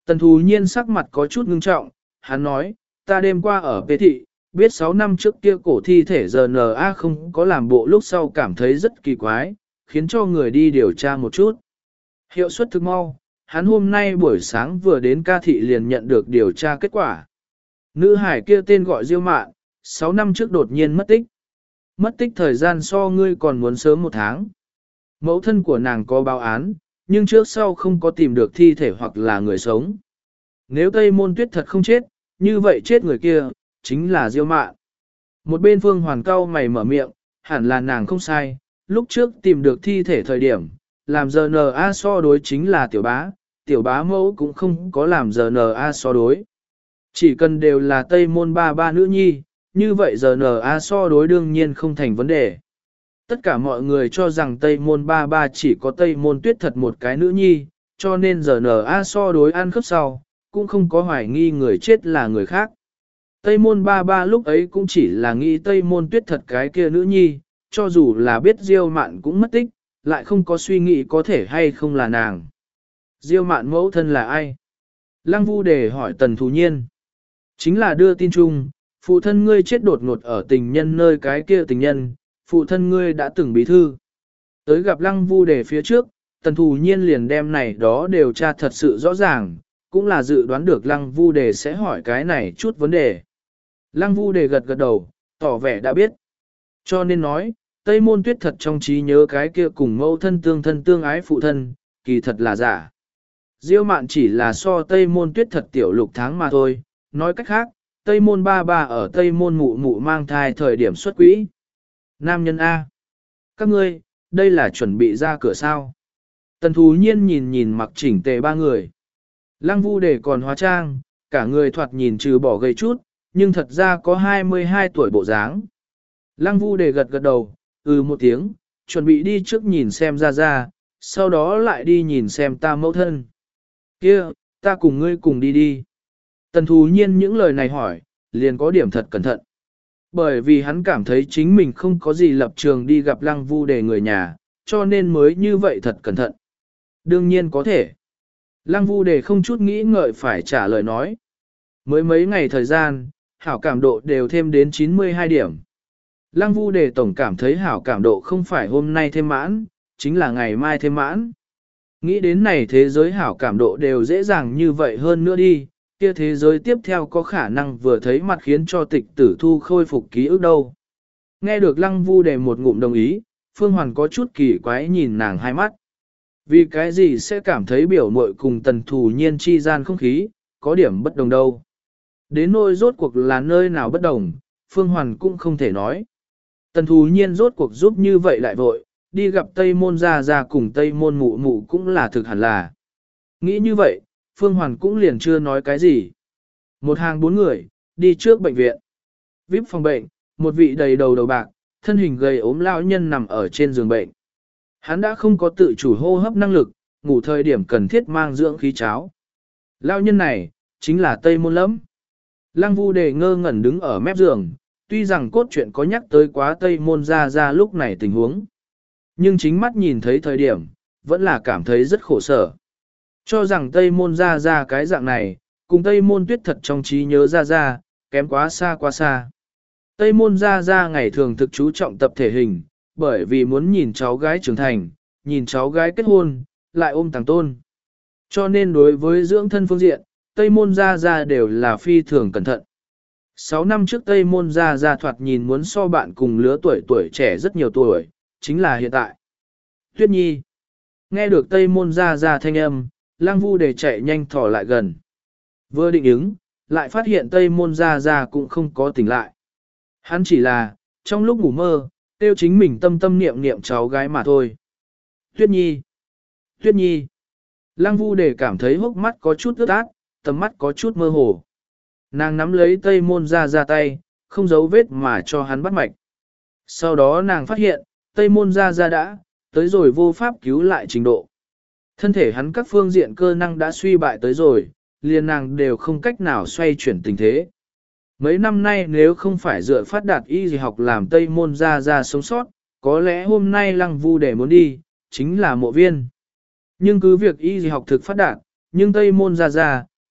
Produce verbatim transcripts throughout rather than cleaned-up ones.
Tần thù nhiên sắc mặt có chút ngưng trọng, hắn nói, ta đêm qua ở Pê Thị, biết sáu năm trước kia cổ thi thể rờ en a không có làm bộ lúc sau cảm thấy rất kỳ quái, khiến cho người đi điều tra một chút. Hiệu suất thực mau, hắn hôm nay buổi sáng vừa đến ca thị liền nhận được điều tra kết quả. Nữ hải kia tên gọi Diêu Mạn, sáu năm trước đột nhiên mất tích. Mất tích thời gian so ngươi còn muốn sớm một tháng. Mẫu thân của nàng có báo án, nhưng trước sau không có tìm được thi thể hoặc là người sống. Nếu Tây Môn Tuyết thật không chết, như vậy chết người kia, chính là Diêu Mạn. Một bên Phương Hoàn cau mày mở miệng, hẳn là nàng không sai, lúc trước tìm được thi thể thời điểm, làm rờ en a so đối chính là tiểu bá, tiểu bá mẫu cũng không có làm rờ en a so đối. Chỉ cần đều là Tây Môn ba ba nữ nhi, như vậy rờ en a so đối đương nhiên không thành vấn đề. Tất cả mọi người cho rằng Tây Môn ba ba chỉ có Tây Môn Tuyết thật một cái nữ nhi, cho nên rờ en a so đối ăn khớp sau, cũng không có hoài nghi người chết là người khác. Tây Môn ba ba lúc ấy cũng chỉ là nghĩ Tây Môn Tuyết thật cái kia nữ nhi, cho dù là biết Diêu Mạn cũng mất tích, lại không có suy nghĩ có thể hay không là nàng. Diêu Mạn mẫu thân là ai? Lăng Vu Đề hỏi Tần Thù Nhiên. Chính là đưa tin chung, phụ thân ngươi chết đột ngột ở tình nhân nơi cái kia tình nhân, phụ thân ngươi đã từng bí thư. Tới gặp Lăng Vu Đề phía trước, Tần Thù Nhiên liền đem này đó đều tra thật sự rõ ràng, cũng là dự đoán được Lăng Vu Đề sẽ hỏi cái này chút vấn đề. Lăng Vu Đề gật gật đầu, tỏ vẻ đã biết. Cho nên nói, Tây Môn Tuyết thật trong trí nhớ cái kia cùng mẫu thân tương thân tương ái phụ thân, kỳ thật là giả. Diêu Mạn chỉ là so Tây Môn Tuyết thật tiểu lục tháng mà thôi, nói cách khác, Tây Môn ba ba ở Tây Môn mụ mụ mang thai thời điểm xuất quỹ. Nam nhân A. Các ngươi, đây là chuẩn bị ra cửa sao. Tần Thù Nhiên nhìn nhìn mặc chỉnh tề ba người. Lăng Vu Đề còn hóa trang, cả người thoạt nhìn trừ bỏ gầy chút, nhưng thật ra có hai mươi hai tuổi bộ dáng. Lăng Vu Đề gật gật đầu, ừ một tiếng, chuẩn bị đi trước nhìn xem ra ra, sau đó lại đi nhìn xem ta mẫu thân. Kia, ta cùng ngươi cùng đi đi. Tần Thù Nhiên những lời này hỏi, liền có điểm thật cẩn thận. Bởi vì hắn cảm thấy chính mình không có gì lập trường đi gặp Lăng Vu Đề người nhà, cho nên mới như vậy thật cẩn thận. Đương nhiên có thể. Lăng Vu Đề không chút nghĩ ngợi phải trả lời nói. Mới mấy ngày thời gian, hảo cảm độ đều thêm đến chín mươi hai điểm. Lăng Vu Đề tổng cảm thấy hảo cảm độ không phải hôm nay thêm mãn, chính là ngày mai thêm mãn. Nghĩ đến này thế giới hảo cảm độ đều dễ dàng như vậy hơn nữa đi, kia thế giới tiếp theo có khả năng vừa thấy mặt khiến cho tịch tử thu khôi phục ký ức đâu. Nghe được Lăng Vu Đề một ngụm đồng ý, Phương Hoàn có chút kỳ quái nhìn nàng hai mắt. Vì cái gì sẽ cảm thấy biểu muội cùng Tần Thù Nhiên chi gian không khí, có điểm bất đồng đâu. Đến nỗi rốt cuộc là nơi nào bất đồng, Phương Hoàn cũng không thể nói. Tần Thù Nhiên rốt cuộc giúp như vậy lại vội, đi gặp Tây Môn Gia Gia cùng Tây Môn Mụ Mụ cũng là thực hẳn là. Nghĩ như vậy, Phương Hoàn cũng liền chưa nói cái gì. Một hàng bốn người, đi trước bệnh viện. vê i pê phòng bệnh, một vị đầy đầu đầu bạc, thân hình gầy ốm lão nhân nằm ở trên giường bệnh. Hắn đã không có tự chủ hô hấp năng lực, ngủ thời điểm cần thiết mang dưỡng khí cháo. Lão nhân này, chính là Tây Môn Lẫm. Lăng Vu Đề ngơ ngẩn đứng ở mép giường, tuy rằng cốt truyện có nhắc tới quá Tây Môn Gia Gia lúc này tình huống. Nhưng chính mắt nhìn thấy thời điểm, vẫn là cảm thấy rất khổ sở. Cho rằng Tây Môn Gia Gia cái dạng này, cùng Tây Môn Tuyết thật trong trí nhớ Gia Gia, kém quá xa quá xa. Tây Môn Gia Gia ngày thường thực chú trọng tập thể hình, bởi vì muốn nhìn cháu gái trưởng thành, nhìn cháu gái kết hôn, lại ôm tàng tôn. Cho nên đối với dưỡng thân phương diện, Tây Môn Gia Gia đều là phi thường cẩn thận. Sáu năm trước Tây Môn Gia Gia thoạt nhìn muốn so bạn cùng lứa tuổi tuổi trẻ rất nhiều tuổi, chính là hiện tại. Tuyết Nhi. Nghe được Tây Môn Gia Gia thanh âm, Lăng Vu Đề chạy nhanh thỏ lại gần. Vừa định ứng, lại phát hiện Tây Môn Gia Gia cũng không có tỉnh lại. Hắn chỉ là, trong lúc ngủ mơ, tiêu chính mình tâm tâm niệm niệm cháu gái mà thôi. Tuyết Nhi. Tuyết Nhi. Lăng Vu Đề cảm thấy hốc mắt có chút ướt át, tầm mắt có chút mơ hồ. Nàng nắm lấy Tây Môn Gia Gia tay, không giấu vết mà cho hắn bắt mạch. Sau đó nàng phát hiện, Tây Môn Gia Gia đã, tới rồi vô pháp cứu lại trình độ. Thân thể hắn các phương diện cơ năng đã suy bại tới rồi, liền nàng đều không cách nào xoay chuyển tình thế. Mấy năm nay nếu không phải dựa phát đạt y gì học làm Tây Môn Gia Gia sống sót, có lẽ hôm nay Lăng Vu Đề muốn đi, chính là mộ viên. Nhưng cứ việc y gì học thực phát đạt, nhưng Tây Môn Gia Gia,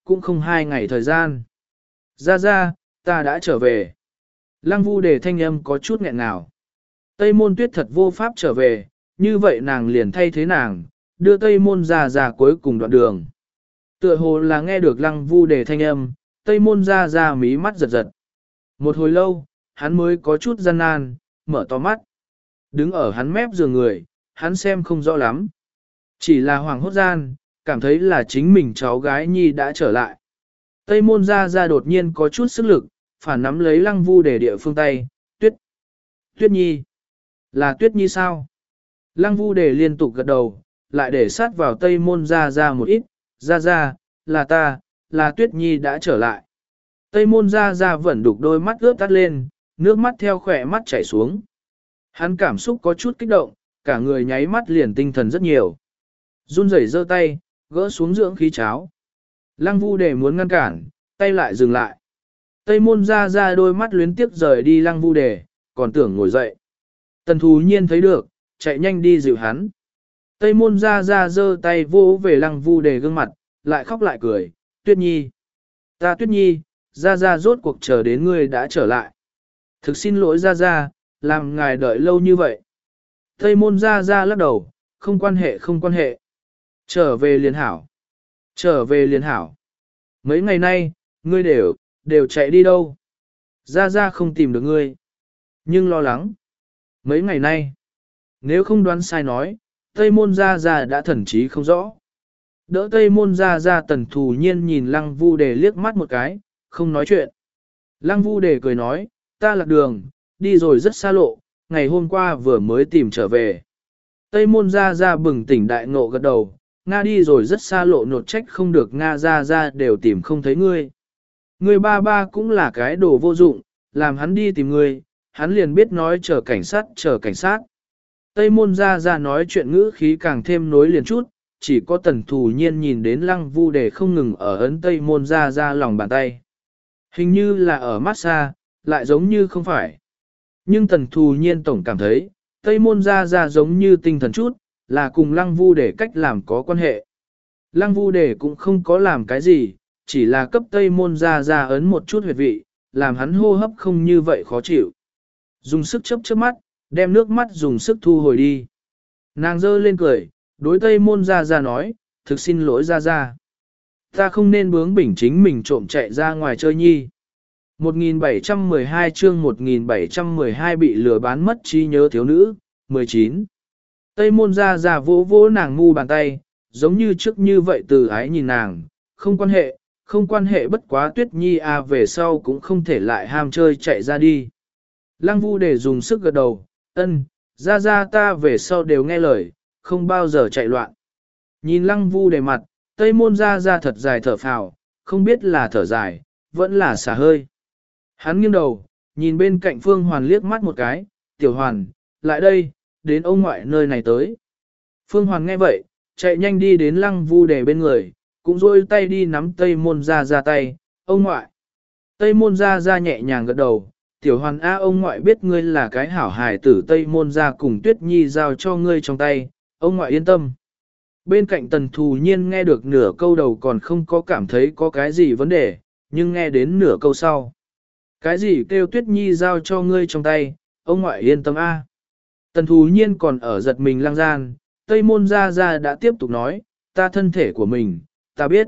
cũng không hai ngày thời gian. Ra ra, ta đã trở về. Lăng Vu Đề thanh âm có chút nghẹn ngào. Tây Môn Tuyết thật vô pháp trở về, như vậy nàng liền thay thế nàng, đưa Tây Môn ra ra cuối cùng đoạn đường. Tựa hồ là nghe được Lăng Vu Đề thanh âm, Tây Môn ra ra mí mắt giật giật. Một hồi lâu, hắn mới có chút gian nan, mở to mắt. Đứng ở hắn mép giường người, hắn xem không rõ lắm. Chỉ là hoàng hốt gian, cảm thấy là chính mình cháu gái Nhi đã trở lại. Tây Môn ra ra đột nhiên có chút sức lực, phản nắm lấy Lăng Vu Đề địa phương tay, Tuyết. Tuyết Nhi. Là Tuyết Nhi sao? Lăng Vu Đề liên tục gật đầu, lại để sát vào Tây Môn ra ra một ít, ra ra, là ta, là Tuyết Nhi đã trở lại. Tây Môn ra ra vẫn đục đôi mắt ướt tắt lên, nước mắt theo khỏe mắt chảy xuống. Hắn cảm xúc có chút kích động, cả người nháy mắt liền tinh thần rất nhiều. Run rẩy giơ tay, gỡ xuống dưỡng khí cháo. Lăng Vu Đề muốn ngăn cản, tay lại dừng lại. Tây Môn ra ra đôi mắt luyến tiếp rời đi Lăng Vu Đề, còn tưởng ngồi dậy. Tần Thù Nhiên thấy được, chạy nhanh đi dịu hắn. Tây Môn ra ra giơ tay vỗ về Lăng Vu Đề gương mặt, lại khóc lại cười, Tuyết Nhi. Ta Tuyết Nhi, ra ra rốt cuộc chờ đến ngươi đã trở lại. Thực xin lỗi ra ra, làm ngài đợi lâu như vậy. Tây Môn ra ra lắc đầu, không quan hệ không quan hệ. Trở về liền hảo. Trở về liền hảo. Mấy ngày nay, ngươi đều, đều chạy đi đâu? Ra ra không tìm được ngươi. Nhưng lo lắng. Mấy ngày nay, nếu không đoán sai nói, Tây Môn ra ra đã thần trí không rõ. Đỡ Tây Môn ra ra Tần Thù Nhiên nhìn Lăng Vu Đề liếc mắt một cái, không nói chuyện. Lăng Vu Đề cười nói, ta lạc đường, đi rồi rất xa lộ, ngày hôm qua vừa mới tìm trở về. Tây Môn ra ra bừng tỉnh đại ngộ gật đầu, Nga đi rồi rất xa lộ nột trách không được Nga ra ra đều tìm không thấy ngươi. Ngươi ba ba cũng là cái đồ vô dụng, làm hắn đi tìm ngươi, hắn liền biết nói chờ cảnh sát chờ cảnh sát. Tây Môn ra ra nói chuyện ngữ khí càng thêm nối liền chút, chỉ có Tần Thù Nhiên nhìn đến Lăng Vu Đề không ngừng ở ấn Tây Môn ra ra lòng bàn tay. Hình như là ở massage, lại giống như không phải. Nhưng Tần Thù Nhiên tổng cảm thấy, Tây Môn ra ra giống như tinh thần chút, là cùng Lăng Vu Đề cách làm có quan hệ. Lăng Vu Đề cũng không có làm cái gì, chỉ là cấp Tây Môn ra ra ấn một chút huyệt vị, làm hắn hô hấp không như vậy khó chịu. Dùng sức chớp chớp mắt, đem nước mắt dùng sức thu hồi đi. Nàng giơ lên cười, đối Tây Môn ra ra nói, thực xin lỗi ra ra. Ta không nên bướng bỉnh chính mình trộm chạy ra ngoài chơi nhi. một nghìn bảy trăm mười hai chương một nghìn bảy trăm mười hai bị lừa bán mất trí nhớ thiếu nữ, mười chín. Tây Môn ra ra vỗ vỗ nàng ngu bàn tay, giống như trước như vậy từ ái nhìn nàng, không quan hệ, không quan hệ bất quá Tuyết Nhi à về sau cũng không thể lại ham chơi chạy ra đi. Lăng Vu Đề dùng sức gật đầu, ân, ra ra ta về sau đều nghe lời, không bao giờ chạy loạn. Nhìn Lăng Vu Đề mặt, Tây Môn ra ra thật dài thở phào, không biết là thở dài, vẫn là xả hơi. Hắn nghiêng đầu, nhìn bên cạnh Phương Hoàn liếc mắt một cái, tiểu Hoàn, lại đây, đến ông ngoại nơi này tới. Phương Hoàn nghe vậy, chạy nhanh đi đến Lăng Vu Đề bên người, cũng rôi tay đi nắm Tây Môn ra ra tay, ông ngoại. Tây Môn ra ra nhẹ nhàng gật đầu, tiểu Hoàn A ông ngoại biết ngươi là cái hảo hài tử Tây Môn ra cùng Tuyết Nhi giao cho ngươi trong tay, ông ngoại yên tâm. Bên cạnh Tần Thù Nhiên nghe được nửa câu đầu còn không có cảm thấy có cái gì vấn đề, nhưng nghe đến nửa câu sau. Cái gì kêu Tuyết Nhi giao cho ngươi trong tay, ông ngoại yên tâm A. Tần Thù Nhiên còn ở giật mình lang gian, Tây Môn ra ra đã tiếp tục nói, ta thân thể của mình, ta biết.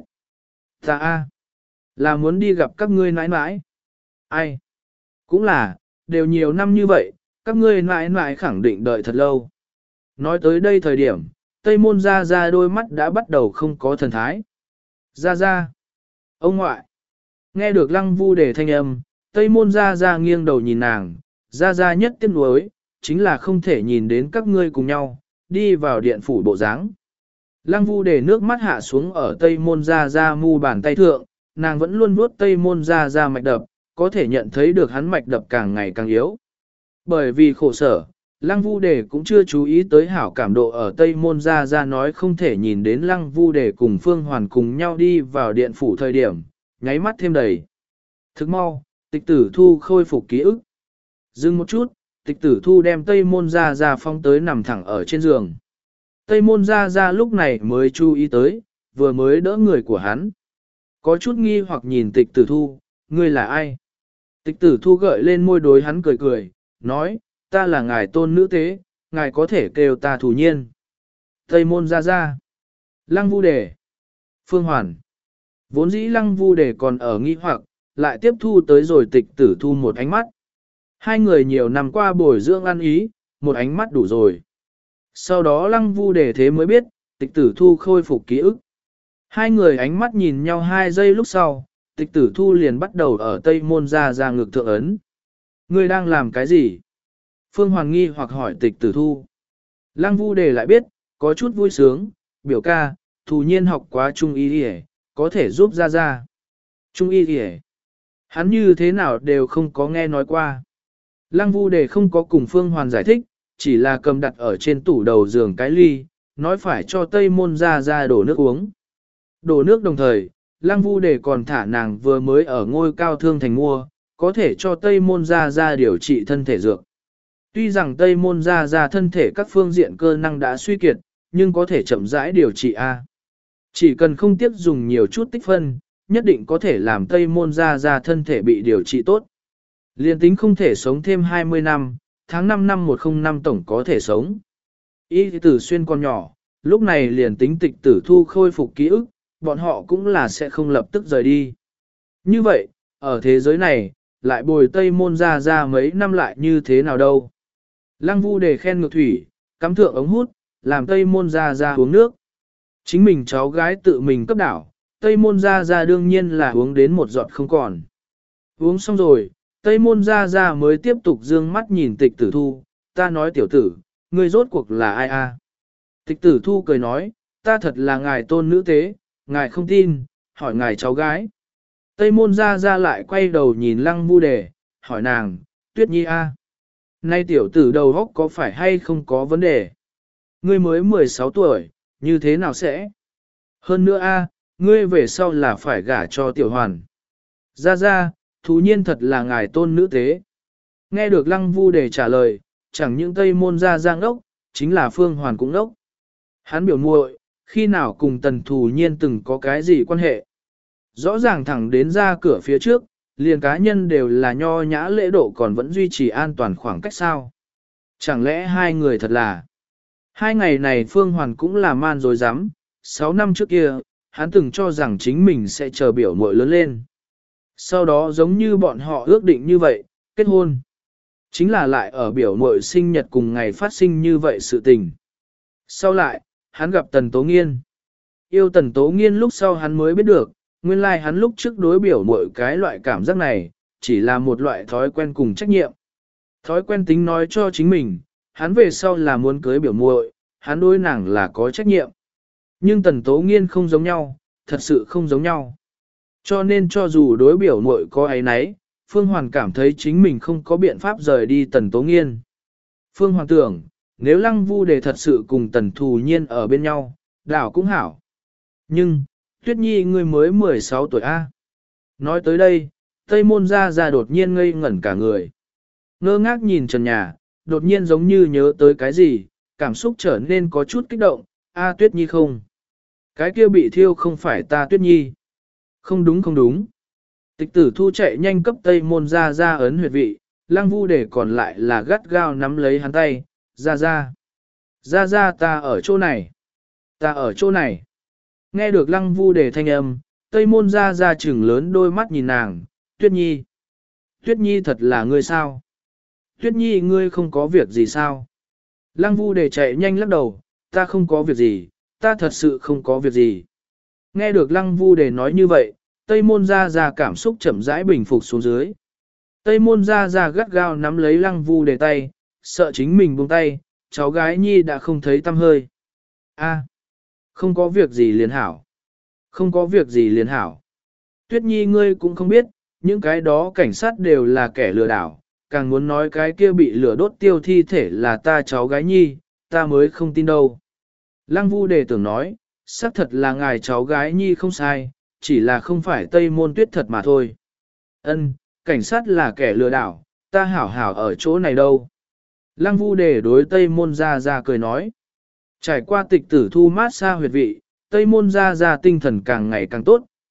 Ta A. Là muốn đi gặp các ngươi nãi nãi. Ai? Cũng là, đều nhiều năm như vậy, các ngươi nãi nãi khẳng định đợi thật lâu. Nói tới đây thời điểm, Tây Môn ra ra đôi mắt đã bắt đầu không có thần thái. Ra ra. Ông ngoại. Nghe được Lăng Vu Đề thanh âm, Tây Môn ra ra nghiêng đầu nhìn nàng, ra ra nhất tiếc nuối, chính là không thể nhìn đến các ngươi cùng nhau, đi vào điện phủ bộ dáng. Lăng Vu Đề nước mắt hạ xuống ở Tây Môn ra ra mu bàn tay thượng, nàng vẫn luôn vuốt Tây Môn ra ra mạch đập, có thể nhận thấy được hắn mạch đập càng ngày càng yếu. Bởi vì khổ sở, Lăng Vu Đề cũng chưa chú ý tới hảo cảm độ ở Tây Môn ra ra nói không thể nhìn đến Lăng Vu Đề cùng Phương Hoàn cùng nhau đi vào điện phủ thời điểm, nháy mắt thêm đầy. Thức mau, Tịch Tử Thu khôi phục ký ức. Dừng một chút, Tịch Tử Thu đem Tây Môn ra ra phong tới nằm thẳng ở trên giường. Tây Môn ra ra lúc này mới chú ý tới, vừa mới đỡ người của hắn. có chút nghi hoặc nhìn tịch tử thu, ngươi là ai? Tịch tử thu gợi lên môi đối hắn cười cười, nói, ta là ngài tôn nữ tế, ngài có thể kêu ta thủ nhiên. Tây môn ra ra. Lăng vu đề. Phương hoàn. Vốn dĩ lăng vu đề còn ở nghi hoặc, lại tiếp thu tới rồi tịch tử thu một ánh mắt. Hai người nhiều năm qua bồi dưỡng ăn ý, một ánh mắt đủ rồi. Sau đó lăng vu đề thế mới biết, tịch tử thu khôi phục ký ức. Hai người ánh mắt nhìn nhau hai giây lúc sau, tịch tử thu liền bắt đầu ở tây môn ra ra ngực thượng ấn. Ngươi đang làm cái gì? Phương Hoàn nghi hoặc hỏi tịch tử thu. Lăng vu đề lại biết, có chút vui sướng, biểu ca, thù nhiên học quá trung y đi có thể giúp ra ra. Trung y đi hắn như thế nào đều không có nghe nói qua. Lăng vu đề không có cùng Phương Hoàn giải thích, chỉ là cầm đặt ở trên tủ đầu giường cái ly, nói phải cho tây môn ra ra đổ nước uống. Đổ nước đồng thời, Lăng vu đề còn thả nàng vừa mới ở ngôi cao thương thành mua, có thể cho tây môn ra ra điều trị thân thể dược. Tuy rằng tây môn ra ra thân thể các phương diện cơ năng đã suy kiệt, nhưng có thể chậm rãi điều trị A. Chỉ cần không tiếp dùng nhiều chút tích phân, nhất định có thể làm tây môn ra ra thân thể bị điều trị tốt. Liên tính không thể sống thêm hai mươi năm, tháng năm năm một không năm tổng có thể sống. Y tử xuyên còn nhỏ, lúc này liền tính tịch tử thu khôi phục ký ức, bọn họ cũng là sẽ không lập tức rời đi. Như vậy, ở thế giới này, lại bồi tây môn ra ra mấy năm lại như thế nào đâu. Lăng vu đề khen ngược thủy, cắm thượng ống hút, làm tây môn ra ra uống nước. Chính mình cháu gái tự mình cấp đảo, tây môn ra ra đương nhiên là uống đến một giọt không còn. Uống xong rồi, tây môn ra ra mới tiếp tục dương mắt nhìn tịch tử thu, ta nói tiểu tử, ngươi rốt cuộc là ai a? Tịch tử thu cười nói, ta thật là ngài tôn nữ tế, ngài không tin, hỏi ngài cháu gái. Tây môn ra ra lại quay đầu nhìn lăng vu đề, hỏi nàng, tuyết nhi a, nay tiểu tử đầu óc có phải hay không có vấn đề? Ngươi mới mười sáu tuổi, như thế nào sẽ? Hơn nữa a, ngươi về sau là phải gả cho tiểu hoàn. Ra ra, thú nhiên thật là ngài tôn nữ tế. Nghe được lăng vu đề trả lời, chẳng những tây môn ra giang ốc, chính là phương hoàn cũng ốc. Hắn biểu muội, khi nào cùng tần thù nhiên từng có cái gì quan hệ. Rõ ràng thẳng đến ra cửa phía trước, liền cá nhân đều là nho nhã lễ độ còn vẫn duy trì an toàn khoảng cách sao. Chẳng lẽ hai người thật là... Hai ngày này Phương Hoàn cũng là man dối dám, sáu năm trước kia, hắn từng cho rằng chính mình sẽ chờ biểu muội lớn lên. Sau đó giống như bọn họ ước định như vậy, kết hôn. Chính là lại ở biểu muội sinh nhật cùng ngày phát sinh như vậy sự tình. Sau lại, hắn gặp Tần Tố Nghiên. Yêu Tần Tố Nghiên lúc sau hắn mới biết được, nguyên lai like hắn lúc trước đối biểu muội cái loại cảm giác này, chỉ là một loại thói quen cùng trách nhiệm. Thói quen tính nói cho chính mình, hắn về sau là muốn cưới biểu muội, hắn đối nàng là có trách nhiệm. Nhưng Tần Tố Nghiên không giống nhau, thật sự không giống nhau. Cho nên cho dù đối biểu muội có ấy nấy, Phương Hoàn cảm thấy chính mình không có biện pháp rời đi Tần Tố Nghiên. Phương Hoàn tưởng, nếu Lăng Vu Đề thật sự cùng Tần Thù Nhiên ở bên nhau, đảo cũng hảo. Nhưng, Tuyết Nhi ngươi mới mười sáu tuổi A. Nói tới đây, Tây Môn ra ra đột nhiên ngây ngẩn cả người. Ngơ ngác nhìn trần nhà, đột nhiên giống như nhớ tới cái gì, cảm xúc trở nên có chút kích động. A Tuyết Nhi không. Cái kia bị thiêu không phải ta Tuyết Nhi. Không đúng không đúng. Tịch tử thu chạy nhanh cấp Tây Môn ra ra ấn huyệt vị, Lăng Vu Đề còn lại là gắt gao nắm lấy hắn tay, ra ra. Ra ra ta ở chỗ này. Ta ở chỗ này. Nghe được Lăng Vu Đề thanh âm, Tây Môn ra ra trừng lớn đôi mắt nhìn nàng, Tuyết Nhi. Tuyết Nhi thật là ngươi sao? Tuyết Nhi ngươi không có việc gì sao? Lăng Vu Đề chạy nhanh lắc đầu, ta không có việc gì, ta thật sự không có việc gì. Nghe được Lăng Vu Đề nói như vậy, Tây Môn ra ra cảm xúc chậm rãi bình phục xuống dưới. Tây Môn ra ra gắt gao nắm lấy Lăng Vu Đề tay, sợ chính mình buông tay, cháu gái Nhi đã không thấy tăm hơi. A, không có việc gì liền hảo. Không có việc gì liền hảo. Tuyết Nhi ngươi cũng không biết, những cái đó cảnh sát đều là kẻ lừa đảo, càng muốn nói cái kia bị lửa đốt tiêu thi thể là ta cháu gái Nhi, ta mới không tin đâu. Lăng Vu Đề tưởng nói, xác thật là ngài cháu gái Nhi không sai, chỉ là không phải Tây Môn Tuyết thật mà thôi. Ân, cảnh sát là kẻ lừa đảo, ta hảo hảo ở chỗ này đâu. Lăng Vu Đề đối Tây Môn ra ra cười nói. Trải qua tịch tử thu mát xa huyệt vị, Tây Môn ra ra tinh thần càng ngày càng tốt,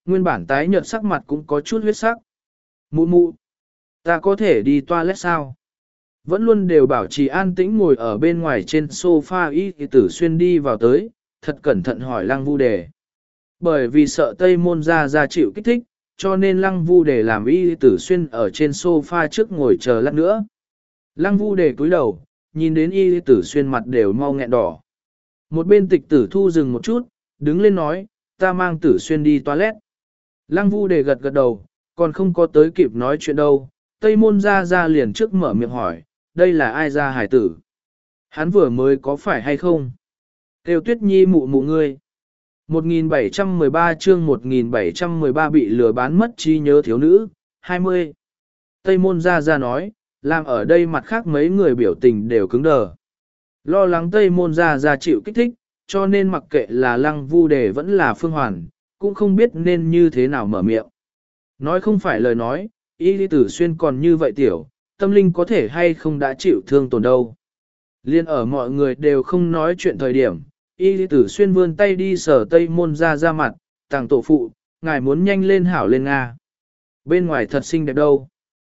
nguyên bản tái nhợt sắc mặt cũng có chút huyết sắc. Mụ mụ, ta có thể đi toilet sao? Vẫn luôn đều bảo trì an tĩnh ngồi ở bên ngoài trên sofa y tử xuyên đi vào tới, thật cẩn thận hỏi Lăng Vu Đề. Bởi vì sợ Tây Môn Gia Gia chịu kích thích, cho nên Lăng Vu Đề làm y tử xuyên ở trên sofa trước ngồi chờ lát nữa. Lăng Vu Đề cúi đầu, nhìn đến y tử xuyên mặt đều mau nghẹn đỏ. Một bên Tịch Tử Thu dừng một chút, đứng lên nói, ta mang tử xuyên đi toilet. Lăng Vu Đề gật gật đầu, còn không có tới kịp nói chuyện đâu. Tây Môn Gia Gia liền trước mở miệng hỏi, đây là ai ra hải tử? Hắn vừa mới có phải hay không? Tiêu Tuyết Nhi mụ mụ ngươi. một nghìn bảy trăm mười ba chương một nghìn bảy trăm mười ba bị lừa bán mất trí nhớ thiếu nữ, hai mươi. Tây Môn Gia Gia nói, làm ở đây mặt khác mấy người biểu tình đều cứng đờ. Lo lắng Tây Môn Gia Gia chịu kích thích, cho nên mặc kệ là Lăng Vu Đề vẫn là Phương Hoàn, cũng không biết nên như thế nào mở miệng. Nói không phải lời nói, y lý tử xuyên còn như vậy tiểu, tâm linh có thể hay không đã chịu thương tổn đâu. Liên ở mọi người đều không nói chuyện thời điểm, y lý tử xuyên vươn tay đi sờ Tây Môn Gia Gia mặt, tàng tổ phụ, ngài muốn nhanh lên hảo lên Nga. Bên ngoài thật xinh đẹp đâu.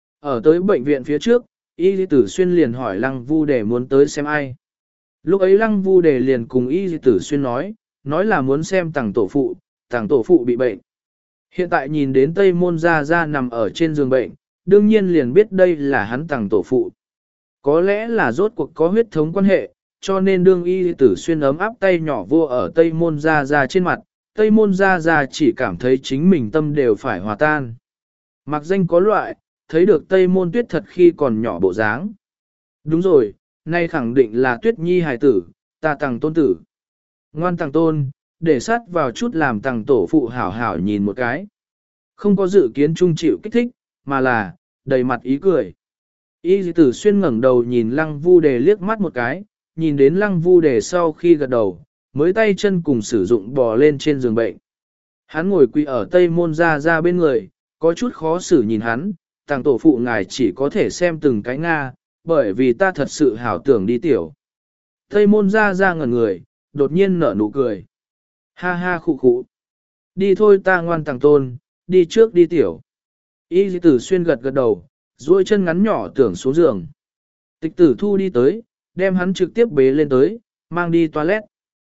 Ở tới bệnh viện phía trước, y lý tử xuyên liền hỏi Lăng Vu Đề muốn tới xem ai. Lúc ấy Lăng Vu Đề liền cùng y lý tử xuyên nói, nói là muốn xem tàng tổ phụ, tàng tổ phụ bị bệnh. Hiện tại nhìn đến Tây Môn Gia Gia nằm ở trên giường bệnh, đương nhiên liền biết đây là hắn tàng tổ phụ. Có lẽ là rốt cuộc có huyết thống quan hệ, cho nên đương y tử xuyên ấm áp tay nhỏ vô ở Tây Môn Gia Gia trên mặt, Tây Môn Gia Gia chỉ cảm thấy chính mình tâm đều phải hòa tan. Mặc danh có loại, thấy được Tây Môn Tuyết thật khi còn nhỏ bộ dáng. Đúng rồi, nay khẳng định là Tuyết Nhi hài tử, ta tàng tôn tử. Ngoan tàng tôn, để sát vào chút làm tàng tổ phụ hảo hảo nhìn một cái. Không có dự kiến trung chịu kích thích, mà là, đầy mặt ý cười. Y tử xuyên ngẩng đầu nhìn Lăng Vu Đề liếc mắt một cái, nhìn đến Lăng Vu Đề sau khi gật đầu, mới tay chân cùng sử dụng bò lên trên giường bệnh. Hắn ngồi quỳ ở Tây Môn Gia Gia bên người, có chút khó xử nhìn hắn, tàng tổ phụ ngài chỉ có thể xem từng cái Nga, bởi vì ta thật sự hảo tưởng đi tiểu. Tây Môn Gia Gia ngẩn người, đột nhiên nở nụ cười. Ha ha khụ khụ. Đi thôi ta ngoan tàng tôn, đi trước đi tiểu. Y tử xuyên gật gật đầu, duỗi chân ngắn nhỏ tưởng xuống giường. Tịch Tử Thu đi tới, đem hắn trực tiếp bế lên tới, mang đi toilet.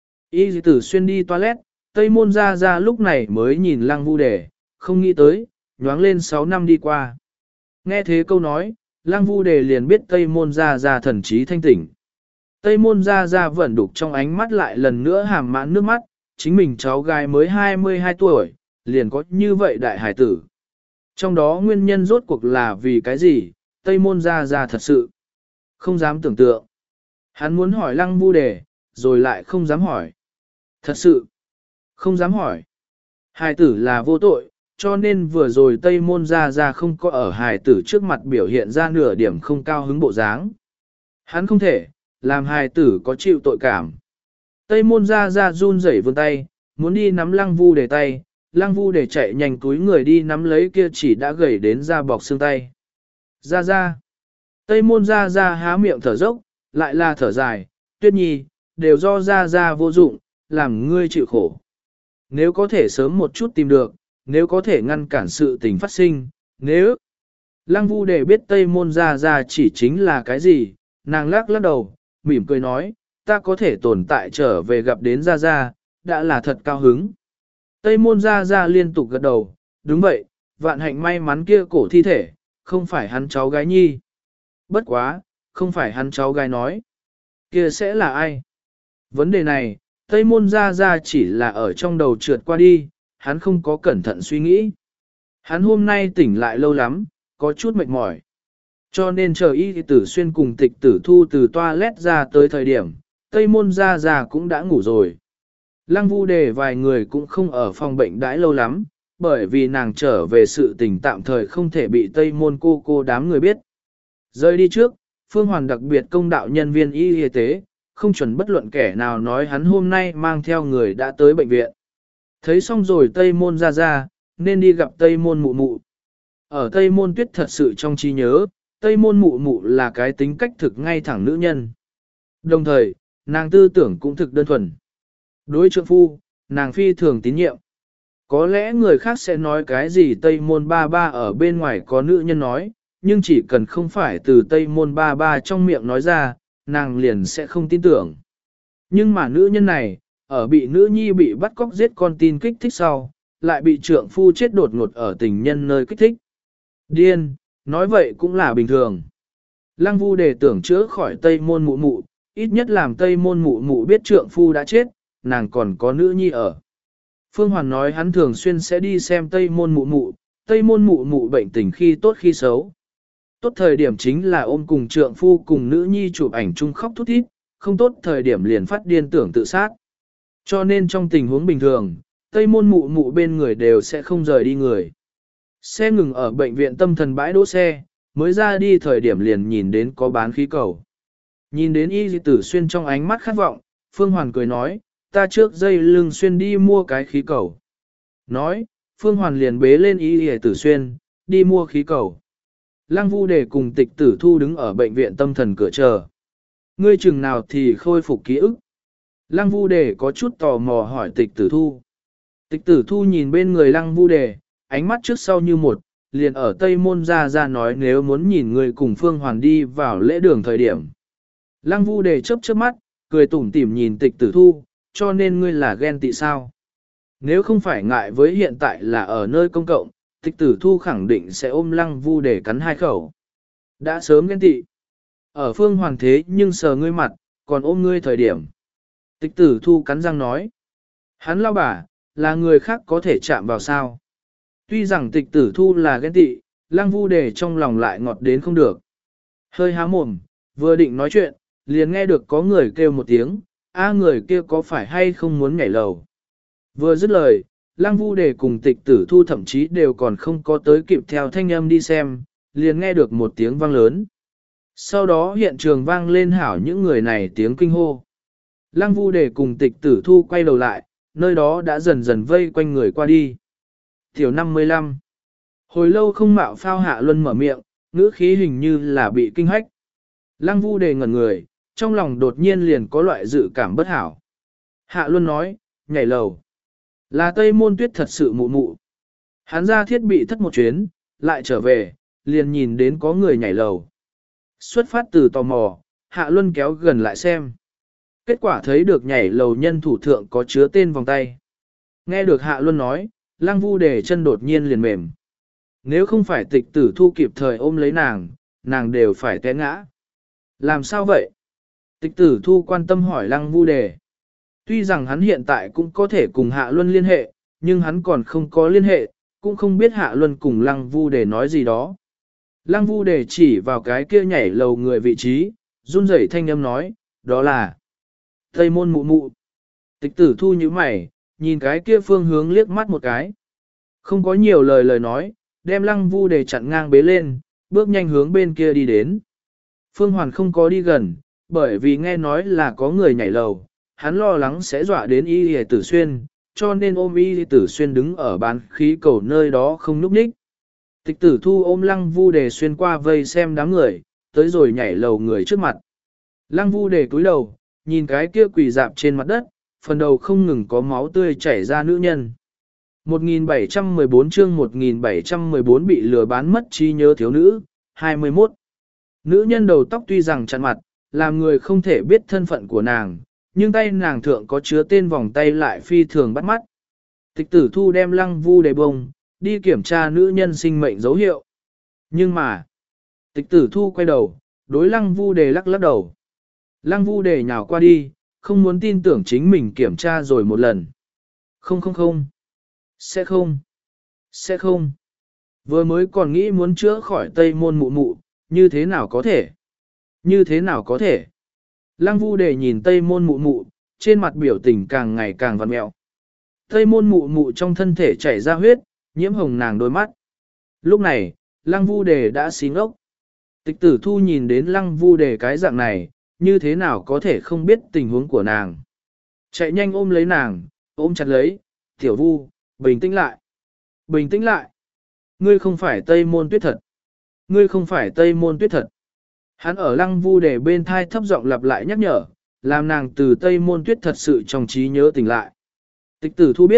Y tử xuyên đi toilet, Tây Môn Gia Gia lúc này mới nhìn Lăng Vu Đề, không nghĩ tới, nhoáng lên sáu năm đi qua. Nghe thế câu nói, Lăng Vu Đề liền biết Tây Môn Gia Gia thần trí thanh tỉnh. Tây Môn Gia Gia vẫn đục trong ánh mắt lại lần nữa hàm mãn nước mắt, chính mình cháu gái mới hai mươi hai tuổi, liền có như vậy đại hải tử. Trong đó nguyên nhân rốt cuộc là vì cái gì, Tây Môn Gia Gia thật sự không dám tưởng tượng. Hắn muốn hỏi Lăng Vu Đề, rồi lại không dám hỏi. Thật sự không dám hỏi. Hải tử là vô tội, cho nên vừa rồi Tây Môn Gia Gia không có ở hải tử trước mặt biểu hiện ra nửa điểm không cao hứng bộ dáng. Hắn không thể, làm hải tử có chịu tội cảm. Tây Môn Gia Gia run rẩy vươn tay, muốn đi nắm Lăng Vu Đề tay, Lăng Vu Đề chạy nhanh túi người đi nắm lấy kia chỉ đã gầy đến da bọc xương tay. Gia Gia. Tây Môn Gia Gia há miệng thở dốc, lại là thở dài, Tuyết Nhi, đều do Gia Gia vô dụng, làm ngươi chịu khổ. Nếu có thể sớm một chút tìm được, nếu có thể ngăn cản sự tình phát sinh, nếu... Lăng Vu Đề biết Tây Môn Gia Gia chỉ chính là cái gì, nàng lắc lắc đầu, mỉm cười nói, ta có thể tồn tại trở về gặp đến Gia Gia, đã là thật cao hứng. Tây Môn Gia Gia liên tục gật đầu, đúng vậy, vạn hạnh may mắn kia cổ thi thể, không phải hắn cháu gái nhi. Bất quá, không phải hắn cháu gái nói. Kia sẽ là ai? Vấn đề này, Tây Môn Gia Gia chỉ là ở trong đầu trượt qua đi, hắn không có cẩn thận suy nghĩ. Hắn hôm nay tỉnh lại lâu lắm, có chút mệt mỏi. Cho nên chờ y tử xuyên cùng Tịch Tử Thu từ toilet ra tới thời điểm, Tây Môn Gia Gia cũng đã ngủ rồi. Lăng Vu Đề vài người cũng không ở phòng bệnh đãi lâu lắm, bởi vì nàng trở về sự tình tạm thời không thể bị Tây Môn cô cô đám người biết. Rời đi trước, Phương Hoàn đặc biệt công đạo nhân viên y y tế, không chuẩn bất luận kẻ nào nói hắn hôm nay mang theo người đã tới bệnh viện. Thấy xong rồi Tây Môn Gia Gia, nên đi gặp Tây Môn Mụ Mụ. Ở Tây Môn Tuyết thật sự trong trí nhớ, Tây Môn Mụ Mụ là cái tính cách thực ngay thẳng nữ nhân. Đồng thời, nàng tư tưởng cũng thực đơn thuần. Đối trượng phu, nàng phi thường tín nhiệm. Có lẽ người khác sẽ nói cái gì Tây Môn Ba Ba ở bên ngoài có nữ nhân nói, nhưng chỉ cần không phải từ Tây Môn Ba Ba trong miệng nói ra, nàng liền sẽ không tin tưởng. Nhưng mà nữ nhân này, ở bị nữ nhi bị bắt cóc giết con tin kích thích sau, lại bị trượng phu chết đột ngột ở tình nhân nơi kích thích. Điên, nói vậy cũng là bình thường. Lăng Vu Đề tưởng chữa khỏi Tây Môn Mụ Mụ, ít nhất làm Tây Môn Mụ Mụ biết trượng phu đã chết, nàng còn có nữ nhi ở. Phương Hoàn nói hắn thường xuyên sẽ đi xem Tây Môn Mụ Mụ, Tây Môn Mụ Mụ bệnh tình khi tốt khi xấu. Tốt thời điểm chính là ôm cùng trượng phu cùng nữ nhi chụp ảnh chung khóc thút thít, không tốt thời điểm liền phát điên tưởng tự sát. Cho nên trong tình huống bình thường, Tây Môn Mụ Mụ bên người đều sẽ không rời đi người. Xe ngừng ở bệnh viện tâm thần bãi đỗ xe, mới ra đi thời điểm liền nhìn đến có bán khí cầu. Nhìn đến Y Di Tử Xuyên trong ánh mắt khát vọng, Phương Hoàn cười nói, ta trước dây lưng Xuyên đi mua cái khí cầu. Nói, Phương Hoàn liền bế lên Y Di Tử Xuyên, đi mua khí cầu. Lăng Vu Đề cùng Tịch Tử Thu đứng ở bệnh viện tâm thần cửa chờ. Ngươi chừng nào thì khôi phục ký ức. Lăng Vu Đề có chút tò mò hỏi Tịch Tử Thu. Tịch Tử Thu nhìn bên người Lăng Vu Đề, ánh mắt trước sau như một, liền ở Tây Môn ra ra nói nếu muốn nhìn người cùng Phương Hoàn đi vào lễ đường thời điểm. Lăng Vu Đề chớp chớp mắt, cười tủm tỉm nhìn Tịch Tử Thu, cho nên ngươi là ghen tị sao? Nếu không phải ngại với hiện tại là ở nơi công cộng, Tịch Tử Thu khẳng định sẽ ôm Lăng Vu Đề cắn hai khẩu. Đã sớm ghen tị. Ở Phương Hoàn thế nhưng sờ ngươi mặt, còn ôm ngươi thời điểm. Tịch Tử Thu cắn răng nói. Hắn lao bà, là người khác có thể chạm vào sao? Tuy rằng Tịch Tử Thu là ghen tị, Lăng Vu Đề trong lòng lại ngọt đến không được. Hơi há mồm, vừa định nói chuyện, liền nghe được có người kêu một tiếng, a người kia có phải hay không muốn nhảy lầu. Vừa dứt lời, Lăng Vu Đề cùng Tịch Tử Thu thậm chí đều còn không có tới kịp theo thanh âm đi xem, liền nghe được một tiếng vang lớn. Sau đó hiện trường vang lên hảo những người này tiếng kinh hô. Lăng Vu Đề cùng Tịch Tử Thu quay đầu lại, nơi đó đã dần dần vây quanh người qua đi. Tiểu năm mươi lăm. Hồi lâu không mạo phao Hạ Luân mở miệng, ngữ khí hình như là bị kinh hách. Lăng Vu Đề ngẩn người, trong lòng đột nhiên liền có loại dự cảm bất hảo. Hạ Luân nói, nhảy lầu. Là Tây Môn Tuyết thật sự mụ mụ. Hắn ra thiết bị thất một chuyến, lại trở về, liền nhìn đến có người nhảy lầu. Xuất phát từ tò mò, Hạ Luân kéo gần lại xem. Kết quả thấy được nhảy lầu nhân thủ thượng có chứa tên vòng tay. Nghe được Hạ Luân nói, Lăng Vu Đề chân đột nhiên liền mềm. Nếu không phải Tịch Tử Thu kịp thời ôm lấy nàng, nàng đều phải té ngã. Làm sao vậy? Tịch Tử Thu quan tâm hỏi Lăng Vu Đề. Tuy rằng hắn hiện tại cũng có thể cùng Hạ Luân liên hệ, nhưng hắn còn không có liên hệ, cũng không biết Hạ Luân cùng Lăng Vu Đề nói gì đó. Lăng Vu Đề chỉ vào cái kia nhảy lầu người vị trí, run rẩy thanh âm nói, đó là Tây Môn Mụ Mụ. Tịch Tử Thu như mày, nhìn cái kia phương hướng liếc mắt một cái. Không có nhiều lời lời nói, đem Lăng Vu Đề chặn ngang bế lên, bước nhanh hướng bên kia đi đến. Phương Hoàn không có đi gần, bởi vì nghe nói là có người nhảy lầu, hắn lo lắng sẽ dọa đến Y Y Tử Xuyên, cho nên ôm Y Y Tử Xuyên đứng ở bán khí cầu nơi đó không núp ních. Tịch Tử Thu ôm Lăng Vu Đề xuyên qua vây xem đám người, tới rồi nhảy lầu người trước mặt. Lăng Vu Đề cúi đầu, nhìn cái kia quỳ dạp trên mặt đất, phần đầu không ngừng có máu tươi chảy ra nữ nhân. một nghìn bảy trăm mười bốn chương một nghìn bảy trăm mười bốn bị lừa bán mất trí nhớ thiếu nữ, hai mươi mốt. Nữ nhân đầu tóc tuy rằng chặn mặt, làm người không thể biết thân phận của nàng, nhưng tay nàng thượng có chứa tên vòng tay lại phi thường bắt mắt. Tịch Tử Thu đem Lăng Vu Đề bông, đi kiểm tra nữ nhân sinh mệnh dấu hiệu. Nhưng mà, Tịch Tử Thu quay đầu, đối Lăng Vu Đề lắc lắc đầu. Lăng Vu Đề nhào qua đi, không muốn tin tưởng chính mình kiểm tra rồi một lần. Không không không. Sẽ không. Sẽ không. Vừa mới còn nghĩ muốn chữa khỏi Tây Môn Mụ Mụ, như thế nào có thể? Như thế nào có thể? Lăng Vu Đề nhìn Tây Môn Mụ Mụ, trên mặt biểu tình càng ngày càng vặn mẹo. Tây Môn Mụ Mụ trong thân thể chảy ra huyết, nhiễm hồng nàng đôi mắt. Lúc này, Lăng Vu Đề đã xí ngốc. Tịch Tử Thu nhìn đến Lăng Vu Đề cái dạng này, như thế nào có thể không biết tình huống của nàng. Chạy nhanh ôm lấy nàng, ôm chặt lấy, Tiểu Vu, bình tĩnh lại. Bình tĩnh lại. Ngươi không phải Tây Môn Tuyết thật. Ngươi không phải Tây Môn Tuyết thật. Hắn ở Lăng Vu Đề bên thai thấp giọng lặp lại nhắc nhở, làm nàng từ Tây Môn Tuyết thật sự trong trí nhớ tỉnh lại. Tịch Tử Thu biết,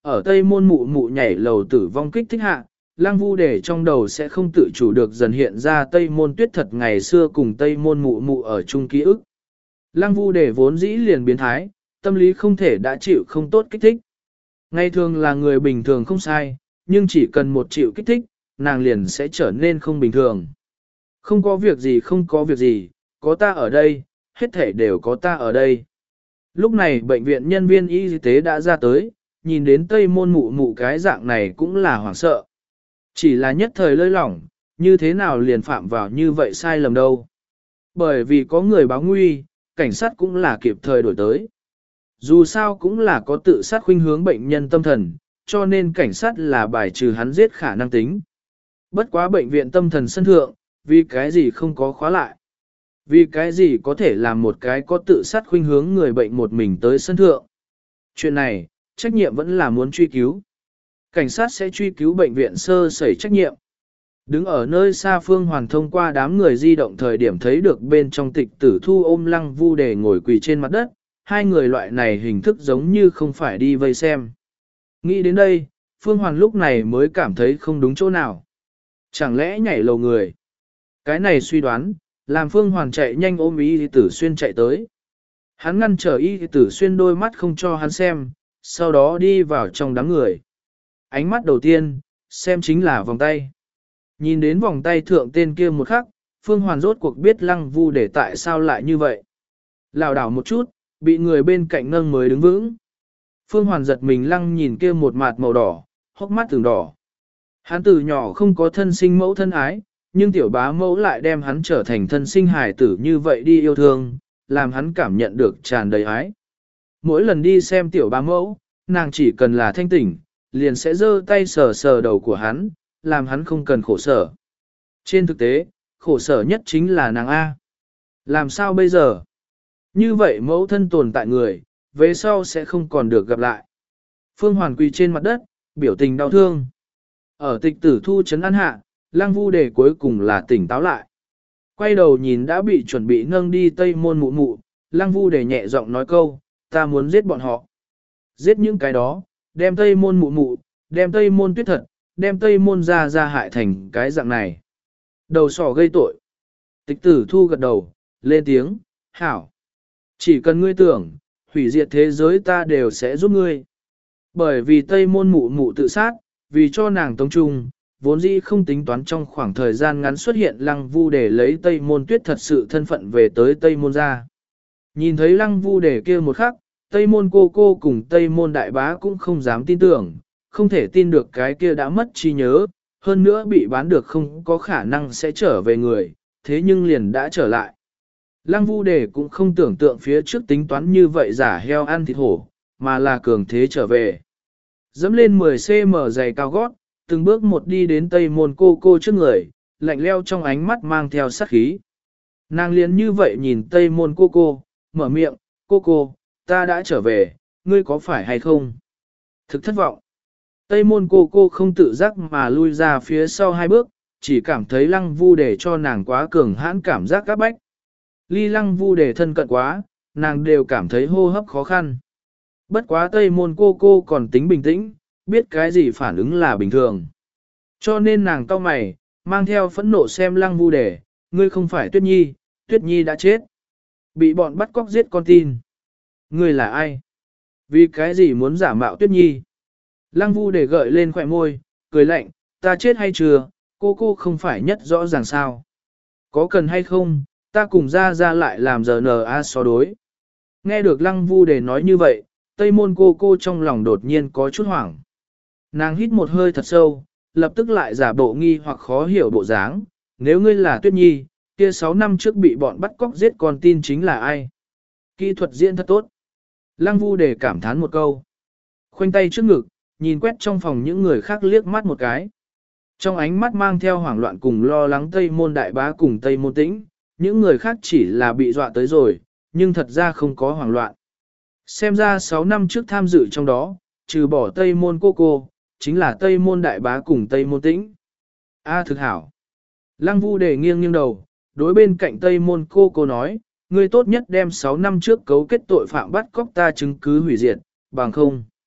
Ở Tây Môn Mụ Mụ nhảy lầu tử vong kích thích hạ, Lăng Vu Đề trong đầu sẽ không tự chủ được dần hiện ra Tây Môn Tuyết thật ngày xưa cùng Tây Môn Mụ Mụ ở chung ký ức. Lăng Vu Đề vốn dĩ liền biến thái, tâm lý không thể đã chịu không tốt kích thích. Ngày thường là người bình thường không sai, nhưng chỉ cần một chịu kích thích, nàng liền sẽ trở nên không bình thường. Không có việc gì không có việc gì, có ta ở đây, hết thể đều có ta ở đây. Lúc này bệnh viện nhân viên y tế đã ra tới, nhìn đến Tây Môn Mụ Mụ cái dạng này cũng là hoảng sợ. Chỉ là nhất thời lơi lỏng, như thế nào liền phạm vào như vậy sai lầm đâu. Bởi vì có người báo nguy, cảnh sát cũng là kịp thời đổi tới. Dù sao cũng là có tự sát khuynh hướng bệnh nhân tâm thần, cho nên cảnh sát là bài trừ hắn giết khả năng tính. Bất quá bệnh viện tâm thần sân thượng, vì cái gì không có khóa lại. Vì cái gì có thể làm một cái có tự sát khuynh hướng người bệnh một mình tới sân thượng. Chuyện này, trách nhiệm vẫn là muốn truy cứu. Cảnh sát sẽ truy cứu bệnh viện sơ sẩy trách nhiệm. Đứng ở nơi xa Phương Hoàn thông qua đám người di động thời điểm thấy được bên trong Tịch Tử Thu ôm Lăng Vu Đề ngồi quỳ trên mặt đất, hai người loại này hình thức giống như không phải đi vây xem. Nghĩ đến đây, Phương Hoàn lúc này mới cảm thấy không đúng chỗ nào. Chẳng lẽ nhảy lầu người? Cái này suy đoán, làm Phương Hoàn chạy nhanh ôm Y Tử Xuyên chạy tới. Hắn ngăn trở Y Tử Xuyên đôi mắt không cho hắn xem, sau đó đi vào trong đám người. Ánh mắt đầu tiên, xem chính là vòng tay. Nhìn đến vòng tay thượng tên kia một khắc, Phương Hoàn rốt cuộc biết Lăng Vu Đề tại sao lại như vậy. Lảo đảo một chút, bị người bên cạnh nâng mới đứng vững. Phương Hoàn giật mình lăng nhìn kia một mặt màu đỏ, hốc mắt từng đỏ. Hắn từ nhỏ không có thân sinh mẫu thân ái, nhưng tiểu bá mẫu lại đem hắn trở thành thân sinh hài tử như vậy đi yêu thương, làm hắn cảm nhận được tràn đầy ái. Mỗi lần đi xem tiểu bá mẫu, nàng chỉ cần là thanh tỉnh, liền sẽ giơ tay sờ sờ đầu của hắn, làm hắn không cần khổ sở. Trên thực tế, khổ sở nhất chính là nàng A. Làm sao bây giờ? Như vậy mẫu thân tồn tại người, về sau sẽ không còn được gặp lại. Phương Hoàn quỳ trên mặt đất, biểu tình đau thương. Ở Tịch Tử Thu trấn an hạ, Lăng Vu Đề cuối cùng là tỉnh táo lại. Quay đầu nhìn đã bị chuẩn bị nâng đi Tây Môn Mụ Mụ, Lăng Vu Đề nhẹ giọng nói câu, ta muốn giết bọn họ. Giết những cái đó, đem Tây Môn Mụ Mụ, đem Tây Môn Tuyết Thật, đem Tây Môn ra ra hại thành cái dạng này. Đầu sỏ gây tội. Tịch Tử Thu gật đầu, lên tiếng, hảo. Chỉ cần ngươi tưởng, hủy diệt thế giới ta đều sẽ giúp ngươi. Bởi vì Tây Môn Mụ Mụ tự sát, vì cho nàng tống trung, vốn dĩ không tính toán trong khoảng thời gian ngắn xuất hiện Lăng Vu để lấy Tây Môn Tuyết thật sự thân phận về tới Tây Môn ra. Nhìn thấy Lăng Vu để kia một khắc, Tây Môn cô cô cùng Tây Môn đại bá cũng không dám tin tưởng, không thể tin được cái kia đã mất trí nhớ, hơn nữa bị bán được không có khả năng sẽ trở về người, thế nhưng liền đã trở lại. Lăng Vu Đề cũng không tưởng tượng phía trước tính toán như vậy giả heo ăn thịt hổ, mà là cường thế trở về. Dẫm lên mười xăng-ti-mét giày cao gót, từng bước một đi đến Tây Môn cô cô trước người, lạnh leo trong ánh mắt mang theo sát khí. Nàng liền như vậy nhìn Tây Môn cô cô, mở miệng, cô cô, ta đã trở về, ngươi có phải hay không? Thực thất vọng. Tây Môn cô cô không tự giác mà lui ra phía sau hai bước, chỉ cảm thấy Lăng Vu Đề cho nàng quá cường hãn cảm giác các bách. Ly Lăng Vu Đề thân cận quá, nàng đều cảm thấy hô hấp khó khăn. Bất quá Tây Môn cô cô còn tính bình tĩnh, biết cái gì phản ứng là bình thường. Cho nên nàng cau mày, mang theo phẫn nộ xem Lăng Vu Đề, ngươi không phải Tuyết Nhi, Tuyết Nhi đã chết. Bị bọn bắt cóc giết con tin. Ngươi là ai? Vì cái gì muốn giả mạo Tuyết Nhi? Lăng Vu Đề gợi lên khỏe môi, cười lạnh, ta chết hay chưa, cô cô không phải nhất rõ ràng sao. Có cần hay không, ta cùng ra ra lại làm giờ nờ a so đối. Nghe được Lăng Vu Đề nói như vậy, Tây Môn cô cô trong lòng đột nhiên có chút hoảng. Nàng hít một hơi thật sâu, lập tức lại giả bộ nghi hoặc khó hiểu bộ dáng. Nếu ngươi là Tuyết Nhi, kia sáu năm trước bị bọn bắt cóc giết con tin chính là ai? Kỹ thuật diễn thật tốt. Lăng Vu Đề cảm thán một câu. Khoanh tay trước ngực, nhìn quét trong phòng những người khác liếc mắt một cái. Trong ánh mắt mang theo hoảng loạn cùng lo lắng Tây Môn đại bá cùng Tây Môn Tĩnh, những người khác chỉ là bị dọa tới rồi, nhưng thật ra không có hoảng loạn. Xem ra sáu năm trước tham dự trong đó, trừ bỏ Tây Môn cô cô, chính là Tây Môn đại bá cùng Tây Môn Tĩnh. A thực hảo. Lăng Vu Đề nghiêng nghiêng đầu, đối bên cạnh Tây Môn cô cô nói, ngươi tốt nhất đem sáu năm trước cấu kết tội phạm bắt cóc ta chứng cứ hủy diệt, bằng không.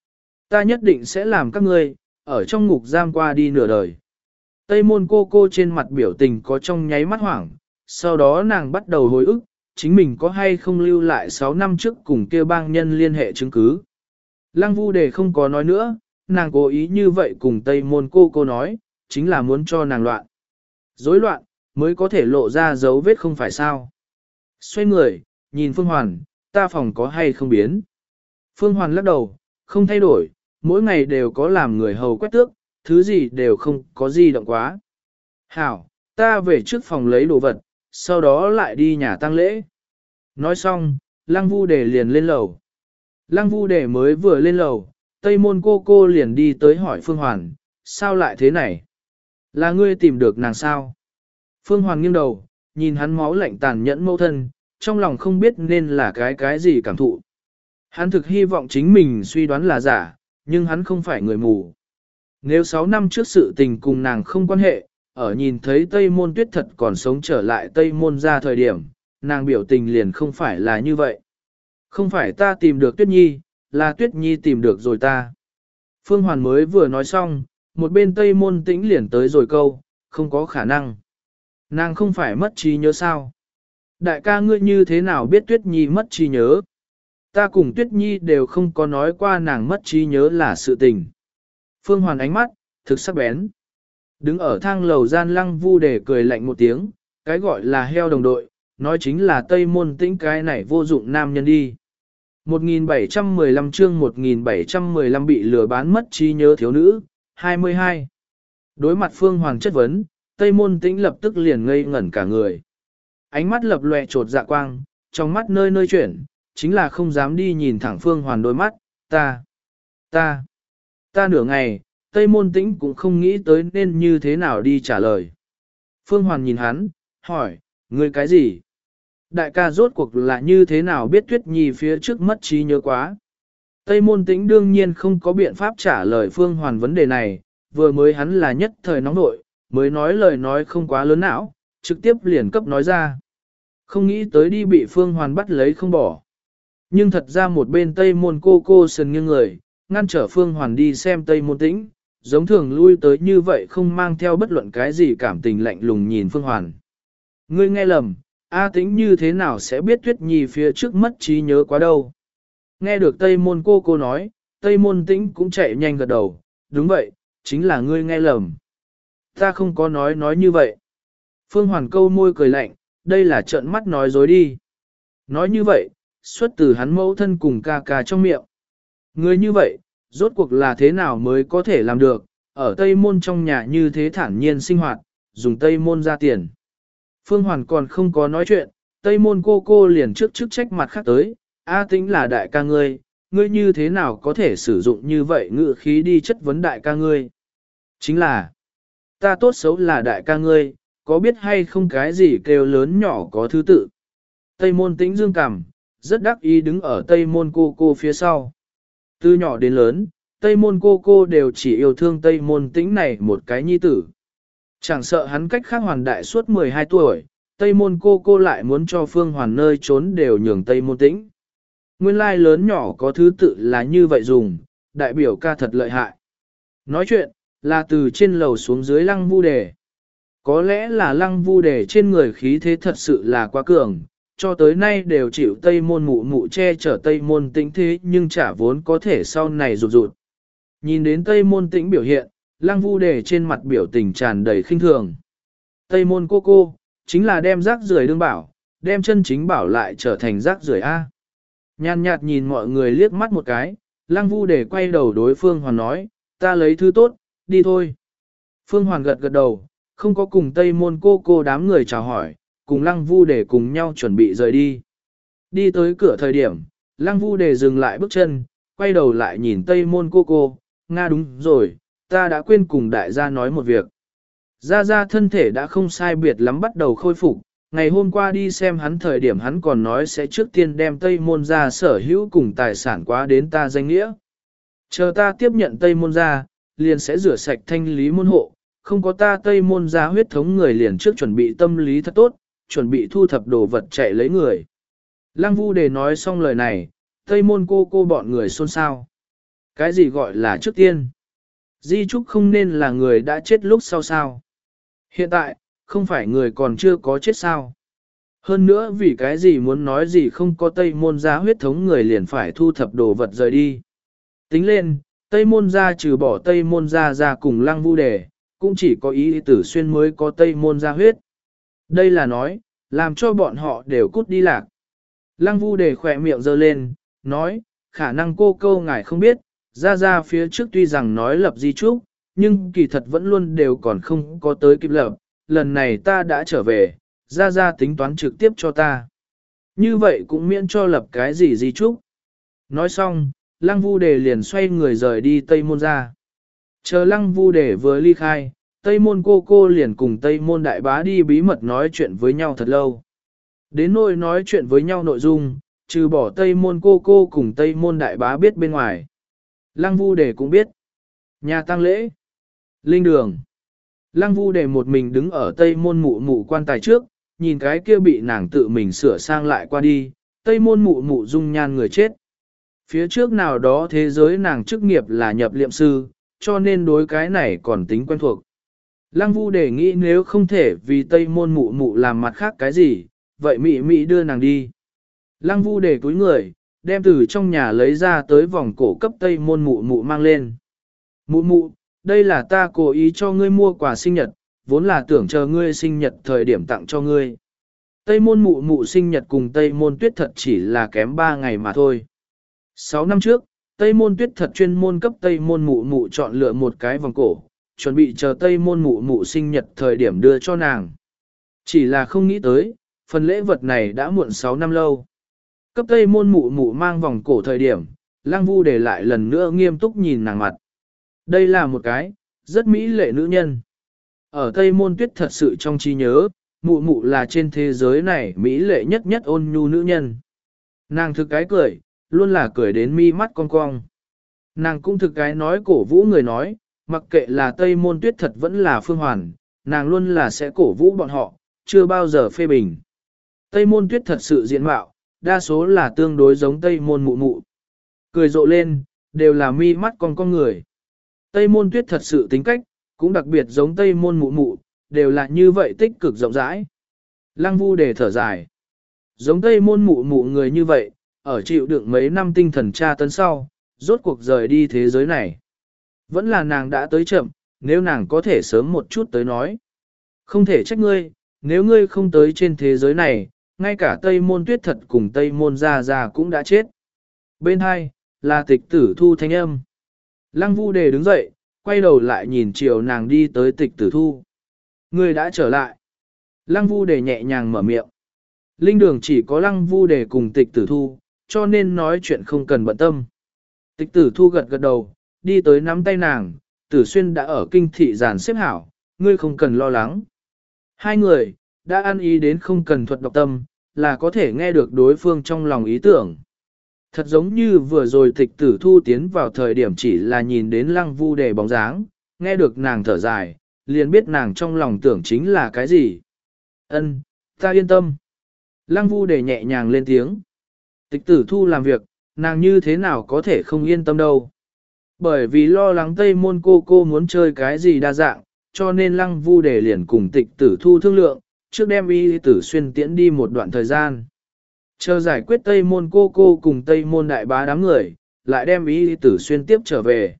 Ta nhất định sẽ làm các ngươi, ở trong ngục giam qua đi nửa đời. Tây môn cô cô trên mặt biểu tình có trong nháy mắt hoảng, sau đó nàng bắt đầu hồi ức, chính mình có hay không lưu lại sáu năm trước cùng kia bang nhân liên hệ chứng cứ. Lăng Vu Đề không có nói nữa, nàng cố ý như vậy cùng Tây môn cô cô nói, chính là muốn cho nàng loạn. Rối loạn, mới có thể lộ ra dấu vết không phải sao. Xoay người, nhìn Phương Hoàn, ta phòng có hay không biến. Phương Hoàn lắc đầu, không thay đổi, mỗi ngày đều có làm người hầu quét tước, thứ gì đều không có gì động quá. Hảo, ta về trước phòng lấy đồ vật, sau đó lại đi nhà tang lễ. Nói xong, Lăng Vu Đề liền lên lầu. Lăng Vu Đề mới vừa lên lầu, Tây môn cô cô liền đi tới hỏi Phương Hoàn, sao lại thế này? Là ngươi tìm được nàng sao? Phương Hoàn nghiêng đầu, nhìn hắn máu lạnh tàn nhẫn mẫu thân, trong lòng không biết nên là cái cái gì cảm thụ. Hắn thực hy vọng chính mình suy đoán là giả, nhưng hắn không phải người mù. Nếu sáu năm trước sự tình cùng nàng không quan hệ, ở nhìn thấy Tây Môn Tuyết thật còn sống trở lại Tây Môn ra thời điểm, nàng biểu tình liền không phải là như vậy. Không phải ta tìm được Tuyết Nhi, là Tuyết Nhi tìm được rồi ta. Phương Hoàn mới vừa nói xong, một bên Tây Môn Tĩnh liền tới rồi câu, không có khả năng. Nàng không phải mất trí nhớ sao? Đại ca ngươi như thế nào biết Tuyết Nhi mất trí nhớ? Ta cùng Tuyết Nhi đều không có nói qua nàng mất trí nhớ là sự tình. Phương Hoàn ánh mắt, thực sắc bén. Đứng ở thang lầu gian Lăng Vu Đề cười lạnh một tiếng, cái gọi là heo đồng đội, nói chính là Tây Môn Tĩnh cái này vô dụng nam nhân đi. một nghìn bảy trăm mười lăm chương một nghìn bảy trăm mười lăm bị lừa bán mất trí nhớ thiếu nữ, hai mươi hai. Đối mặt Phương Hoàn chất vấn, Tây Môn Tĩnh lập tức liền ngây ngẩn cả người. Ánh mắt lập lòe trột dạ quang, trong mắt nơi nơi chuyển, chính là không dám đi nhìn thẳng Phương Hoàn đôi mắt, ta, ta, ta nửa ngày, Tây Môn Tĩnh cũng không nghĩ tới nên như thế nào đi trả lời. Phương Hoàn nhìn hắn, hỏi, ngươi cái gì? Đại ca rốt cuộc là như thế nào biết Tuyết Nhi phía trước mất trí nhớ quá? Tây Môn Tĩnh đương nhiên không có biện pháp trả lời Phương Hoàn vấn đề này, vừa mới hắn là nhất thời nóng nội, mới nói lời nói không quá lớn não, trực tiếp liền cấp nói ra. Không nghĩ tới đi bị Phương Hoàn bắt lấy không bỏ. Nhưng thật ra một bên Tây Môn cô cô sần nghiêng người, ngăn trở Phương Hoàn đi xem Tây Môn Tĩnh, giống thường lui tới như vậy không mang theo bất luận cái gì cảm tình lạnh lùng nhìn Phương Hoàn. Ngươi nghe lầm, A Tĩnh như thế nào sẽ biết Tuyết Nhi phía trước mất trí nhớ quá đâu. Nghe được Tây Môn cô cô nói, Tây Môn Tĩnh cũng chạy nhanh gật đầu, đúng vậy, chính là ngươi nghe lầm. Ta không có nói nói như vậy. Phương Hoàn câu môi cười lạnh, đây là trợn mắt nói dối đi. Nói như vậy, xuất từ hắn mẫu thân cùng ca ca trong miệng. Người như vậy, rốt cuộc là thế nào mới có thể làm được, ở Tây Môn trong nhà như thế thản nhiên sinh hoạt, dùng Tây Môn ra tiền. Phương Hoàn còn không có nói chuyện, Tây Môn cô cô liền trước trước trách mặt khác tới, A Tĩnh là đại ca ngươi, ngươi như thế nào có thể sử dụng như vậy ngữ khí đi chất vấn đại ca ngươi. Chính là, ta tốt xấu là đại ca ngươi, có biết hay không cái gì kêu lớn nhỏ có thứ tự. Tây Môn Tĩnh dương cằm, rất đắc ý đứng ở Tây Môn cô cô phía sau. Từ nhỏ đến lớn, Tây Môn cô cô đều chỉ yêu thương Tây Môn Tĩnh này một cái nhi tử. Chẳng sợ hắn cách khác hoàn đại suốt mười hai tuổi, Tây Môn cô cô lại muốn cho Phương Hoàn nơi trốn đều nhường Tây Môn Tĩnh. Nguyên lai lớn nhỏ có thứ tự là như vậy dùng, đại biểu ca thật lợi hại. Nói chuyện, là từ trên lầu xuống dưới Lăng Vu Đề. Có lẽ là Lăng Vu Đề trên người khí thế thật sự là quá cường, cho tới nay đều chịu Tây Môn mụ mụ che chở Tây Môn Tĩnh thế nhưng chả vốn có thể sau này rụt rụt. Nhìn đến Tây Môn Tĩnh biểu hiện, Lăng Vu Đề trên mặt biểu tình tràn đầy khinh thường. Tây Môn cô cô, chính là đem rác rưởi đương bảo, đem chân chính bảo lại trở thành rác rưởi A. Nhàn nhạt nhìn mọi người liếc mắt một cái, Lăng Vu Đề quay đầu đối Phương Hoàn nói, ta lấy thứ tốt, đi thôi. Phương Hoàn gật gật đầu, không có cùng Tây Môn cô cô đám người chào hỏi, cùng Lăng Vu Đề cùng nhau chuẩn bị rời đi. Đi tới cửa thời điểm, Lăng Vu Đề dừng lại bước chân, quay đầu lại nhìn Tây Môn cô cô, Nga đúng rồi, ta đã quên cùng đại gia nói một việc. Gia Gia thân thể đã không sai biệt lắm bắt đầu khôi phục, ngày hôm qua đi xem hắn thời điểm hắn còn nói sẽ trước tiên đem Tây Môn ra sở hữu cùng tài sản quá đến ta danh nghĩa. Chờ ta tiếp nhận Tây Môn ra, liền sẽ rửa sạch thanh lý môn hộ, không có ta Tây Môn ra huyết thống người liền trước chuẩn bị tâm lý thật tốt, chuẩn bị thu thập đồ vật chạy lấy người. Lăng Vu Đề nói xong lời này, Tây Môn cô cô bọn người xôn xao. Cái gì gọi là trước tiên? Di trúc không nên là người đã chết lúc sau sao? Hiện tại, không phải người còn chưa có chết sao? Hơn nữa vì cái gì muốn nói gì không có Tây Môn gia huyết thống người liền phải thu thập đồ vật rời đi. Tính lên, Tây Môn gia trừ bỏ Tây Môn gia ra cùng Lăng Vu Đề, cũng chỉ có ý tử xuyên mới có Tây Môn gia huyết. Đây là nói, làm cho bọn họ đều cút đi lạc. Lăng Vu Đề khỏe miệng giơ lên, nói, khả năng cô câu ngài không biết, ra ra phía trước tuy rằng nói lập di trúc, nhưng kỳ thật vẫn luôn đều còn không có tới kịp lập, lần này ta đã trở về, ra ra tính toán trực tiếp cho ta. Như vậy cũng miễn cho lập cái gì di trúc. Nói xong, Lăng Vu Đề liền xoay người rời đi Tây Môn ra. Chờ Lăng Vu Đề vừa ly khai, Tây Môn cô cô liền cùng Tây Môn đại bá đi bí mật nói chuyện với nhau thật lâu. Đến nỗi nói chuyện với nhau nội dung, trừ bỏ Tây Môn cô cô cùng Tây Môn đại bá biết bên ngoài. Lăng Vu Đề cũng biết. Nhà tang lễ. Linh đường. Lăng Vu Đề một mình đứng ở Tây Môn mụ mụ quan tài trước, nhìn cái kia bị nàng tự mình sửa sang lại qua đi, Tây Môn mụ mụ dung nhan người chết. Phía trước nào đó thế giới nàng chức nghiệp là nhập liệm sư, cho nên đối cái này còn tính quen thuộc. Lăng Vu Đề nghĩ nếu không thể vì Tây Môn mụ mụ làm mặt khác cái gì, vậy mị mị đưa nàng đi. Lăng Vu Đề cúi người, đem từ trong nhà lấy ra tới vòng cổ cấp Tây Môn mụ mụ mang lên. Mụ mụ, đây là ta cố ý cho ngươi mua quà sinh nhật, vốn là tưởng chờ ngươi sinh nhật thời điểm tặng cho ngươi. Tây Môn mụ mụ sinh nhật cùng Tây Môn Tuyết thật chỉ là kém ba ngày mà thôi. Sáu năm trước, Tây Môn Tuyết thật chuyên môn cấp Tây Môn mụ mụ chọn lựa một cái vòng cổ, chuẩn bị chờ Tây Môn mụ mụ sinh nhật thời điểm đưa cho nàng. Chỉ là không nghĩ tới, phần lễ vật này đã muộn sáu năm lâu. Cấp Tây Môn mụ mụ mang vòng cổ thời điểm, Lăng Vu để lại lần nữa nghiêm túc nhìn nàng mặt. Đây là một cái, rất mỹ lệ nữ nhân. Ở Tây Môn Tuyết thật sự trong trí nhớ, mụ mụ là trên thế giới này mỹ lệ nhất nhất ôn nhu nữ nhân. Nàng thực cái cười, luôn là cười đến mi mắt cong cong. Nàng cũng thực cái nói cổ vũ người nói, mặc kệ là Tây Môn Tuyết thật vẫn là Phương Hoàn, nàng luôn là sẽ cổ vũ bọn họ, chưa bao giờ phê bình. Tây Môn Tuyết thật sự diện mạo, đa số là tương đối giống Tây Môn mụ mụ. Cười rộ lên, đều là mi mắt cong cong người. Tây Môn Tuyết thật sự tính cách, cũng đặc biệt giống Tây Môn mụ mụ, đều là như vậy tích cực rộng rãi. Lăng Vu để thở dài. Giống Tây Môn mụ mụ người như vậy, ở chịu đựng mấy năm tinh thần tra tấn sau, rốt cuộc rời đi thế giới này. Vẫn là nàng đã tới chậm, nếu nàng có thể sớm một chút tới nói. Không thể trách ngươi, nếu ngươi không tới trên thế giới này, ngay cả Tây Môn Tuyết thật cùng Tây Môn Gia Gia cũng đã chết. Bên hai, là Tịch Tử Thu thanh âm. Lăng Vu Đề đứng dậy, quay đầu lại nhìn chiều nàng đi tới Tịch Tử Thu. Ngươi đã trở lại. Lăng Vu Đề nhẹ nhàng mở miệng. Linh đường chỉ có Lăng Vu Đề cùng Tịch Tử Thu, cho nên nói chuyện không cần bận tâm. Tịch Tử Thu gật gật đầu, đi tới nắm tay nàng, Tử Xuyên đã ở kinh thị giàn xếp hảo, ngươi không cần lo lắng. Hai người, đã ăn ý đến không cần thuật độc tâm, là có thể nghe được đối phương trong lòng ý tưởng. Thật giống như vừa rồi Tịch Tử Thu tiến vào thời điểm chỉ là nhìn đến Lăng Vu Đề bóng dáng, nghe được nàng thở dài, liền biết nàng trong lòng tưởng chính là cái gì. Ân, ta yên tâm. Lăng Vu Đề nhẹ nhàng lên tiếng. Tịch Tử Thu làm việc, nàng như thế nào có thể không yên tâm đâu. Bởi vì lo lắng Tây Môn cô cô muốn chơi cái gì đa dạng, cho nên Lăng Vu Đề liền cùng Tịch Tử Thu thương lượng, trước đem Y Tử Xuyên tiễn đi một đoạn thời gian. Chờ giải quyết Tây Môn cô cô cùng Tây Môn đại bá đám người, lại đem Y Tử Xuyên tiếp trở về.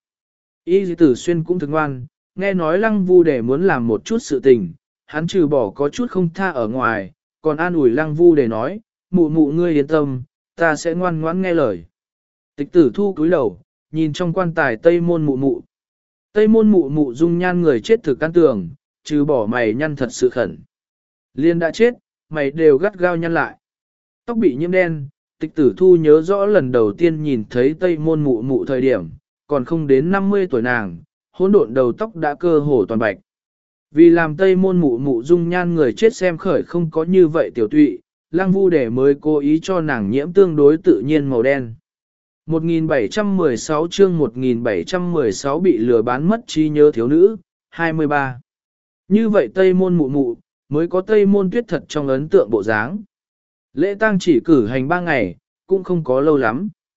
Y Tử Xuyên cũng thức ngoan, nghe nói Lăng Vu Đề muốn làm một chút sự tình, hắn trừ bỏ có chút không tha ở ngoài, còn an ủi Lăng Vu Đề nói, mụ mụ ngươi yên tâm, ta sẽ ngoan ngoãn nghe lời. Tịch Tử Thu cúi đầu, nhìn trong quan tài Tây Môn mụ mụ. Tây Môn mụ mụ dung nhan người chết thực căn tường, trừ bỏ mày nhăn thật sự khẩn. Liên đã chết, mày đều gắt gao nhăn lại. Tóc bị nhiễm đen, Tịch Tử Thu nhớ rõ lần đầu tiên nhìn thấy Tây Môn mụ mụ thời điểm, còn không đến năm mươi tuổi nàng, hỗn độn đầu tóc đã cơ hồ toàn bạch. Vì làm Tây Môn mụ mụ dung nhan người chết xem khởi không có như vậy tiểu tụy, Lăng Vu Đề mới cố ý cho nàng nhiễm tương đối tự nhiên màu đen. một nghìn bảy trăm mười sáu chương một nghìn bảy trăm mười sáu bị lừa bán mất trí nhớ thiếu nữ, hai mươi ba. Như vậy Tây Môn mụ mụ, mới có Tây Môn Tuyết thật trong ấn tượng bộ dáng. Lễ tang chỉ cử hành ba ngày, cũng không có lâu lắm.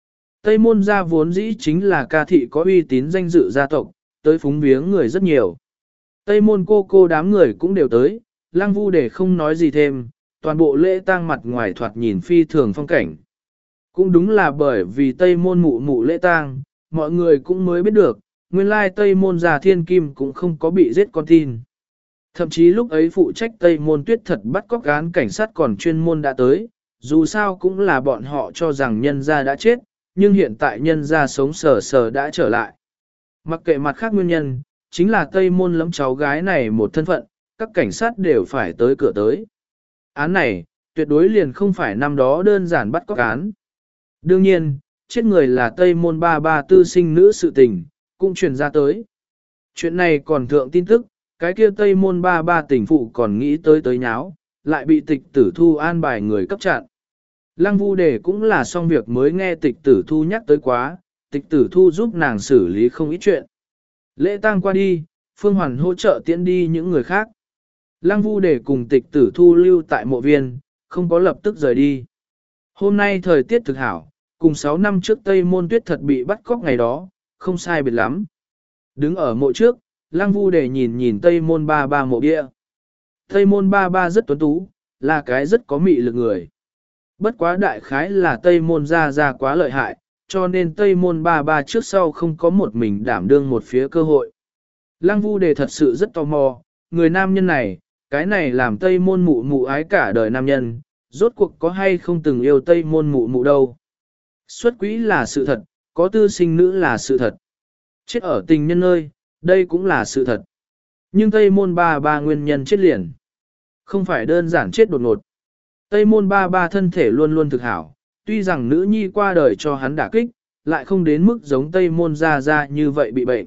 Tây môn gia vốn dĩ chính là ca thị có uy tín danh dự gia tộc, tới phúng viếng người rất nhiều. Tây môn cô cô đám người cũng đều tới, Lăng Vu Đề không nói gì thêm, toàn bộ lễ tang mặt ngoài thoạt nhìn phi thường phong cảnh. Cũng đúng là bởi vì Tây môn mụ mụ lễ tang, mọi người cũng mới biết được, nguyên lai Tây môn gia thiên kim cũng không có bị giết con tin. Thậm chí lúc ấy phụ trách Tây môn tuyết thật bắt cóc án cảnh sát còn chuyên môn đã tới, dù sao cũng là bọn họ cho rằng nhân gia đã chết, nhưng hiện tại nhân gia sống sờ sờ đã trở lại. Mặc kệ mặt khác nguyên nhân, chính là Tây môn lẫm cháu gái này một thân phận, các cảnh sát đều phải tới cửa tới. Án này, tuyệt đối liền không phải năm đó đơn giản bắt cóc án. Đương nhiên, chết người là Tây môn ba ba tư sinh nữ sự tình, cũng truyền ra tới. Chuyện này còn thượng tin tức, cái kia Tây môn ba ba tỉnh phụ còn nghĩ tới tới nháo, lại bị tịch tử thu an bài người cấp chặn. Lăng Vu Đề cũng là xong việc mới nghe tịch tử thu nhắc tới quá, tịch tử thu giúp nàng xử lý không ít chuyện. Lễ tang qua đi, Phương Hoàn hỗ trợ tiễn đi những người khác. Lăng Vu Đề cùng tịch tử thu lưu tại mộ viên, không có lập tức rời đi. Hôm nay thời tiết thực hảo, cùng sáu năm trước Tây môn tuyết thật bị bắt cóc ngày đó, không sai biệt lắm. Đứng ở mộ trước, Lăng Vu Đề nhìn nhìn Tây môn ba ba mộ bia. Tây môn ba ba rất tuấn tú, là cái rất có mị lực người. Bất quá đại khái là Tây môn ra ra quá lợi hại, cho nên Tây môn ba ba trước sau không có một mình đảm đương một phía cơ hội. Lăng Vu Đề thật sự rất tò mò, người nam nhân này, cái này làm Tây môn mụ mụ ái cả đời nam nhân, rốt cuộc có hay không từng yêu Tây môn mụ mụ đâu. Xuất quỹ là sự thật, có tư sinh nữ là sự thật. Chết ở tình nhân nơi, đây cũng là sự thật. Nhưng Tây môn ba ba nguyên nhân chết liền. Không phải đơn giản chết đột ngột. Tây môn ba ba thân thể luôn luôn thực hảo, tuy rằng nữ nhi qua đời cho hắn đả kích, lại không đến mức giống Tây môn ra ra như vậy bị bệnh.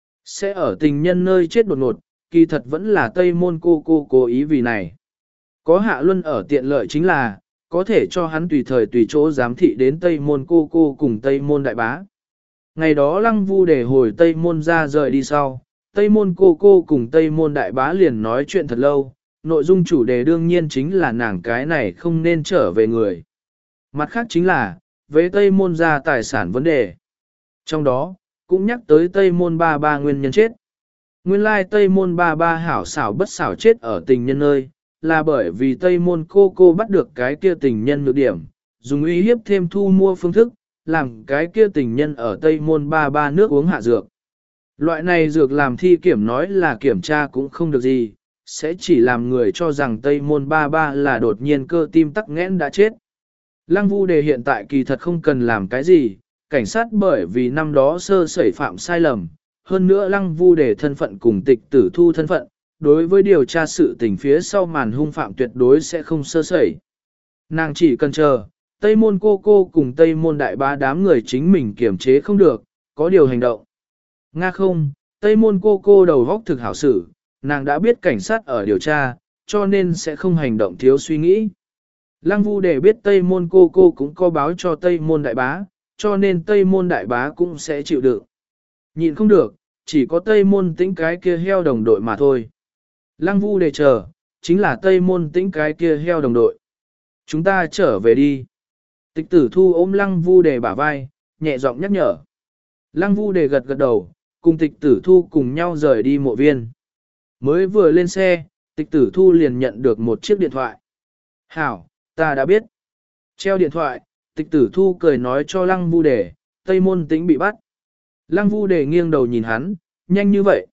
Sẽ ở tình nhân nơi chết đột ngột, kỳ thật vẫn là Tây môn cô cô cố ý vì này. Có Hạ Luân ở tiện lợi chính là, có thể cho hắn tùy thời tùy chỗ giám thị đến Tây môn cô cô cùng Tây môn đại bá. Ngày đó Lăng Vu Đề hồi Tây môn ra rời đi sau, Tây môn cô cô cùng Tây môn đại bá liền nói chuyện thật lâu, nội dung chủ đề đương nhiên chính là nàng cái này không nên trở về người. Mặt khác chính là, về Tây môn ra tài sản vấn đề. Trong đó, cũng nhắc tới Tây môn ba ba nguyên nhân chết. Nguyên lai Tây môn ba ba hảo xảo bất xảo chết ở tình nhân nơi, là bởi vì Tây môn cô cô bắt được cái kia tình nhân nhược điểm, dùng uy hiếp thêm thu mua phương thức, làm cái kia tình nhân ở Tây môn ba ba nước uống hạ dược. Loại này dược làm thi kiểm nói là kiểm tra cũng không được gì, sẽ chỉ làm người cho rằng Tây môn ba ba là đột nhiên cơ tim tắc nghẽn đã chết. Lăng Vu Đề hiện tại kỳ thật không cần làm cái gì, cảnh sát bởi vì năm đó sơ sẩy phạm sai lầm, hơn nữa Lăng Vu Đề thân phận cùng tịch tử thu thân phận, đối với điều tra sự tình phía sau màn hung phạm tuyệt đối sẽ không sơ sẩy. Nàng chỉ cần chờ, Tây môn cô cô cùng Tây môn đại bá đám người chính mình kiểm chế không được, có điều hành động. Nga không, Tây môn cô cô đầu góc thực hảo xử, nàng đã biết cảnh sát ở điều tra, cho nên sẽ không hành động thiếu suy nghĩ. Lăng Vu Đề biết Tây môn cô cô cũng có báo cho Tây môn đại bá, cho nên Tây môn đại bá cũng sẽ chịu đựng. Nhịn không được, chỉ có Tây môn tĩnh cái kia heo đồng đội mà thôi. Lăng Vu Đề chờ, chính là Tây môn tĩnh cái kia heo đồng đội. Chúng ta trở về đi. Tịch tử thu ôm Lăng Vu Đề bả vai, nhẹ giọng nhắc nhở. Lăng Vu Đề gật gật đầu, cùng tịch tử thu cùng nhau rời đi mộ viên. Mới vừa lên xe, tịch tử thu liền nhận được một chiếc điện thoại. Hảo, ta đã biết. Treo điện thoại, tịch tử thu cười nói cho Lăng Vu Đề, Tây môn tĩnh bị bắt. Lăng Vu Đề nghiêng đầu nhìn hắn, nhanh như vậy.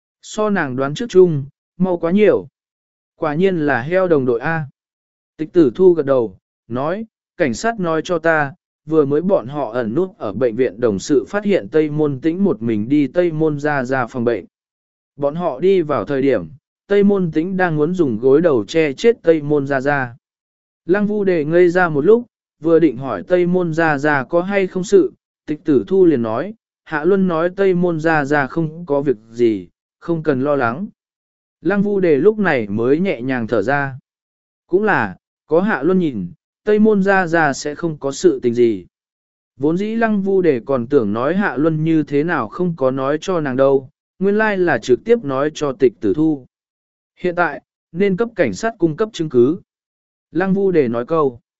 So nàng đoán trước chung, mau quá nhiều. Quả nhiên là heo đồng đội A. Tịch tử thu gật đầu, nói, cảnh sát nói cho ta, vừa mới bọn họ ẩn nút ở bệnh viện đồng sự phát hiện Tây môn tĩnh một mình đi Tây môn ra ra phòng bệnh. Bọn họ đi vào thời điểm, Tây môn tĩnh đang muốn dùng gối đầu che chết Tây môn ra ra. Lăng Vu Đề ngây ra một lúc, vừa định hỏi Tây môn ra ra có hay không sự, tịch tử thu liền nói, Hạ Luân nói Tây môn ra ra không có việc gì, không cần lo lắng. Lăng Vu Đề lúc này mới nhẹ nhàng thở ra. Cũng là, có Hạ Luân nhìn, Tây môn ra ra sẽ không có sự tình gì. Vốn dĩ Lăng Vu Đề còn tưởng nói Hạ Luân như thế nào không có nói cho nàng đâu, nguyên lai là trực tiếp nói cho tịch tử thu. Hiện tại, nên cấp cảnh sát cung cấp chứng cứ. Lăng Vu Đề nói câu.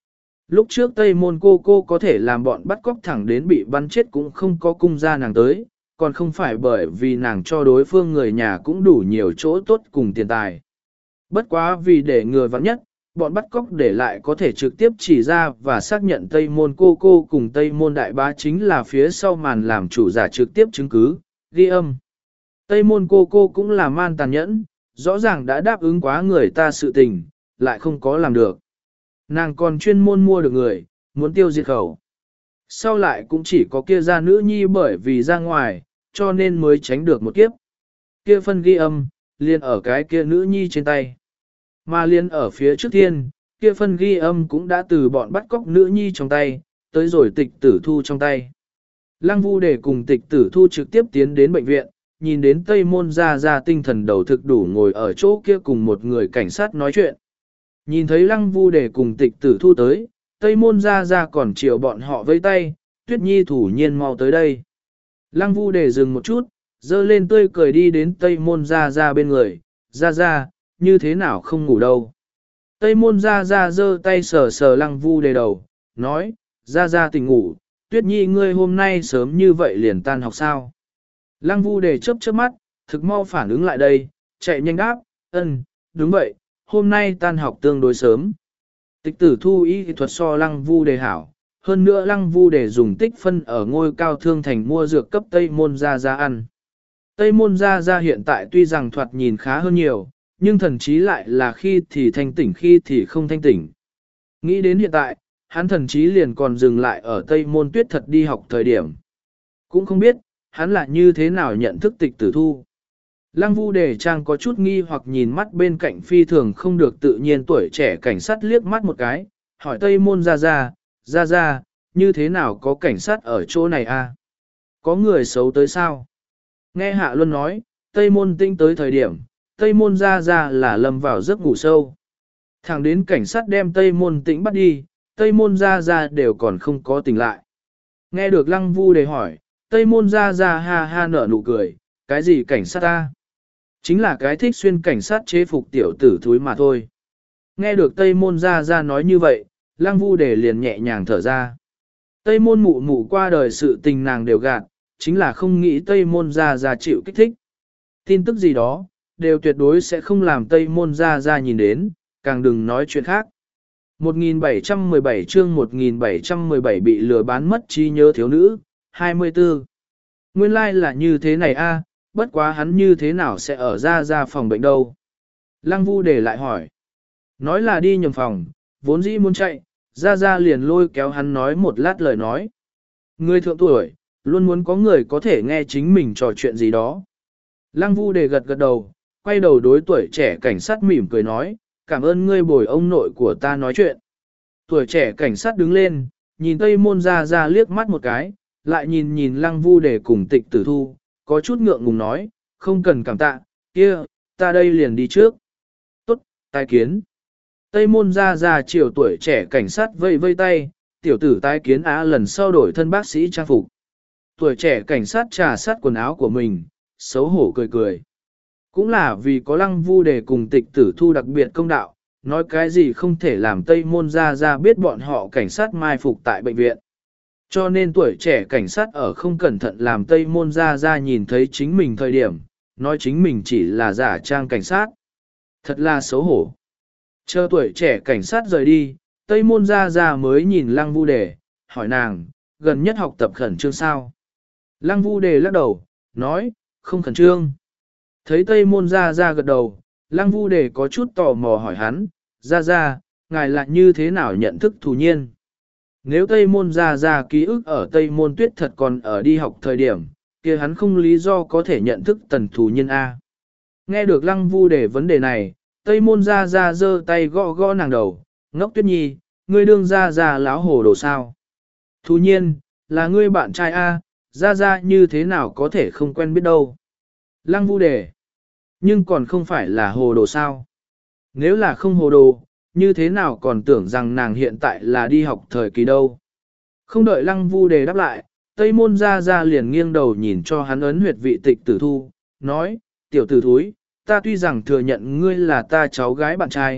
Lúc trước Tây Môn cô cô có thể làm bọn bắt cóc thẳng đến bị bắn chết cũng không có cung ra nàng tới, còn không phải bởi vì nàng cho đối phương người nhà cũng đủ nhiều chỗ tốt cùng tiền tài. Bất quá vì để người vắng nhất, bọn bắt cóc để lại có thể trực tiếp chỉ ra và xác nhận Tây Môn cô cô cùng Tây Môn đại bá chính là phía sau màn làm chủ giả trực tiếp chứng cứ, ghi âm. Tây Môn cô cô cũng là man tàn nhẫn, rõ ràng đã đáp ứng quá người ta sự tình, lại không có làm được. Nàng còn chuyên môn mua được người, muốn tiêu diệt khẩu. Sau lại cũng chỉ có kia ra nữ nhi bởi vì ra ngoài, cho nên mới tránh được một kiếp. Kia phân ghi âm, liền ở cái kia nữ nhi trên tay. Mà liền ở phía trước thiên, kia phân ghi âm cũng đã từ bọn bắt cóc nữ nhi trong tay, tới rồi tịch tử thu trong tay. Lăng Vu để cùng tịch tử thu trực tiếp tiến đến bệnh viện, nhìn đến Tây Môn Gia Gia tinh thần đầu thực đủ ngồi ở chỗ kia cùng một người cảnh sát nói chuyện. Nhìn thấy Lăng Vu để cùng tịch tử thu tới, Tây Môn Gia Gia còn chiều bọn họ vây tay, Tuyết Nhi thủ nhiên mau tới đây. Lăng Vu để dừng một chút, dơ lên tươi cười đi đến Tây Môn Gia Gia bên người, Gia Gia, như thế nào không ngủ đâu. Tây Môn Gia Gia giơ tay sờ sờ Lăng Vu để đầu, nói, Gia Gia tỉnh ngủ, Tuyết Nhi ngươi hôm nay sớm như vậy liền tan học sao. Lăng Vu để chớp chớp mắt, thực mau phản ứng lại đây, chạy nhanh đáp, ân, đúng vậy, hôm nay tan học tương đối sớm. Tịch tử thu y thuật so Lăng Vu để hảo, hơn nữa Lăng Vu để dùng tích phân ở ngôi cao thương thành mua dược cấp Tây Môn Gia Gia ăn. Tây Môn Gia Gia hiện tại tuy rằng thoạt nhìn khá hơn nhiều, nhưng thần chí lại là khi thì thanh tỉnh khi thì không thanh tỉnh. Nghĩ đến hiện tại, hắn thần chí liền còn dừng lại ở Tây Môn Tuyết thật đi học thời điểm. Cũng không biết, hắn là như thế nào nhận thức tịch tử thu. Lăng Vu Đề Trang có chút nghi hoặc nhìn mắt bên cạnh phi thường không được tự nhiên tuổi trẻ cảnh sát liếc mắt một cái, hỏi Tây Môn Gia Gia, Gia Gia, như thế nào có cảnh sát ở chỗ này a? Có người xấu tới sao? Nghe Hạ Luân nói, Tây Môn Tinh tới thời điểm, Tây Môn Gia Gia là lâm vào giấc ngủ sâu. Thẳng đến cảnh sát đem Tây Môn Tĩnh bắt đi, Tây Môn Gia Gia đều còn không có tỉnh lại. Nghe được Lăng Vu Đề hỏi, Tây Môn Gia Gia ha ha nở nụ cười, cái gì cảnh sát ta? Chính là cái thích xuyên cảnh sát chế phục tiểu tử thúi mà thôi. Nghe được Tây Môn Gia Gia nói như vậy, Lăng Vu Đề liền nhẹ nhàng thở ra. Tây Môn mụ mụ qua đời sự tình nàng đều gạt, chính là không nghĩ Tây Môn Gia Gia chịu kích thích. Tin tức gì đó, đều tuyệt đối sẽ không làm Tây Môn Gia Gia nhìn đến, càng đừng nói chuyện khác. một nghìn bảy trăm mười bảy chương một nghìn bảy trăm mười bảy bị lừa bán mất trí nhớ thiếu nữ, hai mươi tư. Nguyên lai like là như thế này a, bất quá hắn như thế nào sẽ ở ra ra phòng bệnh đâu. Lăng Vu để lại hỏi. Nói là đi nhầm phòng, vốn dĩ muốn chạy, ra ra liền lôi kéo hắn nói một lát lời nói. Người thượng tuổi, luôn muốn có người có thể nghe chính mình trò chuyện gì đó. Lăng Vu để gật gật đầu, quay đầu đối tuổi trẻ cảnh sát mỉm cười nói, cảm ơn ngươi bồi ông nội của ta nói chuyện. Tuổi trẻ cảnh sát đứng lên, nhìn Tây Môn Gia Gia liếc mắt một cái, lại nhìn nhìn Lăng Vu để cùng tịch tử thu, có chút ngượng ngùng nói, không cần cảm tạ, kia, ta đây liền đi trước. Tốt, tái kiến. Tây Môn Gia Gia chiều tuổi trẻ cảnh sát vây vây tay, tiểu tử tái kiến á lần sau đổi thân bác sĩ trang phục. Tuổi trẻ cảnh sát trà sát quần áo của mình, xấu hổ cười cười. Cũng là vì có Lăng Vu để cùng tịch tử thu đặc biệt công đạo, nói cái gì không thể làm Tây Môn Gia Gia biết bọn họ cảnh sát mai phục tại bệnh viện. Cho nên tuổi trẻ cảnh sát ở không cẩn thận làm Tây Môn Gia Gia nhìn thấy chính mình thời điểm, nói chính mình chỉ là giả trang cảnh sát. Thật là xấu hổ. Chờ tuổi trẻ cảnh sát rời đi, Tây Môn Gia Gia mới nhìn Lăng Vu Đề, hỏi nàng, gần nhất học tập khẩn trương sao? Lăng Vu Đề lắc đầu, nói, không khẩn trương. Thấy Tây Môn Gia Gia gật đầu, Lăng Vu Đề có chút tò mò hỏi hắn, Gia Gia, ngài lại như thế nào nhận thức Thù Nhiên? Nếu Tây Môn Gia Gia ký ức ở Tây Môn Tuyết thật còn ở đi học thời điểm, kia hắn không lý do có thể nhận thức Tần Thù Nhiên A. Nghe được Lăng Vu Đề vấn đề này, Tây Môn Gia Gia giơ tay gõ gõ nàng đầu, ngốc Tuyết Nhi, ngươi đương Gia Gia láo hồ đồ sao? Thù Nhiên, là ngươi bạn trai A, Gia Gia như thế nào có thể không quen biết đâu? Lăng Vu Đề, nhưng còn không phải là hồ đồ sao? Nếu là không hồ đồ, như thế nào còn tưởng rằng nàng hiện tại là đi học thời kỳ đâu? Không đợi Lăng Vu Đề đáp lại, Tây Môn Gia Gia liền nghiêng đầu nhìn cho hắn ấn huyệt vị tịch tử thu, nói, tiểu tử thúi, ta tuy rằng thừa nhận ngươi là ta cháu gái bạn trai,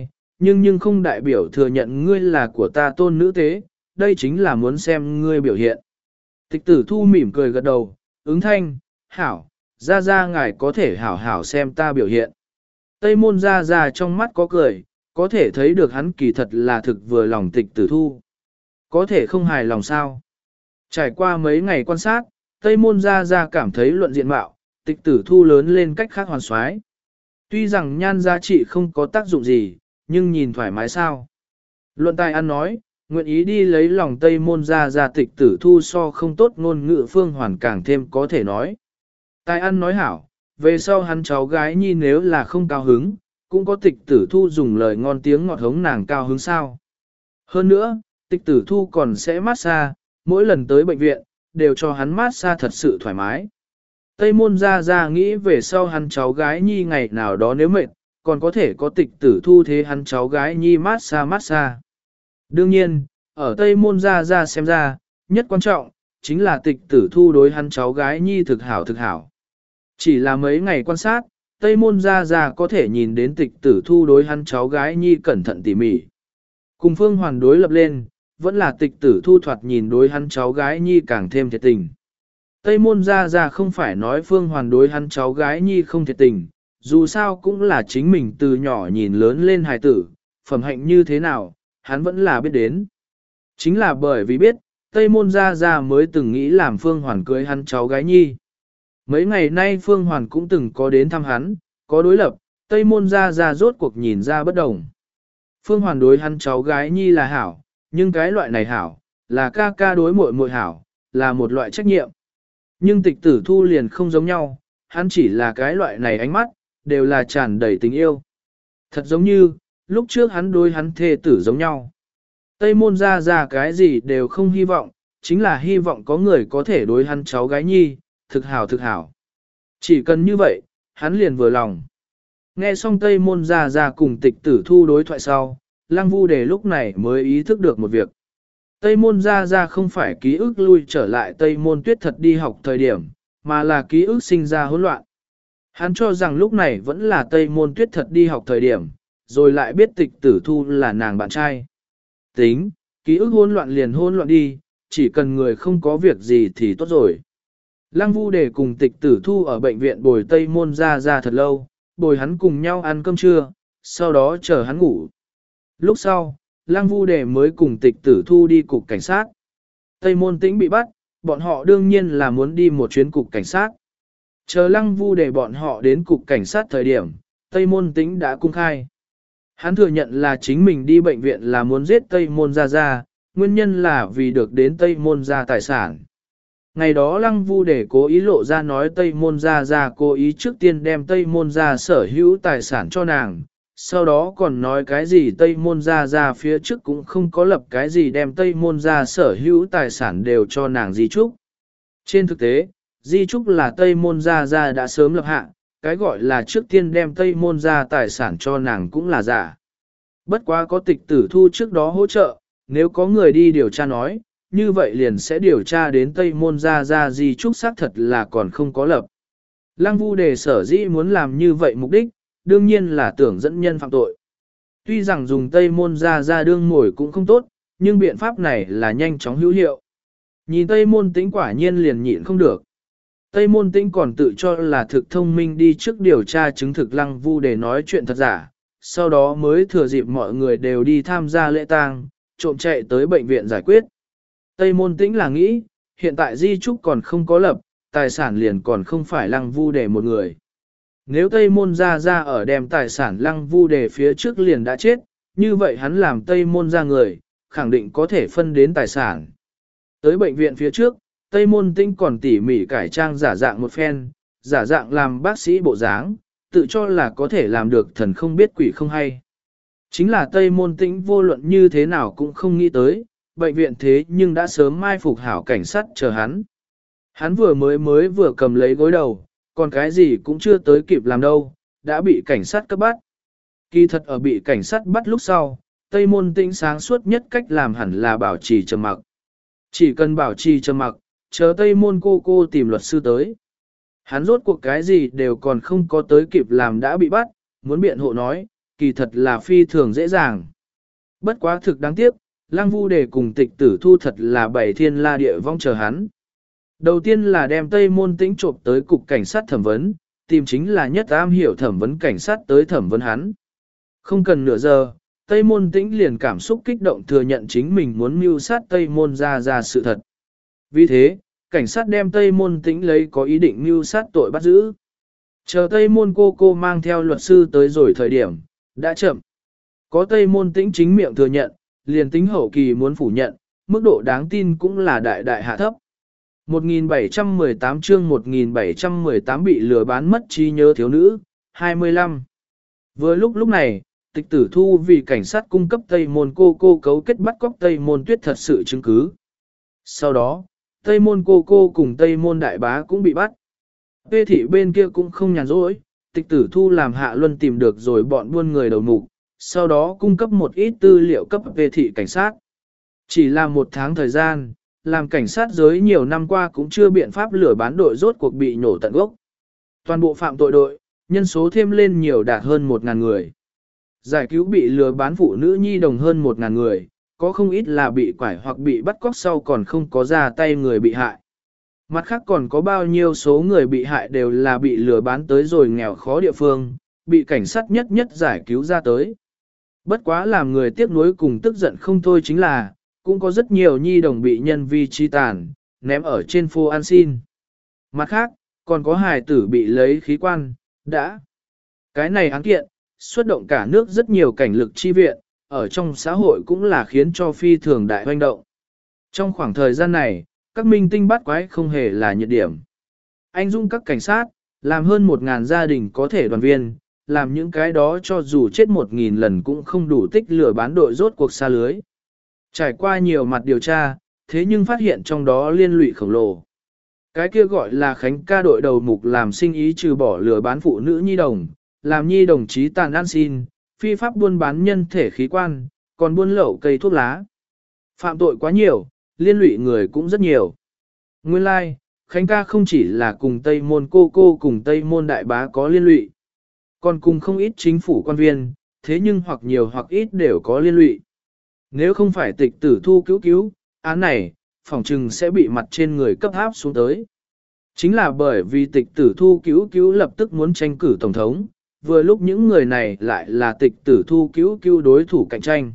nhưng nhưng không đại biểu thừa nhận ngươi là của ta tôn nữ tế, đây chính là muốn xem ngươi biểu hiện. Tịch tử thu mỉm cười gật đầu, ứng thanh, hảo, ra ra ngài có thể hảo hảo xem ta biểu hiện. Tây môn ra ra trong mắt có cười, có thể thấy được hắn kỳ thật là thực vừa lòng tịch tử thu. Có thể không hài lòng sao? Trải qua mấy ngày quan sát, Tây môn ra ra cảm thấy luận diện mạo, tịch tử thu lớn lên cách khác hoàn soái. Tuy rằng nhan giá trị không có tác dụng gì, nhưng nhìn thoải mái sao. Luận tài ăn nói, nguyện ý đi lấy lòng Tây môn ra ra tịch tử thu so không tốt ngôn ngữ phương hoàn càng thêm có thể nói. Tài ăn nói hảo, về sau hắn cháu gái nhi nếu là không cao hứng, cũng có tịch tử thu dùng lời ngon tiếng ngọt hống nàng cao hứng sao. Hơn nữa, tịch tử thu còn sẽ massage, mỗi lần tới bệnh viện, đều cho hắn massage thật sự thoải mái. Tây môn ra ra nghĩ về sau hắn cháu gái nhi ngày nào đó nếu mệt, còn có thể có tịch tử thu thế hắn cháu gái nhi massage massage. Đương nhiên, ở Tây môn ra ra xem ra, nhất quan trọng, chính là tịch tử thu đối hắn cháu gái nhi thực hảo thực hảo. Chỉ là mấy ngày quan sát, Tây môn ra ra có thể nhìn đến tịch tử thu đối hắn cháu gái nhi cẩn thận tỉ mỉ. Cùng phương hoàn đối lập lên, vẫn là tịch tử thu thoạt nhìn đối hắn cháu gái nhi càng thêm thiệt tình. Tây môn ra ra không phải nói phương hoàn đối hắn cháu gái nhi không thiệt tình, dù sao cũng là chính mình từ nhỏ nhìn lớn lên hài tử, phẩm hạnh như thế nào, hắn vẫn là biết đến. Chính là bởi vì biết, Tây môn ra ra mới từng nghĩ làm phương hoàn cưới hắn cháu gái nhi. Mấy ngày nay phương hoàn cũng từng có đến thăm hắn, có đối lập, Tây môn ra ra rốt cuộc nhìn ra bất đồng. Phương hoàn đối hắn cháu gái nhi là hảo, nhưng cái loại này hảo, là ca ca đối muội muội hảo, là một loại trách nhiệm. Nhưng tịch tử thu liền không giống nhau, hắn chỉ là cái loại này ánh mắt, đều là tràn đầy tình yêu. Thật giống như, lúc trước hắn đối hắn thê tử giống nhau. Tây môn ra ra cái gì đều không hy vọng, chính là hy vọng có người có thể đối hắn cháu gái nhi, thực hảo thực hảo. Chỉ cần như vậy, hắn liền vừa lòng. Nghe xong Tây môn ra ra cùng tịch tử thu đối thoại sau, Lăng Vu Đề lúc này mới ý thức được một việc. Tây môn ra ra không phải ký ức lui trở lại Tây môn tuyết thật đi học thời điểm, mà là ký ức sinh ra hỗn loạn. Hắn cho rằng lúc này vẫn là Tây môn tuyết thật đi học thời điểm, rồi lại biết tịch tử thu là nàng bạn trai. Tính, ký ức hỗn loạn liền hỗn loạn đi, chỉ cần người không có việc gì thì tốt rồi. Lăng Vu Đề cùng tịch tử thu ở bệnh viện bồi Tây môn ra ra thật lâu, bồi hắn cùng nhau ăn cơm trưa, sau đó chờ hắn ngủ. Lúc sau, Lăng Vu Đề mới cùng tịch tử thu đi cục cảnh sát. Tây môn tĩnh bị bắt, bọn họ đương nhiên là muốn đi một chuyến cục cảnh sát. Chờ Lăng Vu Đề bọn họ đến cục cảnh sát thời điểm, Tây môn tĩnh đã cung khai. Hắn thừa nhận là chính mình đi bệnh viện là muốn giết Tây môn ra ra, nguyên nhân là vì được đến Tây môn ra tài sản. Ngày đó Lăng Vu Đề cố ý lộ ra nói Tây môn ra ra cố ý trước tiên đem Tây môn ra sở hữu tài sản cho nàng, sau đó còn nói cái gì Tây môn ra ra phía trước cũng không có lập cái gì đem Tây môn ra sở hữu tài sản đều cho nàng di trúc. Trên thực tế, di trúc là Tây môn ra ra đã sớm lập hạ, cái gọi là trước tiên đem Tây môn ra tài sản cho nàng cũng là giả. Bất quá có tịch tử thu trước đó hỗ trợ, nếu có người đi điều tra nói, như vậy liền sẽ điều tra đến Tây môn ra ra di trúc xác thật là còn không có lập. Lăng Vu Đề sở dĩ muốn làm như vậy mục đích, đương nhiên là tưởng dẫn nhân phạm tội. Tuy rằng dùng Tây môn ra ra đương mồi cũng không tốt, nhưng biện pháp này là nhanh chóng hữu hiệu. Nhìn Tây môn tĩnh quả nhiên liền nhịn không được. Tây môn tĩnh còn tự cho là thực thông minh đi trước điều tra chứng thực Lăng Vu Đề nói chuyện thật giả, sau đó mới thừa dịp mọi người đều đi tham gia lễ tang, trộm chạy tới bệnh viện giải quyết. Tây môn tĩnh là nghĩ, hiện tại di trúc còn không có lập, tài sản liền còn không phải Lăng Vu Đề một người. Nếu Tây môn ra ra ở đem tài sản Lăng Vu Đề phía trước liền đã chết, như vậy hắn làm Tây môn ra người, khẳng định có thể phân đến tài sản. Tới bệnh viện phía trước, Tây môn tĩnh còn tỉ mỉ cải trang giả dạng một phen, giả dạng làm bác sĩ bộ dáng, tự cho là có thể làm được thần không biết quỷ không hay. Chính là Tây môn tĩnh vô luận như thế nào cũng không nghĩ tới, bệnh viện thế nhưng đã sớm mai phục hảo cảnh sát chờ hắn. Hắn vừa mới mới vừa cầm lấy gối đầu, còn cái gì cũng chưa tới kịp làm đâu, đã bị cảnh sát cấp bắt. Kỳ thật ở bị cảnh sát bắt lúc sau, Tây môn tĩnh sáng suốt nhất cách làm hẳn là bảo trì trầm mặc. Chỉ cần bảo trì trầm mặc, chờ Tây môn cô cô tìm luật sư tới. Hắn rốt cuộc cái gì đều còn không có tới kịp làm đã bị bắt, muốn biện hộ nói, kỳ thật là phi thường dễ dàng. Bất quá thực đáng tiếc, Lăng Vu Đề cùng tịch tử thu thật là bảy thiên la địa vong chờ hắn. Đầu tiên là đem Tây Môn Tĩnh trộm tới cục cảnh sát thẩm vấn, tìm chính là nhất am hiểu thẩm vấn cảnh sát tới thẩm vấn hắn. Không cần nửa giờ, Tây Môn Tĩnh liền cảm xúc kích động thừa nhận chính mình muốn mưu sát Tây Môn ra ra sự thật. Vì thế, cảnh sát đem Tây Môn Tĩnh lấy có ý định mưu sát tội bắt giữ. Chờ Tây Môn cô cô mang theo luật sư tới rồi thời điểm, đã chậm. Có Tây Môn Tĩnh chính miệng thừa nhận, liền tính hậu kỳ muốn phủ nhận, mức độ đáng tin cũng là đại đại hạ thấp. một nghìn bảy trăm mười tám chương một nghìn bảy trăm mười tám bị lừa bán mất trí nhớ thiếu nữ, hai mươi lăm. Vừa lúc lúc này, tịch tử thu vì cảnh sát cung cấp Tây Môn cô cô cấu kết bắt cóc Tây Môn Tuyết thật sự chứng cứ. Sau đó, Tây Môn cô cô cùng Tây Môn đại bá cũng bị bắt. Bê thị bên kia cũng không nhàn rỗi, tịch tử thu làm Hạ Luân tìm được rồi bọn buôn người đầu mục, sau đó cung cấp một ít tư liệu cấp về thị cảnh sát. Chỉ là một tháng thời gian, làm cảnh sát giới nhiều năm qua cũng chưa biện pháp lừa bán đội rốt cuộc bị nổ tận gốc. Toàn bộ phạm tội đội, nhân số thêm lên nhiều đạt hơn một ngàn người. Giải cứu bị lừa bán phụ nữ nhi đồng hơn một ngàn người, có không ít là bị quải hoặc bị bắt cóc sau còn không có ra tay người bị hại. Mặt khác còn có bao nhiêu số người bị hại đều là bị lừa bán tới rồi nghèo khó địa phương, bị cảnh sát nhất nhất giải cứu ra tới. Bất quá làm người tiếc nuối cùng tức giận không thôi chính là, cũng có rất nhiều nhi đồng bị nhân vi chi tàn, ném ở trên phố ăn xin. Mặt khác, còn có hài tử bị lấy khí quan, đã. Cái này án kiện, xuất động cả nước rất nhiều cảnh lực chi viện, ở trong xã hội cũng là khiến cho phi thường đại hoành động. Trong khoảng thời gian này, các minh tinh bắt quái không hề là nhiệt điểm. Anh dung các cảnh sát, làm hơn một ngàn gia đình có thể đoàn viên, làm những cái đó cho dù chết một nghìn lần cũng không đủ tích lừa bán đội rốt cuộc xa lưới. Trải qua nhiều mặt điều tra, thế nhưng phát hiện trong đó liên lụy khổng lồ. Cái kia gọi là Khánh ca đội đầu mục làm sinh ý trừ bỏ lừa bán phụ nữ nhi đồng, làm nhi đồng chí tàn ăn xin, phi pháp buôn bán nhân thể khí quan, còn buôn lậu cây thuốc lá. Phạm tội quá nhiều, liên lụy người cũng rất nhiều. Nguyên lai, like, Khánh ca không chỉ là cùng Tây Môn cô cô cùng Tây Môn đại bá có liên lụy, còn cùng không ít chính phủ quan viên, thế nhưng hoặc nhiều hoặc ít đều có liên lụy. Nếu không phải tịch tử thu cứu cứu, án này, phỏng trừng sẽ bị mặt trên người cấp áp xuống tới. Chính là bởi vì tịch tử thu cứu cứu lập tức muốn tranh cử tổng thống, vừa lúc những người này lại là tịch tử thu cứu cứu đối thủ cạnh tranh.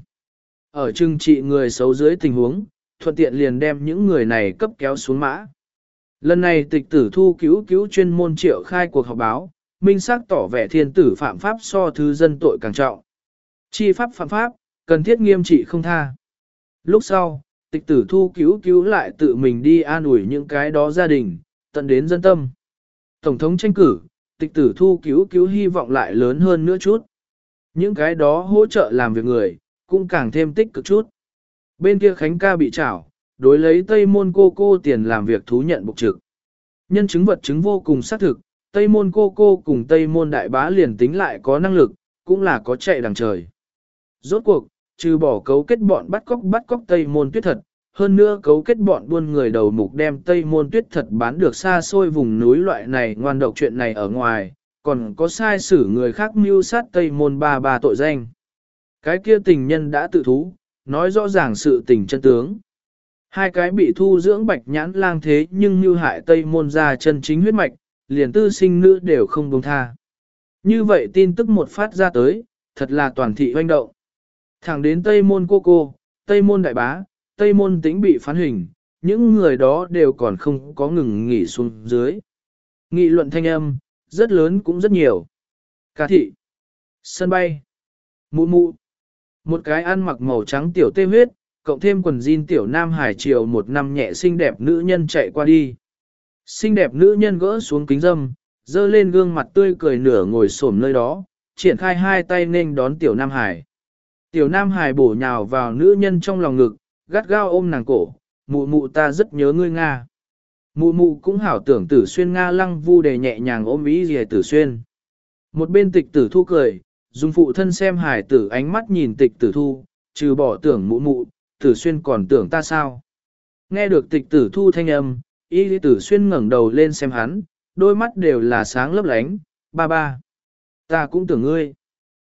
Ở trừng trị người xấu dưới tình huống, thuận tiện liền đem những người này cấp kéo xuống mã. Lần này tịch tử thu cứu cứu chuyên môn triệu khai cuộc họp báo, minh xác tỏ vẻ thiên tử phạm pháp so thứ dân tội càng trọng. Chi pháp phạm pháp, cần thiết nghiêm trị không tha. Lúc sau, tịch tử thu cứu cứu lại tự mình đi an ủi những cái đó gia đình, tận đến dân tâm. Tổng thống tranh cử, tịch tử thu cứu cứu hy vọng lại lớn hơn nữa chút. Những cái đó hỗ trợ làm việc người, cũng càng thêm tích cực chút. Bên kia Khánh ca bị trảo, đối lấy Tây Môn cô cô tiền làm việc thú nhận bục trực. Nhân chứng vật chứng vô cùng xác thực, Tây Môn cô cô cùng Tây Môn đại bá liền tính lại có năng lực, cũng là có chạy đằng trời. Rốt cuộc, trừ bỏ cấu kết bọn bắt cóc bắt cóc Tây Môn Tuyết thật, hơn nữa cấu kết bọn buôn người đầu mục đem Tây Môn Tuyết thật bán được xa xôi vùng núi loại này ngoan độc chuyện này ở ngoài, còn có sai xử người khác mưu sát Tây Môn ba ba tội danh. Cái kia tình nhân đã tự thú, nói rõ ràng sự tình chân tướng. Hai cái bị thu dưỡng bạch nhãn lang thế nhưng mưu hại Tây Môn ra chân chính huyết mạch, liền tư sinh nữ đều không buông tha. Như vậy tin tức một phát ra tới, thật là toàn thị hoành động. Thẳng đến Tây Môn cô cô, Tây Môn đại bá, Tây Môn Tĩnh bị phán hình, những người đó đều còn không có ngừng nghỉ xuống dưới. Nghị luận thanh âm, rất lớn cũng rất nhiều. Ca thị, sân bay, mụ mụ, một cái ăn mặc màu trắng tiểu tê huyết, cộng thêm quần jean tiểu nam hải triều một năm nhẹ xinh đẹp nữ nhân chạy qua đi. Xinh đẹp nữ nhân gỡ xuống kính dâm, dơ lên gương mặt tươi cười nửa ngồi xổm nơi đó, triển khai hai tay nên đón tiểu nam hải. Tiểu nam hải bổ nhào vào nữ nhân trong lòng ngực, gắt gao ôm nàng cổ, mụ mụ ta rất nhớ ngươi Nga. Mụ mụ cũng hảo tưởng tử xuyên Nga Lăng Vu Đề nhẹ nhàng ôm ý gì tử xuyên. Một bên tịch tử thu cười, dùng phụ thân xem hải tử ánh mắt nhìn tịch tử thu, trừ bỏ tưởng mụ mụ, tử xuyên còn tưởng ta sao. Nghe được tịch tử thu thanh âm, ý tử xuyên ngẩng đầu lên xem hắn, đôi mắt đều là sáng lấp lánh, ba ba. Ta cũng tưởng ngươi.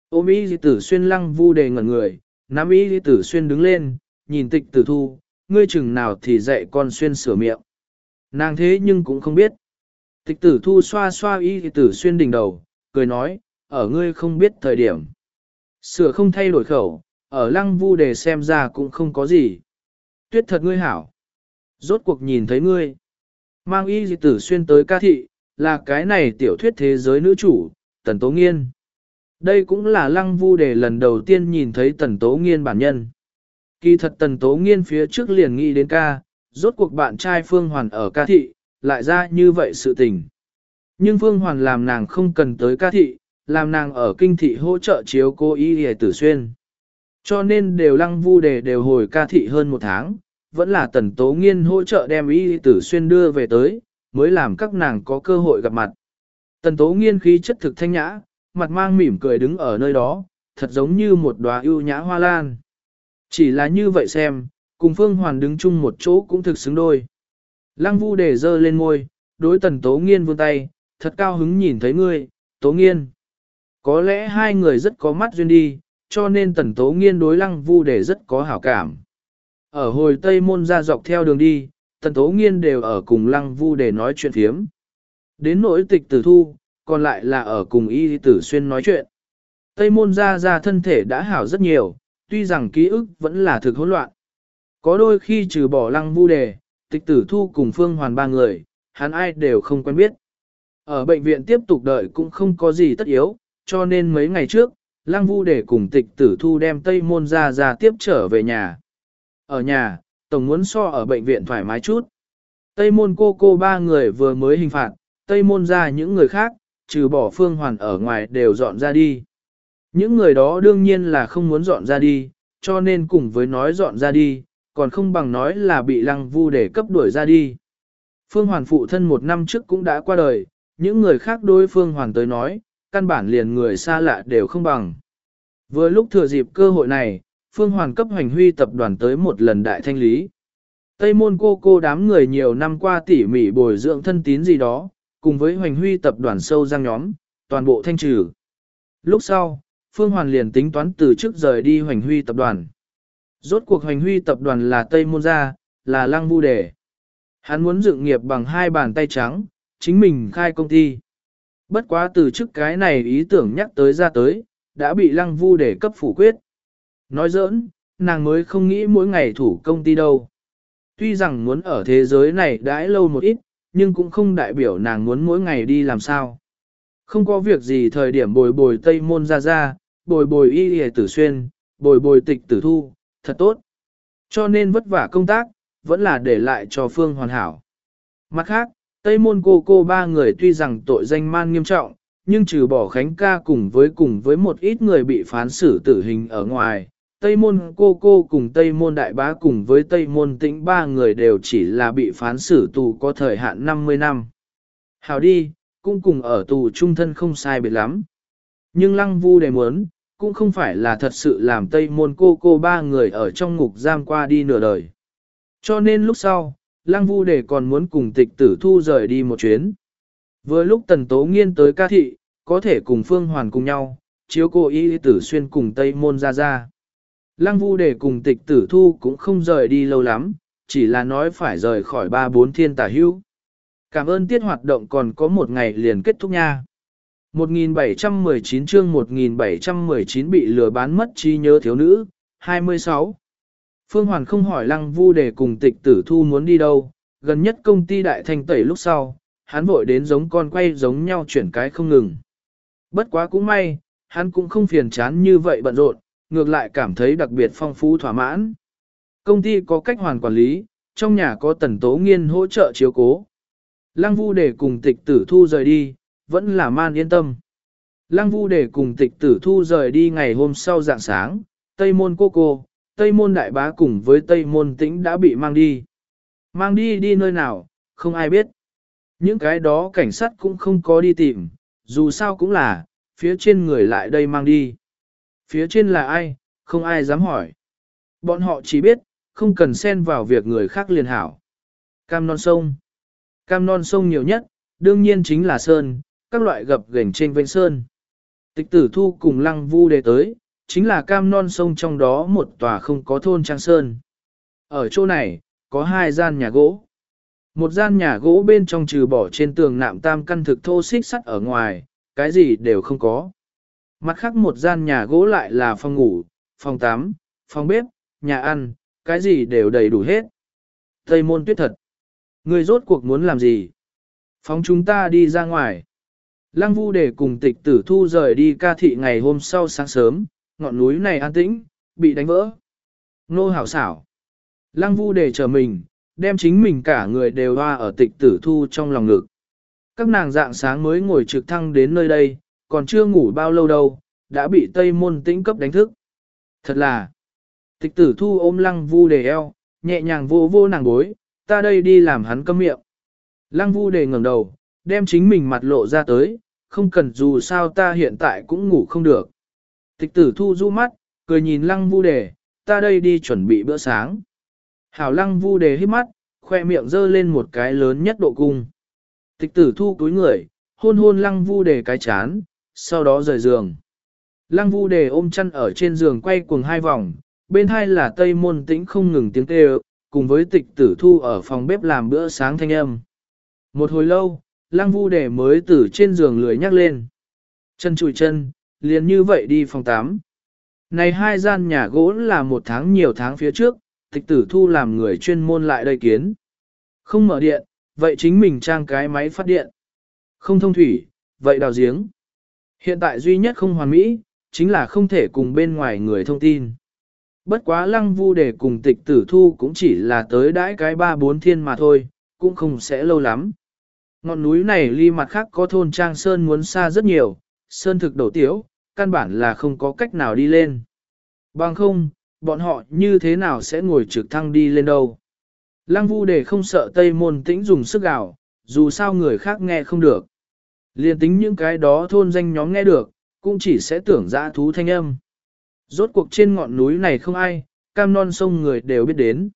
Ôm y tử xuyên Lăng Vu Đề ngẩn người, nắm y tử xuyên đứng lên, nhìn tịch tử thu, ngươi chừng nào thì dạy con xuyên sửa miệng. Nàng thế nhưng cũng không biết. Tịch tử thu xoa xoa y tử xuyên đỉnh đầu, cười nói, ở ngươi không biết thời điểm. Sửa không thay đổi khẩu, ở Lăng Vu Đề xem ra cũng không có gì. Tuyết thật ngươi hảo. Rốt cuộc nhìn thấy ngươi. Mang y tử xuyên tới ca thị, là cái này tiểu thuyết thế giới nữ chủ, Tần Tố Nghiên. Đây cũng là Lăng Vu Đề lần đầu tiên nhìn thấy Tần Tố Nghiên bản nhân. Kỳ thật Tần Tố Nghiên phía trước liền nghĩ đến ca, rốt cuộc bạn trai Phương Hoàn ở ca thị, lại ra như vậy sự tình. Nhưng Phương Hoàn làm nàng không cần tới ca thị, làm nàng ở kinh thị hỗ trợ chiếu cô y hề tử xuyên. Cho nên đều Lăng Vu Đề đều hồi ca thị hơn một tháng, vẫn là Tần Tố Nghiên hỗ trợ đem y hề tử xuyên đưa về tới, mới làm các nàng có cơ hội gặp mặt. Tần Tố Nghiên khí chất thực thanh nhã, mặt mang mỉm cười đứng ở nơi đó, thật giống như một đóa ưu nhã hoa lan. Chỉ là như vậy xem, cùng Phương Hoàn đứng chung một chỗ cũng thực xứng đôi. Lăng Vu Đề giơ lên môi, đối Tần Tố Nghiên vươn tay, thật cao hứng nhìn thấy ngươi, Tố Nghiên. Có lẽ hai người rất có mắt duyên đi, cho nên Tần Tố Nghiên đối Lăng Vu Đề rất có hảo cảm. Ở hồi Tây Môn ra dọc theo đường đi, Tần Tố Nghiên đều ở cùng Lăng Vu Đề nói chuyện phiếm. Đến nỗi tịch tử thu, còn lại là ở cùng y tử xuyên nói chuyện. Tây Môn ra ra thân thể đã hảo rất nhiều, tuy rằng ký ức vẫn là thực hỗn loạn. Có đôi khi trừ bỏ Lăng Vu Đề, tịch tử thu cùng Phương Hoàn ba người, hắn ai đều không quen biết. Ở bệnh viện tiếp tục đợi cũng không có gì tất yếu, cho nên mấy ngày trước, Lăng Vu Đề cùng tịch tử thu đem Tây Môn ra ra tiếp trở về nhà. Ở nhà, tổng muốn so ở bệnh viện thoải mái chút. Tây Môn cô cô ba người vừa mới hình phạt, Tây Môn ra những người khác, trừ bỏ Phương Hoàn ở ngoài đều dọn ra đi. Những người đó đương nhiên là không muốn dọn ra đi, cho nên cùng với nói dọn ra đi, còn không bằng nói là bị Lăng Vu Đề cấp đuổi ra đi. Phương Hoàn phụ thân một năm trước cũng đã qua đời, những người khác đối Phương Hoàn tới nói, căn bản liền người xa lạ đều không bằng. Vừa lúc thừa dịp cơ hội này, Phương Hoàn cấp Hoành Huy tập đoàn tới một lần đại thanh lý. Tây Môn cô cô đám người nhiều năm qua tỉ mỉ bồi dưỡng thân tín gì đó, cùng với Hoành Huy tập đoàn sâu răng nhóm, toàn bộ thanh trừ. Lúc sau, Phương Hoàn liền tính toán từ trước rời đi Hoành Huy tập đoàn. Rốt cuộc Hoành Huy tập đoàn là Tây Môn gia, là Lăng Vu Đề. Hắn muốn dựng nghiệp bằng hai bàn tay trắng, chính mình khai công ty. Bất quá từ trước cái này ý tưởng nhắc tới ra tới, đã bị Lăng Vu Đề cấp phủ quyết. Nói giỡn, nàng mới không nghĩ mỗi ngày thủ công ty đâu. Tuy rằng muốn ở thế giới này đãi lâu một ít, nhưng cũng không đại biểu nàng muốn mỗi ngày đi làm sao. Không có việc gì thời điểm bồi bồi Tây Môn ra ra, bồi bồi y hề tử xuyên, bồi bồi tịch tử thu, thật tốt. Cho nên vất vả công tác, vẫn là để lại cho Phương Hoàn hảo. Mặt khác, Tây Môn cô cô ba người tuy rằng tội danh man nghiêm trọng, nhưng trừ bỏ Khánh ca cùng với cùng với một ít người bị phán xử tử hình ở ngoài, Tây Môn cô cô cùng Tây Môn đại bá cùng với Tây Môn tĩnh ba người đều chỉ là bị phán xử tù có thời hạn năm mươi năm. Hảo đi, cũng cùng ở tù trung thân không sai biệt lắm. Nhưng Lăng Vu Đề muốn, cũng không phải là thật sự làm Tây Môn cô cô ba người ở trong ngục giam qua đi nửa đời. Cho nên lúc sau, Lăng Vu Đề còn muốn cùng tịch tử thu rời đi một chuyến. Vừa lúc Tần Tố Nghiên tới ca thị, có thể cùng Phương Hoàn cùng nhau, chiếu cô y tử xuyên cùng Tây Môn ra ra. Lăng Vu Đề cùng tịch tử thu cũng không rời đi lâu lắm, chỉ là nói phải rời khỏi ba bốn thiên tả hữu. Cảm ơn tiết hoạt động còn có một ngày liền kết thúc nha. một nghìn bảy trăm mười chín chương một nghìn bảy trăm mười chín bị lừa bán mất trí nhớ thiếu nữ, hai mươi sáu. Phương Hoàn không hỏi Lăng Vu Đề cùng tịch tử thu muốn đi đâu, gần nhất công ty đại thanh tẩy lúc sau, hắn vội đến giống con quay giống nhau chuyển cái không ngừng. Bất quá cũng may, hắn cũng không phiền chán như vậy bận rộn, ngược lại cảm thấy đặc biệt phong phú thỏa mãn. Công ty có cách hoàn quản lý, trong nhà có Tần Tố Nghiên hỗ trợ chiếu cố. Lăng Vu Đề cùng tịch tử thu rời đi, vẫn là man yên tâm. Lăng Vu Đề cùng tịch tử thu rời đi ngày hôm sau rạng sáng, Tây Môn cô cô, Tây Môn đại bá cùng với Tây Môn tĩnh đã bị mang đi. Mang đi đi nơi nào, không ai biết. Những cái đó cảnh sát cũng không có đi tìm, dù sao cũng là, phía trên người lại đây mang đi. Phía trên là ai, không ai dám hỏi. Bọn họ chỉ biết, không cần xen vào việc người khác liền hảo. Cam non sông. Cam non sông nhiều nhất, đương nhiên chính là sơn, các loại gập ghềnh trên vênh sơn. Tịch tử thu cùng lăng vu đề tới, chính là cam non sông trong đó một tòa không có thôn trang sơn. Ở chỗ này, có hai gian nhà gỗ. Một gian nhà gỗ bên trong trừ bỏ trên tường nạm tam căn thực thô xích sắt ở ngoài, cái gì đều không có. Mặt khác một gian nhà gỗ lại là phòng ngủ, phòng tắm, phòng bếp, nhà ăn, cái gì đều đầy đủ hết. Tây môn tuyết thật. Người rốt cuộc muốn làm gì? Phóng chúng ta đi ra ngoài. Lăng Vu Đề cùng Tịch Tử Thu rời đi ca thị ngày hôm sau sáng sớm, ngọn núi này an tĩnh, bị đánh vỡ. Nô hảo xảo. Lăng Vu Đề chờ mình, đem chính mình cả người đều hoa ở Tịch Tử Thu trong lòng ngực. Các nàng dạng sáng mới ngồi trực thăng đến nơi đây, còn chưa ngủ bao lâu đâu, đã bị Tây Môn Tĩnh cấp đánh thức. Thật là, Tịch Tử Thu ôm Lăng Vu Đề eo, nhẹ nhàng vô vô nàng bối, ta đây đi làm hắn câm miệng. Lăng Vu Đề ngẩng đầu, đem chính mình mặt lộ ra tới, không cần dù sao ta hiện tại cũng ngủ không được. Tịch Tử Thu du mắt, cười nhìn Lăng Vu Đề, ta đây đi chuẩn bị bữa sáng. Hảo Lăng Vu Đề hít mắt, khoe miệng dơ lên một cái lớn nhất độ cung. Tịch Tử Thu cúi người, hôn hôn Lăng Vu Đề cái chán, sau đó rời giường. Lăng Vu Đề ôm chăn ở trên giường quay cuồng hai vòng, bên hai là Tây Môn Tĩnh không ngừng tiếng kêu, cùng với Tịch Tử Thu ở phòng bếp làm bữa sáng thanh âm. Một hồi lâu, Lăng Vu Đề mới từ trên giường lười nhắc lên. Chân chùi chân, liền như vậy đi phòng tắm. Này hai gian nhà gỗ là một tháng nhiều tháng phía trước, Tịch Tử Thu làm người chuyên môn lại đây kiến. Không mở điện, vậy chính mình trang cái máy phát điện. Không thông thủy, vậy đào giếng. Hiện tại duy nhất không hoàn mỹ, chính là không thể cùng bên ngoài người thông tin. Bất quá Lăng Vu Đề cùng Tịch Tử Thu cũng chỉ là tới đãi cái ba bốn thiên mà thôi, cũng không sẽ lâu lắm. Ngọn núi này ly mặt khác có thôn trang sơn muốn xa rất nhiều, sơn thực đầu tiếu, căn bản là không có cách nào đi lên. Bằng không, bọn họ như thế nào sẽ ngồi trực thăng đi lên đâu. Lăng Vu Đề không sợ Tây Môn Tĩnh dùng sức gào, dù sao người khác nghe không được. Liên tính những cái đó thôn danh nhóm nghe được, cũng chỉ sẽ tưởng dã thú thanh âm. Rốt cuộc trên ngọn núi này không ai, cam non sông người đều biết đến.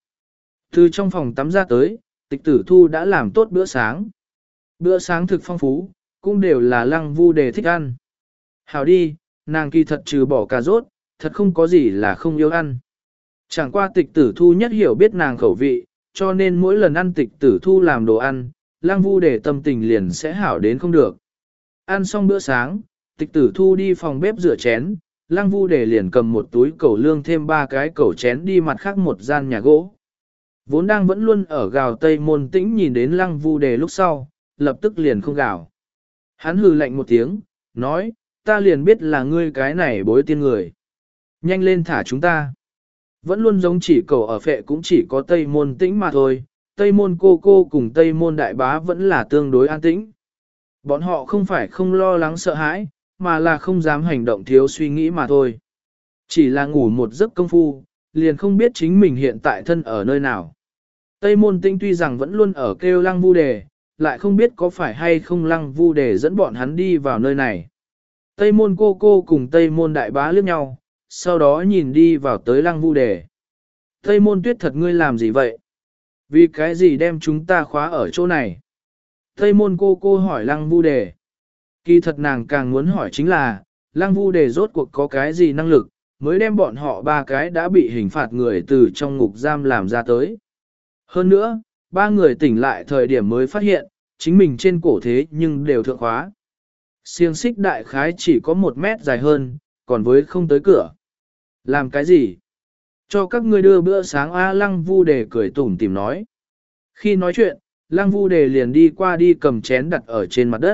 Từ trong phòng tắm ra tới, Tịch Tử Thu đã làm tốt bữa sáng. Bữa sáng thực phong phú, cũng đều là Lăng Vu Đề thích ăn. Hảo đi, nàng kỳ thật trừ bỏ cà rốt, thật không có gì là không yêu ăn. Chẳng qua Tịch Tử Thu nhất hiểu biết nàng khẩu vị, cho nên mỗi lần ăn Tịch Tử Thu làm đồ ăn, Lăng Vu Đề tâm tình liền sẽ hảo đến không được. Ăn xong bữa sáng, Tịch Tử Thu đi phòng bếp rửa chén, Lăng Vu Đề liền cầm một túi cẩu lương thêm ba cái cẩu chén đi mặt khác một gian nhà gỗ. Vốn đang vẫn luôn ở gào Tây Môn Tĩnh nhìn đến Lăng Vu Đề lúc sau, lập tức liền không gào. Hắn hừ lạnh một tiếng, nói, ta liền biết là ngươi cái này bối tiên người. Nhanh lên thả chúng ta. Vẫn luôn giống chỉ cẩu ở phệ cũng chỉ có Tây Môn Tĩnh mà thôi, Tây Môn cô cô cùng Tây Môn đại bá vẫn là tương đối an tĩnh. Bọn họ không phải không lo lắng sợ hãi, mà là không dám hành động thiếu suy nghĩ mà thôi. Chỉ là ngủ một giấc công phu, liền không biết chính mình hiện tại thân ở nơi nào. Tây Môn Tĩnh tuy rằng vẫn luôn ở kêu Lăng Vu Đề, lại không biết có phải hay không Lăng Vu Đề dẫn bọn hắn đi vào nơi này. Tây Môn cô cô cùng Tây Môn đại bá liếc nhau, sau đó nhìn đi vào tới Lăng Vu Đề. Tây Môn Tuyết thật ngươi làm gì vậy? Vì cái gì đem chúng ta khóa ở chỗ này? Tây Môn cô cô hỏi Lăng Vu Đề. Kỳ thật nàng càng muốn hỏi chính là, Lăng Vu Đề rốt cuộc có cái gì năng lực, mới đem bọn họ ba cái đã bị hình phạt người từ trong ngục giam làm ra tới. Hơn nữa, ba người tỉnh lại thời điểm mới phát hiện, chính mình trên cổ thế nhưng đều thượng khóa. Xiềng xích đại khái chỉ có một mét dài hơn, còn với không tới cửa. Làm cái gì? Cho các ngươi đưa bữa sáng A. Lăng Vu Đề cười tủm tìm nói. Khi nói chuyện, Lăng Vu Đề liền đi qua đi cầm chén đặt ở trên mặt đất.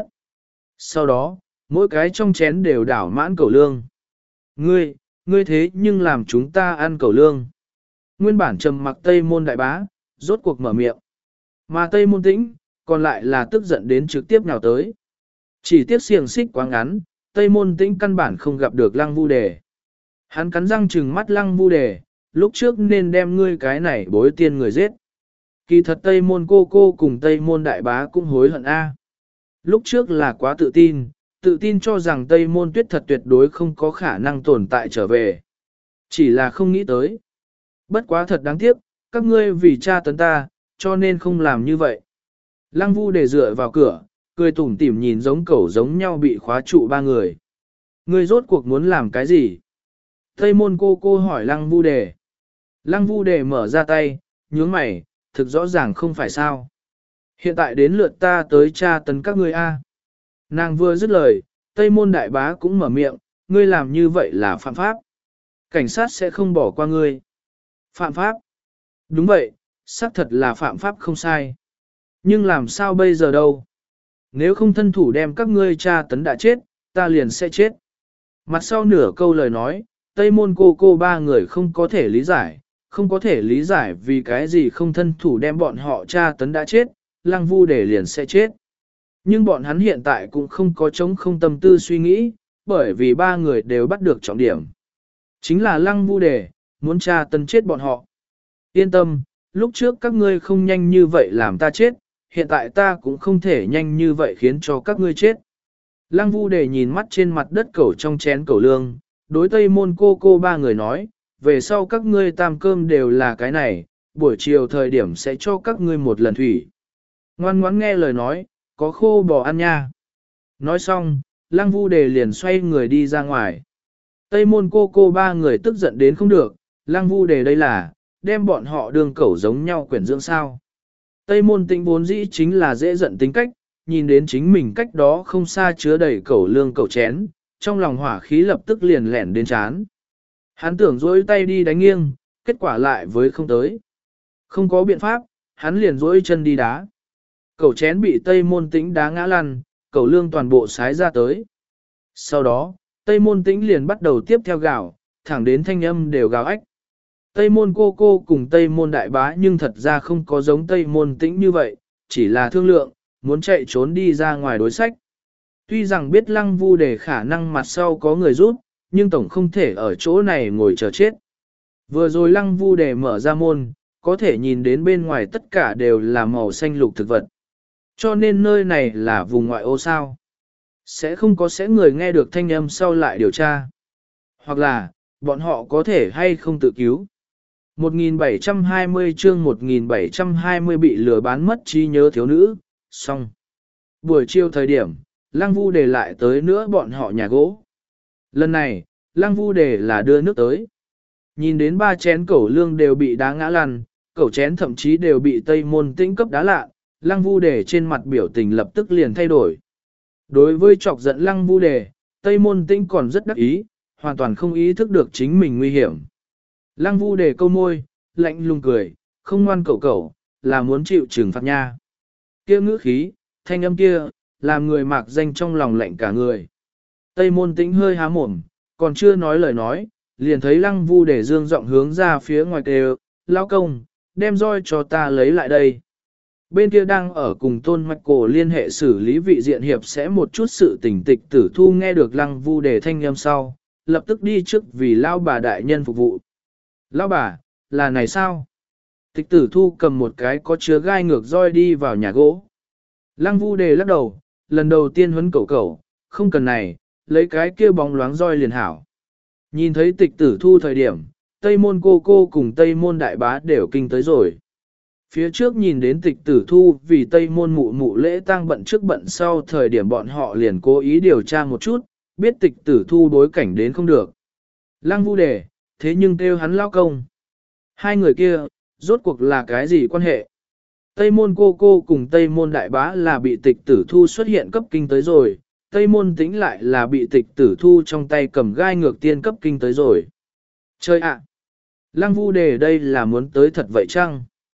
Sau đó, mỗi cái trong chén đều đảo mãn cẩu lương. Ngươi, ngươi thế nhưng làm chúng ta ăn cẩu lương. Nguyên bản trầm mặc Tây Môn đại bá, rốt cuộc mở miệng. Mà Tây Môn Tĩnh, còn lại là tức giận đến trực tiếp nào tới. Chỉ tiếc xiềng xích quá ngắn, Tây Môn Tĩnh căn bản không gặp được Lăng Vu Đề. Hắn cắn răng trừng mắt Lăng Vu Đề, lúc trước nên đem ngươi cái này bối tiên người giết. Kỳ thật Tây Môn cô cô cùng Tây Môn đại bá cũng hối hận a. Lúc trước là quá tự tin, tự tin cho rằng Tây Môn Tuyết thật tuyệt đối không có khả năng tồn tại trở về. Chỉ là không nghĩ tới. Bất quá thật đáng tiếc, các ngươi vì cha tấn ta, cho nên không làm như vậy. Lăng Vu Đề dựa vào cửa, cười tủm tỉm nhìn giống cẩu giống nhau bị khóa trụ ba người. Ngươi rốt cuộc muốn làm cái gì? Tây môn cô cô hỏi lăng vu đề. Lăng vu đề mở ra tay, nhướng mày, thực rõ ràng không phải sao. Hiện tại đến lượt ta tới tra tấn các ngươi a. Nàng vừa dứt lời, Tây môn đại bá cũng mở miệng, ngươi làm như vậy là phạm pháp. Cảnh sát sẽ không bỏ qua ngươi. Phạm pháp? Đúng vậy, xác thật là phạm pháp không sai. Nhưng làm sao bây giờ đâu? Nếu không thân thủ đem các ngươi tra tấn đã chết, ta liền sẽ chết. Mặt sau nửa câu lời nói, Tây môn cô cô ba người không có thể lý giải, không có thể lý giải vì cái gì không thân thủ đem bọn họ tra tấn đã chết, lăng vu để liền sẽ chết. Nhưng bọn hắn hiện tại cũng không có chống không tâm tư suy nghĩ, bởi vì ba người đều bắt được trọng điểm. Chính là lăng vu đề, muốn tra tấn chết bọn họ. Yên tâm, lúc trước các ngươi không nhanh như vậy làm ta chết, hiện tại ta cũng không thể nhanh như vậy khiến cho các ngươi chết. Lăng vu đề nhìn mắt trên mặt đất cẩu trong chén cẩu lương, đối tây môn cô cô ba người nói, về sau các ngươi tam cơm đều là cái này, buổi chiều thời điểm sẽ cho các ngươi một lần thủy. Ngoan ngoãn nghe lời nói, có khô bò ăn nha. Nói xong, lăng vu đề liền xoay người đi ra ngoài. Tây môn cô cô ba người tức giận đến không được, lăng vu đề đây là, đem bọn họ đường cẩu giống nhau quyển dưỡng sao. Tây môn tĩnh vốn dĩ chính là dễ giận tính cách, nhìn đến chính mình cách đó không xa chứa đầy cẩu lương cẩu chén, trong lòng hỏa khí lập tức liền lẻn đến chán. Hắn tưởng dối tay đi đánh nghiêng, kết quả lại với không tới. Không có biện pháp, hắn liền dối chân đi đá. Cẩu chén bị Tây môn tĩnh đá ngã lăn, cẩu lương toàn bộ sái ra tới. Sau đó, Tây môn tĩnh liền bắt đầu tiếp theo gào, thẳng đến thanh âm đều gào ách. Tây môn cô cô cùng Tây môn đại bá nhưng thật ra không có giống Tây môn tĩnh như vậy, chỉ là thương lượng, muốn chạy trốn đi ra ngoài đối sách. Tuy rằng biết lăng vu để khả năng mặt sau có người rút, nhưng tổng không thể ở chỗ này ngồi chờ chết. Vừa rồi lăng vu để mở ra môn, có thể nhìn đến bên ngoài tất cả đều là màu xanh lục thực vật. Cho nên nơi này là vùng ngoại ô sao. Sẽ không có sẽ người nghe được thanh âm sau lại điều tra. Hoặc là, bọn họ có thể hay không tự cứu. một nghìn bảy trăm hai mươi chương một nghìn bảy trăm hai mươi bị lừa bán mất trí nhớ thiếu nữ, xong. Buổi chiều thời điểm, Lăng Vu Đề lại tới nữa bọn họ nhà gỗ. Lần này, Lăng Vu Đề là đưa nước tới. Nhìn đến ba chén cẩu lương đều bị đá ngã lăn, cẩu chén thậm chí đều bị Tây môn tĩnh cấp đá lạ, Lăng Vu Đề trên mặt biểu tình lập tức liền thay đổi. Đối với chọc giận Lăng Vu Đề, Tây môn tĩnh còn rất đắc ý, hoàn toàn không ý thức được chính mình nguy hiểm. Lăng Vu Đề câu môi, lạnh lùng cười, không ngoan cẩu cẩu, là muốn chịu trừng phạt nha. Kia ngữ khí, thanh âm kia, làm người mạc danh trong lòng lạnh cả người. Tây môn tĩnh hơi há mồm, còn chưa nói lời nói, liền thấy Lăng Vu Đề dương giọng hướng ra phía ngoài kêu, lao công, đem roi cho ta lấy lại đây. Bên kia đang ở cùng Tôn Mạch Cổ liên hệ xử lý vị diện hiệp sẽ một chút sự tình tịch tử thu nghe được Lăng Vu Đề thanh âm sau, lập tức đi trước vì lao bà đại nhân phục vụ. Lão bà, là này sao? Tịch tử thu cầm một cái có chứa gai ngược roi đi vào nhà gỗ. Lăng Vu Đề lắc đầu, lần đầu tiên huấn cẩu cẩu, không cần này, lấy cái kia bóng loáng roi liền hảo. Nhìn thấy tịch tử thu thời điểm, Tây môn cô cô cùng Tây môn đại bá đều kinh tới rồi. Phía trước nhìn đến tịch tử thu vì Tây môn mụ mụ lễ tang bận trước bận sau thời điểm bọn họ liền cố ý điều tra một chút, biết tịch tử thu đối cảnh đến không được. Lăng Vu Đề, thế nhưng kêu hắn lao công. Hai người kia, rốt cuộc là cái gì quan hệ? Tây môn cô cô cùng Tây môn đại bá là bị tịch tử thu xuất hiện cấp kinh tới rồi, Tây môn tĩnh lại là bị tịch tử thu trong tay cầm gai ngược tiên cấp kinh tới rồi. Chơi ạ! Lăng Vu Đề đây là muốn tới thật vậy chăng?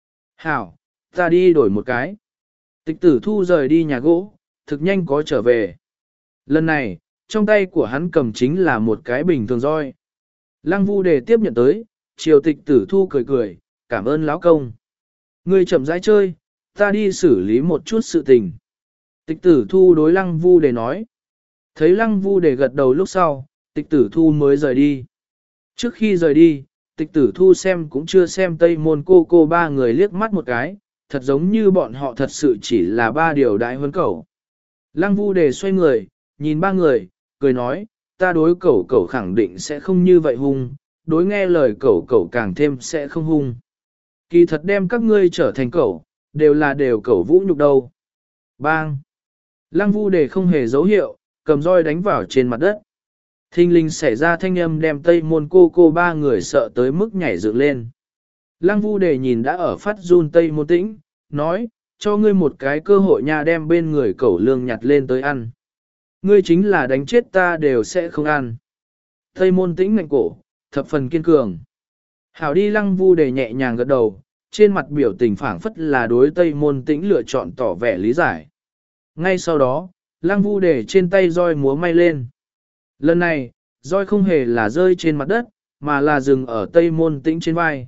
Hảo, ta đi đổi một cái. Tịch tử thu rời đi nhà gỗ, thực nhanh có trở về. Lần này, trong tay của hắn cầm chính là một cái bình thường roi. Lăng Vu Đề tiếp nhận tới, chiều tịch tử thu cười cười, cảm ơn lão công. Ngươi chậm rãi chơi, ta đi xử lý một chút sự tình. Tịch tử thu đối Lăng Vu Đề nói. Thấy Lăng Vu Đề gật đầu lúc sau, tịch tử thu mới rời đi. Trước khi rời đi, tịch tử thu xem cũng chưa xem Tây môn cô cô ba người liếc mắt một cái, thật giống như bọn họ thật sự chỉ là ba điều đại huấn cẩu. Lăng Vu Đề xoay người, nhìn ba người, cười nói, ta đối cẩu cẩu khẳng định sẽ không như vậy hung, đối nghe lời cẩu cẩu càng thêm sẽ không hung. Kỳ thật đem các ngươi trở thành cẩu, đều là đều cẩu vũ nhục đâu. Bang! Lăng Vu Đề không hề dấu hiệu, cầm roi đánh vào trên mặt đất. Thinh linh xảy ra thanh âm đem Tây Môn Cô Cô ba người sợ tới mức nhảy dựng lên. Lăng Vu Đề nhìn đã ở phát run Tây Môn Tĩnh, nói, cho ngươi một cái cơ hội nha, đem bên người cẩu lương nhặt lên tới ăn. Ngươi chính là đánh chết ta đều sẽ không ăn. Tây Môn Tĩnh ngạnh cổ, thập phần kiên cường. Hảo đi. Lăng Vu Đề nhẹ nhàng gật đầu, trên mặt biểu tình phảng phất là đối Tây Môn Tĩnh lựa chọn tỏ vẻ lý giải. Ngay sau đó, Lăng Vu Đề trên tay roi múa may lên. Lần này, roi không hề là rơi trên mặt đất, mà là dừng ở Tây Môn Tĩnh trên vai.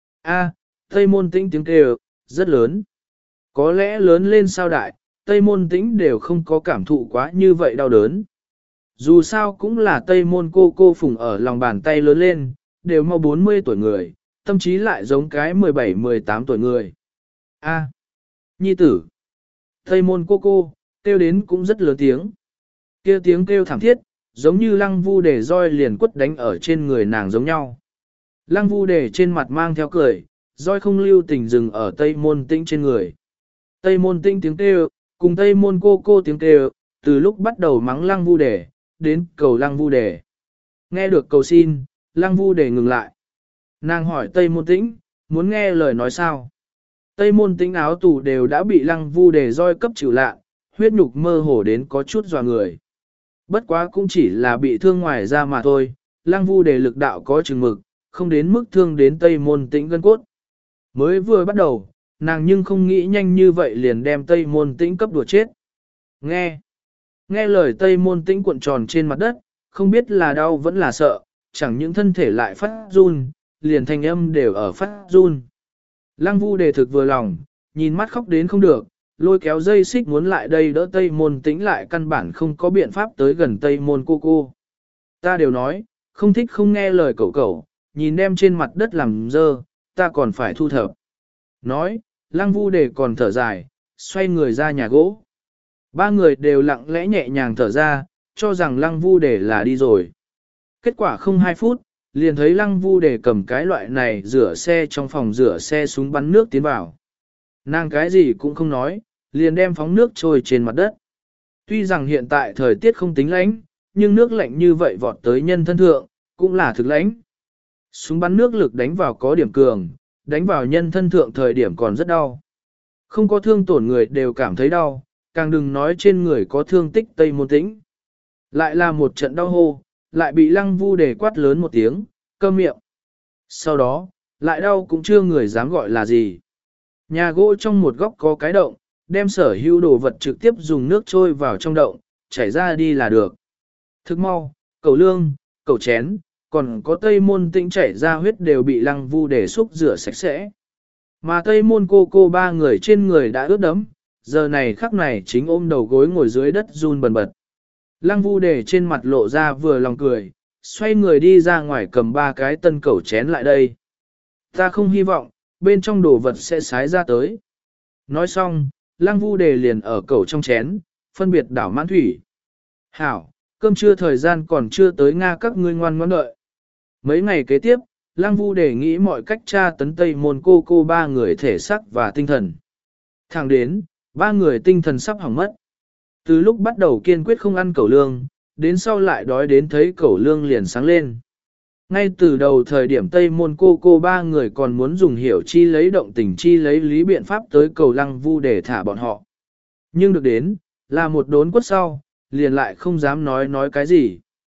A, Tây Môn Tĩnh tiếng kêu, rất lớn. Có lẽ lớn lên sao đại, Tây Môn Tĩnh đều không có cảm thụ quá như vậy đau đớn. Dù sao cũng là Tây Môn cô cô phùng ở lòng bàn tay lớn lên, đều mau bốn mươi tuổi người, tâm trí lại giống cái mười bảy mười tám tuổi người. A, nhi tử. Tây Môn cô cô, kêu đến cũng rất lớn tiếng. Kêu tiếng kêu thảm thiết, giống như Lăng Vu Đề roi liền quất đánh ở trên người nàng giống nhau. Lăng Vu Đề trên mặt mang theo cười, roi không lưu tình dừng ở Tây Môn Tĩnh trên người. Tây Môn Tĩnh tiếng kêu, cùng Tây Môn cô cô tiếng kêu, từ lúc bắt đầu mắng Lăng Vu Đề, đến cầu Lăng Vu Đề. Nghe được cầu xin, Lăng Vu Đề ngừng lại. Nàng hỏi Tây Môn Tĩnh, muốn nghe lời nói sao? Tây Môn Tĩnh áo tù đều đã bị Lăng Vu Đề roi cấp chịu lạ, huyết nhục mơ hồ đến có chút dọa người. Bất quá cũng chỉ là bị thương ngoài da mà thôi, Lăng Vu Đề lực đạo có chừng mực, không đến mức thương đến Tây Môn Tĩnh gân cốt. Mới vừa bắt đầu, nàng nhưng không nghĩ nhanh như vậy liền đem Tây Môn Tĩnh cấp đùa chết. Nghe! Nghe lời Tây Môn Tĩnh cuộn tròn trên mặt đất, không biết là đau vẫn là sợ, chẳng những thân thể lại phát run, liền thanh âm đều ở phát run. Lăng Vu Đề thực vừa lòng, nhìn mắt khóc đến không được, lôi kéo dây xích muốn lại đây đỡ Tây Môn Tĩnh, lại căn bản không có biện pháp tới gần Tây Môn cô cô. Ta đều nói, không thích không nghe lời cậu cậu, nhìn đem trên mặt đất làm dơ, ta còn phải thu thập. Nói, Lăng Vu Đề còn thở dài, xoay người ra nhà gỗ. Ba người đều lặng lẽ nhẹ nhàng thở ra, cho rằng Lăng Vu Đề là đi rồi. Kết quả không hai phút, liền thấy Lăng Vu Đề cầm cái loại này rửa xe trong phòng rửa xe súng bắn nước tiến vào. Nàng cái gì cũng không nói, liền đem phóng nước trôi trên mặt đất. Tuy rằng hiện tại thời tiết không tính lạnh, nhưng nước lạnh như vậy vọt tới nhân thân thượng, cũng là thực lãnh. Súng bắn nước lực đánh vào có điểm cường, đánh vào nhân thân thượng thời điểm còn rất đau. Không có thương tổn người đều cảm thấy đau, càng đừng nói trên người có thương tích Tây Môn Tĩnh. Lại là một trận đau hô, lại bị Lăng Vu Đề quát lớn một tiếng, câm miệng. Sau đó, lại đau cũng chưa người dám gọi là gì. Nhà gỗ trong một góc có cái động, đem sở hữu đồ vật trực tiếp dùng nước trôi vào trong động, chảy ra đi là được. Thức mau, cẩu lương, cẩu chén, còn có Tây Môn Tĩnh chảy ra huyết đều bị Lăng Vu Đề xúc rửa sạch sẽ. Mà Tây Môn cô cô ba người trên người đã ướt đẫm, giờ này khắc này chính ôm đầu gối ngồi dưới đất run bần bật. Lăng Vu Đề trên mặt lộ ra vừa lòng cười, xoay người đi ra ngoài cầm ba cái tân cẩu chén lại đây. Ta không hy vọng, bên trong đồ vật sẽ sái ra tới. Nói xong, Lăng Vu Đề liền ở cẩu trong chén, phân biệt đảo mãn thủy. Hảo, cơm trưa thời gian còn chưa tới Nga, các ngươi ngoan ngoãn đợi. Mấy ngày kế tiếp, Lăng Vu Đề nghĩ mọi cách tra tấn Tây Môn cô cô ba người thể xác và tinh thần. Thẳng đến, ba người tinh thần sắp hỏng mất. Từ lúc bắt đầu kiên quyết không ăn cẩu lương, đến sau lại đói đến thấy cẩu lương liền sáng lên. Ngay từ đầu thời điểm Tây Môn cô cô ba người còn muốn dùng hiểu chi lấy động tình chi lấy lý biện pháp tới cầu Lăng Vu để thả bọn họ. Nhưng được đến, là một đốn quất sau, liền lại không dám nói nói cái gì.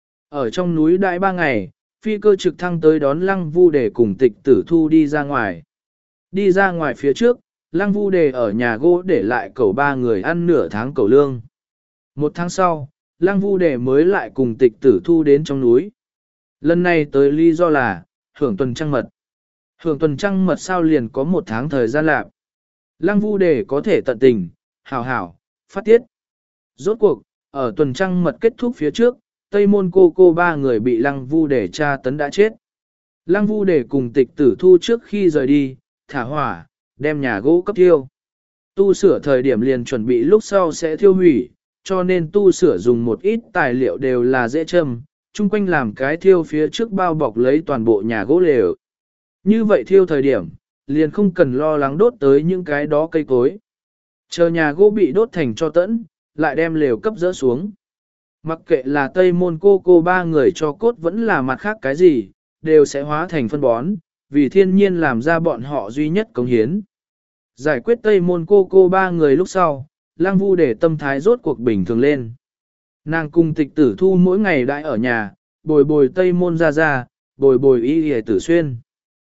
Ở trong núi đại ba ngày, phi cơ trực thăng tới đón Lăng Vu để cùng Tịch Tử Thu đi ra ngoài. Đi ra ngoài phía trước, Lăng Vu Đề ở nhà gỗ để lại cẩu ba người ăn nửa tháng cẩu lương. Một tháng sau, Lăng Vu Đề mới lại cùng Tịch Tử Thu đến trong núi. Lần này tới lý do là, hưởng tuần trăng mật. Hưởng tuần trăng mật sao liền có một tháng thời gian lạc. Lăng Vu Đề có thể tận tình, hảo hảo, phát tiết. Rốt cuộc, ở tuần trăng mật kết thúc phía trước, Tây Môn cô cô ba người bị Lăng Vu Đề tra tấn đã chết. Lăng Vu Đề cùng Tịch Tử Thu trước khi rời đi, thả hỏa, đem nhà gỗ cấp thiêu. Tu sửa thời điểm liền chuẩn bị lúc sau sẽ thiêu hủy, cho nên tu sửa dùng một ít tài liệu đều là dễ châm, chung quanh làm cái thiêu phía trước bao bọc lấy toàn bộ nhà gỗ lều. Như vậy thiêu thời điểm, liền không cần lo lắng đốt tới những cái đó cây cối. Chờ nhà gỗ bị đốt thành cho tẫn, lại đem lều cấp dỡ xuống. Mặc kệ là Tây Môn cô cô ba người cho cốt vẫn là mặt khác cái gì, đều sẽ hóa thành phân bón, vì thiên nhiên làm ra bọn họ duy nhất cống hiến. Giải quyết Tây Môn cô cô ba người lúc sau, Lang Vu để tâm thái rốt cuộc bình thường lên. Nàng cùng Tịch Tử Thu mỗi ngày đãi ở nhà, bồi bồi Tây Môn ra ra, bồi bồi Y Y Tử Xuyên.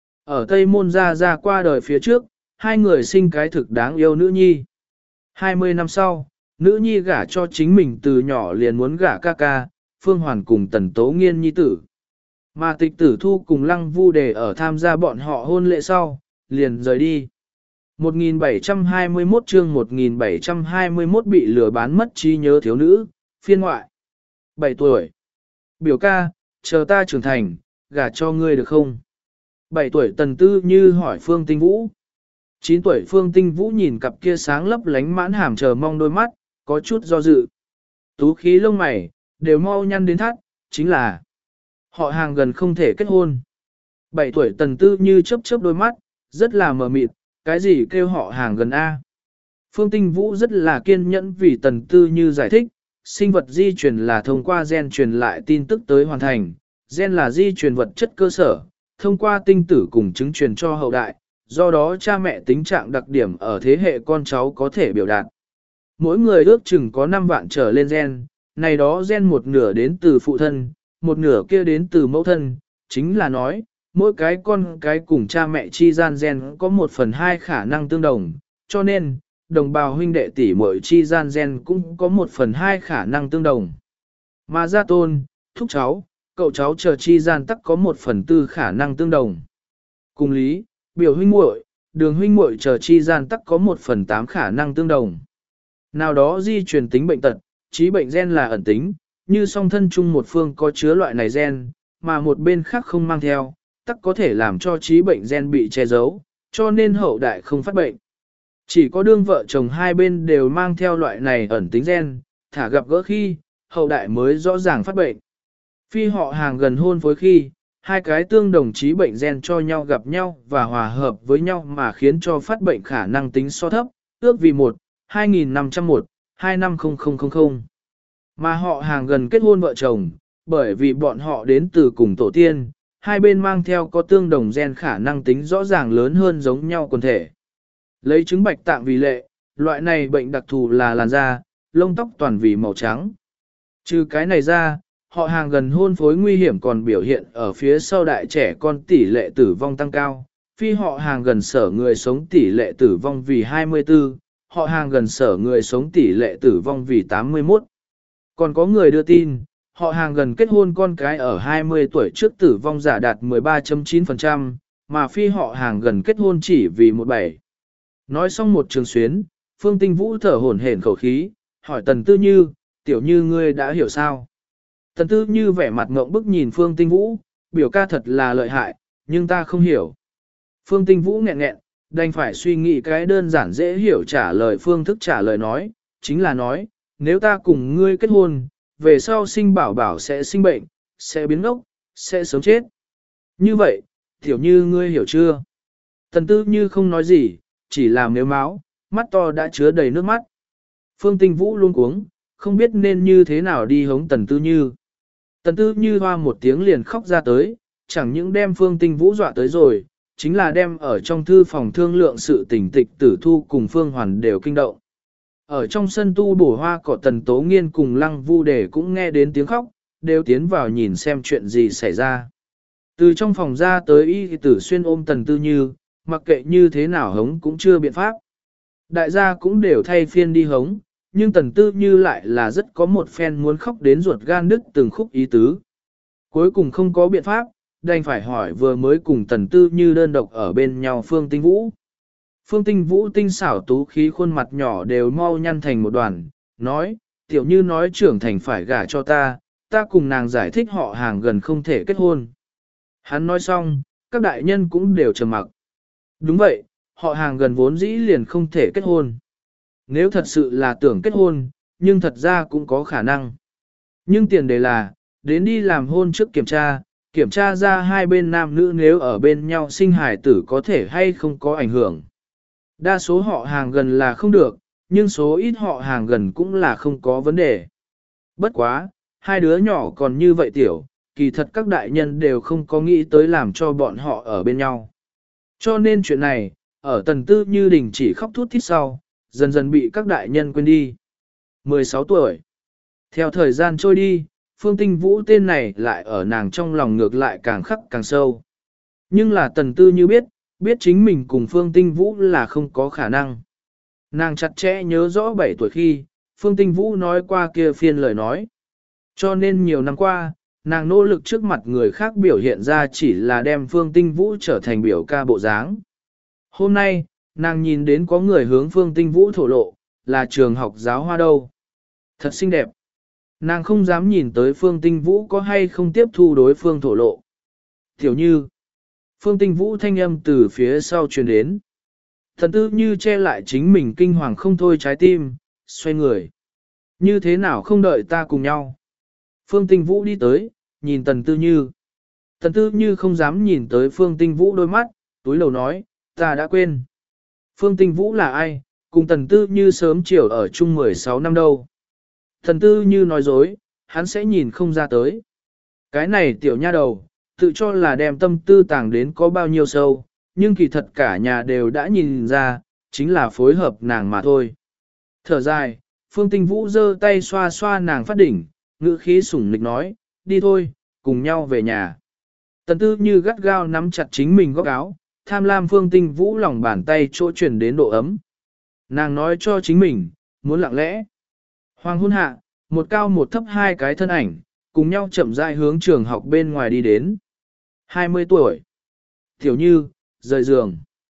Ở Tây Môn ra ra qua đời phía trước, hai người sinh cái thực đáng yêu nữ nhi. hai mươi năm sau, nữ nhi gả cho chính mình từ nhỏ liền muốn gả ca ca, Phương Hoàn cùng Tần Tố Nghiên nhi tử. Mà Tịch Tử Thu cùng Lăng Vu Đề ở tham gia bọn họ hôn lễ sau, liền rời đi. một nghìn bảy trăm hai mươi mốt chương một nghìn bảy trăm hai mươi mốt bị lừa bán mất trí nhớ thiếu nữ, phiên ngoại. bảy tuổi. Biểu ca, chờ ta trưởng thành, gả cho ngươi được không? bảy tuổi Tần Tư Như hỏi Phương Tinh Vũ. chín tuổi Phương Tinh Vũ nhìn cặp kia sáng lấp lánh mãn hàm chờ mong đôi mắt, có chút do dự. Tú khí lông mày, đều mau nhăn đến thắt, chính là họ hàng gần không thể kết hôn. bảy tuổi Tần Tư Như chớp chớp đôi mắt, rất là mờ mịt, cái gì kêu họ hàng gần A. Phương Tinh Vũ rất là kiên nhẫn vì Tần Tư Như giải thích, sinh vật di truyền là thông qua gen truyền lại tin tức tới hoàn thành, gen là di truyền vật chất cơ sở, thông qua tinh tử cùng chứng truyền cho hậu đại, do đó cha mẹ tính trạng đặc điểm ở thế hệ con cháu có thể biểu đạt. Mỗi người ước chừng có năm vạn trở lên gen, này đó gen một nửa đến từ phụ thân, một nửa kia đến từ mẫu thân, chính là nói, mỗi cái con cái cùng cha mẹ chi gian gen có một phần hai khả năng tương đồng, cho nên, đồng bào huynh đệ tỷ muội chi gian gen cũng có một phần hai khả năng tương đồng. Mà gia tôn, thúc cháu, cậu cháu chờ chi gian tắc có một phần tư khả năng tương đồng. Cùng lý, biểu huynh muội, đường huynh muội chờ chi gian tắc có một phần tám khả năng tương đồng. Nào đó di truyền tính bệnh tật, trí bệnh gen là ẩn tính, như song thân chung một phương có chứa loại này gen, mà một bên khác không mang theo, tắc có thể làm cho trí bệnh gen bị che giấu, cho nên hậu đại không phát bệnh. Chỉ có đương vợ chồng hai bên đều mang theo loại này ẩn tính gen, thả gặp gỡ khi, hậu đại mới rõ ràng phát bệnh. Phi họ hàng gần hôn phối khi, hai cái tương đồng trí bệnh gen cho nhau gặp nhau và hòa hợp với nhau mà khiến cho phát bệnh khả năng tính so thấp, ước vì một, hai nghìn năm trăm một, hai năm không không không không. Mà họ hàng gần kết hôn vợ chồng, bởi vì bọn họ đến từ cùng tổ tiên, hai bên mang theo có tương đồng gen khả năng tính rõ ràng lớn hơn giống nhau quần thể. Lấy trứng bạch tạng vì lệ, loại này bệnh đặc thù là làn da, lông tóc toàn vì màu trắng. Trừ cái này ra, họ hàng gần hôn phối nguy hiểm còn biểu hiện ở phía sau đại trẻ con tỷ lệ tử vong tăng cao, phi họ hàng gần sở người sống tỷ lệ tử vong vì hai mươi tư, họ hàng gần sở người sống tỷ lệ tử vong vì tám mươi mốt. Còn có người đưa tin, họ hàng gần kết hôn con cái ở hai mươi tuổi trước tử vong giả đạt mười ba phẩy chín phần trăm, mà phi họ hàng gần kết hôn chỉ vì một bảy. Nói xong một trường xuyến, Phương Tinh Vũ thở hổn hển khẩu khí, hỏi Tần Tư Như, tiểu như ngươi đã hiểu sao? Tần Tư Như vẻ mặt ngộng bức nhìn Phương Tinh Vũ, biểu ca thật là lợi hại, nhưng ta không hiểu. Phương Tinh Vũ nghẹn nghẹn, đành phải suy nghĩ cái đơn giản dễ hiểu trả lời phương thức trả lời nói, chính là nói, nếu ta cùng ngươi kết hôn, về sau sinh bảo bảo sẽ sinh bệnh, sẽ biến ngốc, sẽ sớm chết. Như vậy, tiểu như ngươi hiểu chưa? Tần Tư Như không nói gì, chỉ làm nếu máu, mắt to đã chứa đầy nước mắt. Phương Tinh Vũ luôn cuống, không biết nên như thế nào đi hống Tần Tư Như. Tần Tư Như hoa một tiếng liền khóc ra tới, chẳng những đem Phương Tinh Vũ dọa tới rồi, chính là đem ở trong thư phòng thương lượng sự tình Tịch Tử Thu cùng Phương Hoàn đều kinh động. Ở trong sân tu bổ hoa cỏ Tần Tố Nghiên cùng Lăng Vu Đề cũng nghe đến tiếng khóc, đều tiến vào nhìn xem chuyện gì xảy ra. Từ trong phòng ra tới Y Tử Xuyên ôm Tần Tư Như, mặc kệ như thế nào hống cũng chưa biện pháp. Đại gia cũng đều thay phiên đi hống, nhưng Tần Tư Như lại là rất có một phen muốn khóc đến ruột gan đứt từng khúc ý tứ. Cuối cùng không có biện pháp, đành phải hỏi vừa mới cùng Tần Tư Như đơn độc ở bên nhau Phương Tinh Vũ. Phương Tinh Vũ tinh xảo tú khí khuôn mặt nhỏ đều mau nhăn thành một đoàn, nói, tiểu như nói trưởng thành phải gả cho ta, ta cùng nàng giải thích họ hàng gần không thể kết hôn. Hắn nói xong, các đại nhân cũng đều trầm mặc. Đúng vậy, họ hàng gần vốn dĩ liền không thể kết hôn. Nếu thật sự là tưởng kết hôn, nhưng thật ra cũng có khả năng. Nhưng tiền đề là, đến đi làm hôn trước kiểm tra, kiểm tra ra hai bên nam nữ nếu ở bên nhau sinh hài tử có thể hay không có ảnh hưởng. Đa số họ hàng gần là không được, nhưng số ít họ hàng gần cũng là không có vấn đề. Bất quá, hai đứa nhỏ còn như vậy tiểu, kỳ thật các đại nhân đều không có nghĩ tới làm cho bọn họ ở bên nhau. Cho nên chuyện này, ở Tần Tư Như đình chỉ khóc thút thít sau, dần dần bị các đại nhân quên đi. mười sáu tuổi. Theo thời gian trôi đi, Phương Tinh Vũ tên này lại ở nàng trong lòng ngược lại càng khắc càng sâu. Nhưng là Tần Tư Như biết, biết chính mình cùng Phương Tinh Vũ là không có khả năng. Nàng chặt chẽ nhớ rõ bảy tuổi khi, Phương Tinh Vũ nói qua kia phiên lời nói. Cho nên nhiều năm qua, nàng nỗ lực trước mặt người khác biểu hiện ra chỉ là đem Phương Tinh Vũ trở thành biểu ca bộ dáng. Hôm nay, nàng nhìn đến có người hướng Phương Tinh Vũ thổ lộ, là trường học giáo hoa đâu. Thật xinh đẹp. Nàng không dám nhìn tới Phương Tinh Vũ có hay không tiếp thu đối phương thổ lộ. Tiểu Như. Phương Tinh Vũ thanh âm từ phía sau truyền đến. Thần Tư Như che lại chính mình kinh hoàng không thôi trái tim, xoay người. Như thế nào không đợi ta cùng nhau? Phương Tinh Vũ đi tới, nhìn Tần Tư Như. Tần Tư Như không dám nhìn tới Phương Tinh Vũ đôi mắt, túi lầu nói, ta đã quên. Phương Tinh Vũ là ai, cùng Tần Tư Như sớm chiều ở chung mười sáu năm đâu. Tần Tư Như nói dối, hắn sẽ nhìn không ra tới. Cái này tiểu nha đầu, tự cho là đem tâm tư tàng đến có bao nhiêu sâu, nhưng kỳ thật cả nhà đều đã nhìn ra, chính là phối hợp nàng mà thôi. Thở dài, Phương Tinh Vũ giơ tay xoa xoa nàng phát đỉnh, ngữ khí sủng nịch nói, đi thôi, cùng nhau về nhà. Tần Tư Như gắt gao nắm chặt chính mình góc áo, tham lam Phương Tinh Vũ lòng bàn tay chỗ chuyển đến độ ấm. Nàng nói cho chính mình, muốn lặng lẽ. Hoàng hôn hạ, một cao một thấp hai cái thân ảnh, cùng nhau chậm rãi hướng trường học bên ngoài đi đến. hai mươi tuổi. Tiểu Như, rời giường.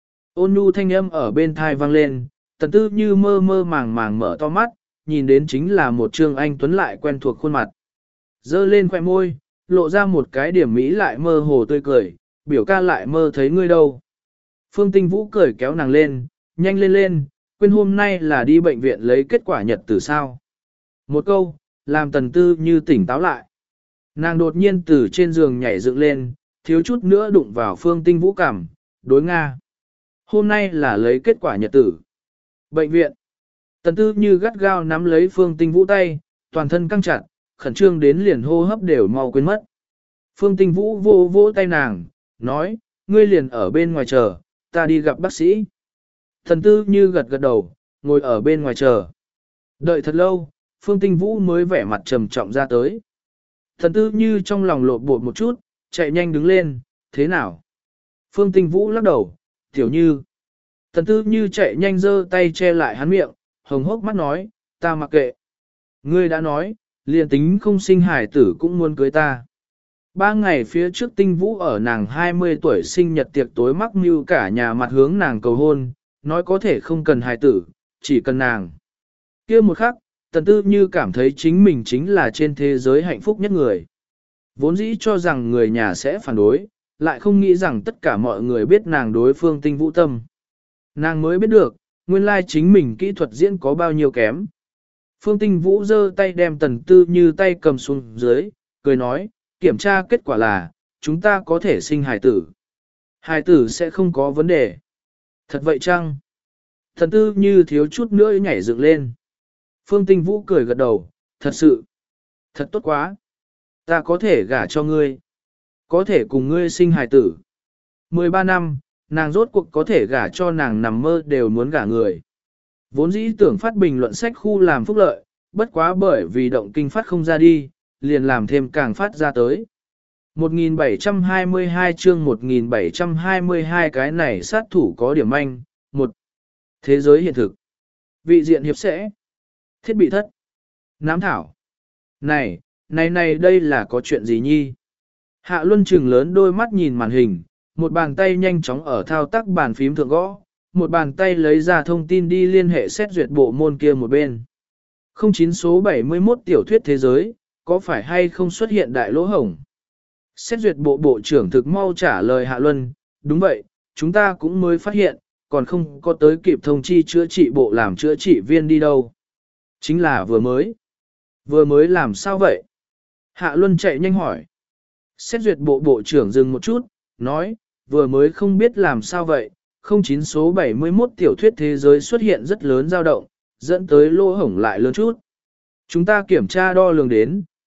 Ôn nhu thanh âm ở bên thai vang lên, Tần Tư Như mơ mơ màng màng mở to mắt, nhìn đến chính là một trương anh tuấn lại quen thuộc khuôn mặt. Dơ lên khóe môi, lộ ra một cái điểm mỹ lại mơ hồ tươi cười, biểu ca lại mơ thấy ngươi đâu. Phương Tinh Vũ cười kéo nàng lên, nhanh lên lên, quên hôm nay là đi bệnh viện lấy kết quả nhật tử sao. Một câu, làm Tần Tư Như tỉnh táo lại. Nàng đột nhiên từ trên giường nhảy dựng lên, thiếu chút nữa đụng vào Phương Tinh Vũ cằm, đối Nga. Hôm nay là lấy kết quả nhật tử. Bệnh viện. Tần Tư Như gắt gao nắm lấy Phương Tinh Vũ tay, toàn thân căng chặt, khẩn trương đến liền hô hấp đều mau quên mất. Phương Tinh Vũ vô vỗ tay nàng, nói, ngươi liền ở bên ngoài chờ, ta đi gặp bác sĩ. Tần Tư Như gật gật đầu, ngồi ở bên ngoài chờ. Đợi thật lâu, Phương Tinh Vũ mới vẻ mặt trầm trọng ra tới. Tần Tư Như trong lòng lộn bột một chút, chạy nhanh đứng lên, thế nào? Phương Tinh Vũ lắc đầu, Tiểu Như. Tần Tư Như chạy nhanh giơ tay che lại hắn miệng, hồng hốc mắt nói, ta mặc kệ. Ngươi đã nói, liền tính không sinh hải tử cũng muốn cưới ta. Ba ngày phía trước Tinh Vũ ở nàng hai mươi tuổi sinh nhật tiệc tối mắc mưu cả nhà mặt hướng nàng cầu hôn, nói có thể không cần hải tử, chỉ cần nàng. Kia một khắc, Tần Tư Như cảm thấy chính mình chính là trên thế giới hạnh phúc nhất người. Vốn dĩ cho rằng người nhà sẽ phản đối, lại không nghĩ rằng tất cả mọi người biết nàng đối Phương Tinh Vũ tâm. Nàng mới biết được, nguyên lai chính mình kỹ thuật diễn có bao nhiêu kém. Phương Tinh Vũ giơ tay đem Tần Tư Như tay cầm xuống dưới, cười nói, kiểm tra kết quả là, chúng ta có thể sinh hài tử. Hài tử sẽ không có vấn đề. Thật vậy chăng? Tần Tư Như thiếu chút nữa nhảy dựng lên. Phương Tinh Vũ cười gật đầu, thật sự, thật tốt quá. Ta có thể gả cho ngươi. Có thể cùng ngươi sinh hài tử. mười ba năm, nàng rốt cuộc có thể gả cho nàng nằm mơ đều muốn gả người. Vốn dĩ tưởng phát bình luận sách khu làm phúc lợi, bất quá bởi vì động kinh phát không ra đi, liền làm thêm càng phát ra tới. một nghìn bảy trăm hai mươi hai chương một nghìn bảy trăm hai mươi hai cái này sát thủ có điểm manh. Một, thế giới hiện thực. Vị diện hiệp sẽ. Thiết bị thất. Nám thảo. Này, này này đây là có chuyện gì nhi? Hạ Luân trừng lớn đôi mắt nhìn màn hình, một bàn tay nhanh chóng ở thao tác bàn phím thượng gõ, một bàn tay lấy ra thông tin đi liên hệ xét duyệt bộ môn kia một bên. không chín số bảy mươi mốt tiểu thuyết thế giới, có phải hay không xuất hiện đại lỗ hổng? Xét duyệt bộ bộ trưởng thực mau trả lời Hạ Luân, đúng vậy, chúng ta cũng mới phát hiện, còn không có tới kịp thông chi chữa trị bộ làm chữa trị viên đi đâu. Chính là vừa mới. Vừa mới làm sao vậy? Hạ Luân chạy nhanh hỏi. Xét duyệt bộ bộ trưởng dừng một chút, nói, vừa mới không biết làm sao vậy, không chín số bảy mươi mốt tiểu thuyết thế giới xuất hiện rất lớn dao động, dẫn tới lỗ hổng lại lớn chút. Chúng ta kiểm tra đo lường đến,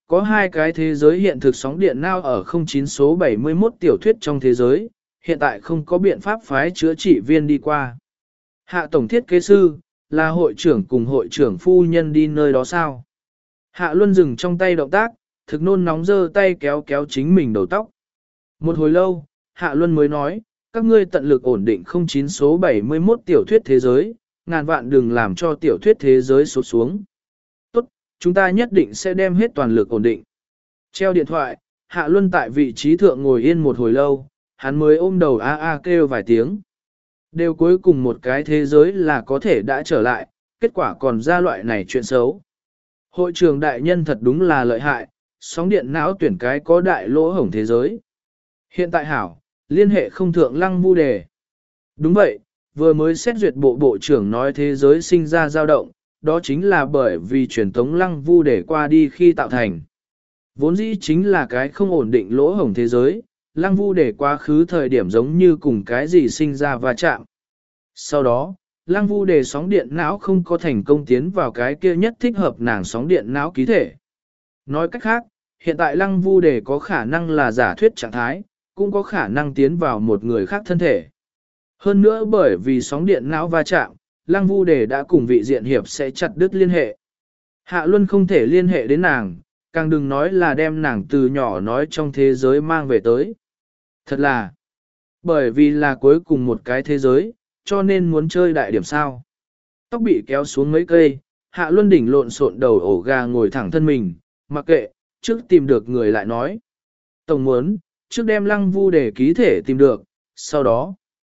có hai cái thế giới hiện thực sóng điện não ở không chín số bảy mươi mốt tiểu thuyết trong thế giới, hiện tại không có biện pháp phái chữa trị viên đi qua. Hạ tổng thiết kế sư, là hội trưởng cùng hội trưởng phu nhân đi nơi đó sao? Hạ Luân dừng trong tay động tác, thực nôn nóng giơ tay kéo kéo chính mình đầu tóc. Một hồi lâu, Hạ Luân mới nói, các ngươi tận lực ổn định không chín số bảy mươi mốt tiểu thuyết thế giới, ngàn vạn đừng làm cho tiểu thuyết thế giới sụt xuống. Tốt, chúng ta nhất định sẽ đem hết toàn lực ổn định. Treo điện thoại, Hạ Luân tại vị trí thượng ngồi yên một hồi lâu, hắn mới ôm đầu a a kêu vài tiếng. Đều cuối cùng một cái thế giới là có thể đã trở lại, kết quả còn ra loại này chuyện xấu. Hội trưởng đại nhân thật đúng là lợi hại, sóng điện não tuyển cái có đại lỗ hổng thế giới. Hiện tại hảo, liên hệ không thượng lăng vu đề. Đúng vậy, vừa mới xét duyệt bộ bộ trưởng nói thế giới sinh ra dao động, đó chính là bởi vì truyền tống lăng vu đề qua đi khi tạo thành. Vốn dĩ chính là cái không ổn định lỗ hổng thế giới, lăng vu đề quá khứ thời điểm giống như cùng cái gì sinh ra va chạm. Sau đó, lăng vu đề sóng điện não không có thành công tiến vào cái kia nhất thích hợp nàng sóng điện não ký thể. Nói cách khác, hiện tại lăng vu đề có khả năng là giả thuyết trạng thái, cũng có khả năng tiến vào một người khác thân thể. Hơn nữa bởi vì sóng điện não va chạm, lăng vu đề đã cùng vị diện hiệp sẽ chặt đứt liên hệ. Hạ Luân không thể liên hệ đến nàng, càng đừng nói là đem nàng từ nhỏ nói trong thế giới mang về tới. Thật là, bởi vì là cuối cùng một cái thế giới, cho nên muốn chơi đại điểm sao. Tóc bị kéo xuống mấy cây, Hạ Luân đỉnh lộn xộn đầu ổ gà ngồi thẳng thân mình, mặc kệ, trước tìm được người lại nói. Tổng muốn, trước đem lăng vu để ký thể tìm được, sau đó.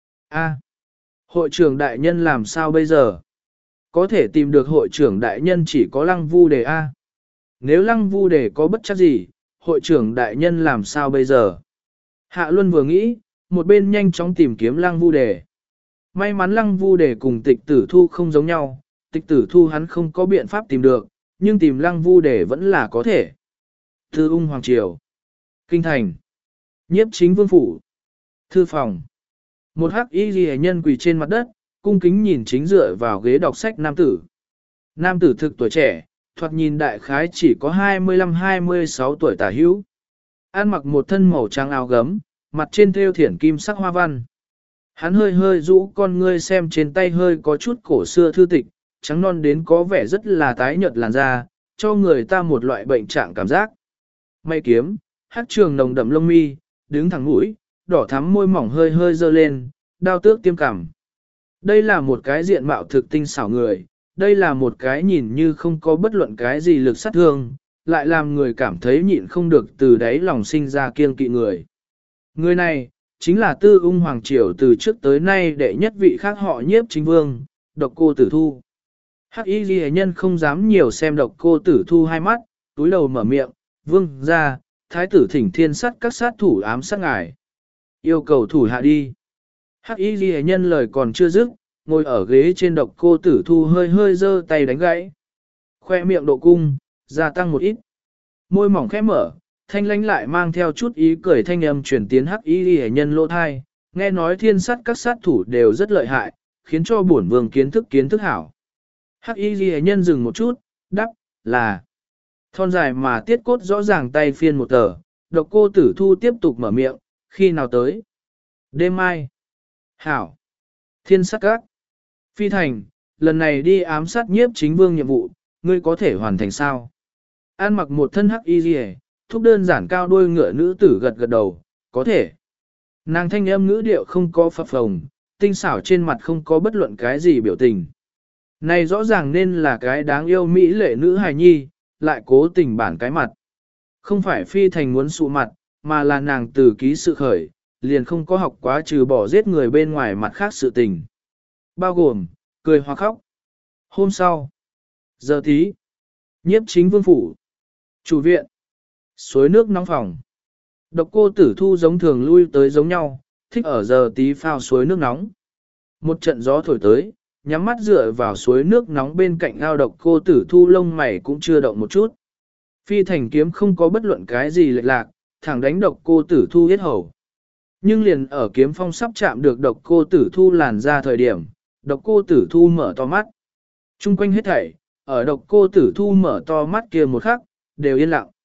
A, hội trưởng đại nhân làm sao bây giờ? Có thể tìm được hội trưởng đại nhân chỉ có lăng vu đề A. Nếu lăng vu đề có bất chắc gì, hội trưởng đại nhân làm sao bây giờ? Hạ Luân vừa nghĩ, một bên nhanh chóng tìm kiếm lăng vu đề. May mắn lăng vu đề cùng tịch tử thu không giống nhau, tịch tử thu hắn không có biện pháp tìm được, nhưng tìm lăng vu đề vẫn là có thể. Thư ung hoàng triều, kinh thành, nhiếp chính vương phủ, thư phòng. Một hắc y ghi nhân quỳ trên mặt đất, cung kính nhìn chính dựa vào ghế đọc sách nam tử. Nam tử thực tuổi trẻ, thoạt nhìn đại khái chỉ có hai mươi lăm hai mươi sáu tuổi tả hữu. Ăn mặc một thân màu trắng áo gấm, mặt trên thêu thiển kim sắc hoa văn. Hắn hơi hơi rũ con ngươi xem trên tay hơi có chút cổ xưa thư tịch, trắng non đến có vẻ rất là tái nhợt làn da, cho người ta một loại bệnh trạng cảm giác. Mây kiếm, hát trường nồng đậm lông mi, đứng thẳng mũi, đỏ thắm môi mỏng hơi hơi dơ lên, đao tước tiêm cảm. Đây là một cái diện mạo thực tinh xảo người, đây là một cái nhìn như không có bất luận cái gì lực sát thương, lại làm người cảm thấy nhịn không được từ đáy lòng sinh ra kiêng kỵ người. Người này, chính là tư ung hoàng triều từ trước tới nay đệ nhất vị khác họ nhiếp chính vương, độc cô tử thu. Hắc y ghi nhân không dám nhiều xem độc cô tử thu hai mắt, túi đầu mở miệng, vương ra, thái tử thỉnh thiên sát các sát thủ ám sát ngài. Yêu cầu thủ hạ đi. Hắc y ghi nhân lời còn chưa dứt, ngồi ở ghế trên độc cô tử thu hơi hơi giơ tay đánh gãy. Khoe miệng độ cung, gia tăng một ít. Môi mỏng khẽ mở, thanh lánh lại mang theo chút ý cười thanh âm truyền tiến hắc y ghi nhân lỗ thai. Nghe nói thiên sát các sát thủ đều rất lợi hại, khiến cho bổn vương kiến thức kiến thức hảo. Hắc y ghi nhân dừng một chút, đắp, là. Thon dài mà tiết cốt rõ ràng tay phiên một tờ, độc cô tử thu tiếp tục mở miệng, khi nào tới? Đêm mai. Hảo. Thiên sát các. Phi thành, lần này đi ám sát nhiếp chính vương nhiệm vụ, ngươi có thể hoàn thành sao? An mặc một thân hắc y rìa, thúc đơn giản cao đuôi ngựa nữ tử gật gật đầu, có thể. Nàng thanh âm ngữ điệu không có phập phồng, tinh xảo trên mặt không có bất luận cái gì biểu tình. Này rõ ràng nên là cái đáng yêu mỹ lệ nữ hài nhi, lại cố tình bản cái mặt. Không phải phi thành muốn sụ mặt, mà là nàng từ ký sự khởi, liền không có học quá trừ bỏ giết người bên ngoài mặt khác sự tình. Bao gồm, cười hoặc khóc. Hôm sau, giờ tí, nhiếp chính vương phủ, chủ viện, suối nước nóng phòng. Độc cô tử thu giống thường lui tới giống nhau, thích ở giờ tí phao suối nước nóng. Một trận gió thổi tới, nhắm mắt dựa vào suối nước nóng bên cạnh ao độc cô tử thu lông mày cũng chưa động một chút. Phi thành kiếm không có bất luận cái gì lệch lạc, thẳng đánh độc cô tử thu hết hầu. Nhưng liền ở kiếm phong sắp chạm được độc cô tử thu làn ra thời điểm, độc cô tử thu mở to mắt. Trung quanh hết thảy, ở độc cô tử thu mở to mắt kia một khắc, đều yên lặng.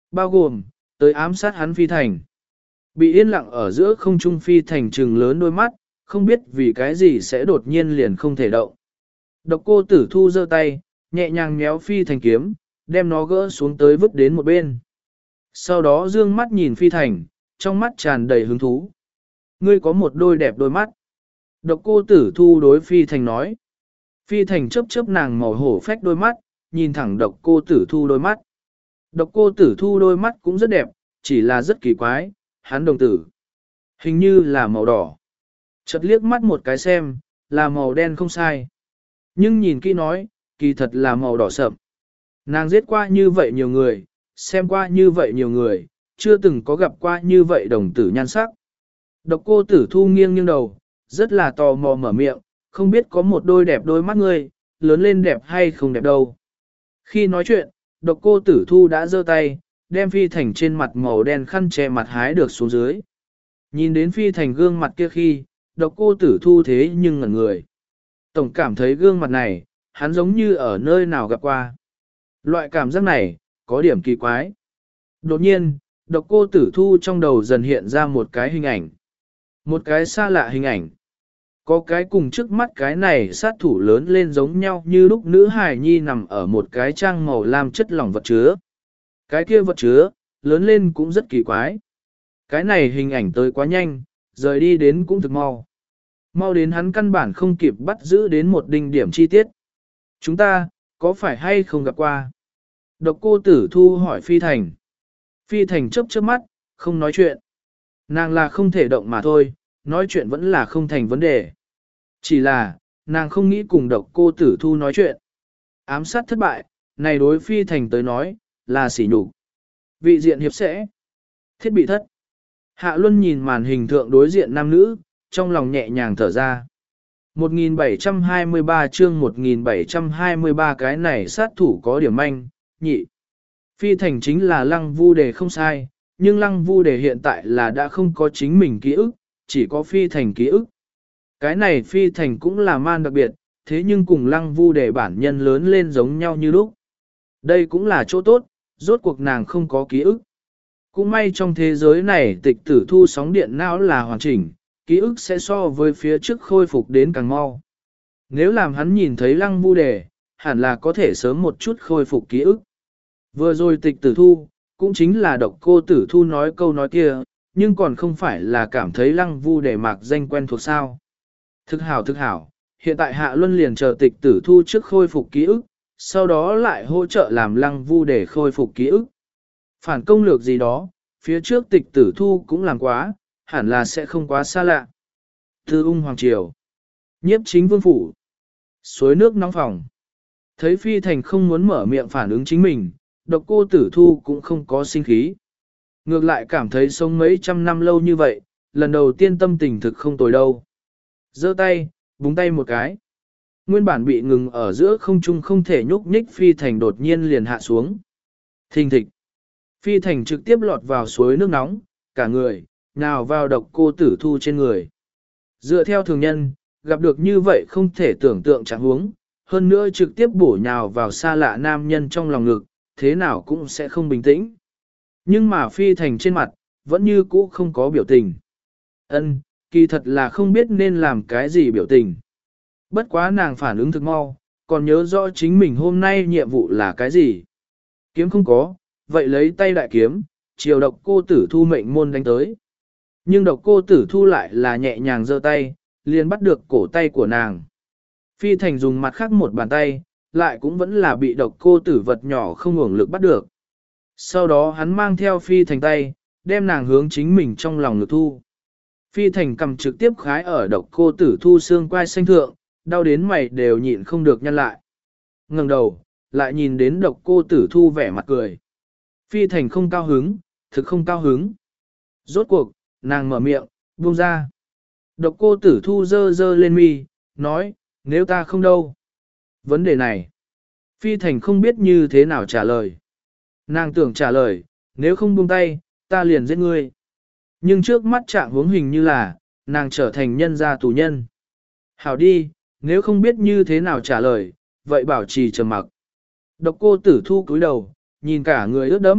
Bao gồm, tới ám sát hắn phi thành. Bị yên lặng ở giữa không trung phi thành trừng lớn đôi mắt, không biết vì cái gì sẽ đột nhiên liền không thể động. Độc cô tử thu giơ tay, nhẹ nhàng méo phi thành kiếm, đem nó gỡ xuống tới vứt đến một bên. Sau đó dương mắt nhìn phi thành, trong mắt tràn đầy hứng thú. Ngươi có một đôi đẹp đôi mắt. Độc cô tử thu đối phi thành nói. Phi thành chớp chớp nàng màu hổ phách đôi mắt, nhìn thẳng độc cô tử thu đôi mắt. Độc cô tử thu đôi mắt cũng rất đẹp, chỉ là rất kỳ quái, hắn đồng tử. Hình như là màu đỏ. Chợt liếc mắt một cái xem, là màu đen không sai. Nhưng nhìn kỹ nói, kỳ thật là màu đỏ sậm. Nàng giết qua như vậy nhiều người, xem qua như vậy nhiều người, chưa từng có gặp qua như vậy đồng tử nhan sắc. Độc cô tử thu nghiêng nghiêng đầu, rất là tò mò mở miệng, không biết có một đôi đẹp đôi mắt ngươi, lớn lên đẹp hay không đẹp đâu. Khi nói chuyện, độc cô tử thu đã giơ tay, đem phi thành trên mặt màu đen khăn che mặt hái được xuống dưới. Nhìn đến phi thành gương mặt kia khi, độc cô tử thu thế nhưng ngẩn người. Tổng cảm thấy gương mặt này, hắn giống như ở nơi nào gặp qua. Loại cảm giác này, có điểm kỳ quái. Đột nhiên, độc cô tử thu trong đầu dần hiện ra một cái hình ảnh. Một cái xa lạ hình ảnh. Có cái cùng trước mắt cái này sát thủ lớn lên giống nhau như lúc nữ hài nhi nằm ở một cái trang màu lam chất lỏng vật chứa. Cái kia vật chứa, lớn lên cũng rất kỳ quái. Cái này hình ảnh tới quá nhanh, rời đi đến cũng thực mau. Mau đến hắn căn bản không kịp bắt giữ đến một đinh điểm chi tiết. Chúng ta, có phải hay không gặp qua? Độc cô tử thu hỏi Phi Thành. Phi Thành chớp chớp mắt, không nói chuyện. Nàng là không thể động mà thôi, nói chuyện vẫn là không thành vấn đề. Chỉ là, nàng không nghĩ cùng độc cô tử thu nói chuyện. Ám sát thất bại, này đối Phi Thành tới nói, là sỉ nhục. Vị diện hiệp sẽ. Thiết bị thất. Hạ Luân nhìn màn hình thượng đối diện nam nữ, trong lòng nhẹ nhàng thở ra. một nghìn bảy trăm hai mươi ba chương một nghìn bảy trăm hai mươi ba cái này sát thủ có điểm manh, nhị. Phi Thành chính là Lăng Vu Đề không sai, nhưng Lăng Vu Đề hiện tại là đã không có chính mình ký ức, chỉ có Phi Thành ký ức. Cái này Phi Thành cũng là man đặc biệt, thế nhưng cùng Lăng Vu Đề bản nhân lớn lên giống nhau như lúc. Đây cũng là chỗ tốt, rốt cuộc nàng không có ký ức. Cũng may trong thế giới này tịch tử thu sóng điện não là hoàn chỉnh, ký ức sẽ so với phía trước khôi phục đến càng mau. Nếu làm hắn nhìn thấy Lăng Vu Đề, hẳn là có thể sớm một chút khôi phục ký ức. Vừa rồi tịch tử thu, cũng chính là độc cô tử thu nói câu nói kia, nhưng còn không phải là cảm thấy Lăng Vu Đề mạc danh quen thuộc sao. Thực hảo thực hảo, hiện tại Hạ Luân liền chờ tịch tử thu trước khôi phục ký ức, sau đó lại hỗ trợ làm Lăng Vu Đề khôi phục ký ức. Phản công lược gì đó, phía trước tịch tử thu cũng làm quá, hẳn là sẽ không quá xa lạ. Thư ung hoàng triều, nhiếp chính vương phủ, suối nước nóng phòng. Thấy Phi Thành không muốn mở miệng phản ứng chính mình, độc cô tử thu cũng không có sinh khí. Ngược lại cảm thấy sống mấy trăm năm lâu như vậy, lần đầu tiên tâm tình thực không tồi đâu. Giơ tay, búng tay một cái. Nguyên bản bị ngừng ở giữa không trung không thể nhúc nhích Phi Thành đột nhiên liền hạ xuống. Thình thịch. Phi Thành trực tiếp lọt vào suối nước nóng, cả người, nào vào độc cô tử thu trên người. Dựa theo thường nhân, gặp được như vậy không thể tưởng tượng trạng huống, hơn nữa trực tiếp bổ nhào vào xa lạ nam nhân trong lòng ngực, thế nào cũng sẽ không bình tĩnh. Nhưng mà Phi Thành trên mặt, vẫn như cũ không có biểu tình. Ân, kỳ thật là không biết nên làm cái gì biểu tình. Bất quá nàng phản ứng thực mau, còn nhớ rõ chính mình hôm nay nhiệm vụ là cái gì. Kiếm không có, vậy lấy tay đại kiếm, chiều độc cô tử thu mệnh môn đánh tới. Nhưng độc cô tử thu lại là nhẹ nhàng giơ tay, liền bắt được cổ tay của nàng. Phi Thành dùng mặt khác một bàn tay, lại cũng vẫn là bị độc cô tử vật nhỏ không hưởng lực bắt được. Sau đó hắn mang theo Phi Thành tay, đem nàng hướng chính mình trong lòng ngực thu. Phi Thành cầm trực tiếp khái ở độc cô tử thu xương quai xanh thượng, đau đến mày đều nhịn không được nhăn lại. Ngẩng đầu, lại nhìn đến độc cô tử thu vẻ mặt cười. Phi Thành không cao hứng, thực không cao hứng. Rốt cuộc, nàng mở miệng, buông ra. Độc cô tử thu dơ dơ lên mi, nói, nếu ta không đâu. Vấn đề này, Phi Thành không biết như thế nào trả lời. Nàng tưởng trả lời, nếu không buông tay, ta liền giết ngươi. Nhưng trước mắt trạng huống hình như là, nàng trở thành nhân gia tù nhân. Hảo đi, nếu không biết như thế nào trả lời, vậy bảo trì trầm mặc. Độc cô tử thu cúi đầu, nhìn cả người ướt đẫm,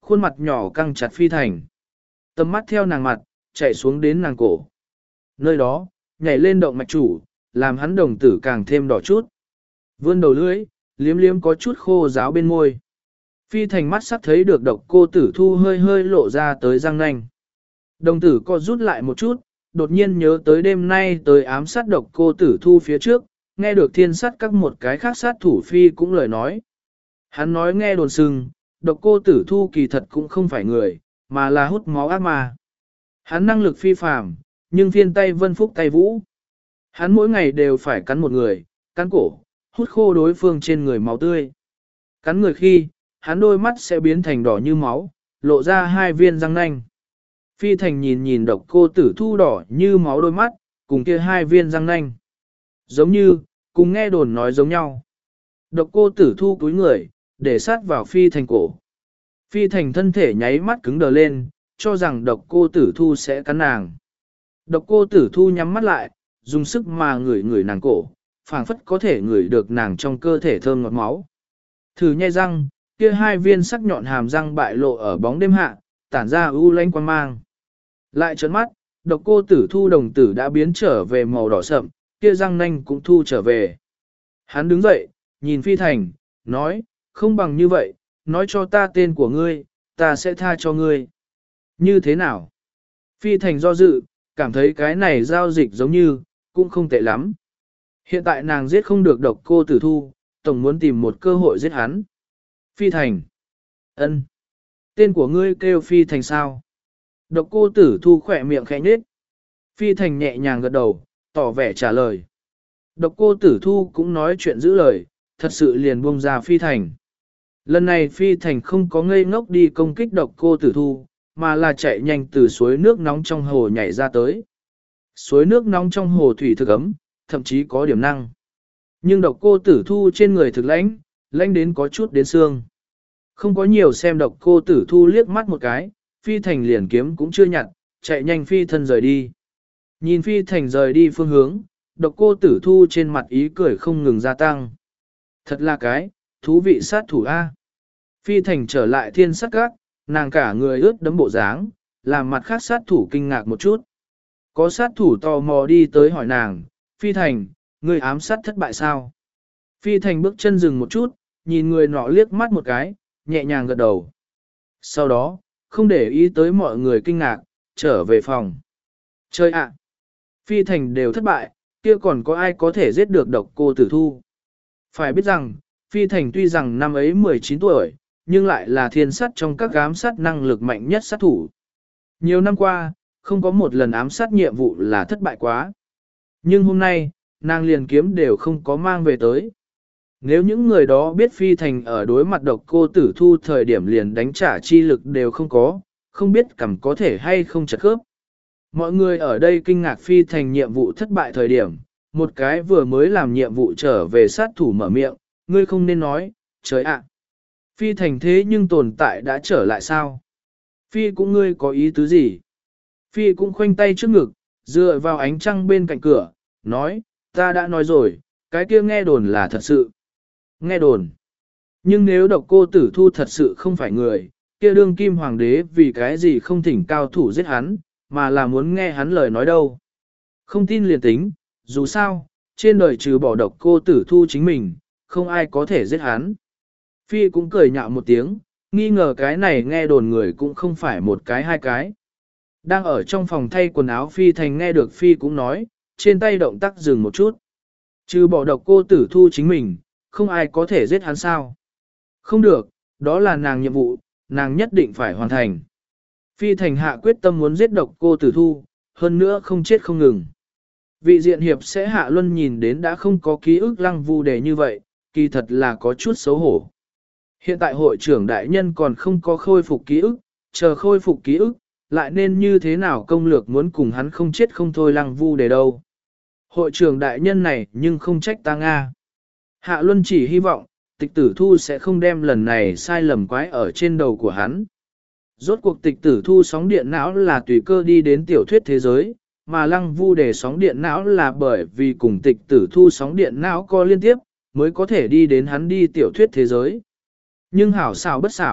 khuôn mặt nhỏ căng chặt Phi Thành. Tầm mắt theo nàng mặt, chạy xuống đến nàng cổ. Nơi đó, nhảy lên động mạch chủ, làm hắn đồng tử càng thêm đỏ chút. Vươn đầu lưỡi, liếm liếm có chút khô ráo bên môi. Phi Thành mắt sắc thấy được độc cô tử thu hơi hơi lộ ra tới răng nanh. Đồng tử co rút lại một chút, đột nhiên nhớ tới đêm nay tới ám sát độc cô tử thu phía trước, nghe được thiên sát các một cái khác sát thủ Phi cũng lời nói. Hắn nói nghe đồn sừng, độc cô tử thu kỳ thật cũng không phải người, mà là hút máu ác ma. Hắn năng lực phi phàm, nhưng phiên tay vân phúc tay vũ. Hắn mỗi ngày đều phải cắn một người, cắn cổ, hút khô đối phương trên người máu tươi. Cắn người khi, hắn đôi mắt sẽ biến thành đỏ như máu, lộ ra hai viên răng nanh. Phi Thành nhìn nhìn độc cô tử thu đỏ như máu đôi mắt, cùng kia hai viên răng nanh. Giống như, cùng nghe đồn nói giống nhau. Độc cô tử thu cúi người, để sát vào Phi Thành cổ. Phi Thành thân thể nháy mắt cứng đờ lên, cho rằng độc cô tử thu sẽ cắn nàng. Độc cô tử thu nhắm mắt lại, dùng sức mà ngửi ngửi nàng cổ, phảng phất có thể ngửi được nàng trong cơ thể thơm ngọt máu. Thử nhai răng, kia hai viên sắc nhọn hàm răng bại lộ ở bóng đêm hạ, tản ra u lanh quang mang. Lại trấn mắt, độc cô tử thu đồng tử đã biến trở về màu đỏ sậm, kia răng nanh cũng thu trở về. Hắn đứng dậy, nhìn Phi Thành, nói, không bằng như vậy, nói cho ta tên của ngươi, ta sẽ tha cho ngươi. Như thế nào? Phi Thành do dự, cảm thấy cái này giao dịch giống như, cũng không tệ lắm. Hiện tại nàng giết không được độc cô tử thu, tổng muốn tìm một cơ hội giết hắn. Phi Thành. Ân. Tên của ngươi kêu Phi Thành sao? Độc cô tử thu khỏe miệng khẽ nhếch. Phi Thành nhẹ nhàng gật đầu, tỏ vẻ trả lời. Độc cô tử thu cũng nói chuyện giữ lời, thật sự liền buông ra Phi Thành. Lần này Phi Thành không có ngây ngốc đi công kích độc cô tử thu, mà là chạy nhanh từ suối nước nóng trong hồ nhảy ra tới. Suối nước nóng trong hồ thủy thực ấm, thậm chí có điểm năng. Nhưng độc cô tử thu trên người thực lãnh, lãnh đến có chút đến xương. Không có nhiều xem độc cô tử thu liếc mắt một cái, Phi Thành liền kiếm cũng chưa nhặt, chạy nhanh phi thân rời đi. Nhìn Phi Thành rời đi phương hướng, độc cô tử thu trên mặt ý cười không ngừng gia tăng. Thật là cái, thú vị sát thủ A. Phi Thành trở lại thiên sát các, nàng cả người ướt đẫm bộ dáng, làm mặt khác sát thủ kinh ngạc một chút. Có sát thủ tò mò đi tới hỏi nàng, Phi Thành, người ám sát thất bại sao? Phi Thành bước chân dừng một chút, nhìn người nọ liếc mắt một cái, nhẹ nhàng gật đầu. Sau đó, không để ý tới mọi người kinh ngạc, trở về phòng. Chơi ạ! Phi Thành đều thất bại, kia còn có ai có thể giết được độc cô tử thu? Phải biết rằng, Phi Thành tuy rằng năm ấy mười chín tuổi, nhưng lại là thiên sát trong các ám sát năng lực mạnh nhất sát thủ. Nhiều năm qua, không có một lần ám sát nhiệm vụ là thất bại quá. Nhưng hôm nay, nàng liền kiếm đều không có mang về tới. Nếu những người đó biết Phi Thành ở đối mặt độc cô tử thu thời điểm liền đánh trả chi lực đều không có, không biết cầm có thể hay không chật khớp. Mọi người ở đây kinh ngạc Phi Thành nhiệm vụ thất bại thời điểm, một cái vừa mới làm nhiệm vụ trở về sát thủ mở miệng, ngươi không nên nói, trời ạ. Phi Thành thế nhưng tồn tại đã trở lại sao? Phi cũng ngươi có ý tứ gì? Phi cũng khoanh tay trước ngực, dựa vào ánh trăng bên cạnh cửa, nói, ta đã nói rồi, cái kia nghe đồn là thật sự. Nghe đồn. Nhưng nếu độc cô tử thu thật sự không phải người, kia đương kim hoàng đế vì cái gì không thỉnh cao thủ giết hắn, mà là muốn nghe hắn lời nói đâu. Không tin liền tính, dù sao, trên đời trừ bỏ độc cô tử thu chính mình, không ai có thể giết hắn. Phi cũng cười nhạo một tiếng, nghi ngờ cái này nghe đồn người cũng không phải một cái hai cái. Đang ở trong phòng thay quần áo Phi Thành nghe được Phi cũng nói, trên tay động tác dừng một chút. Trừ bỏ độc cô tử thu chính mình, không ai có thể giết hắn sao. Không được, đó là nàng nhiệm vụ, nàng nhất định phải hoàn thành. Phi Thành hạ quyết tâm muốn giết độc cô tử thu, hơn nữa không chết không ngừng. Vị diện hiệp sẽ hạ luân nhìn đến đã không có ký ức lăng vu đề như vậy, kỳ thật là có chút xấu hổ. Hiện tại hội trưởng đại nhân còn không có khôi phục ký ức, chờ khôi phục ký ức, lại nên như thế nào công lược muốn cùng hắn không chết không thôi lăng vu đề đâu. Hội trưởng đại nhân này nhưng không trách ta Nga. Hạ Luân chỉ hy vọng, tịch tử thu sẽ không đem lần này sai lầm quái ở trên đầu của hắn. Rốt cuộc tịch tử thu sóng điện não là tùy cơ đi đến tiểu thuyết thế giới, mà lăng vu đề sóng điện não là bởi vì cùng tịch tử thu sóng điện não có liên tiếp, mới có thể đi đến hắn đi tiểu thuyết thế giới. Nhưng hảo xảo bất xảo,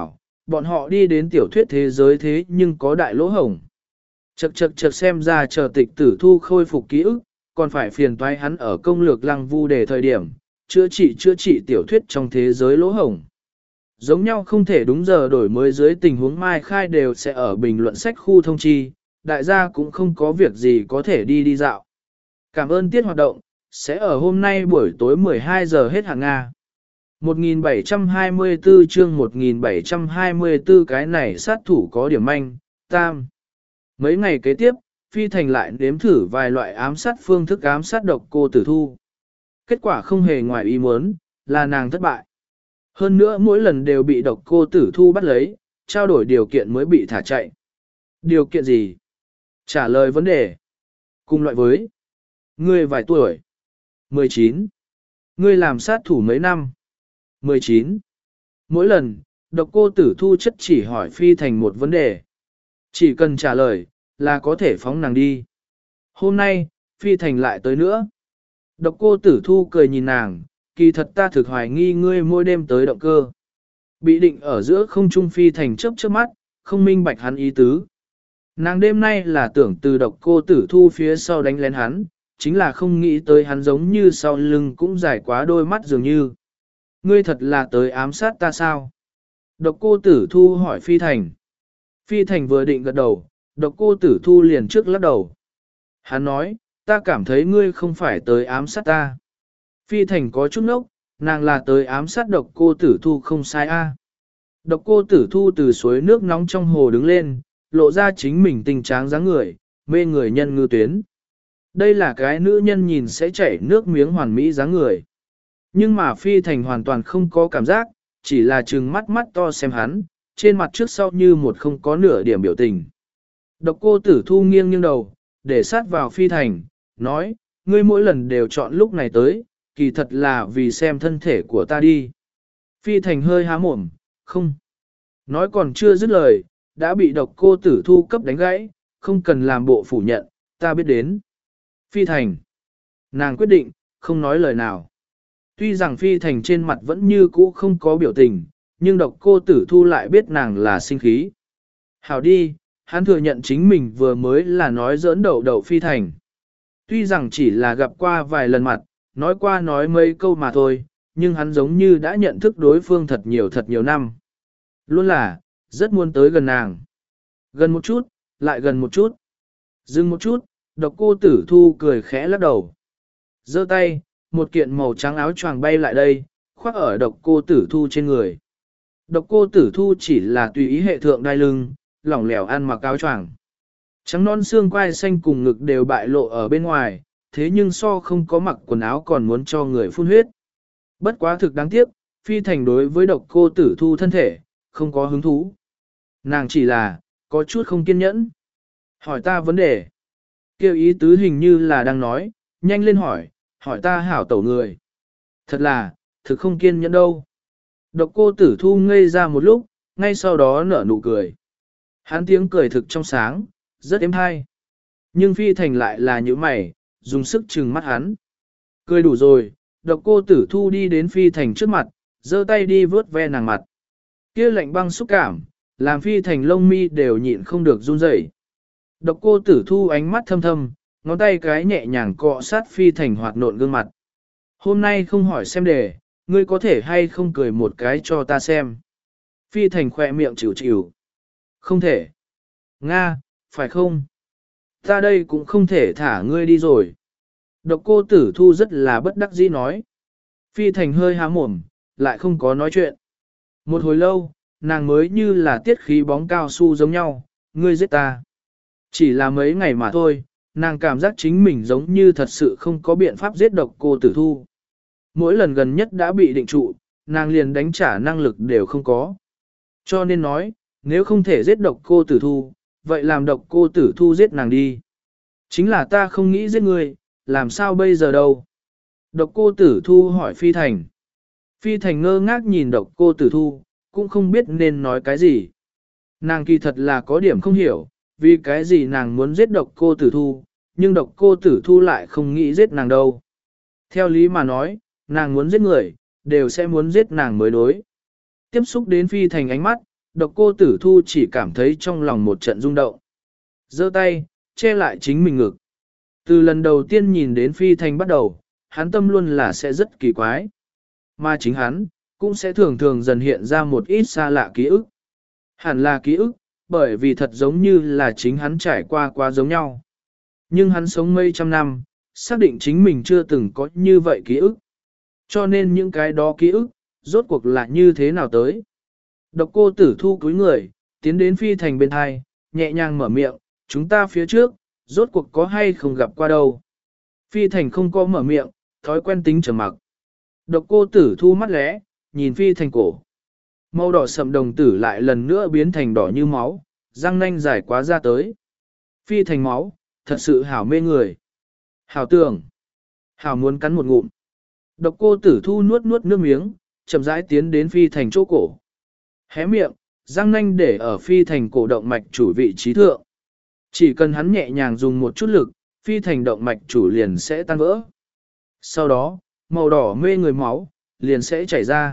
bọn họ đi đến tiểu thuyết thế giới thế nhưng có đại lỗ hổng. Chậc chậc chậc xem ra chờ tịch tử thu khôi phục ký ức, còn phải phiền toái hắn ở công lược lăng vu để thời điểm, chữa trị chữa trị tiểu thuyết trong thế giới lỗ hổng. Giống nhau không thể đúng giờ đổi mới dưới tình huống mai khai đều sẽ ở bình luận sách khu thông chi, đại gia cũng không có việc gì có thể đi đi dạo. Cảm ơn tiết hoạt động, sẽ ở hôm nay buổi tối mười hai giờ hết hàng Nga. một nghìn bảy trăm hai mươi tư chương một nghìn bảy trăm hai mươi tư cái này sát thủ có điểm manh, tam. Mấy ngày kế tiếp, Phi Thành lại nếm thử vài loại ám sát phương thức ám sát độc cô Tử Thu. Kết quả không hề ngoài ý muốn, là nàng thất bại. Hơn nữa mỗi lần đều bị độc cô Tử Thu bắt lấy, trao đổi điều kiện mới bị thả chạy. Điều kiện gì? Trả lời vấn đề. Cùng loại với. Ngươi vài tuổi? mười chín. Ngươi làm sát thủ mấy năm? mười chín. Mỗi lần, độc cô Tử Thu chất chỉ hỏi Phi Thành một vấn đề. Chỉ cần trả lời, là có thể phóng nàng đi. Hôm nay, Phi Thành lại tới nữa. Độc cô Tử Thu cười nhìn nàng, kỳ thật ta thực hoài nghi ngươi mỗi đêm tới động cơ. Bị định ở giữa không trung Phi Thành chớp chớp mắt, không minh bạch hắn ý tứ. Nàng đêm nay là tưởng từ độc cô Tử Thu phía sau đánh lén hắn, chính là không nghĩ tới hắn giống như sau lưng cũng dài quá đôi mắt dường như. Ngươi thật là tới ám sát ta sao? Độc cô Tử Thu hỏi Phi Thành. Phi Thành vừa định gật đầu, độc cô Tử Thu liền trước lắc đầu. Hắn nói, ta cảm thấy ngươi không phải tới ám sát ta. Phi Thành có chút nốc, nàng là tới ám sát độc cô Tử Thu không sai a. Độc cô Tử Thu từ suối nước nóng trong hồ đứng lên, lộ ra chính mình tình tráng dáng người, mê người nhân ngư tuyến. Đây là cái nữ nhân nhìn sẽ chảy nước miếng hoàn mỹ dáng người. Nhưng mà Phi Thành hoàn toàn không có cảm giác, chỉ là trừng mắt mắt to xem hắn, trên mặt trước sau như một không có nửa điểm biểu tình. Độc cô Tử Thu nghiêng nghiêng đầu, để sát vào Phi Thành, nói, ngươi mỗi lần đều chọn lúc này tới, kỳ thật là vì xem thân thể của ta đi. Phi Thành hơi há mồm, không. Nói còn chưa dứt lời, đã bị độc cô Tử Thu cấp đánh gãy, không cần làm bộ phủ nhận, ta biết đến. Phi Thành. Nàng quyết định, không nói lời nào. Tuy rằng Phi Thành trên mặt vẫn như cũ không có biểu tình, nhưng độc cô Tử Thu lại biết nàng là sinh khí. Hảo đi, hắn thừa nhận chính mình vừa mới là nói giỡn đậu đậu Phi Thành. Tuy rằng chỉ là gặp qua vài lần mặt, nói qua nói mấy câu mà thôi, nhưng hắn giống như đã nhận thức đối phương thật nhiều thật nhiều năm. Luôn là, rất muốn tới gần nàng. Gần một chút, lại gần một chút. Dừng một chút, độc cô Tử Thu cười khẽ lắc đầu. Giơ tay, một kiện màu trắng áo choàng bay lại đây, khoác ở độc cô Tử Thu trên người. Độc cô Tử Thu chỉ là tùy ý hệ thượng đai lưng, lỏng lẻo ăn mặc áo choàng. Trắng non xương quai xanh cùng ngực đều bại lộ ở bên ngoài, thế nhưng so không có mặc quần áo còn muốn cho người phun huyết. Bất quá thực đáng tiếc, Phi Thành đối với độc cô Tử Thu thân thể, không có hứng thú. Nàng chỉ là, có chút không kiên nhẫn. Hỏi ta vấn đề. Kêu ý tứ hình như là đang nói, nhanh lên hỏi, hỏi ta hảo tẩu người. Thật là, thực không kiên nhẫn đâu. Độc cô Tử Thu ngây ra một lúc, ngay sau đó nở nụ cười. Hắn tiếng cười thực trong sáng, rất êm hay. Nhưng Phi Thành lại là như mày, dùng sức trừng mắt hắn. Cười đủ rồi, độc cô Tử Thu đi đến Phi Thành trước mặt, giơ tay đi vớt ve nàng mặt. Kia lạnh băng xúc cảm, làm Phi Thành lông mi đều nhịn không được run rẩy. Độc cô Tử Thu ánh mắt thâm thâm, ngón tay cái nhẹ nhàng cọ sát Phi Thành hoạt nộn gương mặt. Hôm nay không hỏi xem đề, ngươi có thể hay không cười một cái cho ta xem. Phi Thành khỏe miệng chịu chịu. Không thể. Nga, phải không? Ta đây cũng không thể thả ngươi đi rồi. Độc cô Tử Thu rất là bất đắc dĩ nói. Phi Thành hơi há mồm, lại không có nói chuyện. Một hồi lâu, nàng mới như là tiết khí bóng cao su giống nhau, ngươi giết ta. Chỉ là mấy ngày mà thôi, nàng cảm giác chính mình giống như thật sự không có biện pháp giết độc cô Tử Thu. Mỗi lần gần nhất đã bị định trụ, nàng liền đánh trả năng lực đều không có. Cho nên nói, nếu không thể giết độc cô Tử Thu, vậy làm độc cô Tử Thu giết nàng đi. Chính là ta không nghĩ giết ngươi, làm sao bây giờ đâu? Độc cô Tử Thu hỏi Phi Thành. Phi Thành ngơ ngác nhìn độc cô Tử Thu, cũng không biết nên nói cái gì. Nàng kỳ thật là có điểm không hiểu, vì cái gì nàng muốn giết độc cô Tử Thu, nhưng độc cô Tử Thu lại không nghĩ giết nàng đâu. Theo lý mà nói, nàng muốn giết người, đều sẽ muốn giết nàng mới đối. Tiếp xúc đến Phi Thành ánh mắt, độc cô tử thu chỉ cảm thấy trong lòng một trận rung động. Giơ tay, che lại chính mình ngực. Từ lần đầu tiên nhìn đến phi thành bắt đầu, hắn tâm luôn là sẽ rất kỳ quái. Mà chính hắn, cũng sẽ thường thường dần hiện ra một ít xa lạ ký ức. Hẳn là ký ức, bởi vì thật giống như là chính hắn trải qua quá giống nhau. Nhưng hắn sống mấy trăm năm, xác định chính mình chưa từng có như vậy ký ức. Cho nên những cái đó ký ức, rốt cuộc là như thế nào tới. Độc cô tử thu cúi người, tiến đến phi thành bên hai, nhẹ nhàng mở miệng, chúng ta phía trước, rốt cuộc có hay không gặp qua đâu. Phi thành không có mở miệng, thói quen tính trầm mặc. Độc cô tử thu mắt lẽ, nhìn phi thành cổ. Màu đỏ sậm đồng tử lại lần nữa biến thành đỏ như máu, răng nanh dài quá ra tới. Phi thành máu, thật sự hảo mê người. Hảo tưởng. Hảo muốn cắn một ngụm. Độc cô tử thu nuốt nuốt nước miếng, chậm rãi tiến đến phi thành chỗ cổ. Hé miệng, răng nanh để ở phi thành cổ động mạch chủ vị trí thượng. Chỉ cần hắn nhẹ nhàng dùng một chút lực, phi thành động mạch chủ liền sẽ tan vỡ. Sau đó, màu đỏ mê người máu, liền sẽ chảy ra.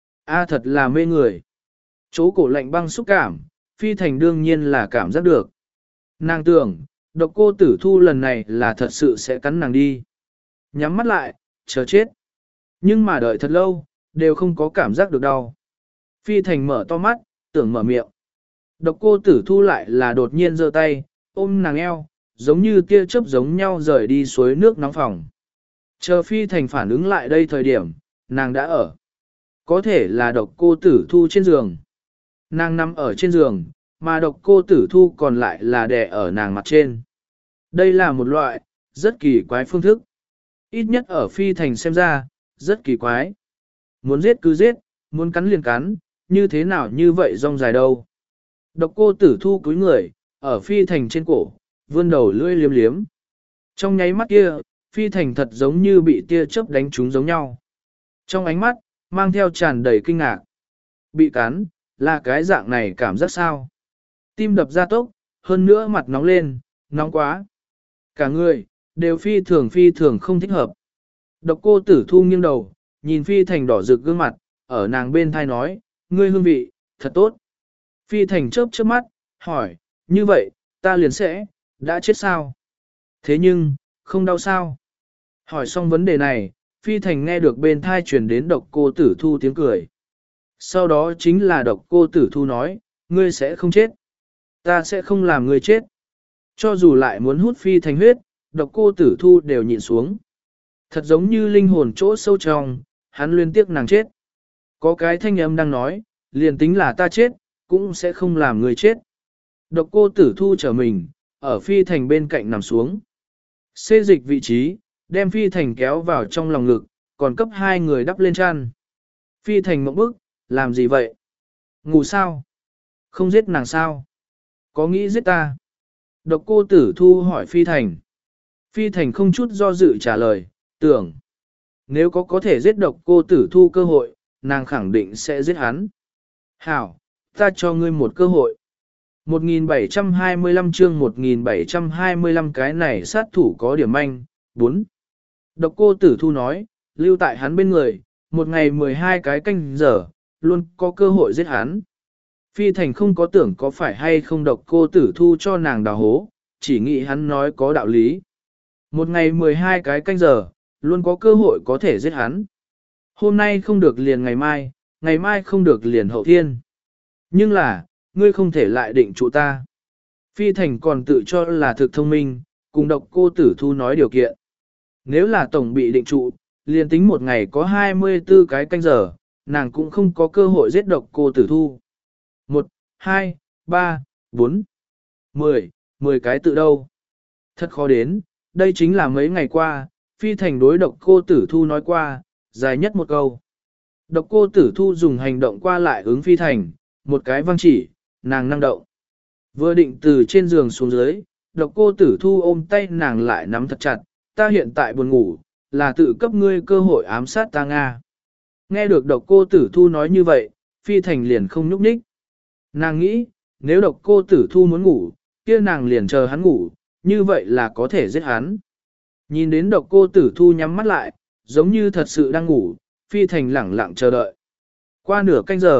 A thật là mê người. Chỗ cổ lạnh băng xúc cảm, phi thành đương nhiên là cảm giác được. Nàng tưởng, độc cô tử thu lần này là thật sự sẽ cắn nàng đi. Nhắm mắt lại, chờ chết. Nhưng mà đợi thật lâu, đều không có cảm giác được đau. Phi thành mở to mắt, tưởng mở miệng. Độc cô tử thu lại là đột nhiên giơ tay, ôm nàng eo, giống như tia chớp giống nhau rời đi suối nước nóng phòng. Chờ phi thành phản ứng lại đây thời điểm, nàng đã ở. Có thể là độc cô tử thu trên giường. Nàng nằm ở trên giường, mà độc cô tử thu còn lại là đè ở nàng mặt trên. Đây là một loại, rất kỳ quái phương thức. Ít nhất ở phi thành xem ra, rất kỳ quái. Muốn giết cứ giết, muốn cắn liền cắn, như thế nào như vậy rong dài đâu. Độc cô tử thu cúi người, ở phi thành trên cổ, vươn đầu lưỡi liếm liếm. Trong nháy mắt kia, phi thành thật giống như bị tia chớp đánh trúng giống nhau. Trong ánh mắt, mang theo tràn đầy kinh ngạc. Bị cắn, là cái dạng này cảm giác sao? Tim đập ra tốc, hơn nữa mặt nóng lên, nóng quá. Cả người, đều phi thường phi thường không thích hợp. Độc cô tử thu nghiêng đầu, nhìn phi thành đỏ rực gương mặt, ở nàng bên thai nói, ngươi hương vị, thật tốt. Phi thành chớp chớp mắt, hỏi, như vậy, ta liền sẽ, đã chết sao? Thế nhưng, không đau sao? Hỏi xong vấn đề này, phi thành nghe được bên thai truyền đến độc cô tử thu tiếng cười. Sau đó chính là độc cô tử thu nói, ngươi sẽ không chết. Ta sẽ không làm ngươi chết. Cho dù lại muốn hút phi thành huyết, độc cô tử thu đều nhịn xuống. Thật giống như linh hồn chỗ sâu trong, hắn liên tiếc nàng chết. Có cái thanh âm đang nói, liền tính là ta chết, cũng sẽ không làm ngươi chết. Độc cô tử thu trở mình, ở phi thành bên cạnh nằm xuống. Xê dịch vị trí, đem phi thành kéo vào trong lòng ngực, còn cấp hai người đắp lên chăn. Phi thành mộng bức, làm gì vậy? Ngủ sao? Không giết nàng sao? Có nghĩ giết ta? Độc cô tử thu hỏi phi thành. Phi thành không chút do dự trả lời, tưởng. Nếu có có thể giết độc cô tử thu cơ hội, nàng khẳng định sẽ giết hắn. Hảo, ta cho ngươi một cơ hội. một nghìn bảy trăm hai mươi lăm chương một nghìn bảy trăm hai mươi lăm cái này sát thủ có điểm manh. bốn. Độc cô tử thu nói, lưu tại hắn bên người, một ngày mười hai cái canh giờ, luôn có cơ hội giết hắn. Phi thành không có tưởng có phải hay không độc cô tử thu cho nàng đào hố, chỉ nghĩ hắn nói có đạo lý. Một ngày mười hai cái canh giờ, luôn có cơ hội có thể giết hắn. Hôm nay không được liền ngày mai, ngày mai không được liền hậu thiên. Nhưng là, ngươi không thể lại định trụ ta. Phi thành còn tự cho là thực thông minh, cùng độc cô tử thu nói điều kiện. Nếu là tổng bị định trụ, liền tính một ngày có hai mươi tư cái canh giờ, nàng cũng không có cơ hội giết độc cô tử thu. Một, hai, ba, bốn, mười, mười cái tự đâu. Thật khó đến, đây chính là mấy ngày qua, phi thành đối độc cô tử thu nói qua, dài nhất một câu. Độc cô tử thu dùng hành động qua lại ứng phi thành, một cái văng chỉ, nàng năng động. Vừa định từ trên giường xuống dưới, độc cô tử thu ôm tay nàng lại nắm thật chặt, ta hiện tại buồn ngủ, là tự cấp ngươi cơ hội ám sát ta Nga. Nghe được độc cô tử thu nói như vậy, phi thành liền không nhúc nhích. Nàng nghĩ, nếu độc cô tử thu muốn ngủ, kia nàng liền chờ hắn ngủ, như vậy là có thể giết hắn. Nhìn đến độc cô tử thu nhắm mắt lại, giống như thật sự đang ngủ, phi thành lẳng lặng chờ đợi. Qua nửa canh giờ,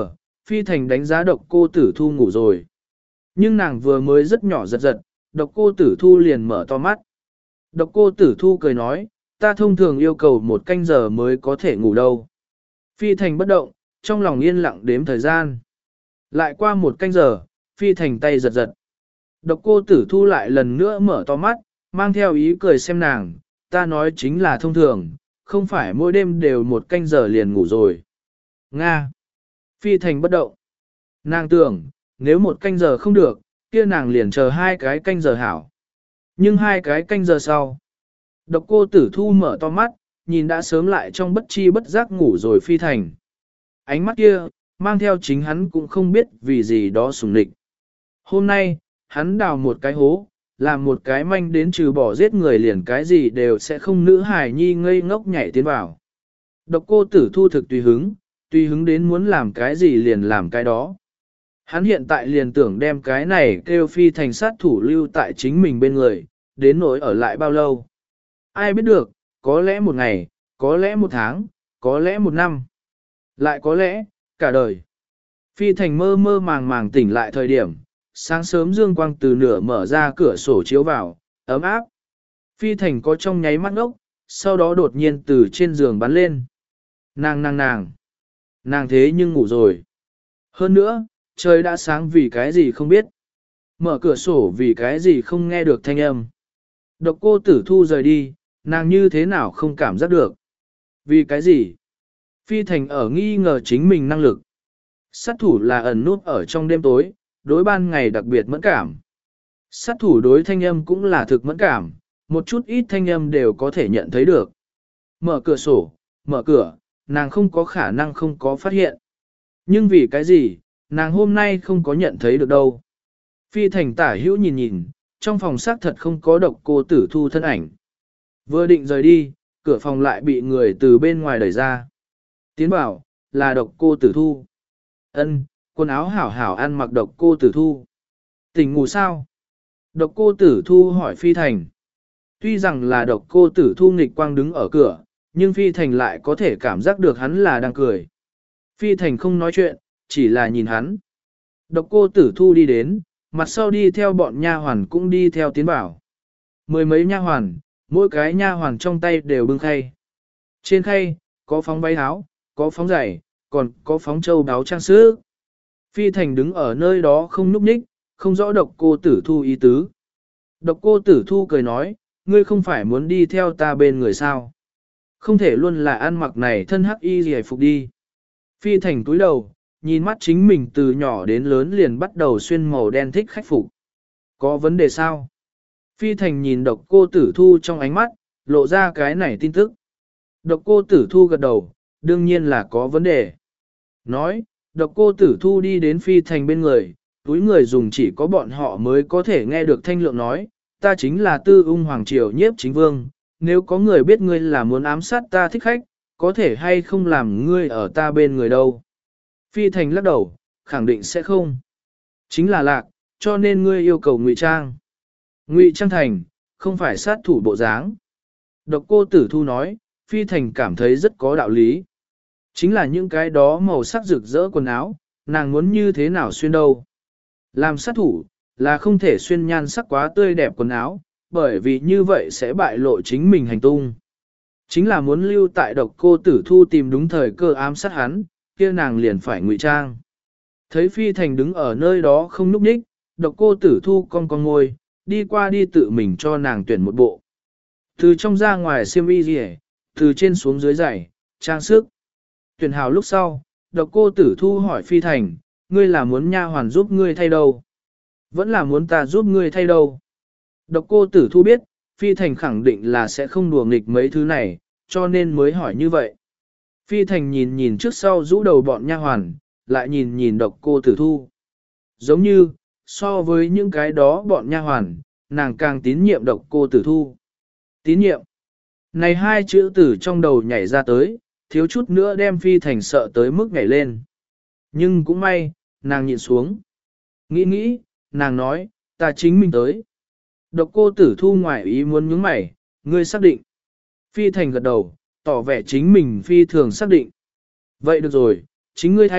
Phi Thành đánh giá độc cô tử thu ngủ rồi. Nhưng nàng vừa mới rất nhỏ giật giật, độc cô tử thu liền mở to mắt. Độc cô tử thu cười nói, ta thông thường yêu cầu một canh giờ mới có thể ngủ đâu. Phi Thành bất động, trong lòng yên lặng đếm thời gian. Lại qua một canh giờ, Phi Thành tay giật giật. Độc cô tử thu lại lần nữa mở to mắt, mang theo ý cười xem nàng, ta nói chính là thông thường, không phải mỗi đêm đều một canh giờ liền ngủ rồi. Nga. Phi Thành bất động. Nàng tưởng, nếu một canh giờ không được, kia nàng liền chờ hai cái canh giờ hảo. Nhưng hai cái canh giờ sau, độc cô tử thu mở to mắt, nhìn đã sớm lại trong bất chi bất giác ngủ rồi Phi Thành. Ánh mắt kia, mang theo chính hắn cũng không biết vì gì đó sùng địch. Hôm nay, hắn đào một cái hố, làm một cái manh đến trừ bỏ giết người liền cái gì đều sẽ không nữ hài nhi ngây ngốc nhảy tiến vào. Độc cô tử thu thực tùy hứng, tùy hứng đến muốn làm cái gì liền làm cái đó. Hắn hiện tại liền tưởng đem cái này kêu Phi Thành sát thủ lưu tại chính mình bên người, đến nỗi ở lại bao lâu. Ai biết được, có lẽ một ngày, có lẽ một tháng, có lẽ một năm, lại có lẽ, cả đời. Phi Thành mơ mơ màng màng tỉnh lại thời điểm, sáng sớm dương quang từ nửa mở ra cửa sổ chiếu vào, ấm áp. Phi Thành có trong nháy mắt ngốc, sau đó đột nhiên từ trên giường bắn lên. Nàng nàng nàng, nàng thế nhưng ngủ rồi. Hơn nữa, trời đã sáng vì cái gì không biết. Mở cửa sổ vì cái gì không nghe được thanh âm. Độc cô tử thu rời đi, nàng như thế nào không cảm giác được. Vì cái gì? Phi Thành ở nghi ngờ chính mình năng lực. Sát thủ là ẩn nút ở trong đêm tối, đối ban ngày đặc biệt mẫn cảm. Sát thủ đối thanh âm cũng là thực mẫn cảm, một chút ít thanh âm đều có thể nhận thấy được. Mở cửa sổ, mở cửa, nàng không có khả năng không có phát hiện. Nhưng vì cái gì, nàng hôm nay không có nhận thấy được đâu. Phi Thành tả hữu nhìn nhìn, trong phòng xác thật không có độc cô tử thu thân ảnh. Vừa định rời đi, cửa phòng lại bị người từ bên ngoài đẩy ra. Tiến bảo, là độc cô tử thu. Ân, quần áo hảo hảo ăn mặc độc cô tử thu. Tỉnh ngủ sao? Độc cô tử thu hỏi Phi Thành. Tuy rằng là độc cô tử thu nghịch quang đứng ở cửa, nhưng Phi Thành lại có thể cảm giác được hắn là đang cười. Phi Thành không nói chuyện, chỉ là nhìn hắn. Độc cô tử thu đi đến, mặt sau đi theo bọn nha hoàn cũng đi theo tiến bảo. Mười mấy nha hoàn, mỗi cái nha hoàn trong tay đều bưng khay. Trên khay, có phóng váy áo, có phóng giày, còn có phóng châu đáo trang sức. Phi Thành đứng ở nơi đó không nhúc nhích, không rõ độc cô tử thu ý tứ. Độc cô tử thu cười nói, ngươi không phải muốn đi theo ta bên người sao. Không thể luôn là ăn mặc này thân hắc y gì phục đi. Phi Thành túi đầu, nhìn mắt chính mình từ nhỏ đến lớn liền bắt đầu xuyên màu đen thích khách phục. Có vấn đề sao? Phi Thành nhìn độc cô tử thu trong ánh mắt, lộ ra cái này tin tức. Độc cô tử thu gật đầu, đương nhiên là có vấn đề. Nói, độc cô tử thu đi đến Phi Thành bên người, túi người dùng chỉ có bọn họ mới có thể nghe được thanh lượng nói, ta chính là tư ung hoàng triều nhiếp chính vương, nếu có người biết ngươi là muốn ám sát ta thích khách, có thể hay không làm ngươi ở ta bên người đâu. Phi Thành lắc đầu, khẳng định sẽ không. Chính là lạc, cho nên ngươi yêu cầu ngụy trang. Ngụy trang thành, không phải sát thủ bộ dáng. Độc cô tử thu nói, Phi Thành cảm thấy rất có đạo lý. Chính là những cái đó màu sắc rực rỡ quần áo, nàng muốn như thế nào xuyên đâu. Làm sát thủ, là không thể xuyên nhan sắc quá tươi đẹp quần áo, bởi vì như vậy sẽ bại lộ chính mình hành tung. Chính là muốn lưu tại độc cô tử thu tìm đúng thời cơ ám sát hắn, kia nàng liền phải ngụy trang. Thấy Phi Thành đứng ở nơi đó không núp nhích, độc cô tử thu cong cong ngôi, đi qua đi tự mình cho nàng tuyển một bộ. Từ trong ra ngoài xiêm y gì từ trên xuống dưới giày, trang sức. Tuyển hào lúc sau, độc cô tử thu hỏi Phi Thành, ngươi là muốn nha hoàn giúp ngươi thay đâu? Vẫn là muốn ta giúp ngươi thay đâu? Độc cô tử thu biết, Phi Thành khẳng định là sẽ không đùa nghịch mấy thứ này, cho nên mới hỏi như vậy. Phi Thành nhìn nhìn trước sau rũ đầu bọn nha hoàn, lại nhìn nhìn độc cô tử thu. Giống như, so với những cái đó bọn nha hoàn, nàng càng tín nhiệm độc cô tử thu. Tín nhiệm. Này hai chữ tử trong đầu nhảy ra tới, thiếu chút nữa đem Phi Thành sợ tới mức nhảy lên. Nhưng cũng may, nàng nhịn xuống. Nghĩ nghĩ, nàng nói, ta chính mình tới. Độc cô tử thu ngoài ý muốn nhướng mày, ngươi xác định. Phi Thành gật đầu, tỏ vẻ chính mình phi thường xác định. Vậy được rồi, chính ngươi thay,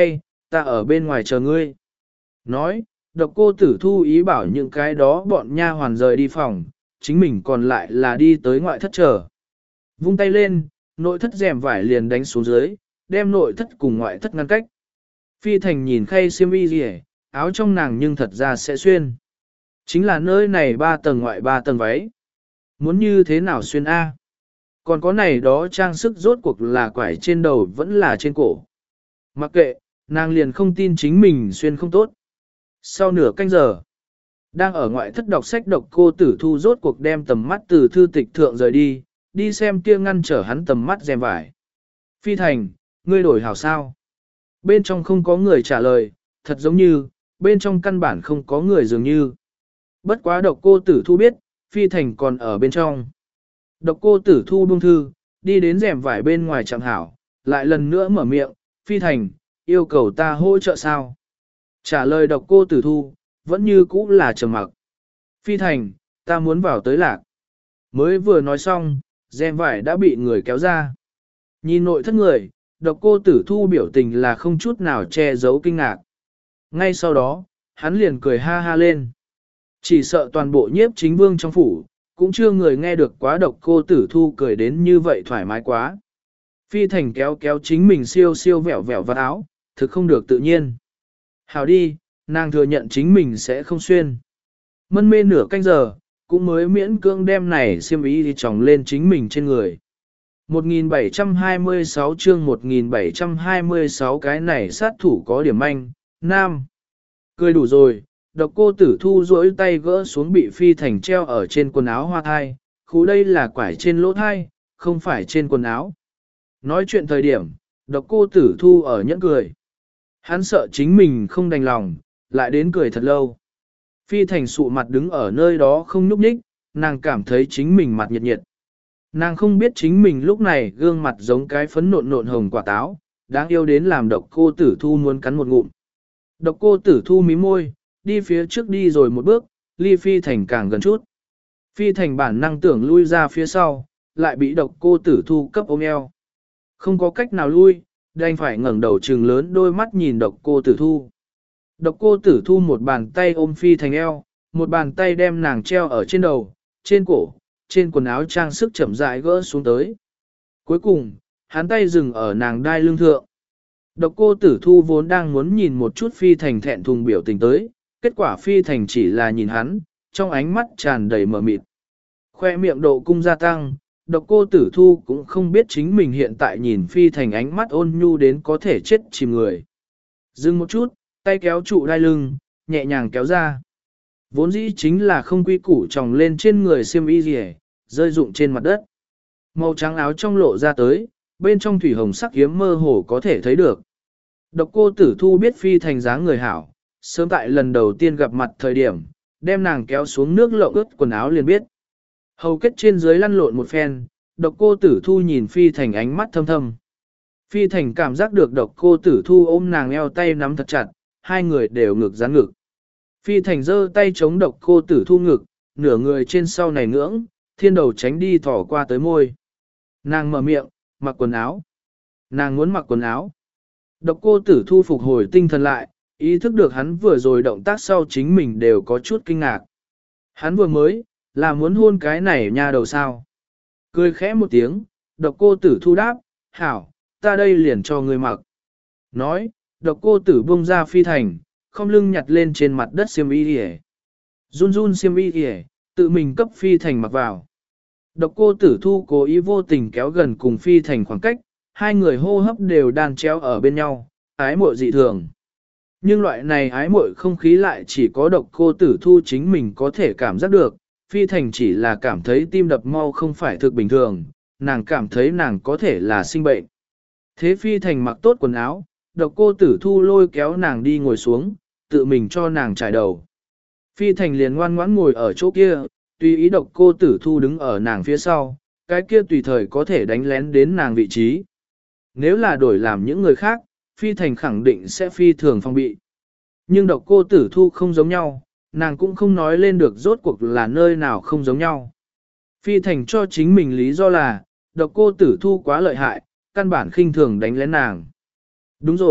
ta ở bên ngoài chờ ngươi. Nói, độc cô tử thu ý bảo những cái đó bọn nha hoàn rời đi phòng, chính mình còn lại là đi tới ngoại thất chờ. Vung tay lên, nội thất rèm vải liền đánh xuống dưới, đem nội thất cùng ngoại thất ngăn cách. Phi Thành nhìn khay xiêm y gì áo trong nàng nhưng thật ra sẽ xuyên. Chính là nơi này ba tầng ngoại ba tầng váy. Muốn như thế nào xuyên A? Còn có này đó trang sức rốt cuộc là quải trên đầu vẫn là trên cổ. Mặc kệ, nàng liền không tin chính mình xuyên không tốt. Sau nửa canh giờ, đang ở ngoại thất đọc sách độc cô tử thu rốt cuộc đem tầm mắt từ thư tịch thượng rời đi, đi xem kia ngăn trở hắn tầm mắt rèm vải. Phi Thành, ngươi đổi hảo sao? Bên trong không có người trả lời, thật giống như, bên trong căn bản không có người dường như. Bất quá độc cô tử thu biết, Phi Thành còn ở bên trong. Độc cô tử thu buông thư, đi đến rèm vải bên ngoài chẳng hảo, lại lần nữa mở miệng, Phi Thành, yêu cầu ta hỗ trợ sao? Trả lời độc cô tử thu, vẫn như cũ là trầm mặc. Phi Thành, ta muốn vào tới lạc. Mới vừa nói xong, rèm vải đã bị người kéo ra. Nhìn nội thất người, độc cô tử thu biểu tình là không chút nào che giấu kinh ngạc. Ngay sau đó, hắn liền cười ha ha lên. Chỉ sợ toàn bộ nhiếp chính vương trong phủ, cũng chưa người nghe được quá độc cô tử thu cười đến như vậy thoải mái quá. Phi Thành kéo kéo chính mình siêu siêu vẹo vẹo vào áo, thực không được tự nhiên. Hảo đi, nàng thừa nhận chính mình sẽ không xuyên. Mân mê nửa canh giờ, cũng mới miễn cưỡng đem này xiêm ý thì tròng lên chính mình trên người. một nghìn bảy trăm hai mươi sáu chương một nghìn bảy trăm hai mươi sáu cái này sát thủ có điểm manh, nam. Cười đủ rồi, độc cô tử thu duỗi tay gỡ xuống bị Phi Thành treo ở trên quần áo hoa thai, khú đây là quải trên lỗ thai, không phải trên quần áo. Nói chuyện thời điểm, độc cô tử thu ở nhẫn cười. Hắn sợ chính mình không đành lòng, lại đến cười thật lâu. Phi Thành sụ mặt đứng ở nơi đó không nhúc nhích, nàng cảm thấy chính mình mặt nhiệt nhiệt. Nàng không biết chính mình lúc này gương mặt giống cái phấn nộn nộn hồng quả táo, đáng yêu đến làm độc cô tử thu muốn cắn một ngụm. Độc cô tử thu mí môi, đi phía trước đi rồi một bước, ly Phi Thành càng gần chút. Phi Thành bản năng tưởng lui ra phía sau, lại bị độc cô tử thu cấp ôm eo. Không có cách nào lui, đành phải ngẩng đầu trừng lớn đôi mắt nhìn độc cô tử thu. Độc cô tử thu một bàn tay ôm Phi Thành eo, một bàn tay đem nàng treo ở trên đầu, trên cổ, trên quần áo trang sức chậm rãi gỡ xuống tới. Cuối cùng, hắn tay dừng ở nàng đai lưng thượng. Độc cô tử thu vốn đang muốn nhìn một chút Phi Thành thẹn thùng biểu tình tới, kết quả Phi Thành chỉ là nhìn hắn, trong ánh mắt tràn đầy mờ mịt. Khoe miệng độ cung gia tăng, độc cô tử thu cũng không biết chính mình hiện tại nhìn Phi Thành ánh mắt ôn nhu đến có thể chết chìm người. Dừng một chút, tay kéo trụ đai lưng, nhẹ nhàng kéo ra. Vốn dĩ chính là không quy củ tròng lên trên người xiêm y rỉ, rơi rụng trên mặt đất. Màu trắng áo trong lộ ra tới, bên trong thủy hồng sắc kiếm mơ hồ có thể thấy được. Độc cô tử thu biết Phi Thành dáng người hảo, sớm tại lần đầu tiên gặp mặt thời điểm, đem nàng kéo xuống nước lộng ướt quần áo liền biết. Hầu kết trên dưới lăn lộn một phen, độc cô tử thu nhìn Phi Thành ánh mắt thâm thâm. Phi Thành cảm giác được độc cô tử thu ôm nàng eo tay nắm thật chặt, hai người đều ngực dán ngực. Phi Thành giơ tay chống độc cô tử thu ngực, nửa người trên sau này ngưỡng, thiên đầu tránh đi thỏ qua tới môi. Nàng mở miệng, mặc quần áo. Nàng muốn mặc quần áo. Độc cô tử thu phục hồi tinh thần lại, ý thức được hắn vừa rồi động tác sau chính mình đều có chút kinh ngạc. Hắn vừa mới, là muốn hôn cái này nha đầu sao. Cười khẽ một tiếng, độc cô tử thu đáp, hảo, ta đây liền cho ngươi mặc. Nói, độc cô tử buông ra Phi Thành, không lưng nhặt lên trên mặt đất xiêm y đi run run xiêm y đi tự mình cấp Phi Thành mặc vào. Độc cô tử thu cố ý vô tình kéo gần cùng Phi Thành khoảng cách, hai người hô hấp đều đan chéo ở bên nhau, ái muội dị thường. Nhưng loại này ái muội không khí lại chỉ có độc cô tử thu chính mình có thể cảm giác được, Phi Thành chỉ là cảm thấy tim đập mau không phải thực bình thường, nàng cảm thấy nàng có thể là sinh bệnh. Thế Phi Thành mặc tốt quần áo, độc cô tử thu lôi kéo nàng đi ngồi xuống, tự mình cho nàng trải đầu. Phi Thành liền ngoan ngoãn ngồi ở chỗ kia, tùy ý độc cô tử thu đứng ở nàng phía sau, cái kia tùy thời có thể đánh lén đến nàng vị trí. Nếu là đổi làm những người khác, Phi Thành khẳng định sẽ phi thường phong bị. Nhưng độc cô tử thu không giống nhau, nàng cũng không nói lên được rốt cuộc là nơi nào không giống nhau. Phi Thành cho chính mình lý do là, độc cô tử thu quá lợi hại, căn bản khinh thường đánh lén nàng. Đúng rồi,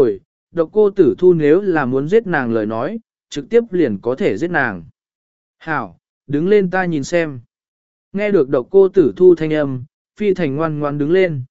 độc cô tử thu nếu là muốn giết nàng lời nói, trực tiếp liền có thể giết nàng. Hảo, đứng lên ta nhìn xem. Nghe được độc cô tử thu thanh âm, phi thành ngoan ngoan đứng lên.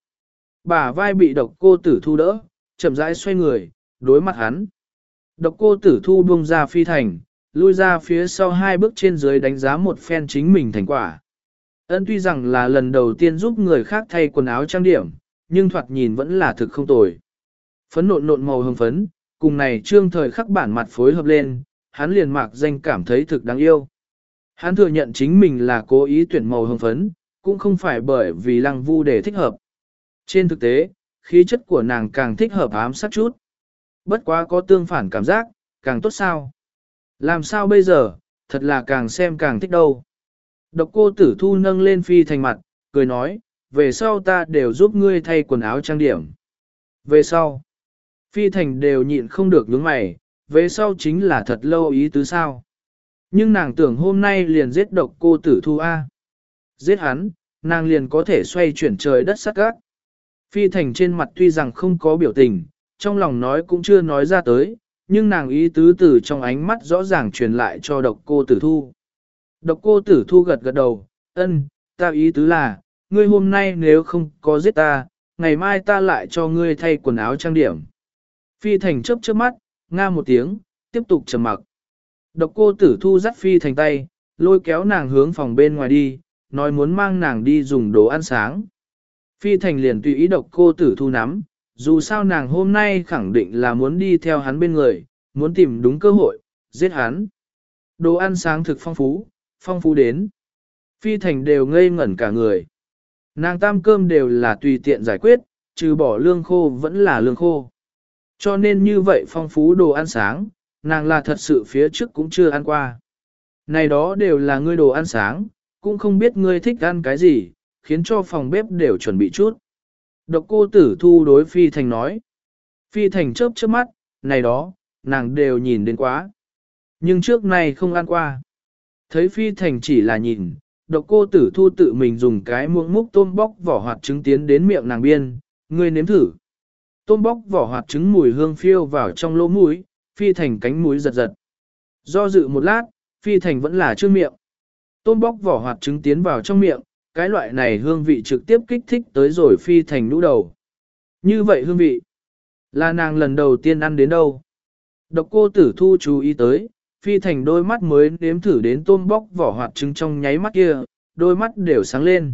Bả vai bị độc cô tử thu đỡ, chậm rãi xoay người, đối mặt hắn. Độc cô tử thu buông ra phi thành, lui ra phía sau hai bước trên dưới đánh giá một phen chính mình thành quả. Ân tuy rằng là lần đầu tiên giúp người khác thay quần áo trang điểm, nhưng thoạt nhìn vẫn là thực không tồi. Phấn nộn nộn màu hồng phấn, cùng này trương thời khắc bản mặt phối hợp lên, hắn liền mạc danh cảm thấy thực đáng yêu. Hắn thừa nhận chính mình là cố ý tuyển màu hồng phấn, cũng không phải bởi vì lăng vu để thích hợp. Trên thực tế, khí chất của nàng càng thích hợp ám sát chút. Bất quá có tương phản cảm giác, càng tốt sao. Làm sao bây giờ, thật là càng xem càng thích đâu. Độc cô tử thu nâng lên phi thành mặt, cười nói, về sau ta đều giúp ngươi thay quần áo trang điểm. Về sau, phi thành đều nhịn không được nhướng mày, về sau chính là thật lâu ý tứ sao. Nhưng nàng tưởng hôm nay liền giết độc cô tử thu A. Giết hắn, nàng liền có thể xoay chuyển trời đất sắt gác. Phi thành trên mặt tuy rằng không có biểu tình, trong lòng nói cũng chưa nói ra tới, nhưng nàng ý tứ từ trong ánh mắt rõ ràng truyền lại cho độc cô tử thu. Độc cô tử thu gật gật đầu, ân, ta ý tứ là, ngươi hôm nay nếu không có giết ta, ngày mai ta lại cho ngươi thay quần áo trang điểm. Phi thành chớp chớp mắt, nga một tiếng, tiếp tục trầm mặc. Độc cô tử thu dắt phi thành tay, lôi kéo nàng hướng phòng bên ngoài đi, nói muốn mang nàng đi dùng đồ ăn sáng. Phi thành liền tùy ý độc cô tử thu nắm, dù sao nàng hôm nay khẳng định là muốn đi theo hắn bên người, muốn tìm đúng cơ hội, giết hắn. Đồ ăn sáng thực phong phú, phong phú đến. Phi thành đều ngây ngẩn cả người. Nàng tam cơm đều là tùy tiện giải quyết, trừ bỏ lương khô vẫn là lương khô. Cho nên như vậy phong phú đồ ăn sáng, nàng là thật sự phía trước cũng chưa ăn qua. Này đó đều là ngươi đồ ăn sáng, cũng không biết ngươi thích ăn cái gì, khiến cho phòng bếp đều chuẩn bị chút. Độc cô tử thu đối Phi Thành nói. Phi Thành chớp chớp mắt, này đó, nàng đều nhìn đến quá. Nhưng trước này không ăn qua. Thấy Phi Thành chỉ là nhìn, độc cô tử thu tự mình dùng cái muỗng múc tôm bóc vỏ hoạt trứng tiến đến miệng nàng biên, ngươi nếm thử. Tôm bóc vỏ hoạt trứng mùi hương phiêu vào trong lỗ mũi, Phi Thành cánh mũi giật giật. Do dự một lát, Phi Thành vẫn là trương miệng. Tôm bóc vỏ hoạt trứng tiến vào trong miệng, cái loại này hương vị trực tiếp kích thích tới rồi Phi Thành nhũ đầu. Như vậy hương vị, là nàng lần đầu tiên ăn đến đâu. Độc cô tử thu chú ý tới, Phi Thành đôi mắt mới nếm thử đến tôm bóc vỏ hoạt trứng trong nháy mắt kia, đôi mắt đều sáng lên.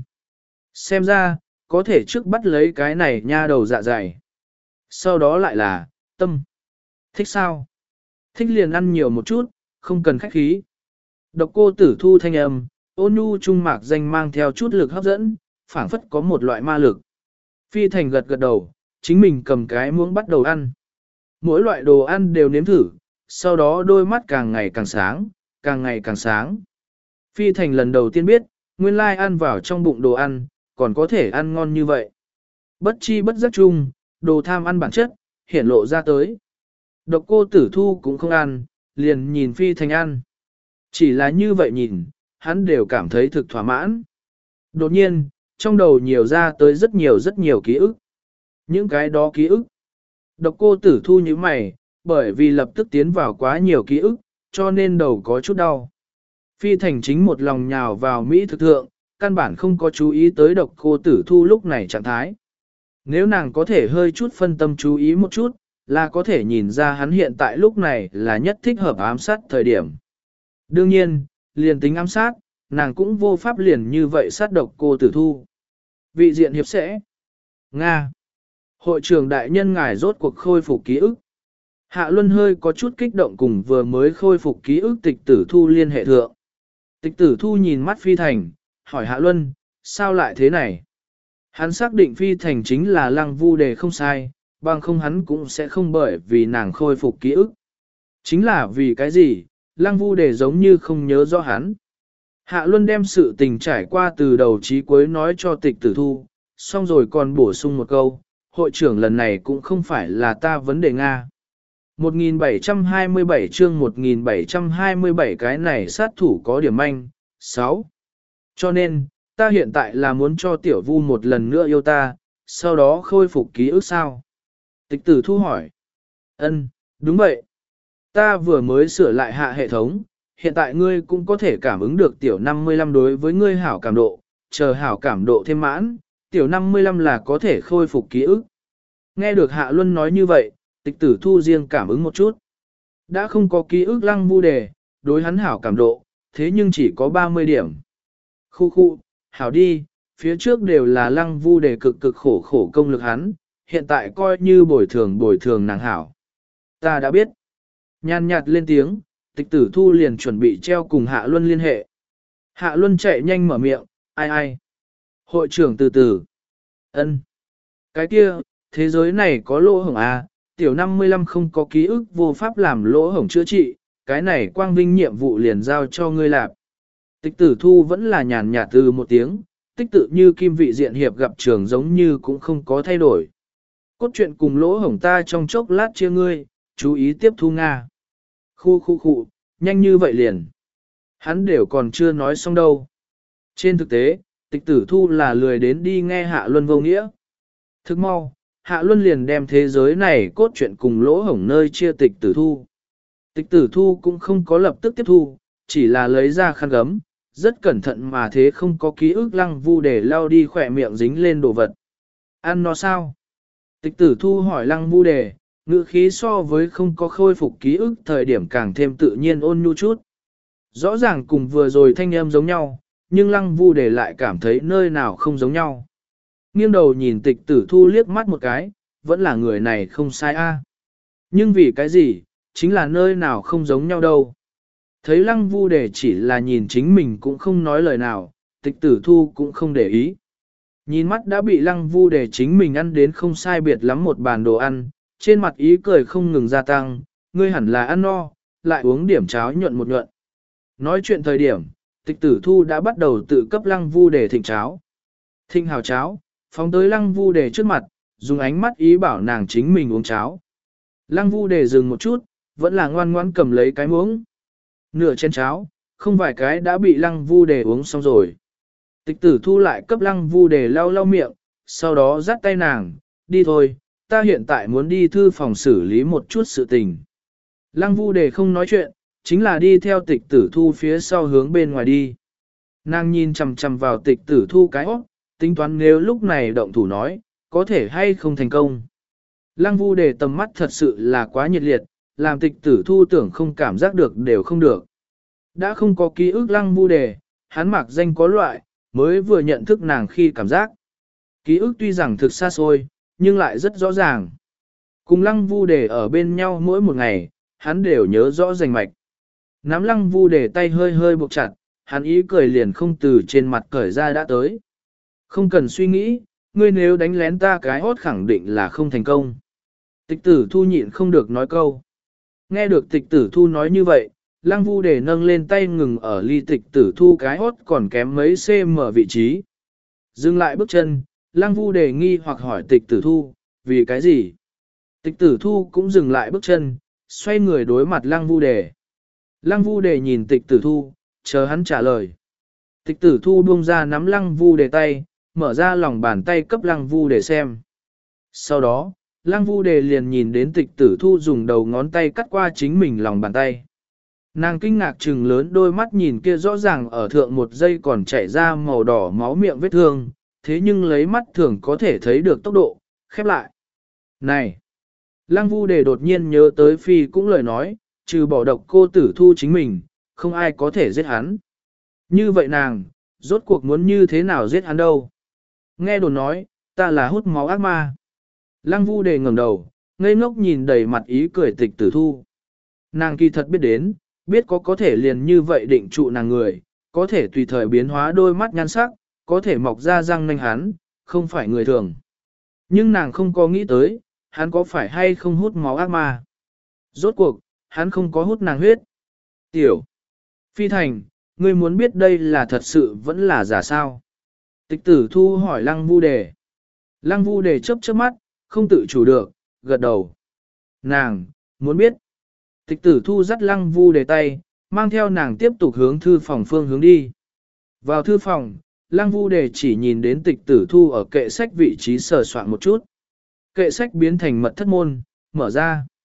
Xem ra, có thể trước bắt lấy cái này nha đầu dạ dày. Sau đó lại là, tâm. Thích sao? Thích liền ăn nhiều một chút, không cần khách khí. Độc cô tử thu thanh âm, ôn nhu trung mạc danh mang theo chút lực hấp dẫn, phảng phất có một loại ma lực. Phi Thành gật gật đầu, chính mình cầm cái muỗng bắt đầu ăn. Mỗi loại đồ ăn đều nếm thử, sau đó đôi mắt càng ngày càng sáng, càng ngày càng sáng. Phi Thành lần đầu tiên biết, nguyên lai ăn vào trong bụng đồ ăn, còn có thể ăn ngon như vậy. Bất chi bất giác chung, đồ tham ăn bản chất, hiển lộ ra tới. Độc cô tử thu cũng không ăn, liền nhìn Phi Thành ăn. Chỉ là như vậy nhìn, hắn đều cảm thấy thực thỏa mãn. Đột nhiên, trong đầu nhiều ra tới rất nhiều rất nhiều ký ức. Những cái đó ký ức. Độc cô tử thu như mày, bởi vì lập tức tiến vào quá nhiều ký ức, cho nên đầu có chút đau. Phi Thành chính một lòng nhào vào Mỹ thực thượng, căn bản không có chú ý tới độc cô tử thu lúc này trạng thái. Nếu nàng có thể hơi chút phân tâm chú ý một chút, là có thể nhìn ra hắn hiện tại lúc này là nhất thích hợp ám sát thời điểm. Đương nhiên, liền tính ám sát, nàng cũng vô pháp liền như vậy sát độc cô tử thu. Vị diện hiệp sẽ. Nga. Hội trưởng đại nhân ngài rốt cuộc khôi phục ký ức. Hạ Luân hơi có chút kích động cùng vừa mới khôi phục ký ức tịch tử thu liên hệ thượng. Tịch tử thu nhìn mắt Phi Thành, hỏi Hạ Luân, sao lại thế này? Hắn xác định Phi Thành chính là Lăng Vu Đề không sai, bằng không hắn cũng sẽ không bởi vì nàng khôi phục ký ức. Chính là vì cái gì, Lăng Vu Đề giống như không nhớ rõ hắn. Hạ Luân đem sự tình trải qua từ đầu chí cuối nói cho tịch tử thu, xong rồi còn bổ sung một câu, hội trưởng lần này cũng không phải là ta vấn đề Nga. một nghìn bảy trăm hai mươi bảy chương một nghìn bảy trăm hai mươi bảy cái này sát thủ có điểm manh. sáu. Cho nên, ta hiện tại là muốn cho tiểu vu một lần nữa yêu ta, sau đó khôi phục ký ức sao? Tịch tử thu hỏi. Ân, đúng vậy. Ta vừa mới sửa lại hạ hệ thống, hiện tại ngươi cũng có thể cảm ứng được tiểu năm mươi lăm đối với ngươi hảo cảm độ, chờ hảo cảm độ thêm mãn, tiểu năm mươi lăm là có thể khôi phục ký ức. Nghe được Hạ Luân nói như vậy, tịch tử thu riêng cảm ứng một chút. Đã không có ký ức lăng vu đề, đối hắn hảo cảm độ, thế nhưng chỉ có ba mươi điểm. Khu khu, hảo đi, phía trước đều là lăng vu đề cực cực khổ khổ công lực hắn, hiện tại coi như bồi thường bồi thường nàng hảo. Ta đã biết. Nhàn nhạt lên tiếng, tịch tử thu liền chuẩn bị treo cùng Hạ Luân liên hệ. Hạ Luân chạy nhanh mở miệng, ai ai. Hội trưởng từ từ. Ân. Cái kia, thế giới này có lỗ hổng à, tiểu năm mươi lăm không có ký ức vô pháp làm lỗ hổng chữa trị, cái này quang vinh nhiệm vụ liền giao cho ngươi làm. Tịch tử thu vẫn là nhàn nhạt từ một tiếng, tích tự như kim vị diện hiệp gặp trường giống như cũng không có thay đổi. Cốt truyện cùng lỗ hổng ta trong chốc lát chia ngươi, chú ý tiếp thu Nga. Khu khu khu, nhanh như vậy liền. Hắn đều còn chưa nói xong đâu. Trên thực tế, tịch tử thu là lười đến đi nghe Hạ Luân vô nghĩa. Thức mau, Hạ Luân liền đem thế giới này cốt truyện cùng lỗ hổng nơi chia tịch tử thu. Tịch tử thu cũng không có lập tức tiếp thu, chỉ là lấy ra khăn gấm, rất cẩn thận mà thế không có ký ức lăng vu để lau đi khỏe miệng dính lên đồ vật. Ăn nó sao? Tịch tử thu hỏi lăng vu đề, ngữ khí so với không có khôi phục ký ức thời điểm càng thêm tự nhiên ôn nhu chút. Rõ ràng cùng vừa rồi thanh em giống nhau, nhưng lăng vu đề lại cảm thấy nơi nào không giống nhau. Nghiêng đầu nhìn tịch tử thu liếc mắt một cái, vẫn là người này không sai a. Nhưng vì cái gì, chính là nơi nào không giống nhau đâu. Thấy lăng vu đề chỉ là nhìn chính mình cũng không nói lời nào, tịch tử thu cũng không để ý. Nhìn mắt đã bị lăng vu đề chính mình ăn đến không sai biệt lắm một bàn đồ ăn, trên mặt ý cười không ngừng gia tăng, ngươi hẳn là ăn no, lại uống điểm cháo nhuận một nhuận. Nói chuyện thời điểm, tịch tử thu đã bắt đầu tự cấp lăng vu đề thịnh cháo. Thịnh hào cháo, phóng tới lăng vu đề trước mặt, dùng ánh mắt ý bảo nàng chính mình uống cháo. Lăng vu đề dừng một chút, vẫn là ngoan ngoãn cầm lấy cái muỗng. Nửa chén cháo, không vài cái đã bị lăng vu đề uống xong rồi. Tịch tử thu lại cấp lăng vu đề lau lau miệng, sau đó dắt tay nàng, đi thôi, ta hiện tại muốn đi thư phòng xử lý một chút sự tình. Lăng vu đề không nói chuyện, chính là đi theo tịch tử thu phía sau hướng bên ngoài đi. Nàng nhìn chằm chằm vào tịch tử thu cái óc, tính toán nếu lúc này động thủ nói, có thể hay không thành công. Lăng vu đề tầm mắt thật sự là quá nhiệt liệt, làm tịch tử thu tưởng không cảm giác được đều không được. Đã không có ký ức lăng vu đề, hắn mặc danh có loại, mới vừa nhận thức nàng khi cảm giác. Ký ức tuy rằng thực xa xôi, nhưng lại rất rõ ràng. Cùng lăng vu đề ở bên nhau mỗi một ngày, hắn đều nhớ rõ rành mạch. Nắm lăng vu đề tay hơi hơi buộc chặt, hắn ý cười liền không từ trên mặt cởi ra đã tới. Không cần suy nghĩ, ngươi nếu đánh lén ta cái hốt khẳng định là không thành công. Tịch tử thu nhịn không được nói câu. Nghe được tịch tử thu nói như vậy, lăng vu đề nâng lên tay ngừng ở ly tịch tử thu cái hốt còn kém mấy cm vị trí. Dừng lại bước chân, lăng vu đề nghi hoặc hỏi tịch tử thu, vì cái gì? Tịch tử thu cũng dừng lại bước chân, xoay người đối mặt lăng vu đề. Lăng vu đề nhìn tịch tử thu, chờ hắn trả lời. Tịch tử thu buông ra nắm lăng vu đề tay, mở ra lòng bàn tay cấp lăng vu đề xem. Sau đó, lăng vu đề liền nhìn đến tịch tử thu dùng đầu ngón tay cắt qua chính mình lòng bàn tay. Nàng kinh ngạc trừng lớn đôi mắt nhìn kia rõ ràng ở thượng một giây còn chảy ra màu đỏ máu miệng vết thương, thế nhưng lấy mắt thường có thể thấy được tốc độ, khép lại. Này! Lăng vu đề đột nhiên nhớ tới phi cũng lời nói, trừ bỏ độc cô tử thu chính mình, không ai có thể giết hắn. Như vậy nàng, rốt cuộc muốn như thế nào giết hắn đâu? Nghe đồn nói, ta là hút máu ác ma. Lăng vu đề ngẩng đầu, ngây ngốc nhìn đầy mặt ý cười tịch tử thu. Nàng kỳ thật biết đến, biết có có thể liền như vậy định trụ nàng người, có thể tùy thời biến hóa đôi mắt nhan sắc, có thể mọc ra răng nanh hắn, không phải người thường. Nhưng nàng không có nghĩ tới, hắn có phải hay không hút máu ác ma. Rốt cuộc, hắn không có hút nàng huyết. Tiểu. Phi thành, ngươi muốn biết đây là thật sự vẫn là giả sao? Tịch tử thu hỏi lăng vu đề. Lăng vu đề chớp chớp mắt, không tự chủ được, gật đầu. Nàng, muốn biết. Tịch tử thu dắt lăng vu đề tay, mang theo nàng tiếp tục hướng thư phòng phương hướng đi. Vào thư phòng, lăng vu đề chỉ nhìn đến tịch tử thu ở kệ sách vị trí sờ soạn một chút. Kệ sách biến thành mật thất môn, mở ra.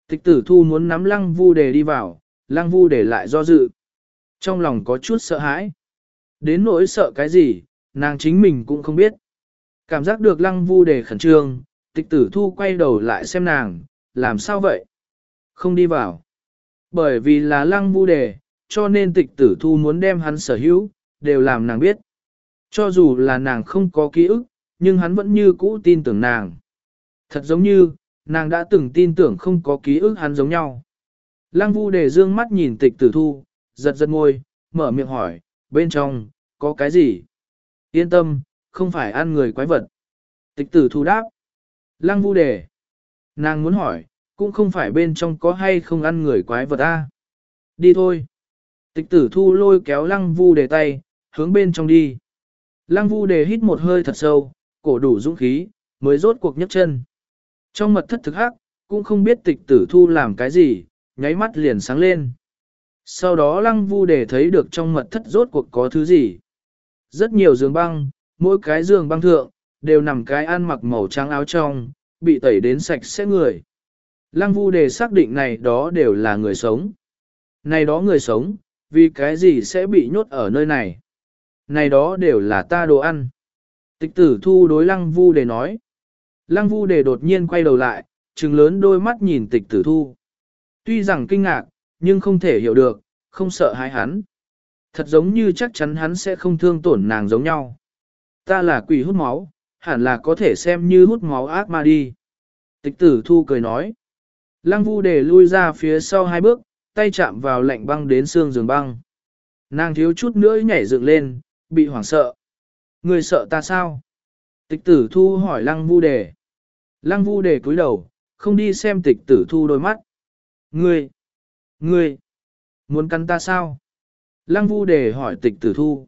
Tịch tử thu muốn nắm lăng vu đề đi vào, lăng vu đề lại do dự. Trong lòng có chút sợ hãi. Đến nỗi sợ cái gì, nàng chính mình cũng không biết. Cảm giác được lăng vu đề khẩn trương, tịch tử thu quay đầu lại xem nàng, làm sao vậy? Không đi vào. Bởi vì là lăng vu đề, cho nên tịch tử thu muốn đem hắn sở hữu, đều làm nàng biết. Cho dù là nàng không có ký ức, nhưng hắn vẫn như cũ tin tưởng nàng. Thật giống như, nàng đã từng tin tưởng không có ký ức hắn giống nhau. Lăng vu đề dương mắt nhìn tịch tử thu, giật giật môi, mở miệng hỏi, bên trong, có cái gì? Yên tâm, không phải ăn người quái vật. Tịch tử thu đáp. Lăng vu đề. Nàng muốn hỏi, cũng không phải bên trong có hay không ăn người quái vật a. Đi thôi. Tịch tử thu lôi kéo lăng vu đề tay, hướng bên trong đi. Lăng vu đề hít một hơi thật sâu, cổ đủ dũng khí, mới rốt cuộc nhấc chân. Trong mật thất thực hắc, cũng không biết tịch tử thu làm cái gì, nháy mắt liền sáng lên. Sau đó lăng vu đề thấy được trong mật thất rốt cuộc có thứ gì. Rất nhiều giường băng, mỗi cái giường băng thượng, đều nằm cái ăn mặc màu trắng áo trong, bị tẩy đến sạch sẽ người. Lăng vu đề xác định này đó đều là người sống. Này đó người sống, vì cái gì sẽ bị nhốt ở nơi này? Này đó đều là ta đồ ăn. Tịch tử thu đối lăng vu đề nói. Lăng vu đề đột nhiên quay đầu lại, trừng lớn đôi mắt nhìn tịch tử thu. Tuy rằng kinh ngạc, nhưng không thể hiểu được, không sợ hãi hắn. Thật giống như chắc chắn hắn sẽ không thương tổn nàng giống nhau. Ta là quỷ hút máu, hẳn là có thể xem như hút máu ác ma đi. Tịch tử thu cười nói. Lăng vu đề lui ra phía sau hai bước, tay chạm vào lạnh băng đến xương giường băng. Nàng thiếu chút nữa nhảy dựng lên, bị hoảng sợ. Người sợ ta sao? Tịch tử thu hỏi lăng vu đề. Lăng vu đề cúi đầu, không đi xem tịch tử thu đôi mắt. Ngươi, ngươi, muốn cắn ta sao? Lăng vu đề hỏi tịch tử thu.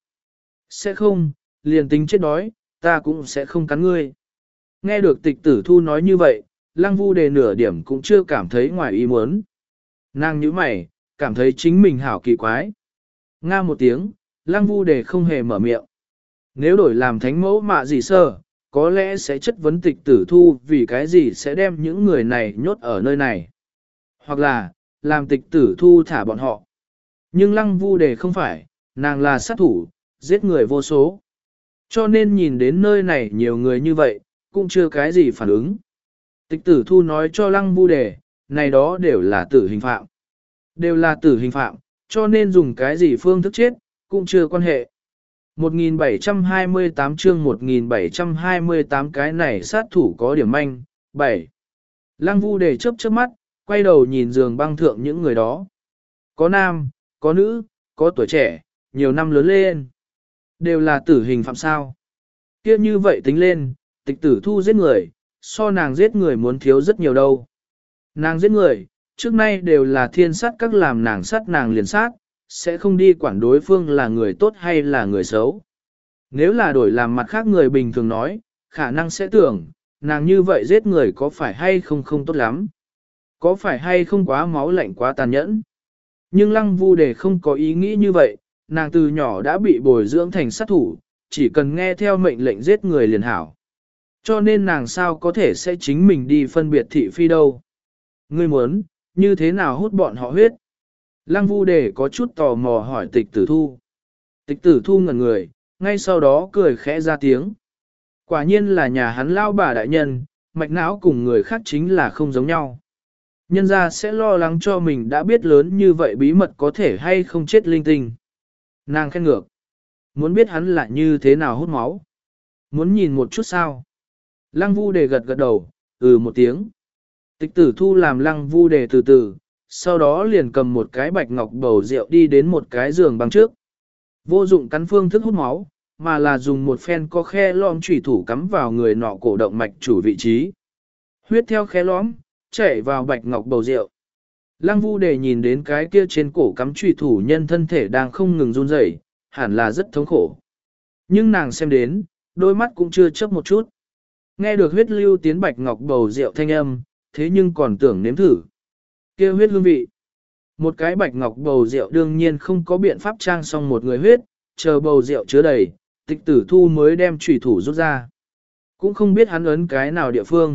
Sẽ không, liền tính chết đói, ta cũng sẽ không cắn ngươi. Nghe được tịch tử thu nói như vậy, lăng vu đề nửa điểm cũng chưa cảm thấy ngoài ý muốn. Nàng nhíu mày, cảm thấy chính mình hảo kỳ quái. Nga một tiếng, lăng vu đề không hề mở miệng. Nếu đổi làm thánh mẫu mạ gì sơ, có lẽ sẽ chất vấn tịch tử thu vì cái gì sẽ đem những người này nhốt ở nơi này. Hoặc là, làm tịch tử thu thả bọn họ. Nhưng lăng vu đề không phải, nàng là sát thủ, giết người vô số. Cho nên nhìn đến nơi này nhiều người như vậy, cũng chưa cái gì phản ứng. Tịch tử thu nói cho lăng vu đề, này đó đều là tử hình phạm. Đều là tử hình phạm, cho nên dùng cái gì phương thức chết, cũng chưa quan hệ. một nghìn bảy trăm hai mươi tám chương một nghìn bảy trăm hai mươi tám cái này sát thủ có điểm manh. bảy. Lăng vu đề chớp chớp mắt, quay đầu nhìn giường băng thượng những người đó. Có nam, có nữ, có tuổi trẻ, nhiều năm lớn lên. Đều là tử hình phạm sao. Kia như vậy tính lên, tịch tử thu giết người, so nàng giết người muốn thiếu rất nhiều đâu. Nàng giết người, trước nay đều là thiên sát các làm nàng sát nàng liền sát, sẽ không đi quản đối phương là người tốt hay là người xấu. Nếu là đổi làm mặt khác người bình thường nói, khả năng sẽ tưởng, nàng như vậy giết người có phải hay không không tốt lắm. Có phải hay không quá máu lạnh quá tàn nhẫn. Nhưng lăng vu đề không có ý nghĩ như vậy, nàng từ nhỏ đã bị bồi dưỡng thành sát thủ, chỉ cần nghe theo mệnh lệnh giết người liền hảo. Cho nên nàng sao có thể sẽ chính mình đi phân biệt thị phi đâu. Ngươi muốn, như thế nào hút bọn họ huyết? Lăng vu đề có chút tò mò hỏi tịch tử thu. Tịch tử thu ngẩn người, ngay sau đó cười khẽ ra tiếng. Quả nhiên là nhà hắn lao bà đại nhân, mạch não cùng người khác chính là không giống nhau. Nhân ra sẽ lo lắng cho mình đã biết lớn như vậy bí mật có thể hay không chết linh tinh. Nàng khen ngược. Muốn biết hắn là như thế nào hút máu. Muốn nhìn một chút sao. Lăng vu đề gật gật đầu, ừ một tiếng. Tịch tử thu làm lăng vu đề từ từ, sau đó liền cầm một cái bạch ngọc bầu rượu đi đến một cái giường băng trước. Vô dụng cắn phương thức hút máu, mà là dùng một phen có khe lõm chủy thủ cắm vào người nọ cổ động mạch chủ vị trí. Huyết theo khe lõm, chảy vào bạch ngọc bầu rượu. Lăng vu đề nhìn đến cái kia trên cổ cắm chủy thủ nhân thân thể đang không ngừng run rẩy, hẳn là rất thống khổ. Nhưng nàng xem đến, đôi mắt cũng chưa chớp một chút. Nghe được huyết lưu tiến bạch ngọc bầu rượu thanh âm, thế nhưng còn tưởng nếm thử. Kia huyết hương vị. Một cái bạch ngọc bầu rượu đương nhiên không có biện pháp trang xong một người huyết, chờ bầu rượu chứa đầy, tịch tử thu mới đem chủy thủ rút ra. Cũng không biết hắn ấn cái nào địa phương,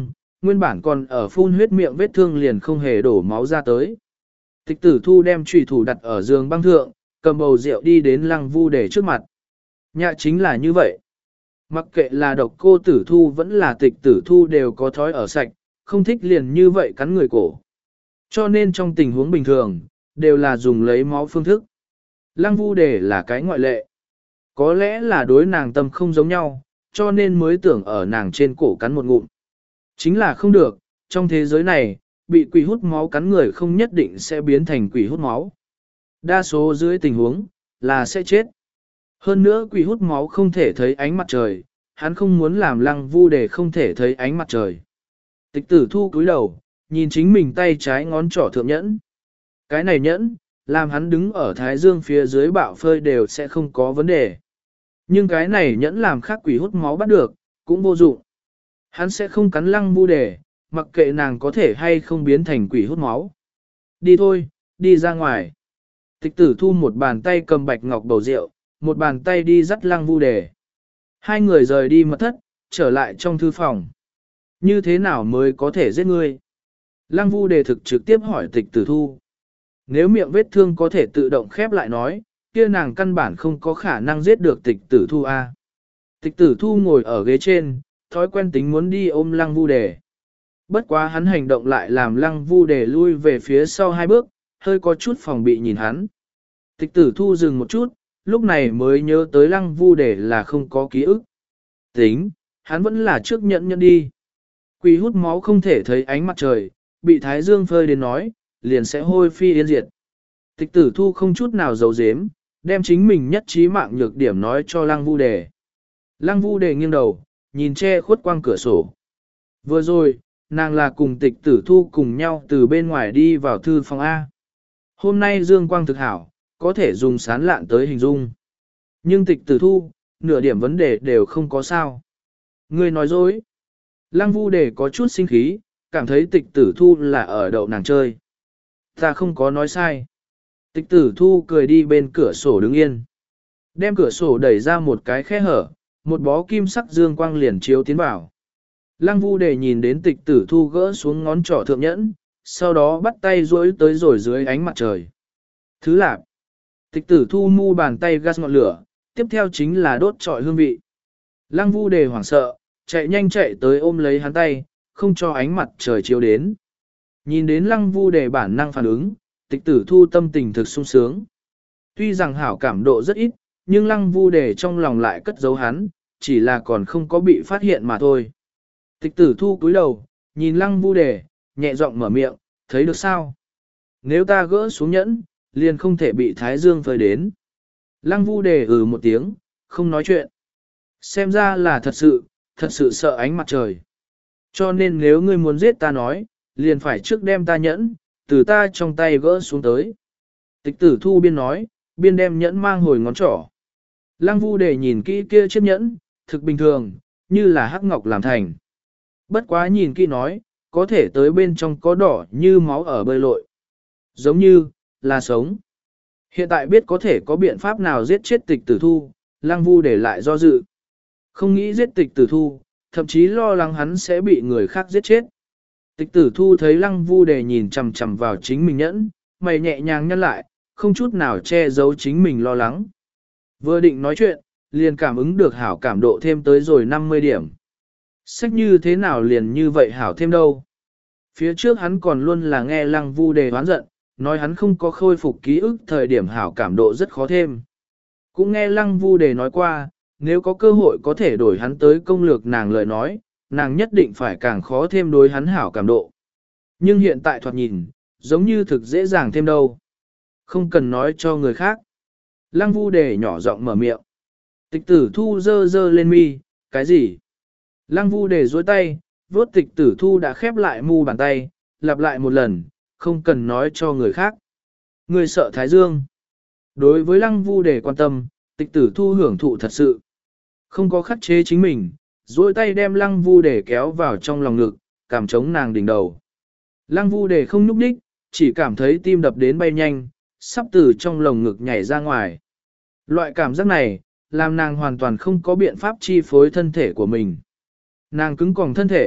nguyên bản còn ở phun huyết miệng vết thương liền không hề đổ máu ra tới. Tịch tử thu đem trùy thủ đặt ở giường băng thượng, cầm bầu rượu đi đến lăng vu để trước mặt. Nhạ chính là như vậy. Mặc kệ là độc cô tử thu vẫn là tịch tử thu đều có thói ở sạch, không thích liền như vậy cắn người cổ. Cho nên trong tình huống bình thường, đều là dùng lấy máu phương thức. Lăng vu đề là cái ngoại lệ. Có lẽ là đối nàng tâm không giống nhau, cho nên mới tưởng ở nàng trên cổ cắn một ngụm. Chính là không được, trong thế giới này, bị quỷ hút máu cắn người không nhất định sẽ biến thành quỷ hút máu. Đa số dưới tình huống, là sẽ chết. Hơn nữa quỷ hút máu không thể thấy ánh mặt trời, hắn không muốn làm lăng vu để không thể thấy ánh mặt trời. Tịch tử thu cúi đầu, nhìn chính mình tay trái ngón trỏ thượng nhẫn. Cái này nhẫn, làm hắn đứng ở thái dương phía dưới bạo phơi đều sẽ không có vấn đề. Nhưng cái này nhẫn làm khác quỷ hút máu bắt được, cũng vô dụng. Hắn sẽ không cắn lăng vu đề, mặc kệ nàng có thể hay không biến thành quỷ hút máu. Đi thôi, đi ra ngoài. Tịch tử thu một bàn tay cầm bạch ngọc bầu rượu, một bàn tay đi dắt lăng vu đề. Hai người rời đi mật thất, trở lại trong thư phòng. Như thế nào mới có thể giết ngươi? Lăng vu đề thực trực tiếp hỏi tịch tử thu. Nếu miệng vết thương có thể tự động khép lại nói, kia nàng căn bản không có khả năng giết được tịch tử thu A. Tịch tử thu ngồi ở ghế trên, thói quen tính muốn đi ôm lăng vu đề. Bất quá hắn hành động lại làm lăng vu đề lui về phía sau hai bước, hơi có chút phòng bị nhìn hắn. Tịch tử thu dừng một chút, lúc này mới nhớ tới lăng vu đề là không có ký ức. Tính, hắn vẫn là trước nhận nhận đi. Quỷ hút máu không thể thấy ánh mặt trời, bị thái dương phơi đến nói, liền sẽ hôi phi yên diệt. Tịch tử thu không chút nào giấu giếm, đem chính mình nhất trí mạng nhược điểm nói cho lăng vu đề. Lăng vu đề nghiêng đầu, nhìn che khuất quang cửa sổ. Vừa rồi, nàng là cùng tịch tử thu cùng nhau từ bên ngoài đi vào thư phòng A. Hôm nay dương quang thực hảo, có thể dùng sán lạn tới hình dung. Nhưng tịch tử thu, nửa điểm vấn đề đều không có sao. Ngươi nói dối. Lăng vu đề có chút sinh khí, cảm thấy tịch tử thu là ở đậu nàng chơi. Ta không có nói sai. Tịch tử thu cười đi bên cửa sổ đứng yên. Đem cửa sổ đẩy ra một cái khe hở, một bó kim sắc dương quang liền chiếu tiến vào. Lăng vu đề nhìn đến tịch tử thu gỡ xuống ngón trỏ thượng nhẫn, sau đó bắt tay duỗi tới rồi dưới ánh mặt trời. Thứ lạp. Tịch tử thu mu bàn tay gas ngọn lửa, tiếp theo chính là đốt trọi hương vị. Lăng vu đề hoảng sợ, chạy nhanh chạy tới ôm lấy hắn tay, không cho ánh mặt trời chiếu đến. Nhìn đến lăng vu đề bản năng phản ứng, tịch tử thu tâm tình thực sung sướng. Tuy rằng hảo cảm độ rất ít, nhưng lăng vu đề trong lòng lại cất giấu hắn, chỉ là còn không có bị phát hiện mà thôi. Tịch tử thu cúi đầu, nhìn lăng vu đề, nhẹ giọng mở miệng, thấy được sao? Nếu ta gỡ xuống nhẫn, liền không thể bị thái dương phơi đến. Lăng vu đề ừ một tiếng, không nói chuyện. Xem ra là thật sự, thật sự sợ ánh mặt trời. Cho nên nếu ngươi muốn giết ta nói, liền phải trước đem ta nhẫn, từ ta trong tay gỡ xuống tới. Tịch tử thu biên nói, biên đem nhẫn mang hồi ngón trỏ. Lăng vu đề nhìn kỹ kia chiếc nhẫn, thực bình thường, như là hắc ngọc làm thành. Bất quá nhìn kỹ nói, có thể tới bên trong có đỏ như máu ở bơi lội. Giống như, là sống. Hiện tại biết có thể có biện pháp nào giết chết tịch tử thu, lăng vu để lại do dự. Không nghĩ giết tịch tử thu, thậm chí lo lắng hắn sẽ bị người khác giết chết. Tịch tử thu thấy lăng vu để nhìn chằm chằm vào chính mình nhẫn, mày nhẹ nhàng nhăn lại, không chút nào che giấu chính mình lo lắng. Vừa định nói chuyện, liền cảm ứng được hảo cảm độ thêm tới rồi năm mươi điểm. Sách như thế nào liền như vậy hảo thêm đâu. Phía trước hắn còn luôn là nghe lăng vu đề hoán giận, nói hắn không có khôi phục ký ức thời điểm hảo cảm độ rất khó thêm. Cũng nghe lăng vu đề nói qua, nếu có cơ hội có thể đổi hắn tới công lược nàng lời nói, nàng nhất định phải càng khó thêm đối hắn hảo cảm độ. Nhưng hiện tại thoạt nhìn, giống như thực dễ dàng thêm đâu. Không cần nói cho người khác. Lăng vu đề nhỏ giọng mở miệng. Tịch tử thu dơ dơ lên mi, cái gì? Lăng vu đề dối tay, vuốt tịch tử thu đã khép lại mu bàn tay, lặp lại một lần, không cần nói cho người khác. Người sợ thái dương. Đối với lăng vu đề quan tâm, tịch tử thu hưởng thụ thật sự. Không có khắc chế chính mình, dối tay đem lăng vu đề kéo vào trong lòng ngực, cảm chống nàng đỉnh đầu. Lăng vu đề không nhúc nhích, chỉ cảm thấy tim đập đến bay nhanh, sắp từ trong lồng ngực nhảy ra ngoài. Loại cảm giác này, làm nàng hoàn toàn không có biện pháp chi phối thân thể của mình. Nàng cứng còng thân thể,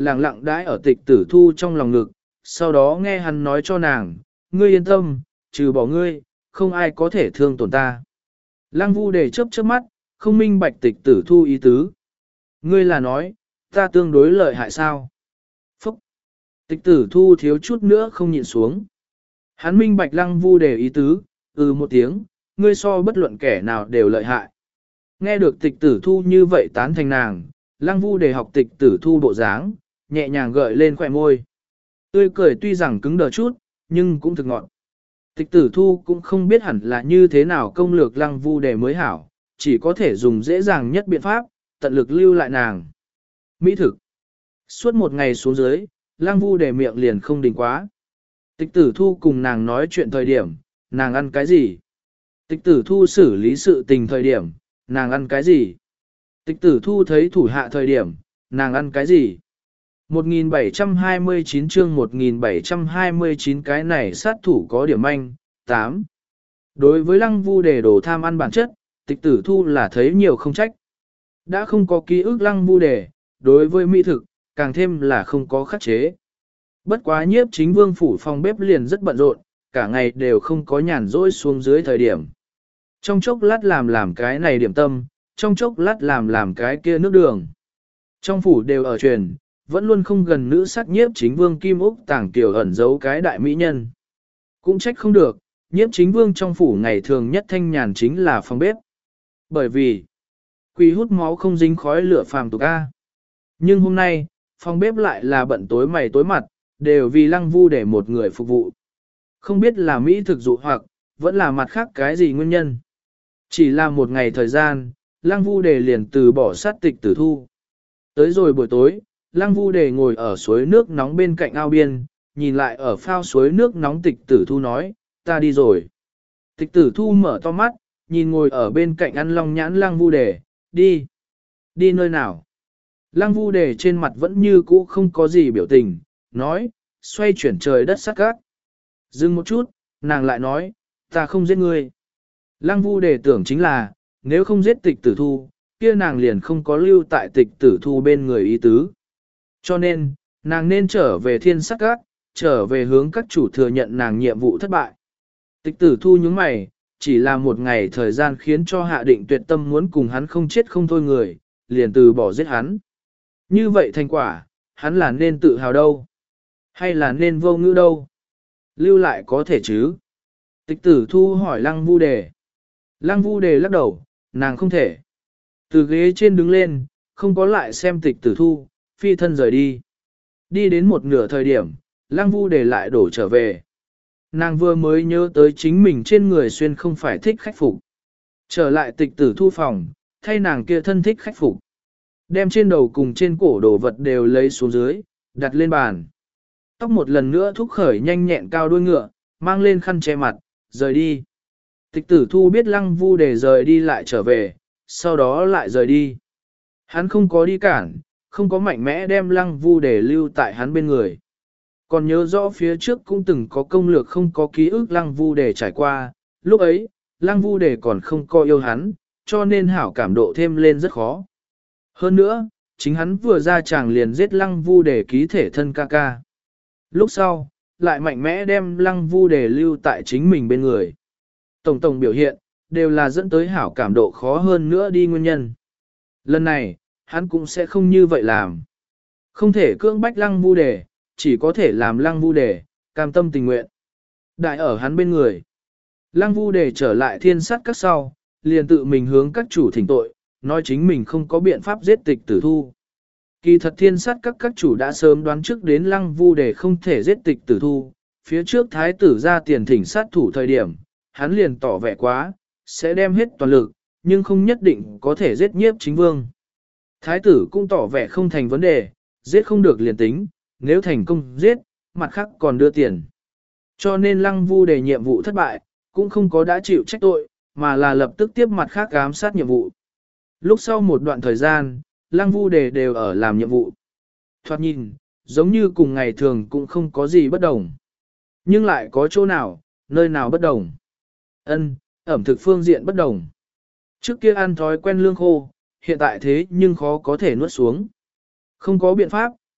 lặng lặng đãi ở tịch tử thu trong lòng ngực, sau đó nghe hắn nói cho nàng, ngươi yên tâm, trừ bỏ ngươi, không ai có thể thương tổn ta. Lăng Vu Đề chớp chớp mắt, không minh bạch tịch tử thu ý tứ. Ngươi là nói, ta tương đối lợi hại sao? Phúc! Tịch tử thu thiếu chút nữa không nhịn xuống. Hắn minh bạch Lăng Vu Đề ý tứ, ừ một tiếng, ngươi so bất luận kẻ nào đều lợi hại. Nghe được tịch tử thu như vậy tán thành nàng, Lăng Vu Đề học tịch tử thu bộ dáng, nhẹ nhàng gợi lên khỏe môi. Tươi cười tuy rằng cứng đờ chút, nhưng cũng thực ngọt. Tịch tử thu cũng không biết hẳn là như thế nào công lược Lăng Vu Đề mới hảo, chỉ có thể dùng dễ dàng nhất biện pháp, tận lực lưu lại nàng. Mỹ thực. Suốt một ngày xuống dưới, Lăng Vu Đề miệng liền không đình quá. Tịch tử thu cùng nàng nói chuyện thời điểm, nàng ăn cái gì? Tịch tử thu xử lý sự tình thời điểm, nàng ăn cái gì? Tịch tử thu thấy thủ hạ thời điểm, nàng ăn cái gì? một nghìn bảy trăm hai mươi chín chương một nghìn bảy trăm hai mươi chín cái này sát thủ có điểm manh. tám. Đối với Lăng Vu Đề đồ tham ăn bản chất, tịch tử thu là thấy nhiều không trách. Đã không có ký ức Lăng Vu Đề, đối với mỹ thực, càng thêm là không có khắc chế. Bất quá nhiếp chính vương phủ phòng bếp liền rất bận rộn, cả ngày đều không có nhàn rỗi xuống dưới thời điểm. Trong chốc lát làm làm cái này điểm tâm, trong chốc lát làm làm cái kia nước đường. Trong phủ đều ở truyền, vẫn luôn không gần nữ sắc nhiếp chính vương Kim Úc Tàng Kiều ẩn giấu cái đại mỹ nhân. Cũng trách không được, nhiếp chính vương trong phủ ngày thường nhất thanh nhàn chính là phòng bếp. Bởi vì, quỷ hút máu không dính khói lửa phàm tục A. Nhưng hôm nay, phòng bếp lại là bận tối mày tối mặt, đều vì Lăng Vu để một người phục vụ. Không biết là mỹ thực dụ hoặc, vẫn là mặt khác cái gì nguyên nhân. Chỉ là một ngày thời gian, Lăng Vu Đề liền từ bỏ sát tịch tử thu. Tới rồi buổi tối, Lăng Vu Đề ngồi ở suối nước nóng bên cạnh ao biên, nhìn lại ở phao suối nước nóng tịch tử thu nói, ta đi rồi. Tịch tử thu mở to mắt, nhìn ngồi ở bên cạnh ăn long nhãn Lăng Vu Đề, đi. Đi nơi nào? Lăng Vu Đề trên mặt vẫn như cũ không có gì biểu tình, nói, xoay chuyển trời đất sắc cát. Dừng một chút, nàng lại nói, ta không giết ngươi. Lăng Vu Đề tưởng chính là, nếu không giết tịch tử thu, kia nàng liền không có lưu tại tịch tử thu bên người ý tứ. Cho nên, nàng nên trở về thiên sắc các, trở về hướng các chủ thừa nhận nàng nhiệm vụ thất bại. Tịch tử thu nhướng mày, chỉ là một ngày thời gian khiến cho hạ định tuyệt tâm muốn cùng hắn không chết không thôi người, liền từ bỏ giết hắn. Như vậy thành quả, hắn là nên tự hào đâu? Hay là nên vô ngữ đâu? Lưu lại có thể chứ? Tịch tử thu hỏi Lăng Vu Đề. Lăng Vu Đề lắc đầu, nàng không thể. Từ ghế trên đứng lên, không có lại xem tịch tử thu, phi thân rời đi. Đi đến một nửa thời điểm, Lăng Vu Đề lại đổ trở về. Nàng vừa mới nhớ tới chính mình trên người xuyên không phải thích khách phục. Trở lại tịch tử thu phòng, thay nàng kia thân thích khách phục. Đem trên đầu cùng trên cổ đồ vật đều lấy xuống dưới, đặt lên bàn. Tóc một lần nữa thúc khởi nhanh nhẹn cao đuôi ngựa, mang lên khăn che mặt, rời đi. Tịch tử thu biết Lăng Vu Đề rời đi lại trở về, sau đó lại rời đi. Hắn không có đi cản, không có mạnh mẽ đem Lăng Vu Đề lưu tại hắn bên người. Còn nhớ rõ phía trước cũng từng có công lược không có ký ức Lăng Vu Đề trải qua, lúc ấy, Lăng Vu Đề còn không có yêu hắn, cho nên hảo cảm độ thêm lên rất khó. Hơn nữa, chính hắn vừa ra chàng liền giết Lăng Vu Đề ký thể thân ca ca. Lúc sau, lại mạnh mẽ đem Lăng Vu Đề lưu tại chính mình bên người. Tổng tổng biểu hiện, đều là dẫn tới hảo cảm độ khó hơn nữa đi nguyên nhân. Lần này, hắn cũng sẽ không như vậy làm. Không thể cưỡng bách Lăng Vu Đề, chỉ có thể làm Lăng Vu Đề, cam tâm tình nguyện. Đại ở hắn bên người. Lăng Vu Đề trở lại thiên sát các sau, liền tự mình hướng các chủ thỉnh tội, nói chính mình không có biện pháp giết tịch tử thu. Kỳ thật thiên sát các các chủ đã sớm đoán trước đến Lăng Vu Đề không thể giết tịch tử thu, phía trước thái tử ra tiền thỉnh sát thủ thời điểm, hắn liền tỏ vẻ quá, sẽ đem hết toàn lực, nhưng không nhất định có thể giết nhiếp chính vương. Thái tử cũng tỏ vẻ không thành vấn đề, giết không được liền tính, nếu thành công giết, mặt khác còn đưa tiền. Cho nên Lăng Vu Đề nhiệm vụ thất bại, cũng không có đã chịu trách tội, mà là lập tức tiếp mặt khác ám sát nhiệm vụ. Lúc sau một đoạn thời gian, Lăng Vu Đề đều ở làm nhiệm vụ. Thoạt nhìn, giống như cùng ngày thường cũng không có gì bất đồng. Nhưng lại có chỗ nào, nơi nào bất đồng. Ân, ẩm thực phương diện bất đồng. Trước kia ăn thói quen lương khô, hiện tại thế nhưng khó có thể nuốt xuống. Không có biện pháp,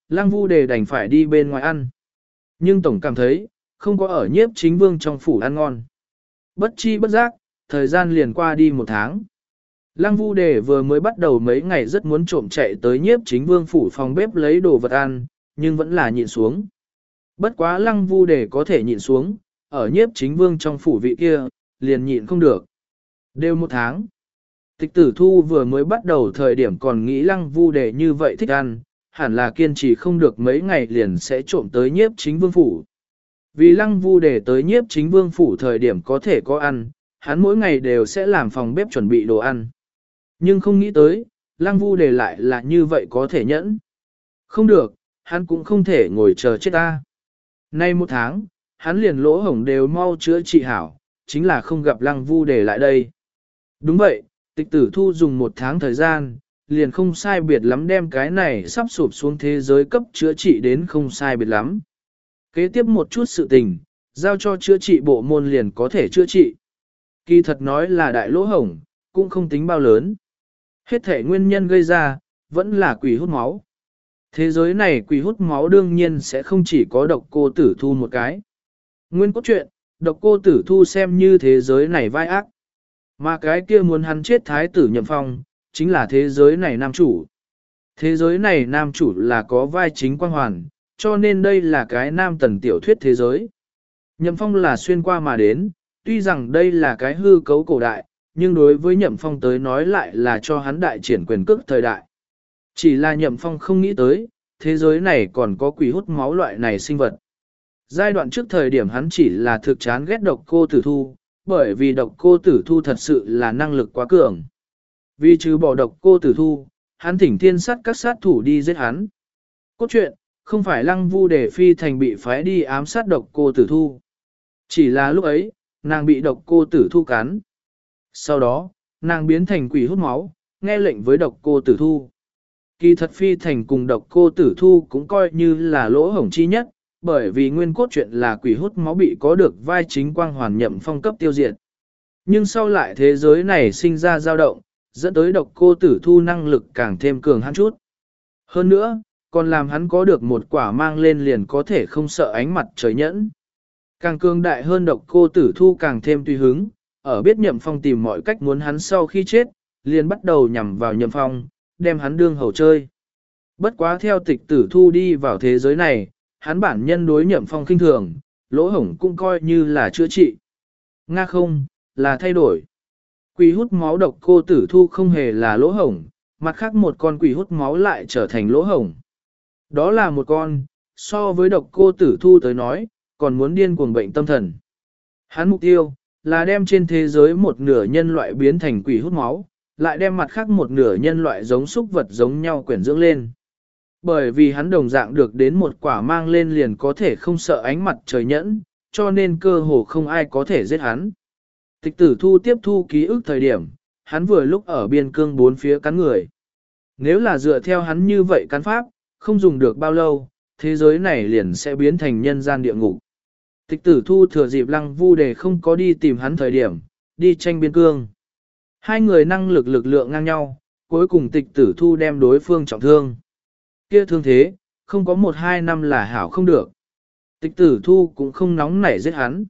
Lăng Vu Đề đành phải đi bên ngoài ăn. Nhưng tổng cảm thấy, không có ở nhiếp chính vương trong phủ ăn ngon. Bất chi bất giác, thời gian liền qua đi một tháng. Lăng Vu Đề vừa mới bắt đầu mấy ngày rất muốn trộm chạy tới nhiếp chính vương phủ phòng bếp lấy đồ vật ăn, nhưng vẫn là nhịn xuống. Bất quá Lăng Vu Đề có thể nhịn xuống, ở nhiếp chính vương trong phủ vị kia, liền nhịn không được. Đều một tháng. Tịch Tử Thu vừa mới bắt đầu thời điểm còn nghĩ Lăng Vu Đề như vậy thích ăn, hẳn là kiên trì không được mấy ngày liền sẽ trộm tới nhiếp chính vương phủ. Vì Lăng Vu Đề tới nhiếp chính vương phủ thời điểm có thể có ăn, hắn mỗi ngày đều sẽ làm phòng bếp chuẩn bị đồ ăn. Nhưng không nghĩ tới, Lăng Vu Đề lại là như vậy có thể nhẫn. Không được, hắn cũng không thể ngồi chờ chết ta. Nay một tháng, hắn liền lỗ hổng đều mau chữa trị hảo, chính là không gặp Lăng Vu Đề lại đây. Đúng vậy, Tịch Tử Thu dùng một tháng thời gian, liền không sai biệt lắm đem cái này sắp sụp xuống thế giới cấp chữa trị đến không sai biệt lắm. Kế tiếp một chút sự tình, giao cho chữa trị bộ môn liền có thể chữa trị. Kỳ thật nói là đại lỗ hổng, cũng không tính bao lớn. Hết thể nguyên nhân gây ra, vẫn là quỷ hút máu. Thế giới này quỷ hút máu đương nhiên sẽ không chỉ có độc cô Tử Thu một cái. Nguyên cốt truyện, độc cô Tử Thu xem như thế giới này vai ác. Mà cái kia muốn hắn chết thái tử Nhậm Phong, chính là thế giới này nam chủ. Thế giới này nam chủ là có vai chính quang hoàn, cho nên đây là cái nam tần tiểu thuyết thế giới. Nhậm Phong là xuyên qua mà đến, tuy rằng đây là cái hư cấu cổ đại, nhưng đối với Nhậm Phong tới nói lại là cho hắn đại triển quyền cước thời đại. Chỉ là Nhậm Phong không nghĩ tới, thế giới này còn có quỷ hút máu loại này sinh vật. Giai đoạn trước thời điểm hắn chỉ là thực chán ghét độc cô Tử Thu, bởi vì độc cô Tử Thu thật sự là năng lực quá cường. Vì trừ bỏ độc cô Tử Thu, hắn thỉnh thiên sát các sát thủ đi giết hắn. Cốt truyện, không phải Lăng Vu Đề phi thành bị phái đi ám sát độc cô Tử Thu. Chỉ là lúc ấy, nàng bị độc cô Tử Thu cắn. Sau đó, nàng biến thành quỷ hút máu, nghe lệnh với độc cô Tử Thu. Kỳ thật phi thành cùng độc cô Tử Thu cũng coi như là lỗ hổng chi nhất, bởi vì nguyên cốt truyện là quỷ hút máu bị có được vai chính quang hoàn Nhậm Phong cấp tiêu diệt. Nhưng sau lại thế giới này sinh ra dao động, dẫn tới độc cô Tử Thu năng lực càng thêm cường hắn chút. Hơn nữa, còn làm hắn có được một quả mang lên liền có thể không sợ ánh mặt trời nhẫn. Càng cường đại hơn độc cô Tử Thu càng thêm tùy hứng, ở biết Nhậm Phong tìm mọi cách muốn hắn sau khi chết, liền bắt đầu nhằm vào Nhậm Phong, đem hắn đương hầu chơi. Bất quá theo Tịch Tử Thu đi vào thế giới này, hắn bản nhân đối Nhậm Phong khinh thường, lỗ hổng cũng coi như là chữa trị. Nga không, là thay đổi. Quỷ hút máu độc cô Tử Thu không hề là lỗ hổng, mặt khác một con quỷ hút máu lại trở thành lỗ hổng. Đó là một con, so với độc cô Tử Thu tới nói, còn muốn điên cuồng bệnh tâm thần. Hắn mục tiêu, là đem trên thế giới một nửa nhân loại biến thành quỷ hút máu, lại đem mặt khác một nửa nhân loại giống súc vật giống nhau quyển dưỡng lên. Bởi vì hắn đồng dạng được đến một quả mang lên liền có thể không sợ ánh mặt trời nhẫn, cho nên cơ hồ không ai có thể giết hắn. Tịch Tử Thu tiếp thu ký ức thời điểm, hắn vừa lúc ở biên cương bốn phía cắn người. Nếu là dựa theo hắn như vậy cắn pháp, không dùng được bao lâu, thế giới này liền sẽ biến thành nhân gian địa ngục. Tịch Tử Thu thừa dịp Lăng Vu Đề không có đi tìm hắn thời điểm, đi tranh biên cương. Hai người năng lực lực lượng ngang nhau, cuối cùng Tịch Tử Thu đem đối phương trọng thương. Kia thương thế, không có một hai năm là hảo không được. Tịch Tử Thu cũng không nóng nảy giết hắn.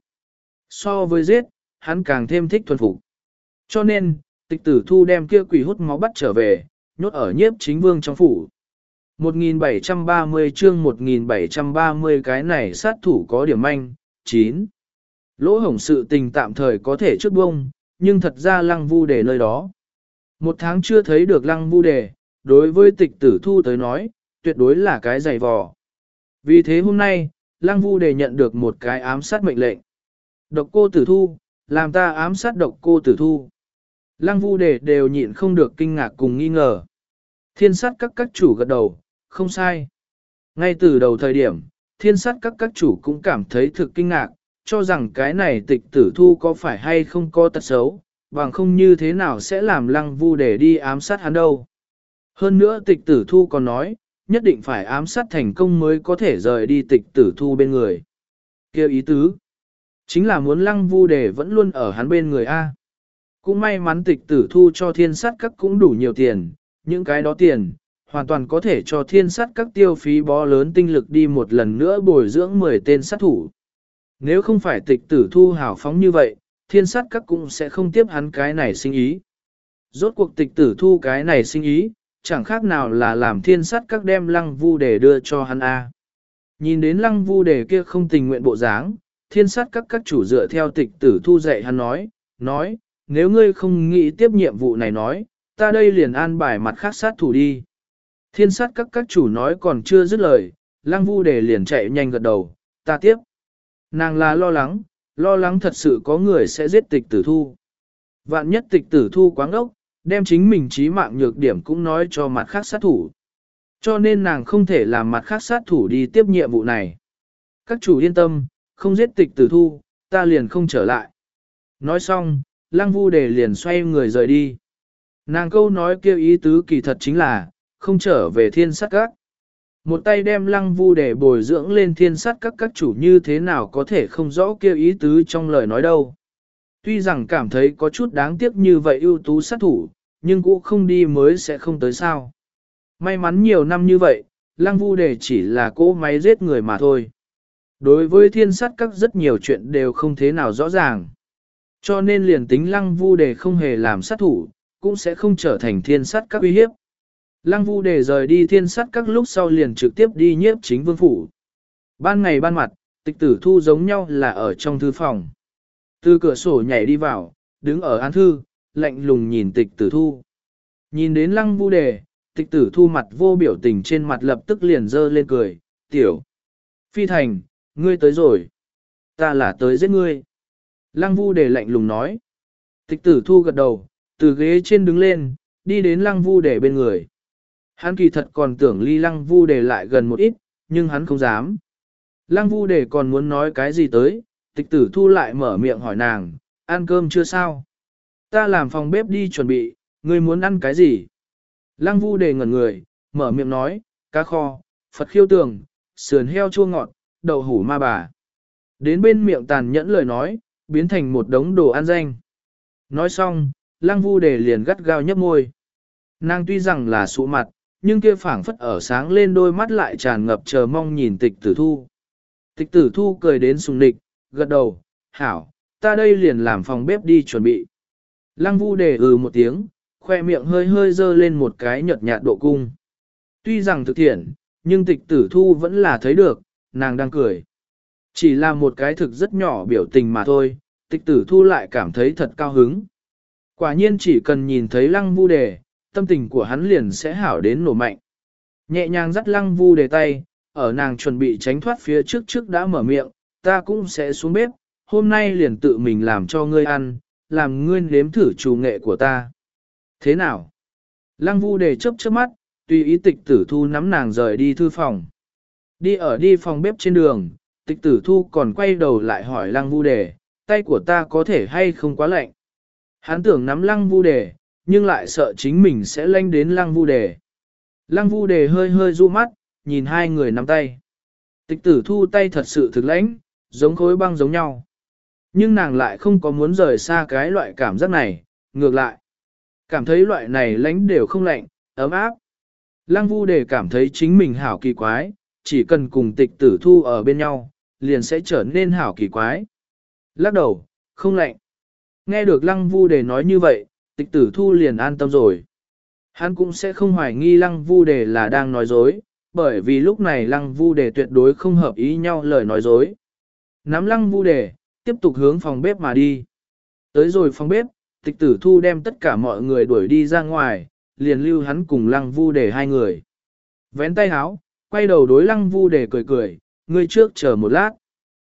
So với giết, hắn càng thêm thích thuần phục. Cho nên, Tịch Tử Thu đem kia quỷ hút máu bắt trở về, nhốt ở nhiếp chính vương trong phủ. một nghìn bảy trăm ba mươi chương một nghìn bảy trăm ba mươi cái này sát thủ có điểm manh. chín. Lỗ hổng sự tình tạm thời có thể trước bông, nhưng thật ra Lăng Vu Đề nơi đó. Một tháng chưa thấy được Lăng Vu Đề, đối với Tịch Tử Thu tới nói, tuyệt đối là cái giày vò. Vì thế hôm nay, Lăng Vu Đề nhận được một cái ám sát mệnh lệnh. Độc cô Tử Thu, làm ta ám sát độc cô Tử Thu. Lăng Vu Đề đều nhịn không được kinh ngạc cùng nghi ngờ. Thiên sát các các chủ gật đầu, không sai. Ngay từ đầu thời điểm, thiên sát các các chủ cũng cảm thấy thực kinh ngạc, cho rằng cái này Tịch Tử Thu có phải hay không có tật xấu, bằng không như thế nào sẽ làm Lăng Vu Đề đi ám sát hắn đâu. Hơn nữa Tịch Tử Thu còn nói, nhất định phải ám sát thành công mới có thể rời đi Tịch Tử Thu bên người. Kêu ý tứ, chính là muốn Lăng Vu Đề vẫn luôn ở hắn bên người A. Cũng may mắn Tịch Tử Thu cho thiên sát các cũng đủ nhiều tiền, những cái đó tiền, hoàn toàn có thể cho thiên sát các tiêu phí bó lớn tinh lực đi một lần nữa bồi dưỡng mười tên sát thủ. Nếu không phải tịch tử thu hào phóng như vậy, thiên sát các cũng sẽ không tiếp hắn cái này sinh ý. Rốt cuộc tịch tử thu cái này sinh ý, chẳng khác nào là làm thiên sát các đem lăng vu để đưa cho hắn A. Nhìn đến lăng vu đề kia không tình nguyện bộ dáng, thiên sát các các chủ dựa theo tịch tử thu dạy hắn nói, nói, nếu ngươi không nghĩ tiếp nhiệm vụ này nói, ta đây liền an bài mặt khác sát thủ đi. Thiên sát các các chủ nói còn chưa dứt lời, lăng vu đề liền chạy nhanh gật đầu, ta tiếp. Nàng là lo lắng, lo lắng thật sự có người sẽ giết tịch tử thu. Vạn nhất tịch tử thu quáng ốc, đem chính mình trí mạng nhược điểm cũng nói cho mặt khác sát thủ. Cho nên nàng không thể làm mặt khác sát thủ đi tiếp nhiệm vụ này. Các chủ yên tâm, không giết tịch tử thu, ta liền không trở lại. Nói xong, lăng vu đề liền xoay người rời đi. Nàng câu nói kêu ý tứ kỳ thật chính là, không trở về thiên sát các. Một tay đem lăng vu đề bồi dưỡng lên thiên sát các các chủ như thế nào có thể không rõ kêu ý tứ trong lời nói đâu. Tuy rằng cảm thấy có chút đáng tiếc như vậy ưu tú sát thủ, nhưng cũng không đi mới sẽ không tới sao. May mắn nhiều năm như vậy, lăng vu đề chỉ là cỗ máy giết người mà thôi. Đối với thiên sát các rất nhiều chuyện đều không thế nào rõ ràng. Cho nên liền tính lăng vu đề không hề làm sát thủ, cũng sẽ không trở thành thiên sát các uy hiếp. Lăng vu đề rời đi thiên sát các lúc sau liền trực tiếp đi nhiếp chính vương phủ. Ban ngày ban mặt, tịch tử thu giống nhau là ở trong thư phòng. Từ cửa sổ nhảy đi vào, đứng ở án thư, lạnh lùng nhìn tịch tử thu. Nhìn đến lăng vu đề, tịch tử thu mặt vô biểu tình trên mặt lập tức liền dơ lên cười, tiểu. Phi thành, ngươi tới rồi. Ta là tới giết ngươi. Lăng vu đề lạnh lùng nói. Tịch tử thu gật đầu, từ ghế trên đứng lên, đi đến lăng vu đề bên người. Hắn kỳ thật còn tưởng ly lăng vu đề lại gần một ít, nhưng hắn không dám. Lăng vu đề còn muốn nói cái gì tới, tịch tử thu lại mở miệng hỏi nàng, ăn cơm chưa sao? Ta làm phòng bếp đi chuẩn bị, ngươi muốn ăn cái gì? Lăng vu đề ngẩn người, mở miệng nói, cá kho, Phật khiêu tường, sườn heo chua ngọt, đậu hủ ma bà. Đến bên miệng tàn nhẫn lời nói, biến thành một đống đồ ăn danh. Nói xong, lăng vu đề liền gắt gao nhấp môi. Nàng tuy rằng là sụ mặt, nhưng kia phảng phất ở sáng lên đôi mắt lại tràn ngập chờ mong nhìn tịch tử thu. Tịch tử thu cười đến sùng nịch, gật đầu, hảo, ta đây liền làm phòng bếp đi chuẩn bị. Lăng vu đề ừ một tiếng, khoe miệng hơi hơi dơ lên một cái nhợt nhạt độ cung. Tuy rằng thực thiện, nhưng tịch tử thu vẫn là thấy được, nàng đang cười. Chỉ là một cái thực rất nhỏ biểu tình mà thôi, tịch tử thu lại cảm thấy thật cao hứng. Quả nhiên chỉ cần nhìn thấy lăng vu đề, tâm tình của hắn liền sẽ hảo đến nổ mạnh. Nhẹ nhàng dắt lăng vu đề tay, ở nàng chuẩn bị tránh thoát phía trước trước đã mở miệng, ta cũng sẽ xuống bếp, hôm nay liền tự mình làm cho ngươi ăn, làm ngươi nếm thử chủ nghệ của ta. Thế nào? Lăng vu đề chớp chớp mắt, tùy ý tịch tử thu nắm nàng rời đi thư phòng. Đi ở đi phòng bếp trên đường, tịch tử thu còn quay đầu lại hỏi lăng vu đề, tay của ta có thể hay không quá lạnh. Hắn tưởng nắm lăng vu đề, nhưng lại sợ chính mình sẽ lanh đến lăng vu đề. Lăng vu đề hơi hơi du mắt, nhìn hai người nắm tay. Tịch tử thu tay thật sự thực lãnh, giống khối băng giống nhau. Nhưng nàng lại không có muốn rời xa cái loại cảm giác này, ngược lại. Cảm thấy loại này lãnh đều không lạnh, ấm áp. Lăng vu đề cảm thấy chính mình hảo kỳ quái, chỉ cần cùng tịch tử thu ở bên nhau, liền sẽ trở nên hảo kỳ quái. Lắc đầu, không lạnh. Nghe được lăng vu đề nói như vậy, tịch tử thu liền an tâm rồi. Hắn cũng sẽ không hoài nghi lăng vu đề là đang nói dối, bởi vì lúc này lăng vu đề tuyệt đối không hợp ý nhau lời nói dối. Nắm lăng vu đề, tiếp tục hướng phòng bếp mà đi. Tới rồi phòng bếp, tịch tử thu đem tất cả mọi người đuổi đi ra ngoài, liền lưu hắn cùng lăng vu đề hai người. Vén tay háo, quay đầu đối lăng vu đề cười cười, ngươi trước chờ một lát.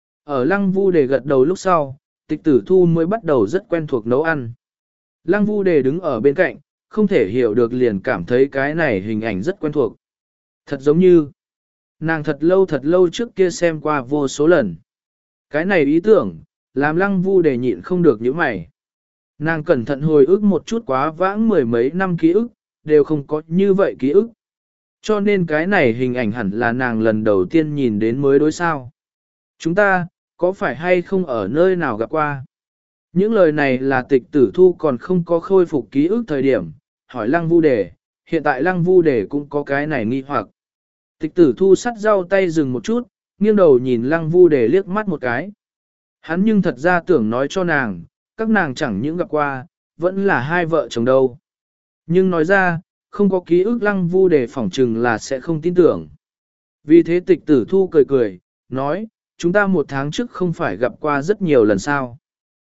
Ở lăng vu đề gật đầu lúc sau, tịch tử thu mới bắt đầu rất quen thuộc nấu ăn. Lăng vu đề đứng ở bên cạnh, không thể hiểu được liền cảm thấy cái này hình ảnh rất quen thuộc. Thật giống như, nàng thật lâu thật lâu trước kia xem qua vô số lần. Cái này ý tưởng, làm lăng vu đề nhịn không được những mày. Nàng cẩn thận hồi ức một chút quá vãng mười mấy năm ký ức, đều không có như vậy ký ức. Cho nên cái này hình ảnh hẳn là nàng lần đầu tiên nhìn đến mới đối sao. Chúng ta, có phải hay không ở nơi nào gặp qua? Những lời này là tịch tử thu còn không có khôi phục ký ức thời điểm, hỏi lăng vu đề, hiện tại lăng vu đề cũng có cái này nghi hoặc. Tịch tử thu sắt rau tay dừng một chút, nghiêng đầu nhìn lăng vu đề liếc mắt một cái. Hắn nhưng thật ra tưởng nói cho nàng, các nàng chẳng những gặp qua, vẫn là hai vợ chồng đâu. Nhưng nói ra, không có ký ức lăng vu đề phỏng chừng là sẽ không tin tưởng. Vì thế tịch tử thu cười cười, nói, chúng ta một tháng trước không phải gặp qua rất nhiều lần sao.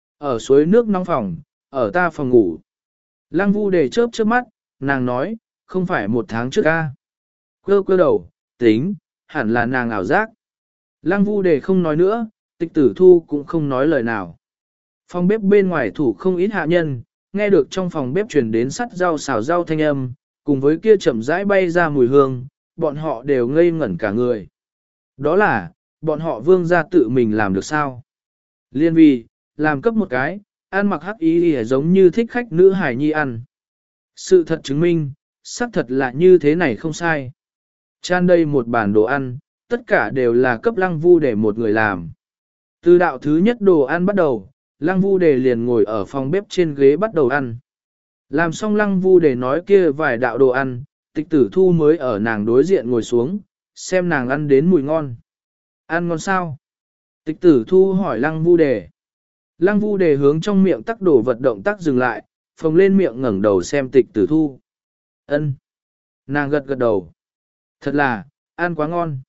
Ở suối nước nóng phòng, ở ta phòng ngủ. Lăng vu đề chớp chớp mắt, nàng nói, không phải một tháng trước ca. Quơ quơ đầu, tính, hẳn là nàng ảo giác. Lăng vu đề không nói nữa, tịch tử thu cũng không nói lời nào. Phòng bếp bên ngoài thủ không ít hạ nhân, nghe được trong phòng bếp truyền đến sắt rau xào rau thanh âm, cùng với kia chậm rãi bay ra mùi hương, bọn họ đều ngây ngẩn cả người. Đó là, bọn họ vương gia tự mình làm được sao? Liên vì, làm cấp một cái, ăn mặc hắc ý thì giống như thích khách nữ hải nhi ăn. Sự thật chứng minh, xác thật là như thế này không sai. Chan đây một bàn đồ ăn, tất cả đều là cấp lăng vu để một người làm. Từ đạo thứ nhất đồ ăn bắt đầu, lăng vu đề liền ngồi ở phòng bếp trên ghế bắt đầu ăn. Làm xong lăng vu đề nói kia vài đạo đồ ăn, tịch tử thu mới ở nàng đối diện ngồi xuống, xem nàng ăn đến mùi ngon. Ăn ngon sao? Tịch tử thu hỏi lăng vu đề. Lăng vu đề hướng trong miệng tắc đổ vật động tác dừng lại, phồng lên miệng ngẩng đầu xem tịch tử thu. Ân. Nàng gật gật đầu. Thật là, ăn quá ngon.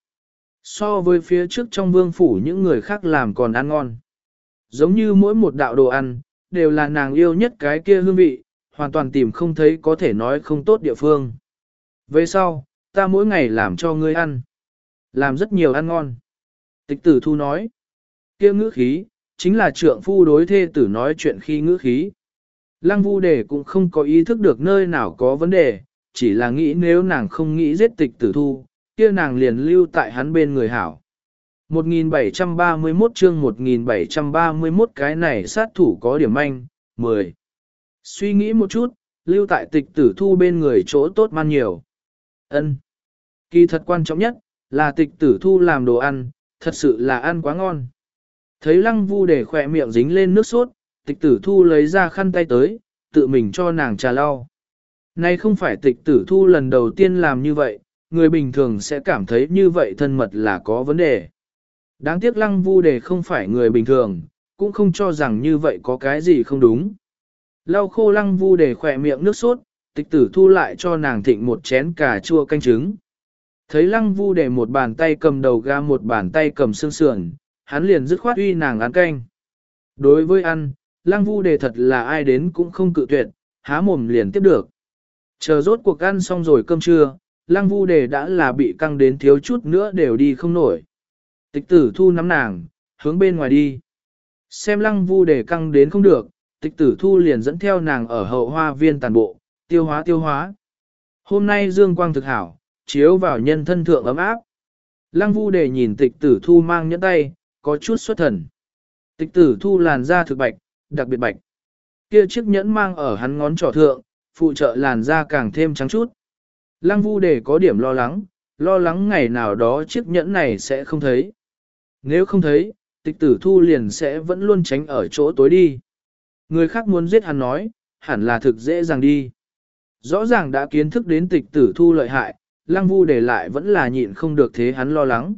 So với phía trước trong vương phủ những người khác làm còn ăn ngon. Giống như mỗi một đạo đồ ăn, đều là nàng yêu nhất cái kia hương vị, hoàn toàn tìm không thấy có thể nói không tốt địa phương. Về sau, ta mỗi ngày làm cho ngươi ăn. Làm rất nhiều ăn ngon. Tịch tử thu nói. Kia ngữ khí, chính là trượng phu đối thê tử nói chuyện khi ngữ khí. Lăng vu đề cũng không có ý thức được nơi nào có vấn đề, chỉ là nghĩ nếu nàng không nghĩ giết tịch tử thu, kia nàng liền lưu tại hắn bên người hảo. một nghìn bảy trăm ba mươi mốt chương một nghìn bảy trăm ba mươi mốt cái này sát thủ có điểm manh, mười. Suy nghĩ một chút, lưu tại tịch tử thu bên người chỗ tốt man nhiều. Ân. Kỳ thật quan trọng nhất, là tịch tử thu làm đồ ăn, thật sự là ăn quá ngon. Thấy lăng vu để khỏe miệng dính lên nước sốt, tịch tử thu lấy ra khăn tay tới, tự mình cho nàng trà lau. Nay không phải tịch tử thu lần đầu tiên làm như vậy, người bình thường sẽ cảm thấy như vậy thân mật là có vấn đề. Đáng tiếc lăng vu đề không phải người bình thường, cũng không cho rằng như vậy có cái gì không đúng. Lau khô lăng vu đề khỏe miệng nước sốt, tịch tử thu lại cho nàng thịnh một chén cà chua canh trứng. Thấy lăng vu đề một bàn tay cầm đầu ga một bàn tay cầm xương sườn, hắn liền dứt khoát uy nàng ăn canh. Đối với ăn, lăng vu đề thật là ai đến cũng không cự tuyệt, há mồm liền tiếp được. Chờ rốt cuộc ăn xong rồi cơm trưa, lăng vu đề đã là bị căng đến thiếu chút nữa đều đi không nổi. Tịch tử thu nắm nàng, hướng bên ngoài đi. Xem lăng vu đề căng đến không được, tịch tử thu liền dẫn theo nàng ở hậu hoa viên tàn bộ, tiêu hóa tiêu hóa. Hôm nay dương quang thực hảo, chiếu vào nhân thân thượng ấm áp. Lăng vu đề nhìn tịch tử thu mang nhẫn tay, có chút xuất thần. Tịch tử thu làn da thực bạch, đặc biệt bạch. Kia chiếc nhẫn mang ở hắn ngón trỏ thượng, phụ trợ làn da càng thêm trắng chút. Lăng vu đề có điểm lo lắng, lo lắng ngày nào đó chiếc nhẫn này sẽ không thấy. Nếu không thấy, tịch tử thu liền sẽ vẫn luôn tránh ở chỗ tối đi. Người khác muốn giết hắn nói, hẳn là thực dễ dàng đi. Rõ ràng đã kiến thức đến tịch tử thu lợi hại, lăng vu để lại vẫn là nhịn không được thế hắn lo lắng.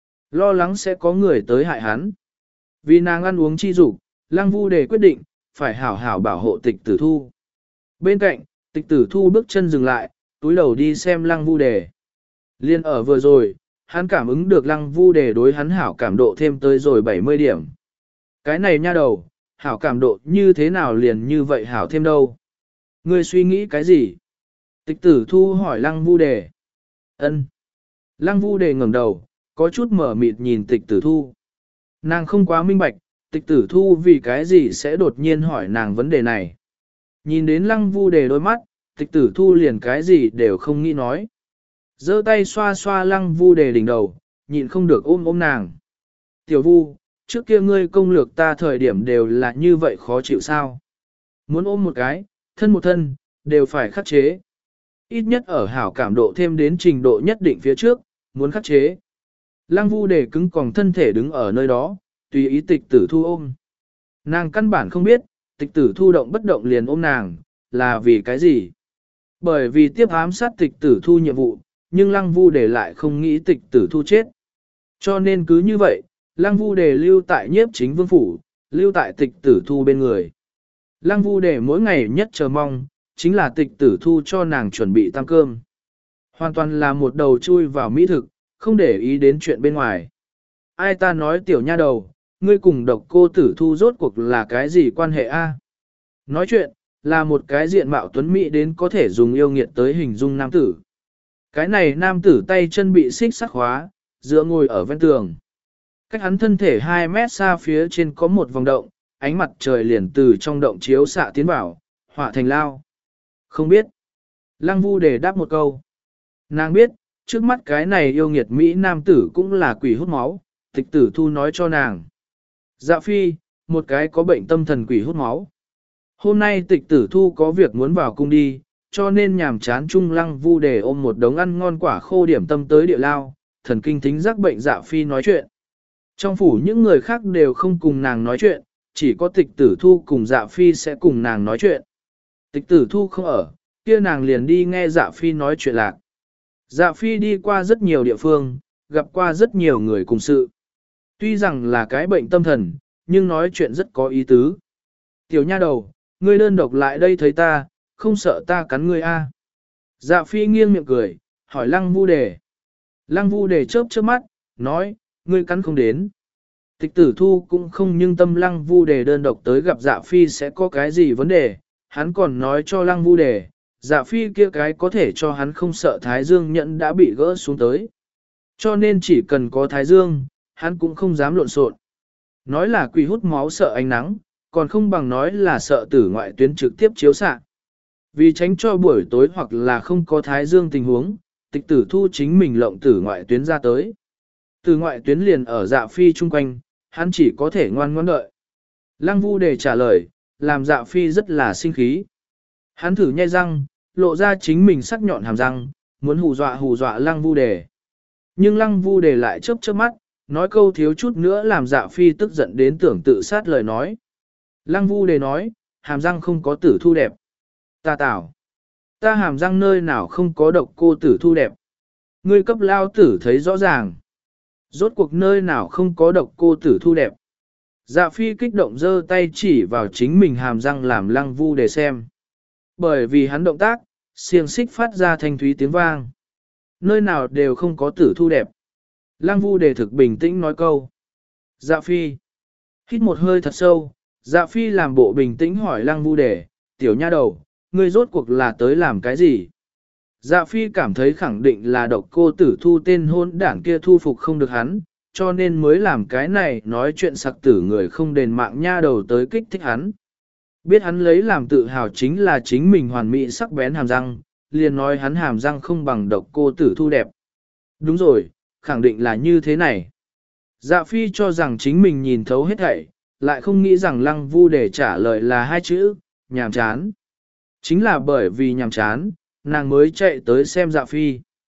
Lo lắng sẽ có người tới hại hắn. Vì nàng ăn uống chi dục, lăng vu để quyết định, phải hảo hảo bảo hộ tịch tử thu. Bên cạnh, tịch tử thu bước chân dừng lại, túi đầu đi xem lăng vu đề. Liên ở vừa rồi, hắn cảm ứng được lăng vu đề đối hắn hảo cảm độ thêm tới rồi bảy mươi điểm. Cái này nha đầu, hảo cảm độ như thế nào liền như vậy hảo thêm đâu. Ngươi suy nghĩ cái gì? Tịch tử thu hỏi lăng vu đề. Ân. Lăng vu đề ngẩng đầu, có chút mở mịt nhìn tịch tử thu. Nàng không quá minh bạch, tịch tử thu vì cái gì sẽ đột nhiên hỏi nàng vấn đề này. Nhìn đến lăng vu đề đôi mắt, tịch tử thu liền cái gì đều không nghĩ nói. Giơ tay xoa xoa lăng vu đề đỉnh đầu, nhịn không được ôm ôm nàng. Tiểu vu, trước kia ngươi công lược ta thời điểm đều là như vậy khó chịu sao. Muốn ôm một cái, thân một thân, đều phải khắc chế. Ít nhất ở hảo cảm độ thêm đến trình độ nhất định phía trước, muốn khắc chế. Lăng vu đề cứng còng thân thể đứng ở nơi đó, tùy ý tịch tử thu ôm. Nàng căn bản không biết, tịch tử thu động bất động liền ôm nàng, là vì cái gì? Bởi vì tiếp ám sát tịch tử thu nhiệm vụ, nhưng Lăng Vu Đề lại không nghĩ tịch tử thu chết. Cho nên cứ như vậy, Lăng Vu Đề lưu tại nhiếp chính vương phủ, lưu tại tịch tử thu bên người. Lăng Vu Đề mỗi ngày nhất chờ mong, chính là tịch tử thu cho nàng chuẩn bị tăng cơm. Hoàn toàn là một đầu chui vào mỹ thực, không để ý đến chuyện bên ngoài. Ai ta nói tiểu nha đầu, ngươi cùng độc cô tử thu rốt cuộc là cái gì quan hệ a? Nói chuyện, là một cái diện mạo tuấn mỹ đến có thể dùng yêu nghiệt tới hình dung nam tử. Cái này nam tử tay chân bị xích sắt khóa, dựa ngồi ở ven tường. Cách hắn thân thể hai mét xa phía trên có một vòng động, ánh mặt trời liền từ trong động chiếu xạ tiến vào, họa thành lao. Không biết. Lăng Vu Đề đáp một câu. Nàng biết, trước mắt cái này yêu nghiệt Mỹ nam tử cũng là quỷ hút máu, tịch tử thu nói cho nàng. Dạ phi, một cái có bệnh tâm thần quỷ hút máu. Hôm nay tịch tử thu có việc muốn vào cung đi, cho nên nhàm chán chung Lăng Vu Đề ôm một đống ăn ngon quả khô điểm tâm tới địa lao, thần kinh thính giác bệnh dạ phi nói chuyện. Trong phủ những người khác đều không cùng nàng nói chuyện, chỉ có tịch tử thu cùng dạ phi sẽ cùng nàng nói chuyện. Tịch tử thu không ở, kia nàng liền đi nghe dạ phi nói chuyện lạc. Dạ phi đi qua rất nhiều địa phương, gặp qua rất nhiều người cùng sự. Tuy rằng là cái bệnh tâm thần, nhưng nói chuyện rất có ý tứ. Tiểu nha đầu, ngươi đơn độc lại đây thấy ta, không sợ ta cắn ngươi a? Dạ phi nghiêng miệng cười, hỏi Lăng Vu Đề. Lăng Vu Đề chớp chớp mắt, nói, ngươi cắn không đến. Tịch tử thu cũng không nhưng tâm Lăng Vu Đề đơn độc tới gặp dạ phi sẽ có cái gì vấn đề, hắn còn nói cho Lăng Vu Đề, dạ phi kia cái có thể cho hắn không sợ Thái Dương nhận đã bị gỡ xuống tới. Cho nên chỉ cần có Thái Dương, hắn cũng không dám lộn xộn. Nói là quỷ hút máu sợ ánh nắng, còn không bằng nói là sợ tử ngoại tuyến trực tiếp chiếu xạ. Vì tránh cho buổi tối hoặc là không có Thái Dương tình huống, tịch tử thu chính mình lộng tử ngoại tuyến ra tới. Tử ngoại tuyến liền ở dạ phi chung quanh, hắn chỉ có thể ngoan ngoãn đợi. Lăng Vu Đề trả lời, làm dạ phi rất là sinh khí. Hắn thử nhai răng, lộ ra chính mình sắc nhọn hàm răng, muốn hù dọa hù dọa Lăng Vu Đề. Nhưng Lăng Vu Đề lại chớp chớp mắt, nói câu thiếu chút nữa làm dạ phi tức giận đến tưởng tự sát lời nói. Lăng Vu Đề nói, hàm răng không có tử thu đẹp. Ta tảo. Ta hàm răng nơi nào không có độc cô tử thu đẹp. Ngươi cấp lao tử thấy rõ ràng. Rốt cuộc nơi nào không có độc cô tử thu đẹp. Dạ phi kích động giơ tay chỉ vào chính mình hàm răng làm Lăng Vu Đề xem. Bởi vì hắn động tác, xiềng xích phát ra thanh thúy tiếng vang. Nơi nào đều không có tử thu đẹp. Lăng Vu Đề thực bình tĩnh nói câu. Dạ phi. Hít một hơi thật sâu, dạ phi làm bộ bình tĩnh hỏi Lăng Vu Đề, tiểu nha đầu, ngươi rốt cuộc là tới làm cái gì? Dạ phi cảm thấy khẳng định là độc cô tử thu tên hôn đảng kia thu phục không được hắn, cho nên mới làm cái này nói chuyện sặc tử người không đền mạng nha đầu tới kích thích hắn. Biết hắn lấy làm tự hào chính là chính mình hoàn mỹ sắc bén hàm răng, liền nói hắn hàm răng không bằng độc cô tử thu đẹp. Đúng rồi, khẳng định là như thế này. Dạ phi cho rằng chính mình nhìn thấu hết thảy, lại không nghĩ rằng Lăng Vu Đề trả lời là hai chữ, nhàm chán. Chính là bởi vì nhàm chán, nàng mới chạy tới xem dạ phi.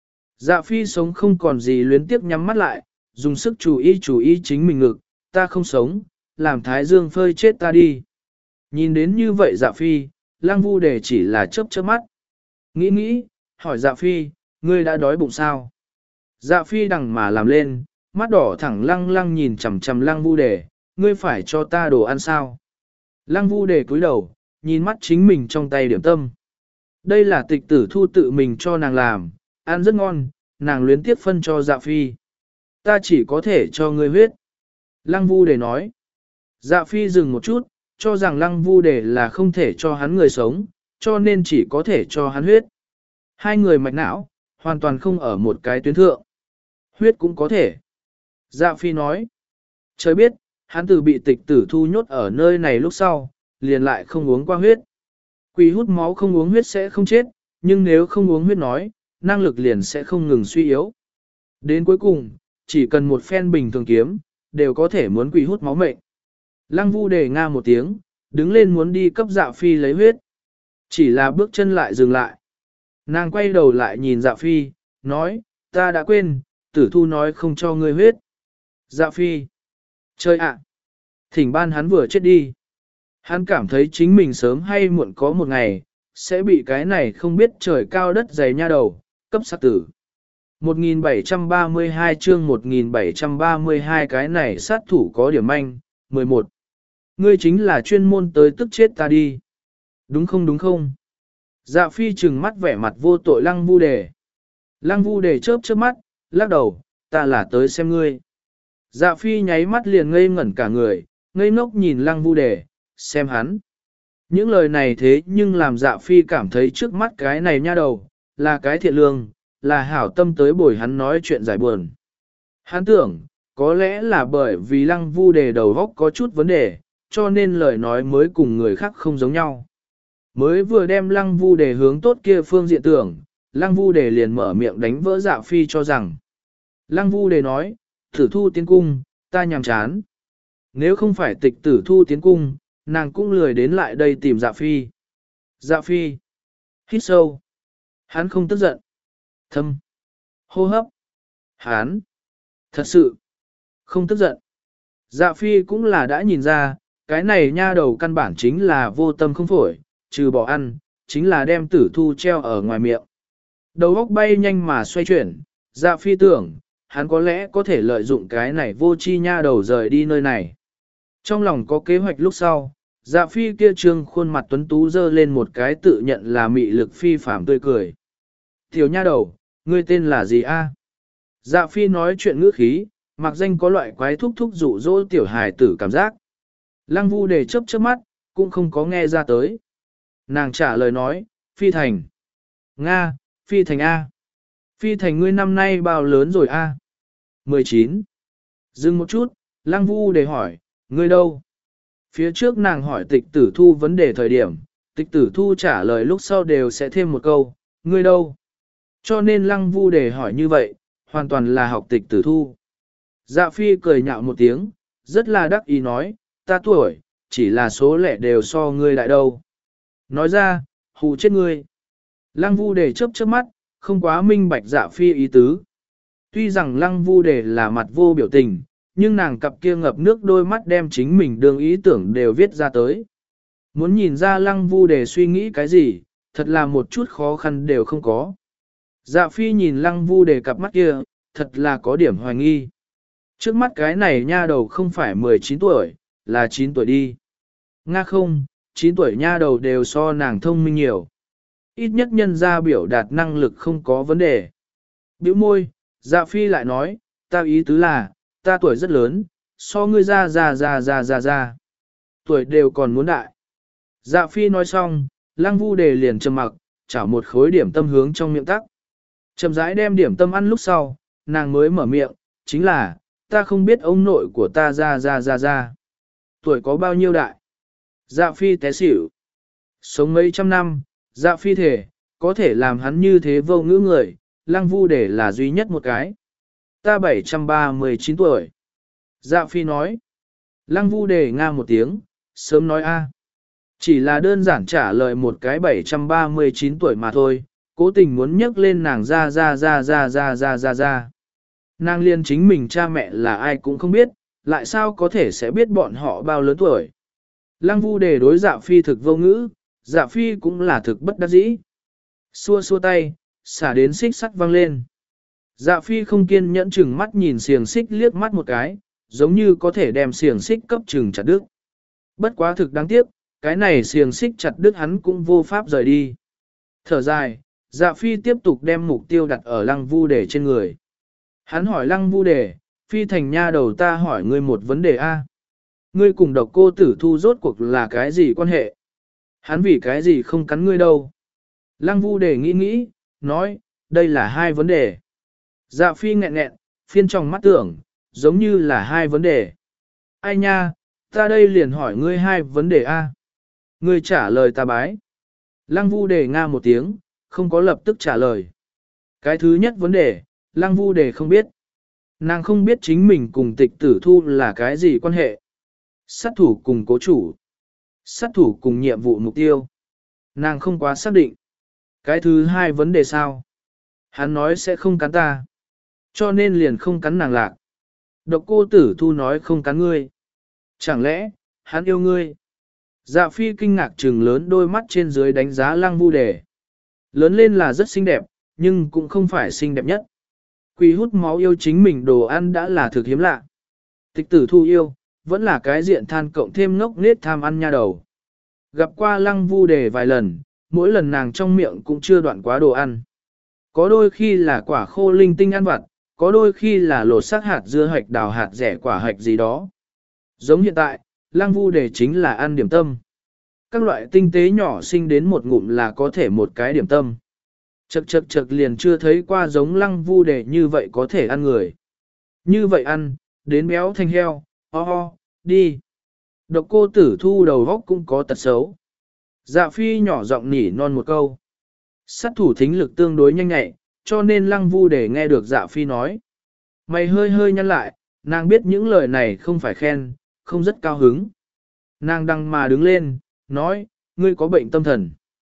Dạ phi sống không còn gì luyến tiếp nhắm mắt lại, dùng sức chú ý chú ý chính mình ngực, ta không sống, làm Thái Dương phơi chết ta đi. Nhìn đến như vậy dạ phi, Lăng Vu Đề chỉ là chớp chớp mắt. Nghĩ nghĩ, hỏi dạ phi, ngươi đã đói bụng sao? Dạ phi đằng mà làm lên, mắt đỏ thẳng lăng lăng nhìn chằm chằm Lăng Vu Đề, ngươi phải cho ta đồ ăn sao? Lăng Vu Đề cúi đầu, nhìn mắt chính mình trong tay điểm tâm. Đây là tịch tử thu tự mình cho nàng làm, ăn rất ngon, nàng luyến tiếp phân cho dạ phi. Ta chỉ có thể cho ngươi huyết. Lăng Vu Đề nói. Dạ phi dừng một chút, cho rằng Lăng Vu Đề là không thể cho hắn người sống, cho nên chỉ có thể cho hắn huyết. Hai người mạch não, hoàn toàn không ở một cái tuyến thượng. Huyết cũng có thể. Dạ phi nói. Trời biết, hắn từ bị tịch tử thu nhốt ở nơi này lúc sau, liền lại không uống qua huyết. Quỷ hút máu không uống huyết sẽ không chết, nhưng nếu không uống huyết nói, năng lực liền sẽ không ngừng suy yếu. Đến cuối cùng, chỉ cần một phen bình thường kiếm, đều có thể muốn quỷ hút máu mệnh. Lăng Vu Đề nga một tiếng, đứng lên muốn đi cấp dạ phi lấy huyết. Chỉ là bước chân lại dừng lại. Nàng quay đầu lại nhìn dạ phi, nói, ta đã quên, tử thu nói không cho ngươi huyết. Dạ phi. Chơi ạ. Thỉnh ban hắn vừa chết đi. Hắn cảm thấy chính mình sớm hay muộn có một ngày, sẽ bị cái này không biết trời cao đất dày nha đầu, cấp sát tử. một nghìn bảy trăm ba mươi hai chương một nghìn bảy trăm ba mươi hai cái này sát thủ có điểm manh, mười một. Ngươi chính là chuyên môn tới tức chết ta đi. Đúng không đúng không? Dạ phi trừng mắt vẻ mặt vô tội lăng vu đề. Lăng vu đề chớp chớp mắt, lắc đầu, ta là tới xem ngươi. Dạ phi nháy mắt liền ngây ngẩn cả người, ngây ngốc nhìn lăng vu đề, xem hắn. Những lời này thế nhưng làm dạ phi cảm thấy trước mắt cái này nha đầu, là cái thiện lương, là hảo tâm tới bồi hắn nói chuyện giải buồn. Hắn tưởng, có lẽ là bởi vì lăng vu đề đầu góc có chút vấn đề, cho nên lời nói mới cùng người khác không giống nhau. Mới vừa đem lăng vu đề hướng tốt kia phương diện tưởng, lăng vu đề liền mở miệng đánh vỡ dạ phi cho rằng. Lăng vu đề nói, tử thu tiến cung, ta nhàm chán. Nếu không phải tịch tử thu tiến cung, nàng cũng lười đến lại đây tìm dạ phi. Dạ phi. Hít sâu. Hắn không tức giận. Thâm. Hô hấp. Hắn. Thật sự. Không tức giận. Dạ phi cũng là đã nhìn ra, cái này nha đầu căn bản chính là vô tâm không phổi, trừ bỏ ăn, chính là đem tử thu treo ở ngoài miệng. Đầu óc bay nhanh mà xoay chuyển, dạ phi tưởng, hắn có lẽ có thể lợi dụng cái này vô chi nha đầu rời đi nơi này. Trong lòng có kế hoạch lúc sau, dạ phi kia trương khuôn mặt tuấn tú dơ lên một cái tự nhận là mị lực phi phàm tươi cười. Tiểu nha đầu, ngươi tên là gì a? Dạ phi nói chuyện ngữ khí, mặc danh có loại quái thúc thúc dụ dỗ tiểu hài tử cảm giác. Lăng vu đề chớp chớp mắt, cũng không có nghe ra tới. Nàng trả lời nói, phi thành. Nga, phi thành A. Phi thành ngươi năm nay bao lớn rồi A? mười chín. Dừng một chút, lăng vu đề hỏi, ngươi đâu? Phía trước nàng hỏi tịch tử thu vấn đề thời điểm, tịch tử thu trả lời lúc sau đều sẽ thêm một câu, ngươi đâu? Cho nên lăng vu đề hỏi như vậy, hoàn toàn là học tịch tử thu. Dạ phi cười nhạo một tiếng, rất là đắc ý nói, ta tuổi, chỉ là số lẻ đều so ngươi đại đâu. Nói ra, hù chết ngươi. Lăng vu đề chớp chớp mắt, không quá minh bạch dạ phi ý tứ. Tuy rằng lăng vu đề là mặt vô biểu tình, nhưng nàng cặp kia ngập nước đôi mắt đem chính mình đường ý tưởng đều viết ra tới. Muốn nhìn ra lăng vu đề suy nghĩ cái gì, thật là một chút khó khăn đều không có. Dạ phi nhìn lăng vu đề cặp mắt kia, thật là có điểm hoài nghi. Trước mắt cái này nha đầu không phải mười chín tuổi, là chín tuổi đi. Nga không, chín tuổi nha đầu đều so nàng thông minh nhiều. Ít nhất nhân ra biểu đạt năng lực không có vấn đề. Biểu môi, dạ phi lại nói, ta ý tứ là, ta tuổi rất lớn, so ngươi ra ra ra ra ra ra. Tuổi đều còn muốn đại. Dạ phi nói xong, lăng vu đề liền trầm mặc, chảo một khối điểm tâm hướng trong miệng tắc. Chậm rãi đem điểm tâm ăn lúc sau, nàng mới mở miệng, chính là, ta không biết ông nội của ta ra ra ra ra. Tuổi có bao nhiêu đại? Dạ phi té xỉu. Sống mấy trăm năm, dạ phi thể, có thể làm hắn như thế vô ngữ người, lăng vu để là duy nhất một cái. Ta bảy trăm ba mươi chín tuổi. Dạ phi nói. Lăng vu đề nga một tiếng, sớm nói a. Chỉ là đơn giản trả lời một cái bảy trăm ba mươi chín tuổi mà thôi, cố tình muốn nhắc lên nàng ra ra ra ra ra ra ra ra. Nàng liên chính mình cha mẹ là ai cũng không biết, lại sao có thể sẽ biết bọn họ bao lớn tuổi. Lăng vu đề đối dạ phi thực vô ngữ, dạ phi cũng là thực bất đắc dĩ. Xua xua tay, xả đến xích sắt văng lên. Dạ phi không kiên nhẫn chừng mắt nhìn xiềng xích liếc mắt một cái, giống như có thể đem xiềng xích cấp chừng chặt đứt. Bất quá thực đáng tiếc, cái này xiềng xích chặt đứt hắn cũng vô pháp rời đi. Thở dài, dạ phi tiếp tục đem mục tiêu đặt ở lăng vu đề trên người. Hắn hỏi lăng vu đề, phi thành nha đầu ta hỏi ngươi một vấn đề A. Ngươi cùng độc cô tử thu rốt cuộc là cái gì quan hệ? Hắn vì cái gì không cắn ngươi đâu? Lăng vu đề nghĩ nghĩ, nói, đây là hai vấn đề. Dạ phi nghẹn nghẹn, phiên trong mắt tưởng, giống như là hai vấn đề. Ai nha, ta đây liền hỏi ngươi hai vấn đề A. Ngươi trả lời ta bái. Lăng vu đề nga một tiếng, không có lập tức trả lời. Cái thứ nhất vấn đề, lăng vu đề không biết. Nàng không biết chính mình cùng tịch tử thu là cái gì quan hệ. Sát thủ cùng cố chủ. Sát thủ cùng nhiệm vụ mục tiêu. Nàng không quá xác định. Cái thứ hai vấn đề sao? Hắn nói sẽ không cắn ta. Cho nên liền không cắn nàng lạc. Độc cô tử thu nói không cắn ngươi. Chẳng lẽ, hắn yêu ngươi? Dạ phi kinh ngạc trừng lớn đôi mắt trên dưới đánh giá lăng vu đề. Lớn lên là rất xinh đẹp, nhưng cũng không phải xinh đẹp nhất. Quỷ hút máu yêu chính mình đồ ăn đã là thực hiếm lạ. Tịch tử thu yêu, vẫn là cái diện than cộng thêm ngốc nết tham ăn nha đầu. Gặp qua lăng vu đề vài lần, mỗi lần nàng trong miệng cũng chưa đoạn quá đồ ăn. Có đôi khi là quả khô linh tinh ăn vặt, có đôi khi là lột xác hạt dưa hạch đào hạt rẻ quả hạch gì đó. Giống hiện tại, lăng vu đề chính là ăn điểm tâm. Các loại tinh tế nhỏ sinh đến một ngụm là có thể một cái điểm tâm. Chật chật chật liền chưa thấy qua giống lăng vu đề như vậy có thể ăn người. Như vậy ăn, đến béo thành heo, ho ho, đi. Độc cô tử thu đầu góc cũng có tật xấu. Dạ phi nhỏ giọng nỉ non một câu. Sát thủ thính lực tương đối nhanh nhạy, cho nên lăng vu để nghe được dạ phi nói. Mày hơi hơi nhăn lại, nàng biết những lời này không phải khen, không rất cao hứng. Nàng đăng mà đứng lên, nói, ngươi có bệnh tâm thần.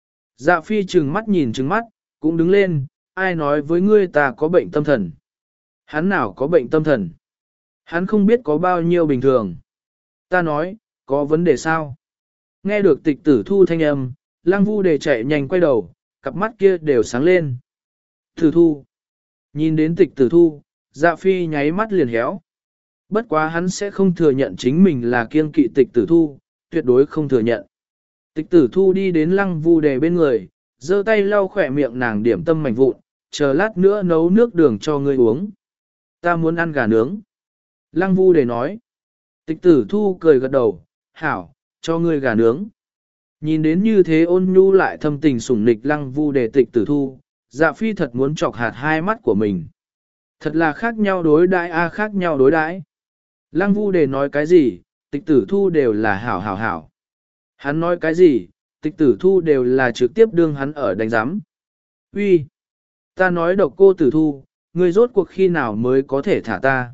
Dạ phi trừng mắt nhìn trừng mắt, cũng đứng lên, ai nói với ngươi ta có bệnh tâm thần. Hắn nào có bệnh tâm thần? Hắn không biết có bao nhiêu bình thường. Ta nói, có vấn đề sao? Nghe được tịch tử thu thanh âm, lăng vu đề chạy nhanh quay đầu, cặp mắt kia đều sáng lên. Tử thu. Nhìn đến tịch tử thu, dạ phi nháy mắt liền héo. Bất quá hắn sẽ không thừa nhận chính mình là kiêng kỵ tịch tử thu, tuyệt đối không thừa nhận. Tịch tử thu đi đến lăng vu đề bên người, giơ tay lau khỏe miệng nàng điểm tâm mảnh vụn, chờ lát nữa nấu nước đường cho ngươi uống. Ta muốn ăn gà nướng. Lăng vu đề nói. Tịch tử thu cười gật đầu, hảo, cho ngươi gà nướng. Nhìn đến như thế ôn nhu lại thâm tình sủng nịch lăng vu đề tịch tử thu, dạ phi thật muốn chọc hạt hai mắt của mình. Thật là khác nhau đối đãi a khác nhau đối đãi. Lăng vu đề nói cái gì, tịch tử thu đều là hảo hảo hảo. Hắn nói cái gì, tịch tử thu đều là trực tiếp đương hắn ở đánh giám. Uy, ta nói độc cô tử thu, ngươi rốt cuộc khi nào mới có thể thả ta.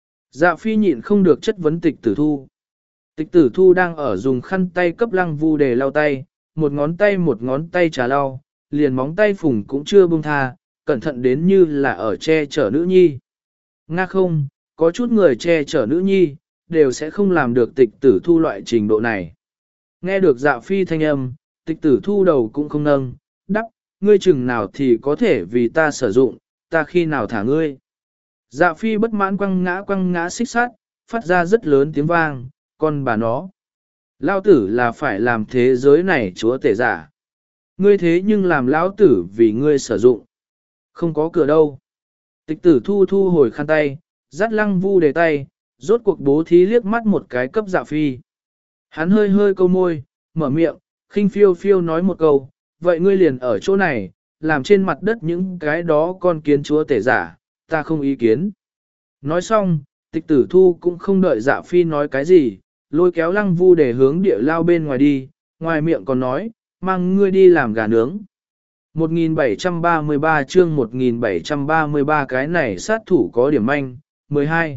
Dạ phi nhịn không được chất vấn tịch tử thu. Tịch tử thu đang ở dùng khăn tay cấp lăng vu đề lau tay, một ngón tay một ngón tay trà lau, liền móng tay phùng cũng chưa buông tha, cẩn thận đến như là ở che chở nữ nhi. Nga không, có chút người che chở nữ nhi, đều sẽ không làm được tịch tử thu loại trình độ này. Nghe được dạ phi thanh âm, tịch tử thu đầu cũng không nâng, đắp, ngươi chừng nào thì có thể vì ta sử dụng, ta khi nào thả ngươi. Dạ phi bất mãn quăng ngã quăng ngã xích sát, phát ra rất lớn tiếng vang, con bà nó. Lao tử là phải làm thế giới này chúa tể giả. Ngươi thế nhưng làm lão tử vì ngươi sử dụng. Không có cửa đâu. Tịch tử thu thu hồi khăn tay, dắt lăng vu đề tay, rốt cuộc bố thí liếc mắt một cái cấp dạ phi. Hắn hơi hơi câu môi, mở miệng, khinh phiêu phiêu nói một câu, vậy ngươi liền ở chỗ này, làm trên mặt đất những cái đó con kiến chúa tể giả, ta không ý kiến. Nói xong, tịch tử thu cũng không đợi dạ phi nói cái gì, lôi kéo lăng vu để hướng địa lao bên ngoài đi, ngoài miệng còn nói, mang ngươi đi làm gà nướng. một nghìn bảy trăm ba mươi ba chương một nghìn bảy trăm ba mươi ba cái này sát thủ có điểm manh, mười hai.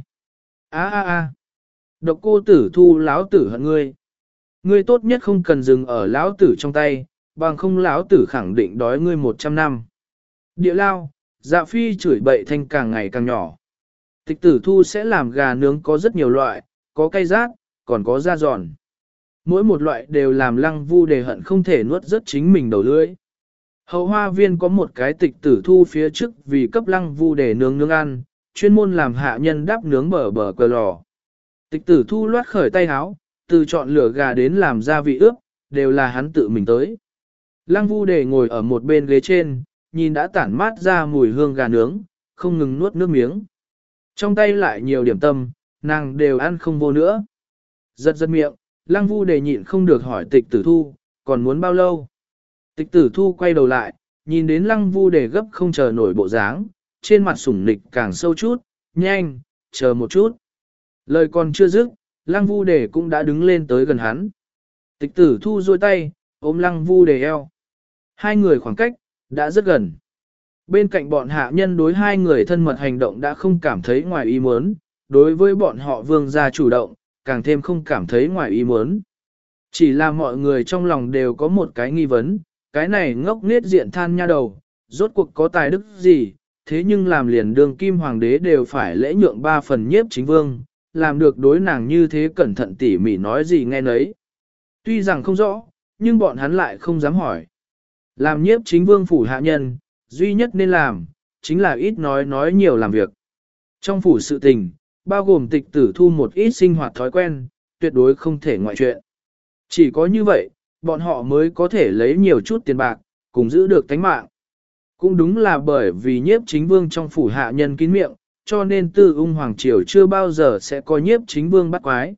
Á á á, độc cô tử thu lão tử hận ngươi. Ngươi tốt nhất không cần dừng ở lão tử trong tay, bằng không lão tử khẳng định đói ngươi một trăm năm. Địa lao, dạ phi chửi bậy thanh càng ngày càng nhỏ. Tịch tử thu sẽ làm gà nướng có rất nhiều loại, có cay rát, còn có da giòn. Mỗi một loại đều làm lăng vu đề hận không thể nuốt rất chính mình đầu lưỡi. Hậu hoa viên có một cái tịch tử thu phía trước vì cấp lăng vu đề nướng nướng ăn, chuyên môn làm hạ nhân đắp nướng bờ bờ cờ lò. Tịch tử thu loát khởi tay háo, từ chọn lửa gà đến làm gia vị ướp, đều là hắn tự mình tới. Lăng vu đề ngồi ở một bên ghế trên, nhìn đã tản mát ra mùi hương gà nướng, không ngừng nuốt nước miếng. Trong tay lại nhiều điểm tâm, nàng đều ăn không vô nữa. Giật giật miệng, lăng vu đề nhịn không được hỏi tịch tử thu, còn muốn bao lâu? Tịch tử thu quay đầu lại, nhìn đến lăng vu đề gấp không chờ nổi bộ dáng, trên mặt sủng nịch càng sâu chút, nhanh, chờ một chút. Lời còn chưa dứt, lăng vu đề cũng đã đứng lên tới gần hắn. Tịch tử thu duỗi tay, ôm lăng vu đề eo. Hai người khoảng cách, đã rất gần. Bên cạnh bọn hạ nhân đối hai người thân mật hành động đã không cảm thấy ngoài ý muốn, đối với bọn họ vương gia chủ động, càng thêm không cảm thấy ngoài ý muốn. Chỉ là mọi người trong lòng đều có một cái nghi vấn, cái này ngốc nết diện than nha đầu, rốt cuộc có tài đức gì, thế nhưng làm liền đường kim hoàng đế đều phải lễ nhượng ba phần nhiếp chính vương, làm được đối nàng như thế cẩn thận tỉ mỉ nói gì nghe nấy. Tuy rằng không rõ, nhưng bọn hắn lại không dám hỏi. Làm nhiếp chính vương phủ hạ nhân, duy nhất nên làm, chính là ít nói nói nhiều làm việc. Trong phủ sự tình, bao gồm tịch tử thu một ít sinh hoạt thói quen, tuyệt đối không thể ngoại chuyện. Chỉ có như vậy, bọn họ mới có thể lấy nhiều chút tiền bạc, cùng giữ được tánh mạng. Cũng đúng là bởi vì nhiếp chính vương trong phủ hạ nhân kín miệng, cho nên tư ung hoàng triều chưa bao giờ sẽ có nhiếp chính vương bắt quái.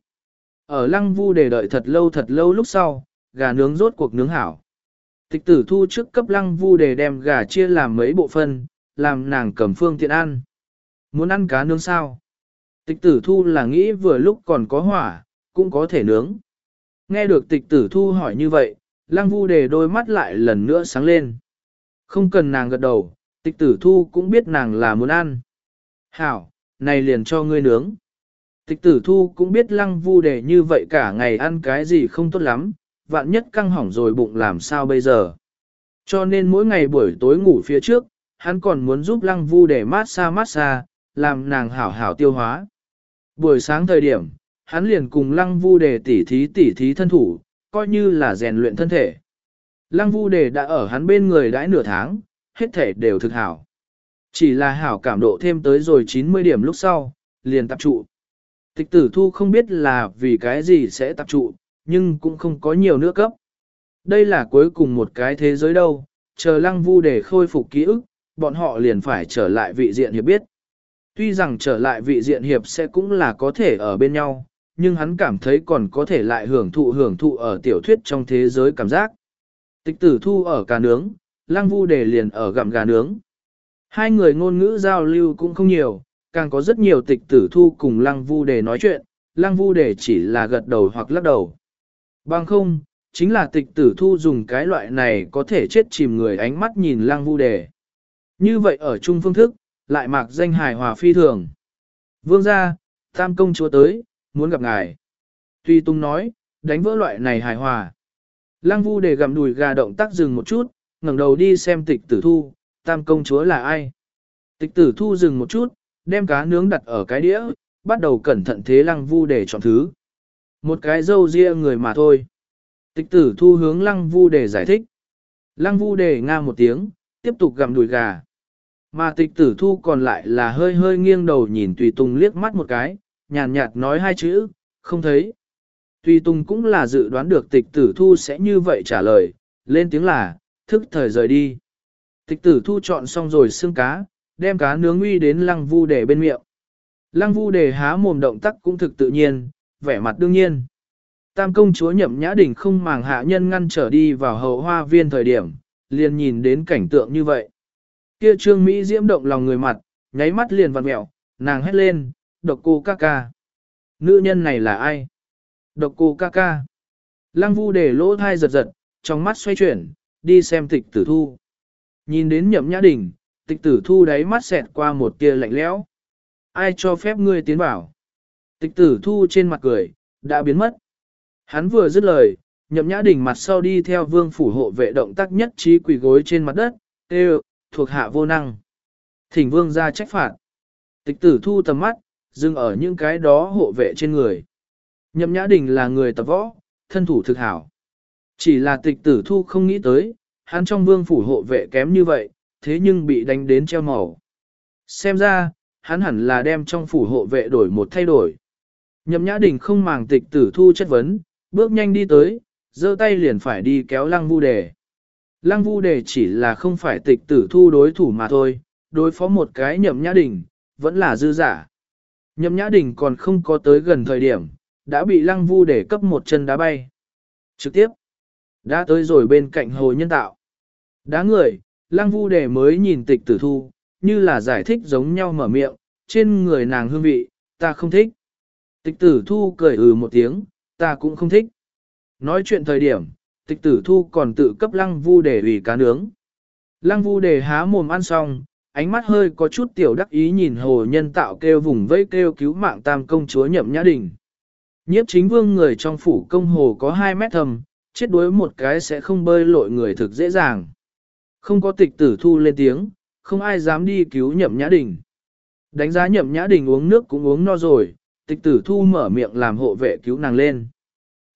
Ở lăng vu để đợi thật lâu thật lâu lúc sau, gà nướng rốt cuộc nướng hảo. Tịch tử thu trước cấp lăng vu để đem gà chia làm mấy bộ phân, làm nàng cầm phương tiện ăn. Muốn ăn cá nướng sao? Tịch tử thu là nghĩ vừa lúc còn có hỏa, cũng có thể nướng. Nghe được tịch tử thu hỏi như vậy, lăng vu đề đôi mắt lại lần nữa sáng lên. Không cần nàng gật đầu, tịch tử thu cũng biết nàng là muốn ăn. Hảo, này liền cho ngươi nướng. Tịch tử thu cũng biết lăng vu đề như vậy cả ngày ăn cái gì không tốt lắm, vạn nhất căng hỏng rồi bụng làm sao bây giờ. Cho nên mỗi ngày buổi tối ngủ phía trước, hắn còn muốn giúp lăng vu đề mát xa mát xa, làm nàng hảo hảo tiêu hóa. Buổi sáng thời điểm, hắn liền cùng lăng vu đề tỉ thí tỉ thí thân thủ, coi như là rèn luyện thân thể. Lăng vu đề đã ở hắn bên người đãi nửa tháng, hết thể đều thực hảo. Chỉ là hảo cảm độ thêm tới rồi chín mươi điểm lúc sau, liền tập trụ. Tịch tử thu không biết là vì cái gì sẽ tập trụ, nhưng cũng không có nhiều nữa cấp. Đây là cuối cùng một cái thế giới đâu, chờ lăng vu để khôi phục ký ức, bọn họ liền phải trở lại vị diện hiệp biết. Tuy rằng trở lại vị diện hiệp sẽ cũng là có thể ở bên nhau, nhưng hắn cảm thấy còn có thể lại hưởng thụ hưởng thụ ở tiểu thuyết trong thế giới cảm giác. Tịch tử thu ở cá nướng, lăng vu để liền ở gặm gà nướng. Hai người ngôn ngữ giao lưu cũng không nhiều, càng có rất nhiều tịch tử thu cùng lăng vu để nói chuyện, lăng vu để chỉ là gật đầu hoặc lắc đầu. Bằng không, chính là tịch tử thu dùng cái loại này có thể chết chìm người ánh mắt nhìn lăng vu đề. Như vậy ở chung phương thức, lại mạc danh hài hòa phi thường. Vương gia, tam công chúa tới, muốn gặp ngài. Tuy Tung nói, đánh vỡ loại này hài hòa. Lăng vu đề gặm đùi gà động tác dừng một chút, ngẩng đầu đi xem tịch tử thu, tam công chúa là ai. Tịch tử thu dừng một chút, đem cá nướng đặt ở cái đĩa, bắt đầu cẩn thận thế lăng vu đề chọn thứ. Một cái dâu ria người mà thôi. Tịch tử thu hướng lăng vu đề giải thích. Lăng vu đề nga một tiếng, tiếp tục gặm đùi gà. Mà tịch tử thu còn lại là hơi hơi nghiêng đầu nhìn Tùy Tùng liếc mắt một cái, nhàn nhạt nói hai chữ, không thấy. Tùy Tùng cũng là dự đoán được tịch tử thu sẽ như vậy trả lời, lên tiếng là, thức thời rời đi. Tịch tử thu chọn xong rồi xương cá, đem cá nướng uy đến lăng vu đề bên miệng. Lăng vu đề há mồm động tác cũng thực tự nhiên, vẻ mặt đương nhiên. Tam công chúa Nhậm Nhã Đình không màng hạ nhân ngăn trở đi vào hậu hoa viên thời điểm, liền nhìn đến cảnh tượng như vậy. Kia trương Mỹ diễm động lòng người mặt, nháy mắt liền vặn mẹo, nàng hét lên, độc cô ca ca. Nữ nhân này là ai? Độc cô ca ca. Lăng vu để lỗ thai giật giật, trong mắt xoay chuyển, đi xem tịch tử thu. Nhìn đến Nhậm Nhã Đình, tịch tử thu đáy mắt xẹt qua một tia lạnh lẽo. Ai cho phép ngươi tiến vào? Tịch tử thu trên mặt cười, đã biến mất. Hắn vừa dứt lời, Nhậm Nhã Đình mặt sau đi theo vương phủ hộ vệ động tác nhất trí quỳ gối trên mặt đất, kêu, thuộc hạ vô năng. Thỉnh vương ra trách phạt. Tịch tử thu tầm mắt, dừng ở những cái đó hộ vệ trên người. Nhậm Nhã Đình là người tập võ, thân thủ thực hảo. Chỉ là tịch tử thu không nghĩ tới, hắn trong vương phủ hộ vệ kém như vậy, thế nhưng bị đánh đến treo màu. Xem ra, hắn hẳn là đem trong phủ hộ vệ đổi một thay đổi. Nhậm Nhã Đình không màng tịch tử thu chất vấn, bước nhanh đi tới, giơ tay liền phải đi kéo lăng vu đề. Lăng vu đề chỉ là không phải tịch tử thu đối thủ mà thôi, đối phó một cái Nhậm Nhã Đình, vẫn là dư giả. Nhậm Nhã Đình còn không có tới gần thời điểm, đã bị lăng vu đề cấp một chân đá bay. Trực tiếp, đã tới rồi bên cạnh hồ nhân tạo. Đá người, lăng vu đề mới nhìn tịch tử thu, như là giải thích giống nhau mở miệng, trên người nàng hương vị, ta không thích. Tịch tử thu cười ừ một tiếng, ta cũng không thích. Nói chuyện thời điểm, tịch tử thu còn tự cấp lăng vu đề ủy cá nướng. Lăng vu đề há mồm ăn xong, ánh mắt hơi có chút tiểu đắc ý nhìn hồ nhân tạo kêu vùng vẫy kêu cứu mạng tam công chúa Nhậm Nhã Đình. Nhiếp chính vương người trong phủ công hồ có hai mét thầm, chết đuối một cái sẽ không bơi lội người thực dễ dàng. Không có tịch tử thu lên tiếng, không ai dám đi cứu Nhậm Nhã Đình. Đánh giá Nhậm Nhã Đình uống nước cũng uống no rồi, tịch tử thu mở miệng làm hộ vệ cứu nàng lên.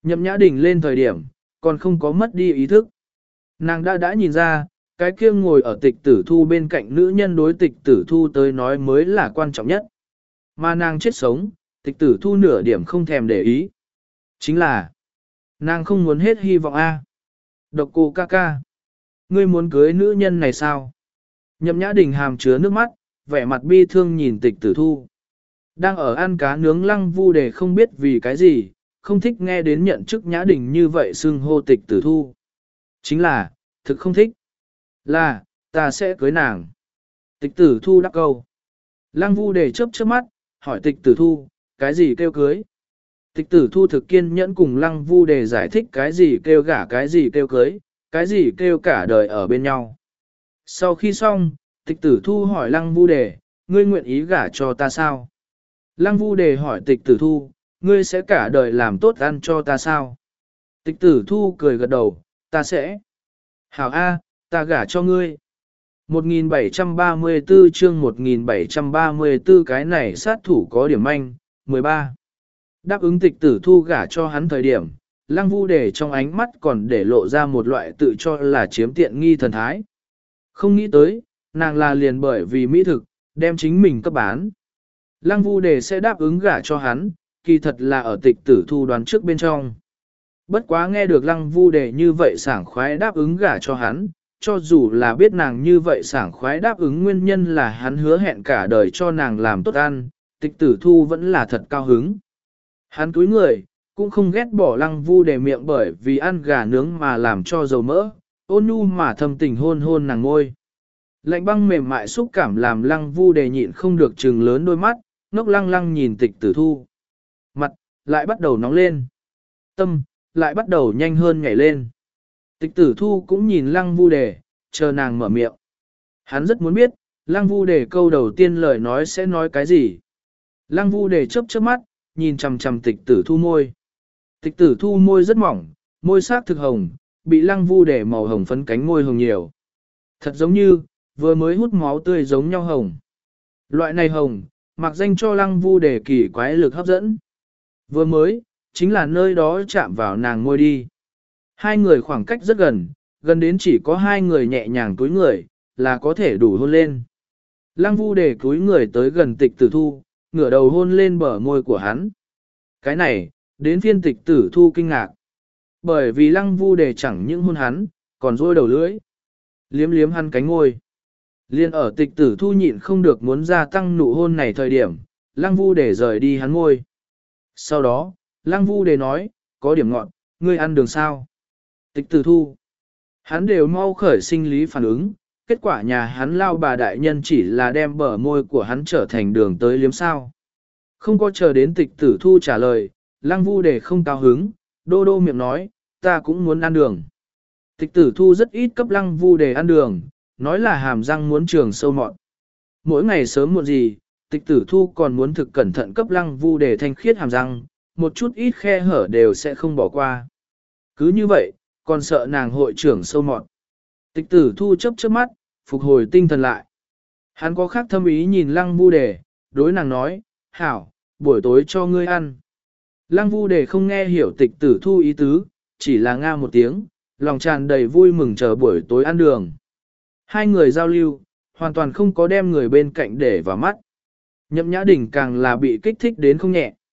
Nhậm Nhã Đình lên thời điểm, còn không có mất đi ý thức. Nàng đã đã nhìn ra, cái kia ngồi ở tịch tử thu bên cạnh nữ nhân đối tịch tử thu tới nói mới là quan trọng nhất. Mà nàng chết sống, tịch tử thu nửa điểm không thèm để ý. Chính là, nàng không muốn hết hy vọng a. Độc cô ca ca. Ngươi muốn cưới nữ nhân này sao? Nhậm Nhã Đình hàm chứa nước mắt, vẻ mặt bi thương nhìn tịch tử thu. Đang ở ăn cá nướng Lăng Vu Đề không biết vì cái gì, không thích nghe đến nhận chức Nhã Đình như vậy xưng hô tịch tử thu. Chính là, thực không thích. Là, ta sẽ cưới nàng. Tịch tử thu đáp câu. Lăng Vu Đề chớp chớp mắt, hỏi tịch tử thu, cái gì kêu cưới? Tịch tử thu thực kiên nhẫn cùng Lăng Vu Đề giải thích cái gì kêu gả cái gì kêu cưới, cái gì kêu cả đời ở bên nhau. Sau khi xong, tịch tử thu hỏi Lăng Vu Đề, ngươi nguyện ý gả cho ta sao? Lăng Vu Đề hỏi tịch tử thu, ngươi sẽ cả đời làm tốt ăn cho ta sao? Tịch tử thu cười gật đầu, ta sẽ. Hảo A, ta gả cho ngươi. một nghìn bảy trăm ba mươi tư chương một nghìn bảy trăm ba mươi tư cái này sát thủ có điểm manh, mười ba. Đáp ứng tịch tử thu gả cho hắn thời điểm, Lăng Vu Đề trong ánh mắt còn để lộ ra một loại tự cho là chiếm tiện nghi thần thái. Không nghĩ tới, nàng là liền bởi vì mỹ thực, đem chính mình cấp bán. Lăng Vu Đề sẽ đáp ứng gả cho hắn, kỳ thật là ở tịch tử thu đoán trước bên trong. Bất quá nghe được Lăng Vu Đề như vậy sảng khoái đáp ứng gả cho hắn, cho dù là biết nàng như vậy sảng khoái đáp ứng nguyên nhân là hắn hứa hẹn cả đời cho nàng làm tốt ăn, tịch tử thu vẫn là thật cao hứng. Hắn túi người, cũng không ghét bỏ Lăng Vu Đề miệng bởi vì ăn gà nướng mà làm cho dầu mỡ, ôn nhu mà thầm tình hôn hôn nàng ngôi. Lạnh băng mềm mại xúc cảm làm Lăng Vu Đề nhịn không được trừng lớn đôi mắt, ngốc lăng lăng nhìn tịch tử thu. Mặt, lại bắt đầu nóng lên. Tâm, lại bắt đầu nhanh hơn nhảy lên. Tịch tử thu cũng nhìn Lăng Vu Đề, chờ nàng mở miệng. Hắn rất muốn biết, Lăng Vu Đề câu đầu tiên lời nói sẽ nói cái gì. Lăng Vu Đề chớp chớp mắt, nhìn chằm chằm tịch tử thu môi. Tịch tử thu môi rất mỏng, môi sắc thực hồng, bị Lăng Vu Đề màu hồng phấn cánh môi hồng nhiều. Thật giống như, vừa mới hút máu tươi giống nhau hồng. Loại này hồng, mặc danh cho Lăng Vu Đề kỳ quái lực hấp dẫn. Vừa mới, chính là nơi đó chạm vào nàng môi đi. Hai người khoảng cách rất gần, gần đến chỉ có hai người nhẹ nhàng túi người, là có thể đủ hôn lên. Lăng Vu Đề túi người tới gần tịch tử thu, ngửa đầu hôn lên bờ môi của hắn. Cái này, đến phiên tịch tử thu kinh ngạc. Bởi vì Lăng Vu Đề chẳng những hôn hắn, còn rôi đầu lưỡi. Liếm liếm hắn cánh ngôi. Liên ở tịch tử thu nhịn không được muốn gia tăng nụ hôn này thời điểm, Lăng Vu Đề rời đi hắn ngôi. Sau đó, Lăng Vu Đề nói, có điểm ngọn, ngươi ăn đường sao? Tịch tử thu. Hắn đều mau khởi sinh lý phản ứng, kết quả nhà hắn lao bà đại nhân chỉ là đem bờ môi của hắn trở thành đường tới liếm sao. Không có chờ đến tịch tử thu trả lời, Lăng Vu Đề không cao hứng, đô đô miệng nói, ta cũng muốn ăn đường. Tịch tử thu rất ít cấp Lăng Vu Đề ăn đường, nói là hàm răng muốn trường sâu mọn. Mỗi ngày sớm muộn gì, tịch tử thu còn muốn thực cẩn thận cấp Lăng Vu Đề thanh khiết hàm răng, một chút ít khe hở đều sẽ không bỏ qua. Cứ như vậy, còn sợ nàng hội trưởng sâu mọn. Tịch tử thu chớp chớp mắt, phục hồi tinh thần lại. Hắn có khác thâm ý nhìn Lăng Vu Đề, đối nàng nói, hảo, buổi tối cho ngươi ăn. Lăng Vu Đề không nghe hiểu tịch tử thu ý tứ, chỉ là nga một tiếng, lòng tràn đầy vui mừng chờ buổi tối ăn đường. Hai người giao lưu, hoàn toàn không có đem người bên cạnh để vào mắt. Nhậm Nhã Đình càng là bị kích thích đến không nhẹ.